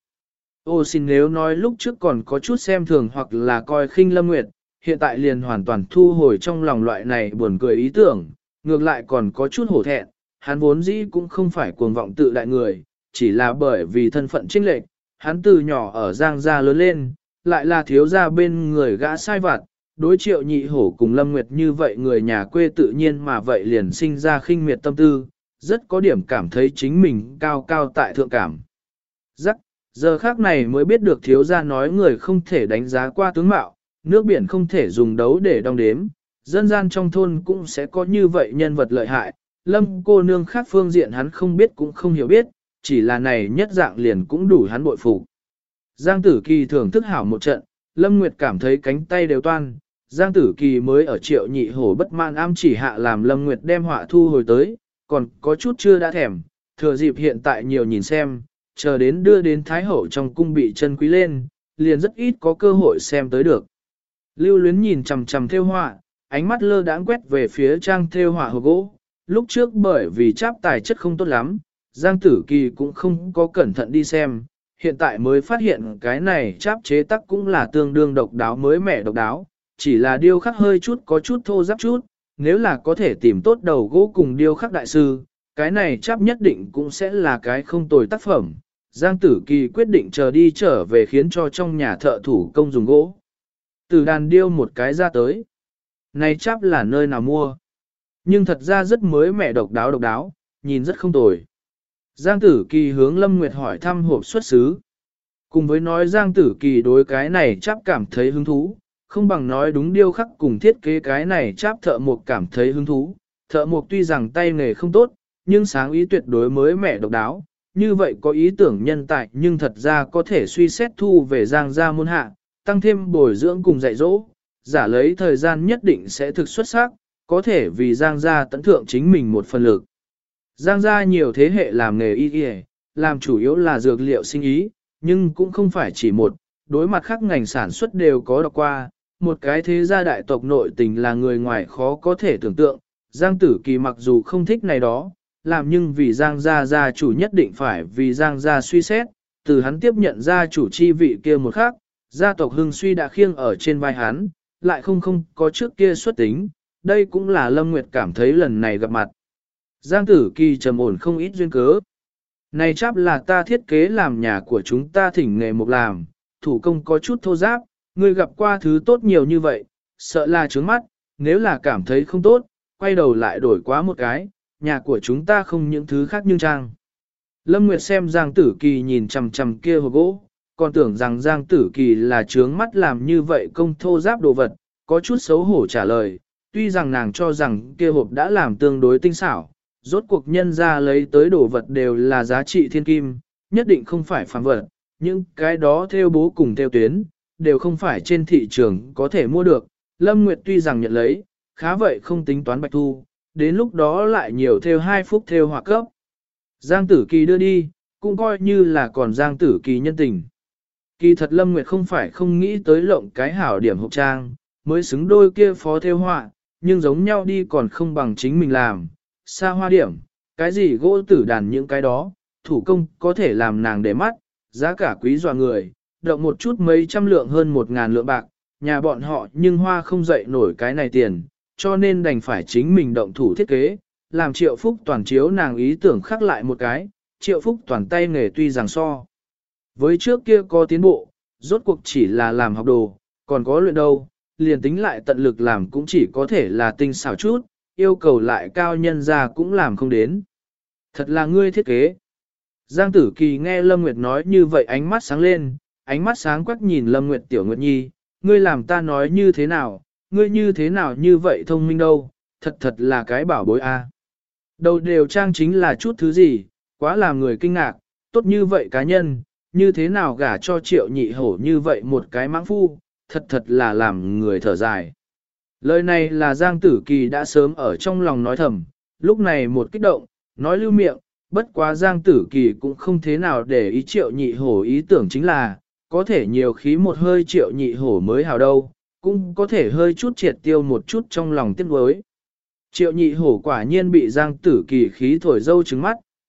Ô xin nếu nói lúc trước còn có chút xem thường hoặc là coi khinh Lâm Nguyệt, hiện tại liền hoàn toàn thu hồi trong lòng loại này buồn cười ý tưởng, ngược lại còn có chút hổ thẹn, hắn vốn dĩ cũng không phải cuồng vọng tự đại người, chỉ là bởi vì thân phận chênh lệch, hắn từ nhỏ ở Giang gia lớn lên, lại là thiếu gia bên người gã sai vặt, đối Triệu Nhị Hổ cùng Lâm Nguyệt như vậy người nhà quê tự nhiên mà vậy liền sinh ra khinh miệt tâm tư, rất có điểm cảm thấy chính mình cao cao tại thượng cảm. Rắc, giờ khác này mới biết được thiếu gia nói người không thể đánh giá qua tướng mạo, nước biển không thể dùng đấu để đong đếm, dân gian trong thôn cũng sẽ có như vậy nhân vật lợi hại, Lâm cô nương khác phương diện hắn không biết cũng không hiểu biết, chỉ là này nhất dạng liền cũng đủ hắn bội phục. Giang Tử Kỳ thưởng thức hảo một trận, Lâm Nguyệt cảm thấy cánh tay đều toan, Giang Tử Kỳ mới ở Triệu Nhị Hổ bất mãn ám chỉ hạ làm Lâm Nguyệt đem họa thu hồi tới, còn có chút chưa đã thèm, thừa dịp hiện tại nhiều nhìn xem, chờ đến đưa đến Thái Hậu trong cung bị chân quý lên, liền rất ít có cơ hội xem tới được. Lưu Luyến nhìn chằm chằm theo họa, ánh mắt lơ đãng quét về phía trang theo họa hộp gỗ, lúc trước bởi vì cháp tài chất không tốt lắm, Giang Tử Kỳ cũng không có cẩn thận đi xem, hiện tại mới phát hiện cái này cháp chế tắc cũng là tương đương độc đáo mới mẻ độc đáo, chỉ là điêu khắc hơi chút có chút thô ráp chút, nếu là có thể tìm tốt đầu gỗ cùng điêu khắc đại sư, cái này cháp nhất định cũng sẽ là cái không tồi tác phẩm. Giang Tử Kỳ quyết định chờ đi trở về khiến cho trong nhà thợ thủ công dùng gỗ. Từ đàn điêu một cái ra tới. Này cháp là nơi nào mua? Nhưng thật ra rất mới mẻ độc đáo, nhìn rất không tồi. Giang Tử Kỳ hướng Lâm Nguyệt hỏi thăm hộp xuất xứ. Cùng với nói Giang Tử Kỳ đối cái này cháp cảm thấy hứng thú, không bằng nói đúng điêu khắc cùng thiết kế cái này cháp thợ mộc cảm thấy hứng thú. Thợ mộc tuy rằng tay nghề không tốt, nhưng sáng ý tuyệt đối mới mẻ độc đáo, như vậy có ý tưởng nhân tài nhưng thật ra có thể suy xét thu về Giang gia môn hạ, tăng thêm bồi dưỡng cùng dạy dỗ, giả lấy thời gian nhất định sẽ thực xuất sắc, có thể vì Giang gia tận thượng chính mình một phần lực. Giang gia nhiều thế hệ làm nghề y y, làm chủ yếu là dược liệu sinh ý, nhưng cũng không phải chỉ một, đối mặt khác ngành sản xuất đều có đọc qua, một cái thế gia đại tộc nội tình là người ngoài khó có thể tưởng tượng, Giang Tử Kỳ mặc dù không thích này đó, làm nhưng vì Giang gia gia chủ nhất định phải vì Giang gia suy xét, từ hắn tiếp nhận gia chủ chi vị kia một khác, gia tộc hưng suy đã khiêng ở trên vai hắn, lại không có trước kia xuất tính, đây cũng là Lâm Nguyệt cảm thấy lần này gặp mặt. Giang Tử Kỳ trầm ổn không ít duyên cớ. Này cháp là ta thiết kế làm nhà của chúng ta thỉnh nghề một làm, thủ công có chút thô giáp, ngươi gặp qua thứ tốt nhiều như vậy, sợ là trướng mắt, nếu là cảm thấy không tốt, quay đầu lại đổi quá một cái, nhà của chúng ta không những thứ khác nhưng trang. Lâm Nguyệt xem Giang Tử Kỳ nhìn chằm chằm kia hộp gỗ, còn tưởng rằng Giang Tử Kỳ là trướng mắt làm như vậy công thô giáp đồ vật, có chút xấu hổ trả lời, tuy rằng nàng cho rằng kia hộp đã làm tương đối tinh xảo, rốt cuộc nhân ra lấy tới đồ vật đều là giá trị thiên kim, nhất định không phải phàm vật, những cái đó theo bố cùng theo tuyến, đều không phải trên thị trường có thể mua được. Lâm Nguyệt tuy rằng nhận lấy, khá vậy không tính toán bạch thu, đến lúc đó lại nhiều theo 2 phút theo hỏa cấp. Giang Tử Kỳ đưa đi, cũng coi như là còn Giang Tử Kỳ nhân tình. Kỳ thật Lâm Nguyệt không phải không nghĩ tới lộng cái hảo điểm hộp trang, mới xứng đôi kia phó theo họa, nhưng giống nhau đi còn không bằng chính mình làm. Xa hoa điểm, cái gì gỗ tử đàn những cái đó, thủ công có thể làm nàng để mắt, giá cả quý dọa người, động một chút mấy trăm lượng hơn 1.000 lượng bạc, nhà bọn họ nhưng hoa không dậy nổi cái này tiền, cho nên đành phải chính mình động thủ thiết kế, làm Triệu Phúc Toàn chiếu nàng ý tưởng khắc lại một cái, Triệu Phúc Toàn tay nghề tuy rằng so. Với trước kia có tiến bộ, rốt cuộc chỉ là làm học đồ, còn có luyện đâu, liền tính lại tận lực làm cũng chỉ có thể là tinh xảo chút, yêu cầu lại cao nhân ra cũng làm không đến. Thật là ngươi thiết kế. Giang Tử Kỳ nghe Lâm Nguyệt nói như vậy ánh mắt sáng lên, ánh mắt sáng quắc nhìn Lâm Nguyệt Tiểu Nguyệt Nhi, ngươi làm ta nói như thế nào, ngươi như thế nào như vậy thông minh đâu, thật là cái bảo bối a. Đầu đều trang chính là chút thứ gì, quá làm người kinh ngạc, tốt như vậy cá nhân, như thế nào gả cho Triệu Nhị Hổ như vậy một cái mãng phu, thật là làm người thở dài. Lời này là Giang Tử Kỳ đã sớm ở trong lòng nói thầm, lúc này một kích động, nói lưu miệng, bất quá Giang Tử Kỳ cũng không thế nào để ý Triệu Nhị Hổ ý tưởng chính là, có thể nhiều khí một hơi Triệu Nhị Hổ mới hào đâu, cũng có thể hơi chút triệt tiêu một chút trong lòng tiếc nuối. Triệu Nhị Hổ quả nhiên bị Giang Tử Kỳ khí thổi dâu trứng mắt,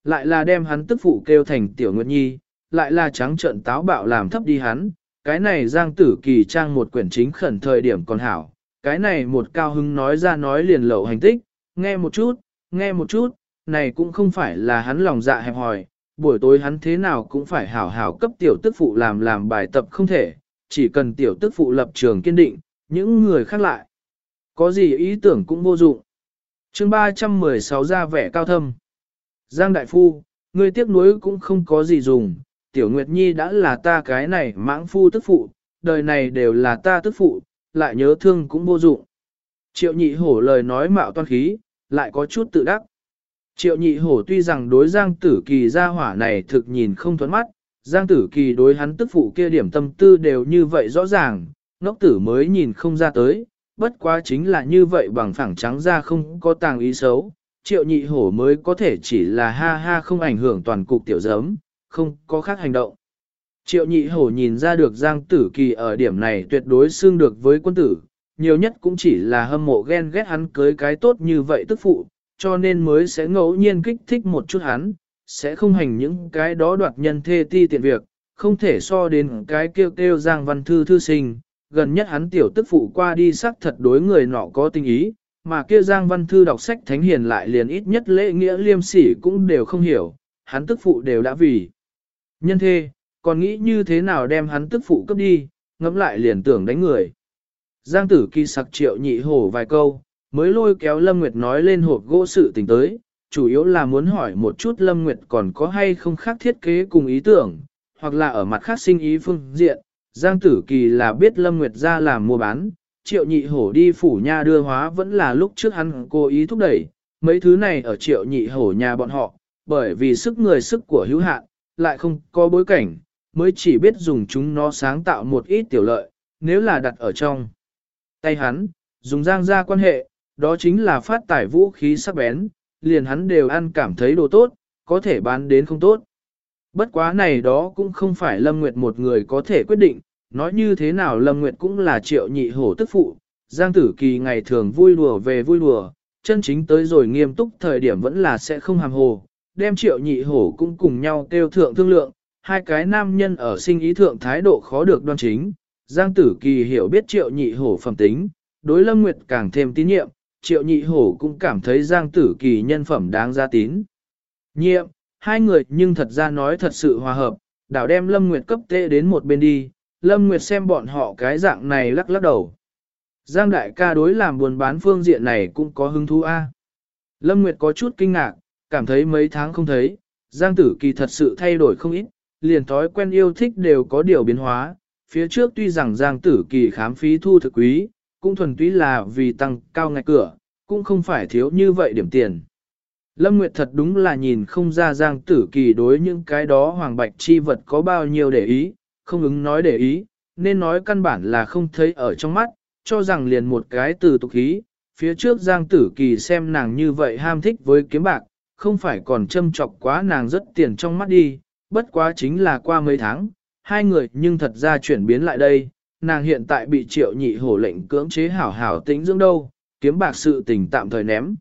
lại là đem hắn tức phụ kêu thành tiểu nguyệt nhi, lại là trắng trợn táo bạo làm thấp đi hắn, cái này Giang Tử Kỳ trang một quyển chính khẩn thời điểm còn hảo, cái này một cao hứng nói ra nói liền lậu hành tích, nghe một chút, này cũng không phải là hắn lòng dạ hẹp hòi, buổi tối hắn thế nào cũng phải hảo hảo cấp tiểu tức phụ làm bài tập không thể, chỉ cần tiểu tức phụ lập trường kiên định, những người khác lại. Có gì ý tưởng cũng vô dụng. chương 316 ra vẻ cao thâm. Giang Đại Phu, ngươi tiếc nuối cũng không có gì dùng, Tiểu Nguyệt Nhi đã là ta cái này mãng phu tức phụ, đời này đều là ta tức phụ, lại nhớ thương cũng vô dụng. Triệu nhị hổ lời nói mạo toan khí, lại có chút tự đắc. Triệu nhị hổ tuy rằng đối Giang Tử Kỳ gia hỏa này thực nhìn không thuẫn mắt, Giang Tử Kỳ đối hắn tức phụ kia điểm tâm tư đều như vậy rõ ràng, ngốc tử mới nhìn không ra tới, bất quá chính là như vậy bằng phẳng trắng ra không có tàng ý xấu, triệu nhị hổ mới có thể chỉ là ha ha không ảnh hưởng toàn cục tiểu giấm, không có khác hành động. Triệu nhị hổ nhìn ra được Giang Tử Kỳ ở điểm này tuyệt đối xương được với quân tử, nhiều nhất cũng chỉ là hâm mộ ghen ghét hắn cưới cái tốt như vậy tức phụ, cho nên mới sẽ ngẫu nhiên kích thích một chút hắn, sẽ không hành những cái đó đoạt nhân thê ti tiện việc, không thể so đến cái kêu kêu Giang Văn Thư thư sinh, gần nhất hắn tiểu tức phụ qua đi sắc thật đối người nọ có tình ý, mà kia Giang Văn Thư đọc sách thánh hiền lại liền ít nhất lễ nghĩa liêm sỉ cũng đều không hiểu, hắn tức phụ đều đã vì nhân thê, còn nghĩ như thế nào đem hắn tức phụ cấp đi, ngẫm lại liền tưởng đánh người. Giang Tử Kỳ sặc triệu nhị hổ vài câu, mới lôi kéo Lâm Nguyệt nói lên hộp gỗ sự tình tới, chủ yếu là muốn hỏi một chút Lâm Nguyệt còn có hay không khác thiết kế cùng ý tưởng, hoặc là ở mặt khác sinh ý phương diện. Giang Tử Kỳ là biết Lâm Nguyệt ra làm mua bán, triệu nhị hổ đi phủ nha đưa hóa vẫn là lúc trước hắn cố ý thúc đẩy, mấy thứ này ở triệu nhị hổ nhà bọn họ, bởi vì sức người sức của hữu hạn, lại không có bối cảnh, mới chỉ biết dùng chúng nó sáng tạo một ít tiểu lợi, nếu là đặt ở trong tay hắn, dùng Giang ra quan hệ, đó chính là phát tải vũ khí sắc bén, liền hắn đều ăn cảm thấy đồ tốt, có thể bán đến không tốt. Bất quá này đó cũng không phải Lâm Nguyệt một người có thể quyết định, nói như thế nào Lâm Nguyệt cũng là triệu nhị hổ tức phụ, Giang Tử Kỳ ngày thường vui đùa về vui đùa, chân chính tới rồi nghiêm túc thời điểm vẫn là sẽ không hàm hồ, đem triệu nhị hổ cũng cùng nhau kêu thượng thương lượng, hai cái nam nhân ở sinh ý thượng thái độ khó được đoan chính, Giang Tử Kỳ hiểu biết triệu nhị hổ phẩm tính, đối Lâm Nguyệt càng thêm tín nhiệm, triệu nhị hổ cũng cảm thấy Giang Tử Kỳ nhân phẩm đáng giá tín nhiệm, hai người nhưng thật ra nói thật sự hòa hợp, đảo đem Lâm Nguyệt cấp tệ đến một bên đi, Lâm Nguyệt xem bọn họ cái dạng này lắc lắc đầu. Giang đại ca đối làm buôn bán phương diện này cũng có hứng thú a. Lâm Nguyệt có chút kinh ngạc, cảm thấy mấy tháng không thấy, Giang Tử Kỳ thật sự thay đổi không ít, liền thói quen yêu thích đều có điều biến hóa. Phía trước tuy rằng Giang Tử Kỳ khám phí thu thực quý, cũng thuần túy là vì tăng cao ngạch cửa, cũng không phải thiếu như vậy điểm tiền. Lâm Nguyệt thật đúng là nhìn không ra Giang Tử Kỳ đối những cái đó hoàng bạch chi vật có bao nhiêu để ý, không ứng nói để ý, nên nói căn bản là không thấy ở trong mắt, cho rằng liền một cái từ tục khí. Phía trước Giang Tử Kỳ xem nàng như vậy ham thích với kiếm bạc, không phải còn châm chọc quá nàng rất tiền trong mắt đi, bất quá chính là qua mấy tháng, hai người nhưng thật ra chuyển biến lại đây, nàng hiện tại bị triệu nhị hổ lệnh cưỡng chế hảo hảo tĩnh dưỡng đâu, kiếm bạc sự tình tạm thời ném.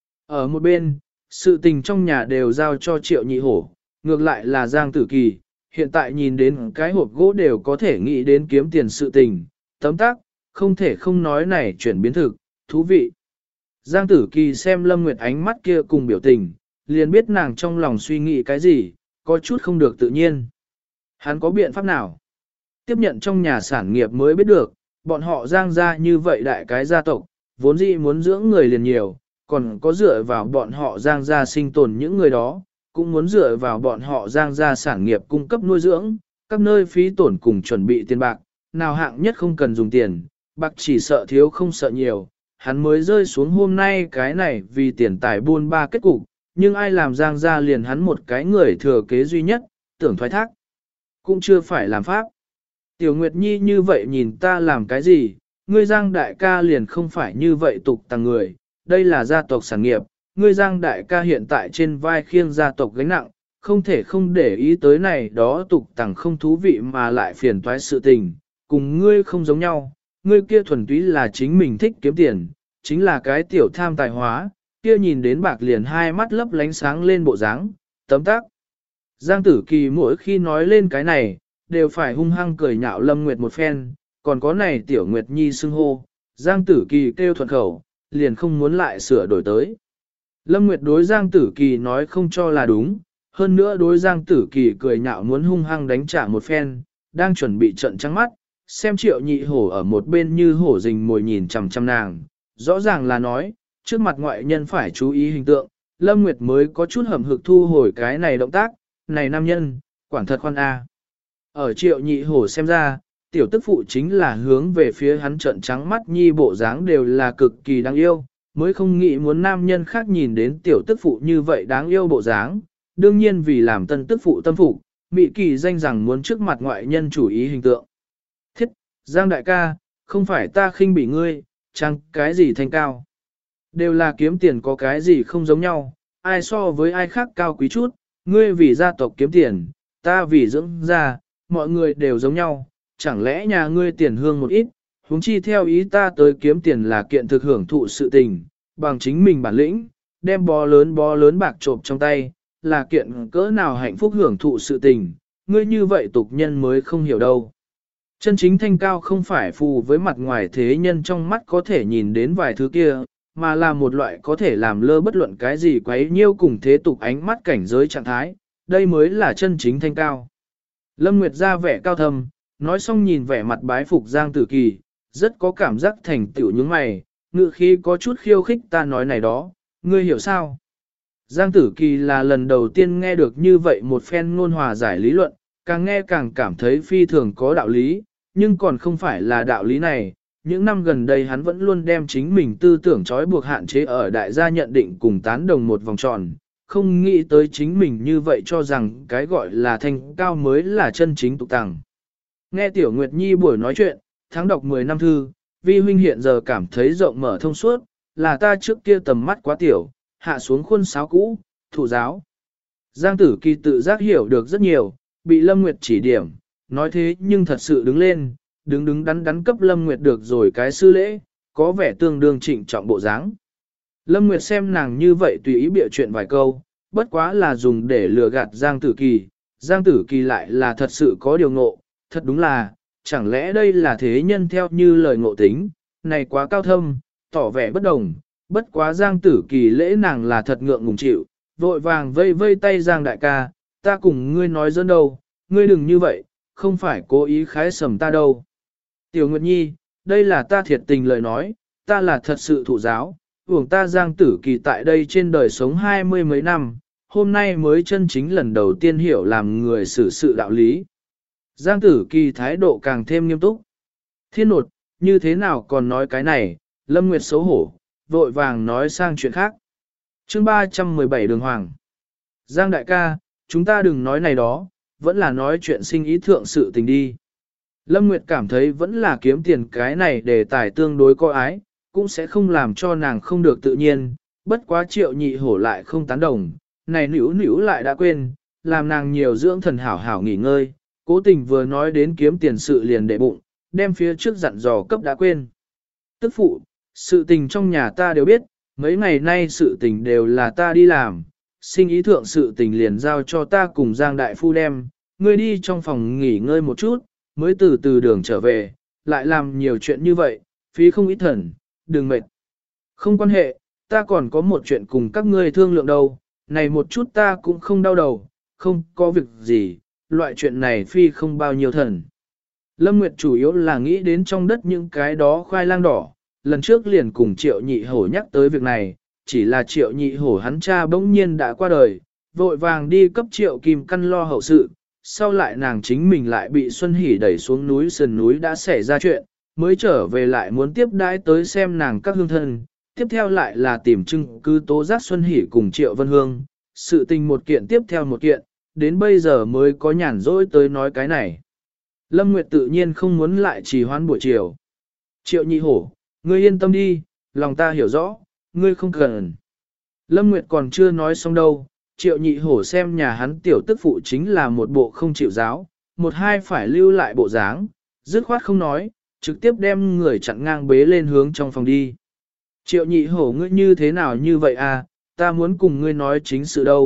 Ở một bên, sự tình trong nhà đều giao cho triệu nhị hổ, ngược lại là Giang Tử Kỳ, hiện tại nhìn đến cái hộp gỗ đều có thể nghĩ đến kiếm tiền sự tình, tấm tắc, không thể không nói này chuyển biến thực, thú vị. Giang Tử Kỳ xem Lâm Nguyệt ánh mắt kia cùng biểu tình, liền biết nàng trong lòng suy nghĩ cái gì, có chút không được tự nhiên. Hắn có biện pháp nào? Tiếp nhận trong nhà sản nghiệp mới biết được, bọn họ Giang gia như vậy đại cái gia tộc, vốn dĩ muốn dưỡng người liền nhiều, còn có dựa vào bọn họ Giang gia sinh tồn những người đó, cũng muốn dựa vào bọn họ Giang gia sản nghiệp cung cấp nuôi dưỡng, các nơi phí tổn cùng chuẩn bị tiền bạc, nào hạng nhất không cần dùng tiền, bạc chỉ sợ thiếu không sợ nhiều, hắn mới rơi xuống hôm nay cái này vì tiền tài buôn ba kết cục, nhưng ai làm Giang gia liền hắn một cái người thừa kế duy nhất, tưởng thoái thác, cũng chưa phải làm pháp. Tiểu Nguyệt Nhi như vậy nhìn ta làm cái gì, ngươi Giang đại ca liền không phải như vậy tục tàng người, đây là gia tộc sản nghiệp, ngươi Giang đại ca hiện tại trên vai khiêng gia tộc gánh nặng, không thể không để ý tới này đó tục tàng không thú vị mà lại phiền toái sự tình, cùng ngươi không giống nhau, ngươi kia thuần túy là chính mình thích kiếm tiền, chính là cái tiểu tham tài hóa, kia nhìn đến bạc liền hai mắt lấp lánh sáng lên bộ dáng, tấm tắc. Giang Tử Kỳ mỗi khi nói lên cái này, đều phải hung hăng cười nhạo Lâm Nguyệt một phen, còn có này Tiểu Nguyệt Nhi xưng hô, Giang Tử Kỳ kêu thuận khẩu, liền không muốn lại sửa đổi tới. Lâm Nguyệt đối Giang Tử Kỳ nói không cho là đúng, hơn nữa đối Giang Tử Kỳ cười nhạo muốn hung hăng đánh trả một phen, đang chuẩn bị trận trắng mắt, xem Triệu Nhị Hổ ở một bên như hổ rình mồi nhìn chằm chằm nàng, rõ ràng là nói, trước mặt ngoại nhân phải chú ý hình tượng, Lâm Nguyệt mới có chút hầm hực thu hồi cái này động tác, này nam nhân, quản thật khoan a. Ở Triệu Nhị Hổ xem ra, tiểu tức phụ chính là hướng về phía hắn trận trắng mắt nhi bộ dáng đều là cực kỳ đáng yêu, mới không nghĩ muốn nam nhân khác nhìn đến tiểu tức phụ như vậy đáng yêu bộ dáng, đương nhiên vì làm tân tức phụ tâm phụ, Mị Kỳ danh rằng muốn trước mặt ngoại nhân chủ ý hình tượng. Thiết, Giang đại ca, không phải ta khinh bỉ ngươi, chẳng cái gì thanh cao. Đều là kiếm tiền có cái gì không giống nhau, ai so với ai khác cao quý chút, ngươi vì gia tộc kiếm tiền, ta vì dưỡng gia, mọi người đều giống nhau, chẳng lẽ nhà ngươi tiền hương một ít, huống chi theo ý ta tới kiếm tiền là kiện thực hưởng thụ sự tình, bằng chính mình bản lĩnh, đem bó lớn bạc trộm trong tay, là kiện cỡ nào hạnh phúc hưởng thụ sự tình, ngươi như vậy tục nhân mới không hiểu đâu. Chân chính thanh cao không phải phù với mặt ngoài thế nhân trong mắt có thể nhìn đến vài thứ kia, mà là một loại có thể làm lơ bất luận cái gì quấy nhiêu cùng thế tục ánh mắt cảnh giới trạng thái, đây mới là chân chính thanh cao. Lâm Nguyệt ra vẻ cao thâm, nói xong nhìn vẻ mặt bái phục Giang Tử Kỳ, rất có cảm giác thành tựu những mày, ngự khi có chút khiêu khích ta nói này đó, ngươi hiểu sao? Giang Tử Kỳ là lần đầu tiên nghe được như vậy một phen ngôn hòa giải lý luận, càng nghe càng cảm thấy phi thường có đạo lý, nhưng còn không phải là đạo lý này. Những năm gần đây hắn vẫn luôn đem chính mình tư tưởng trói buộc hạn chế ở đại gia nhận định cùng tán đồng một vòng tròn, không nghĩ tới chính mình như vậy cho rằng cái gọi là thanh cao mới là chân chính tục tàng. Nghe Tiểu Nguyệt Nhi buổi nói chuyện, tháng đọc 10 năm thư, vi huynh hiện giờ cảm thấy rộng mở thông suốt, là ta trước kia tầm mắt quá tiểu, hạ xuống khuôn sáo cũ, thủ giáo. Giang Tử Kỳ tự giác hiểu được rất nhiều, bị Lâm Nguyệt chỉ điểm, nói thế nhưng thật sự đứng lên, đứng đắn cấp Lâm Nguyệt được rồi cái sư lễ, có vẻ tương đương trịnh trọng bộ dáng. Lâm Nguyệt xem nàng như vậy tùy ý bịa chuyện vài câu, bất quá là dùng để lừa gạt Giang Tử Kỳ, Giang Tử Kỳ lại là thật sự có điều ngộ, thật đúng là, chẳng lẽ đây là thế nhân theo như lời ngộ tính, này quá cao thâm, tỏ vẻ bất đồng, bất quá Giang Tử Kỳ lễ nàng là thật ngượng ngùng chịu, vội vàng vây tay Giang đại ca, ta cùng ngươi nói dẫn đâu, ngươi đừng như vậy, không phải cố ý khái sầm ta đâu. Tiểu Nguyệt Nhi, đây là ta thiệt tình lời nói, ta là thật sự thụ giáo, uổng ta Giang Tử Kỳ tại đây trên đời sống 20 mấy năm, hôm nay mới chân chính lần đầu tiên hiểu làm người xử sự đạo lý. Giang Tử Kỳ thái độ càng thêm nghiêm túc. Thiên nột, như thế nào còn nói cái này, Lâm Nguyệt xấu hổ, vội vàng nói sang chuyện khác. Chương 317 Đường Hoàng. Giang đại ca, chúng ta đừng nói này đó, vẫn là nói chuyện sinh ý thượng sự tình đi. Lâm Nguyệt cảm thấy vẫn là kiếm tiền cái này để tài tương đối có ái, cũng sẽ không làm cho nàng không được tự nhiên, bất quá Triệu Nhị Hổ lại không tán đồng, này nữu lại đã quên, làm nàng nhiều dưỡng thần hảo hảo nghỉ ngơi, cố tình vừa nói đến kiếm tiền sự liền đệ bụng, đem phía trước dặn dò cấp đã quên. Tức phụ, sự tình trong nhà ta đều biết, mấy ngày nay sự tình đều là ta đi làm, sinh ý thượng sự tình liền giao cho ta cùng Giang Đại Phu đem, ngươi đi trong phòng nghỉ ngơi một chút, mới từ từ đường trở về, lại làm nhiều chuyện như vậy, phí không ít thần, đừng mệt. Không quan hệ, ta còn có một chuyện cùng các ngươi thương lượng đâu, này một chút ta cũng không đau đầu, không có việc gì, loại chuyện này phi không bao nhiêu thần. Lâm Nguyệt chủ yếu là nghĩ đến trong đất những cái đó khoai lang đỏ, lần trước liền cùng Triệu Nhị Hổ nhắc tới việc này, chỉ là Triệu Nhị Hổ hắn cha bỗng nhiên đã qua đời, vội vàng đi cấp Triệu Kim Căn lo hậu sự, sau lại nàng chính mình lại bị Xuân Hỷ đẩy xuống núi sườn núi đã xảy ra chuyện, mới trở về lại muốn tiếp đãi tới xem nàng các hương thân, tiếp theo lại là tìm chứng cứ tố giác Xuân Hỷ cùng Triệu Vân Hương, sự tình một kiện tiếp theo một kiện, đến bây giờ mới có nhàn rỗi tới nói cái này. Lâm Nguyệt tự nhiên không muốn lại trì hoãn buổi chiều. Triệu Nhị Hổ, ngươi yên tâm đi, lòng ta hiểu rõ, ngươi không cần. Lâm Nguyệt còn chưa nói xong đâu, Triệu Nhị Hổ xem nhà hắn tiểu tức phụ chính là một bộ không chịu giáo, một hai phải lưu lại bộ dáng, dứt khoát không nói, trực tiếp đem người chặn ngang bế lên hướng trong phòng đi. Triệu Nhị Hổ ngươi như thế nào như vậy à, ta muốn cùng ngươi nói chính sự đâu,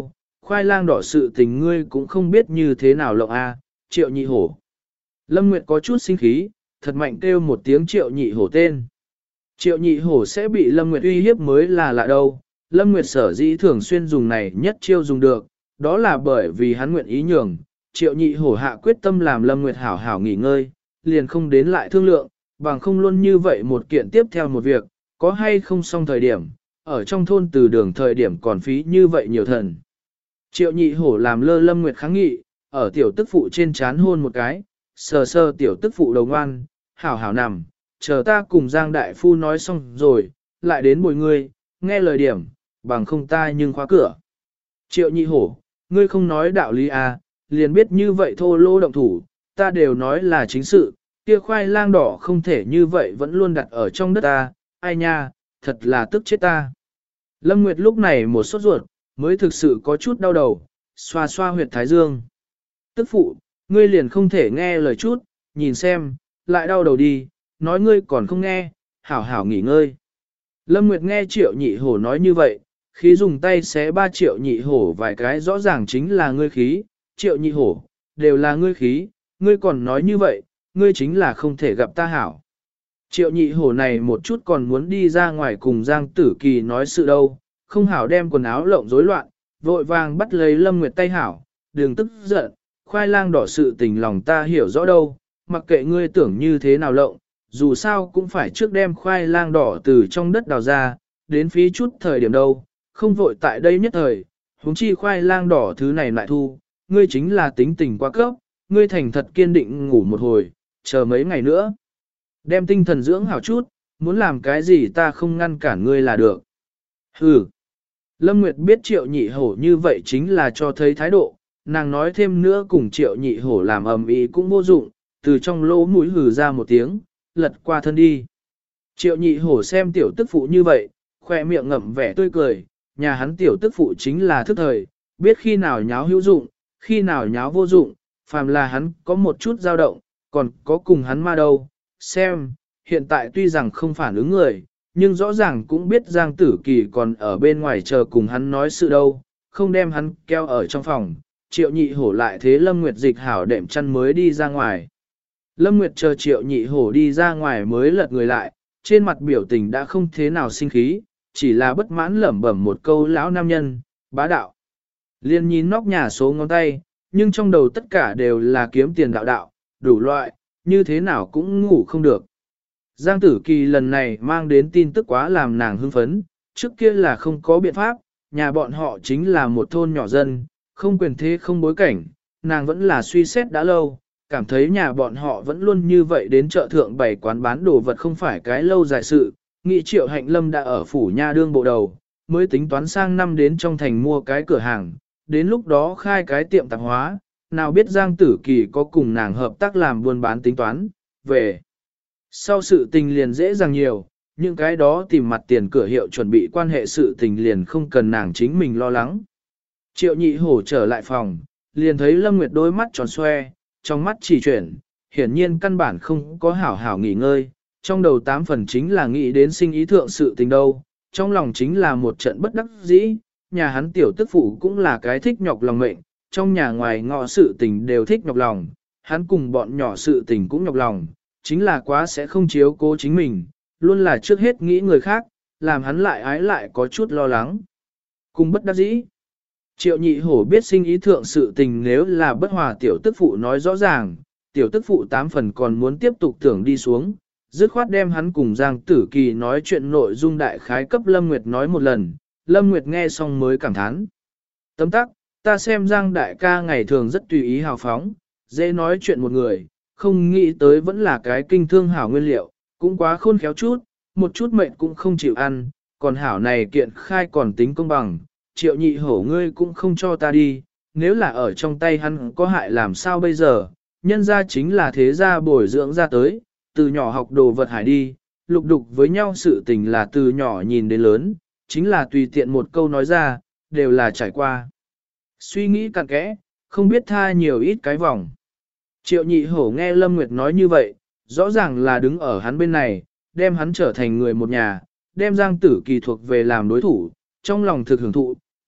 khoai lang đỏ sự tình ngươi cũng không biết như thế nào lộng a, Triệu Nhị Hổ. Lâm Nguyệt có chút sinh khí, thật mạnh kêu một tiếng Triệu Nhị Hổ tên. Triệu Nhị Hổ sẽ bị Lâm Nguyệt uy hiếp mới là lạ đâu. Lâm Nguyệt sở dĩ thường xuyên dùng này nhất chiêu dùng được, đó là bởi vì hắn nguyện ý nhường. Triệu Nhị Hổ hạ quyết tâm làm Lâm Nguyệt hảo hảo nghỉ ngơi, liền không đến lại thương lượng, bằng không luôn như vậy một kiện tiếp theo một việc, có hay không xong thời điểm, ở trong thôn từ đường thời điểm còn phí như vậy nhiều thần. Triệu Nhị Hổ làm lơ Lâm Nguyệt kháng nghị, ở tiểu tức phụ trên chán hôn một cái, sờ sờ tiểu tức phụ đầu ngoan, hảo hảo nằm, chờ ta cùng Giang Đại Phu nói xong rồi, lại đến bồi ngươi, nghe lời điểm, bằng không ta nhưng khóa cửa. Triệu Nhị Hổ, ngươi không nói đạo lý à, liền biết như vậy thô lỗ động thủ, ta đều nói là chính sự, kia khoai lang đỏ không thể như vậy vẫn luôn đặt ở trong đất ta, ai nha, thật là tức chết ta. Lâm Nguyệt lúc này một sốt ruột, mới thực sự có chút đau đầu, xoa xoa huyệt thái dương. Tức phụ, ngươi liền không thể nghe lời chút, nhìn xem, lại đau đầu đi, nói ngươi còn không nghe, hảo hảo nghỉ ngơi. Lâm Nguyệt nghe Triệu Nhị Hổ nói như vậy, khí dùng tay xé 3 Triệu Nhị Hổ vài cái rõ ràng chính là ngươi khí, Triệu Nhị Hổ, đều là ngươi khí, ngươi còn nói như vậy, ngươi chính là không thể gặp ta hảo. Triệu Nhị Hổ này một chút còn muốn đi ra ngoài cùng Giang Tử Kỳ nói sự đâu, không hảo đem quần áo lộng rối loạn, vội vàng bắt lấy Lâm Nguyệt tay hảo, đừng tức giận, khoai lang đỏ sự tình lòng ta hiểu rõ đâu, mặc kệ ngươi tưởng như thế nào lộng, dù sao cũng phải trước đem khoai lang đỏ từ trong đất đào ra, đến phí chút thời điểm đâu, không vội tại đây nhất thời, huống chi khoai lang đỏ thứ này lại thu, ngươi chính là tính tình quá cấp, ngươi thành thật kiên định ngủ một hồi, chờ mấy ngày nữa. Đem tinh thần dưỡng hảo chút, muốn làm cái gì ta không ngăn cản ngươi là được. Hừ. Lâm Nguyệt biết Triệu Nhị Hổ như vậy chính là cho thấy thái độ, nàng nói thêm nữa cùng Triệu Nhị Hổ làm ầm ĩ cũng vô dụng, từ trong lỗ mũi hừ ra một tiếng, lật qua thân đi. Triệu Nhị Hổ xem tiểu tức phụ như vậy, khoe miệng ngậm vẻ tươi cười, nhà hắn tiểu tức phụ chính là thức thời, biết khi nào nháo hữu dụng, khi nào nháo vô dụng, phàm là hắn có một chút dao động, còn có cùng hắn ma đâu. Xem, hiện tại tuy rằng không phản ứng người, nhưng rõ ràng cũng biết Giang Tử Kỳ còn ở bên ngoài chờ cùng hắn nói sự đâu, không đem hắn kéo ở trong phòng. Triệu Nhị Hổ lại thế Lâm Nguyệt dịch hảo đệm chăn mới đi ra ngoài. Lâm Nguyệt chờ Triệu Nhị Hổ đi ra ngoài mới lật người lại, trên mặt biểu tình đã không thế nào sinh khí, chỉ là bất mãn lẩm bẩm một câu lão nam nhân, bá đạo. Liên nhìn nóc nhà số ngón tay, nhưng trong đầu tất cả đều là kiếm tiền đạo đạo, đủ loại, như thế nào cũng ngủ không được. Giang Tử Kỳ lần này mang đến tin tức quá làm nàng hưng phấn, trước kia là không có biện pháp, nhà bọn họ chính là một thôn nhỏ dân, không quyền thế không bối cảnh, nàng vẫn là suy xét đã lâu, cảm thấy nhà bọn họ vẫn luôn như vậy đến chợ thượng bày quán bán đồ vật không phải cái lâu dài sự, nghị Triệu Hạnh Lâm đã ở phủ nha đương bộ đầu, mới tính toán sang năm đến trong thành mua cái cửa hàng, đến lúc đó khai cái tiệm tạp hóa, nào biết Giang Tử Kỳ có cùng nàng hợp tác làm buôn bán tính toán, về. Sau sự tình liền dễ dàng nhiều, những cái đó tìm mặt tiền cửa hiệu chuẩn bị quan hệ sự tình liền không cần nàng chính mình lo lắng. Triệu Nhị Hổ trở lại phòng, liền thấy Lâm Nguyệt đôi mắt tròn xoe, trong mắt chỉ chuyển, hiển nhiên căn bản không có hảo hảo nghỉ ngơi, trong đầu 8 phần chính là nghĩ đến sinh ý thượng sự tình đâu, trong lòng chính là một trận bất đắc dĩ, nhà hắn tiểu tức phụ cũng là cái thích nhọc lòng mệnh, trong nhà ngoài ngọ sự tình đều thích nhọc lòng, hắn cùng bọn nhỏ sự tình cũng nhọc lòng, chính là quá sẽ không chiếu cố chính mình, luôn là trước hết nghĩ người khác, làm hắn lại ái lại có chút lo lắng. Cùng bất đắc dĩ. Triệu Nhị Hổ biết sinh ý thượng sự tình nếu là bất hòa tiểu tức phụ nói rõ ràng, tiểu tức phụ 8 phần còn muốn tiếp tục tưởng đi xuống, dứt khoát đem hắn cùng Giang Tử Kỳ nói chuyện nội dung đại khái cấp Lâm Nguyệt nói một lần, Lâm Nguyệt nghe xong mới cảm thán. Tấm tắc, ta xem Giang đại ca ngày thường rất tùy ý hào phóng, dễ nói chuyện một người, không nghĩ tới vẫn là cái kinh thương hảo nguyên liệu, cũng quá khôn khéo chút, một chút mệnh cũng không chịu ăn, còn hảo này kiện khai còn tính công bằng, Triệu Nhị Hổ ngươi cũng không cho ta đi, nếu là ở trong tay hắn có hại làm sao bây giờ, nhân ra chính là thế gia bồi dưỡng ra tới, từ nhỏ học đồ vật hải đi, lục đục với nhau sự tình là từ nhỏ nhìn đến lớn, chính là tùy tiện một câu nói ra, đều là trải qua. Suy nghĩ cặn kẽ, không biết tha nhiều ít cái vòng. Triệu Nhị Hổ nghe Lâm Nguyệt nói như vậy, rõ ràng là đứng ở hắn bên này, đem hắn trở thành người một nhà, đem Giang Tử Kỳ thuộc về làm đối thủ, trong lòng thực hưởng thụ,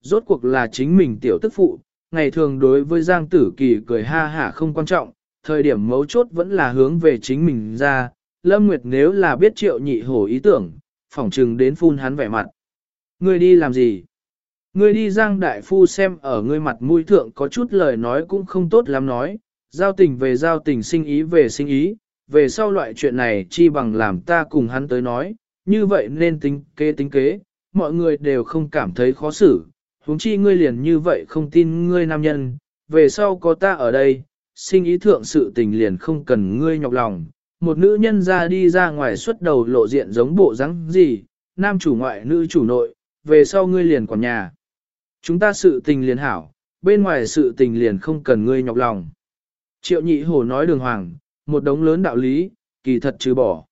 rốt cuộc là chính mình tiểu tức phụ, ngày thường đối với Giang Tử Kỳ cười ha hả không quan trọng, thời điểm mấu chốt vẫn là hướng về chính mình ra, Lâm Nguyệt nếu là biết Triệu Nhị Hổ ý tưởng, phỏng trừng đến phun hắn vẻ mặt. Ngươi đi làm gì? Ngươi đi Giang Đại Phu xem ở ngươi mặt mũi thượng có chút lời nói cũng không tốt lắm nói, giao tình về giao tình, sinh ý về sinh ý, về sau loại chuyện này chi bằng làm ta cùng hắn tới nói, như vậy nên tính kế, mọi người đều không cảm thấy khó xử, huống chi ngươi liền như vậy không tin ngươi nam nhân, về sau có ta ở đây, sinh ý thượng sự tình liền không cần ngươi nhọc lòng, một nữ nhân ra đi ra ngoài xuất đầu lộ diện giống bộ dáng gì, nam chủ ngoại nữ chủ nội, về sau ngươi liền quản nhà. Chúng ta sự tình liền hảo, bên ngoài sự tình liền không cần ngươi nhọc lòng. Triệu Nhị Hổ nói đường hoàng, một đống lớn đạo lý, kỳ thật trừ bỏ.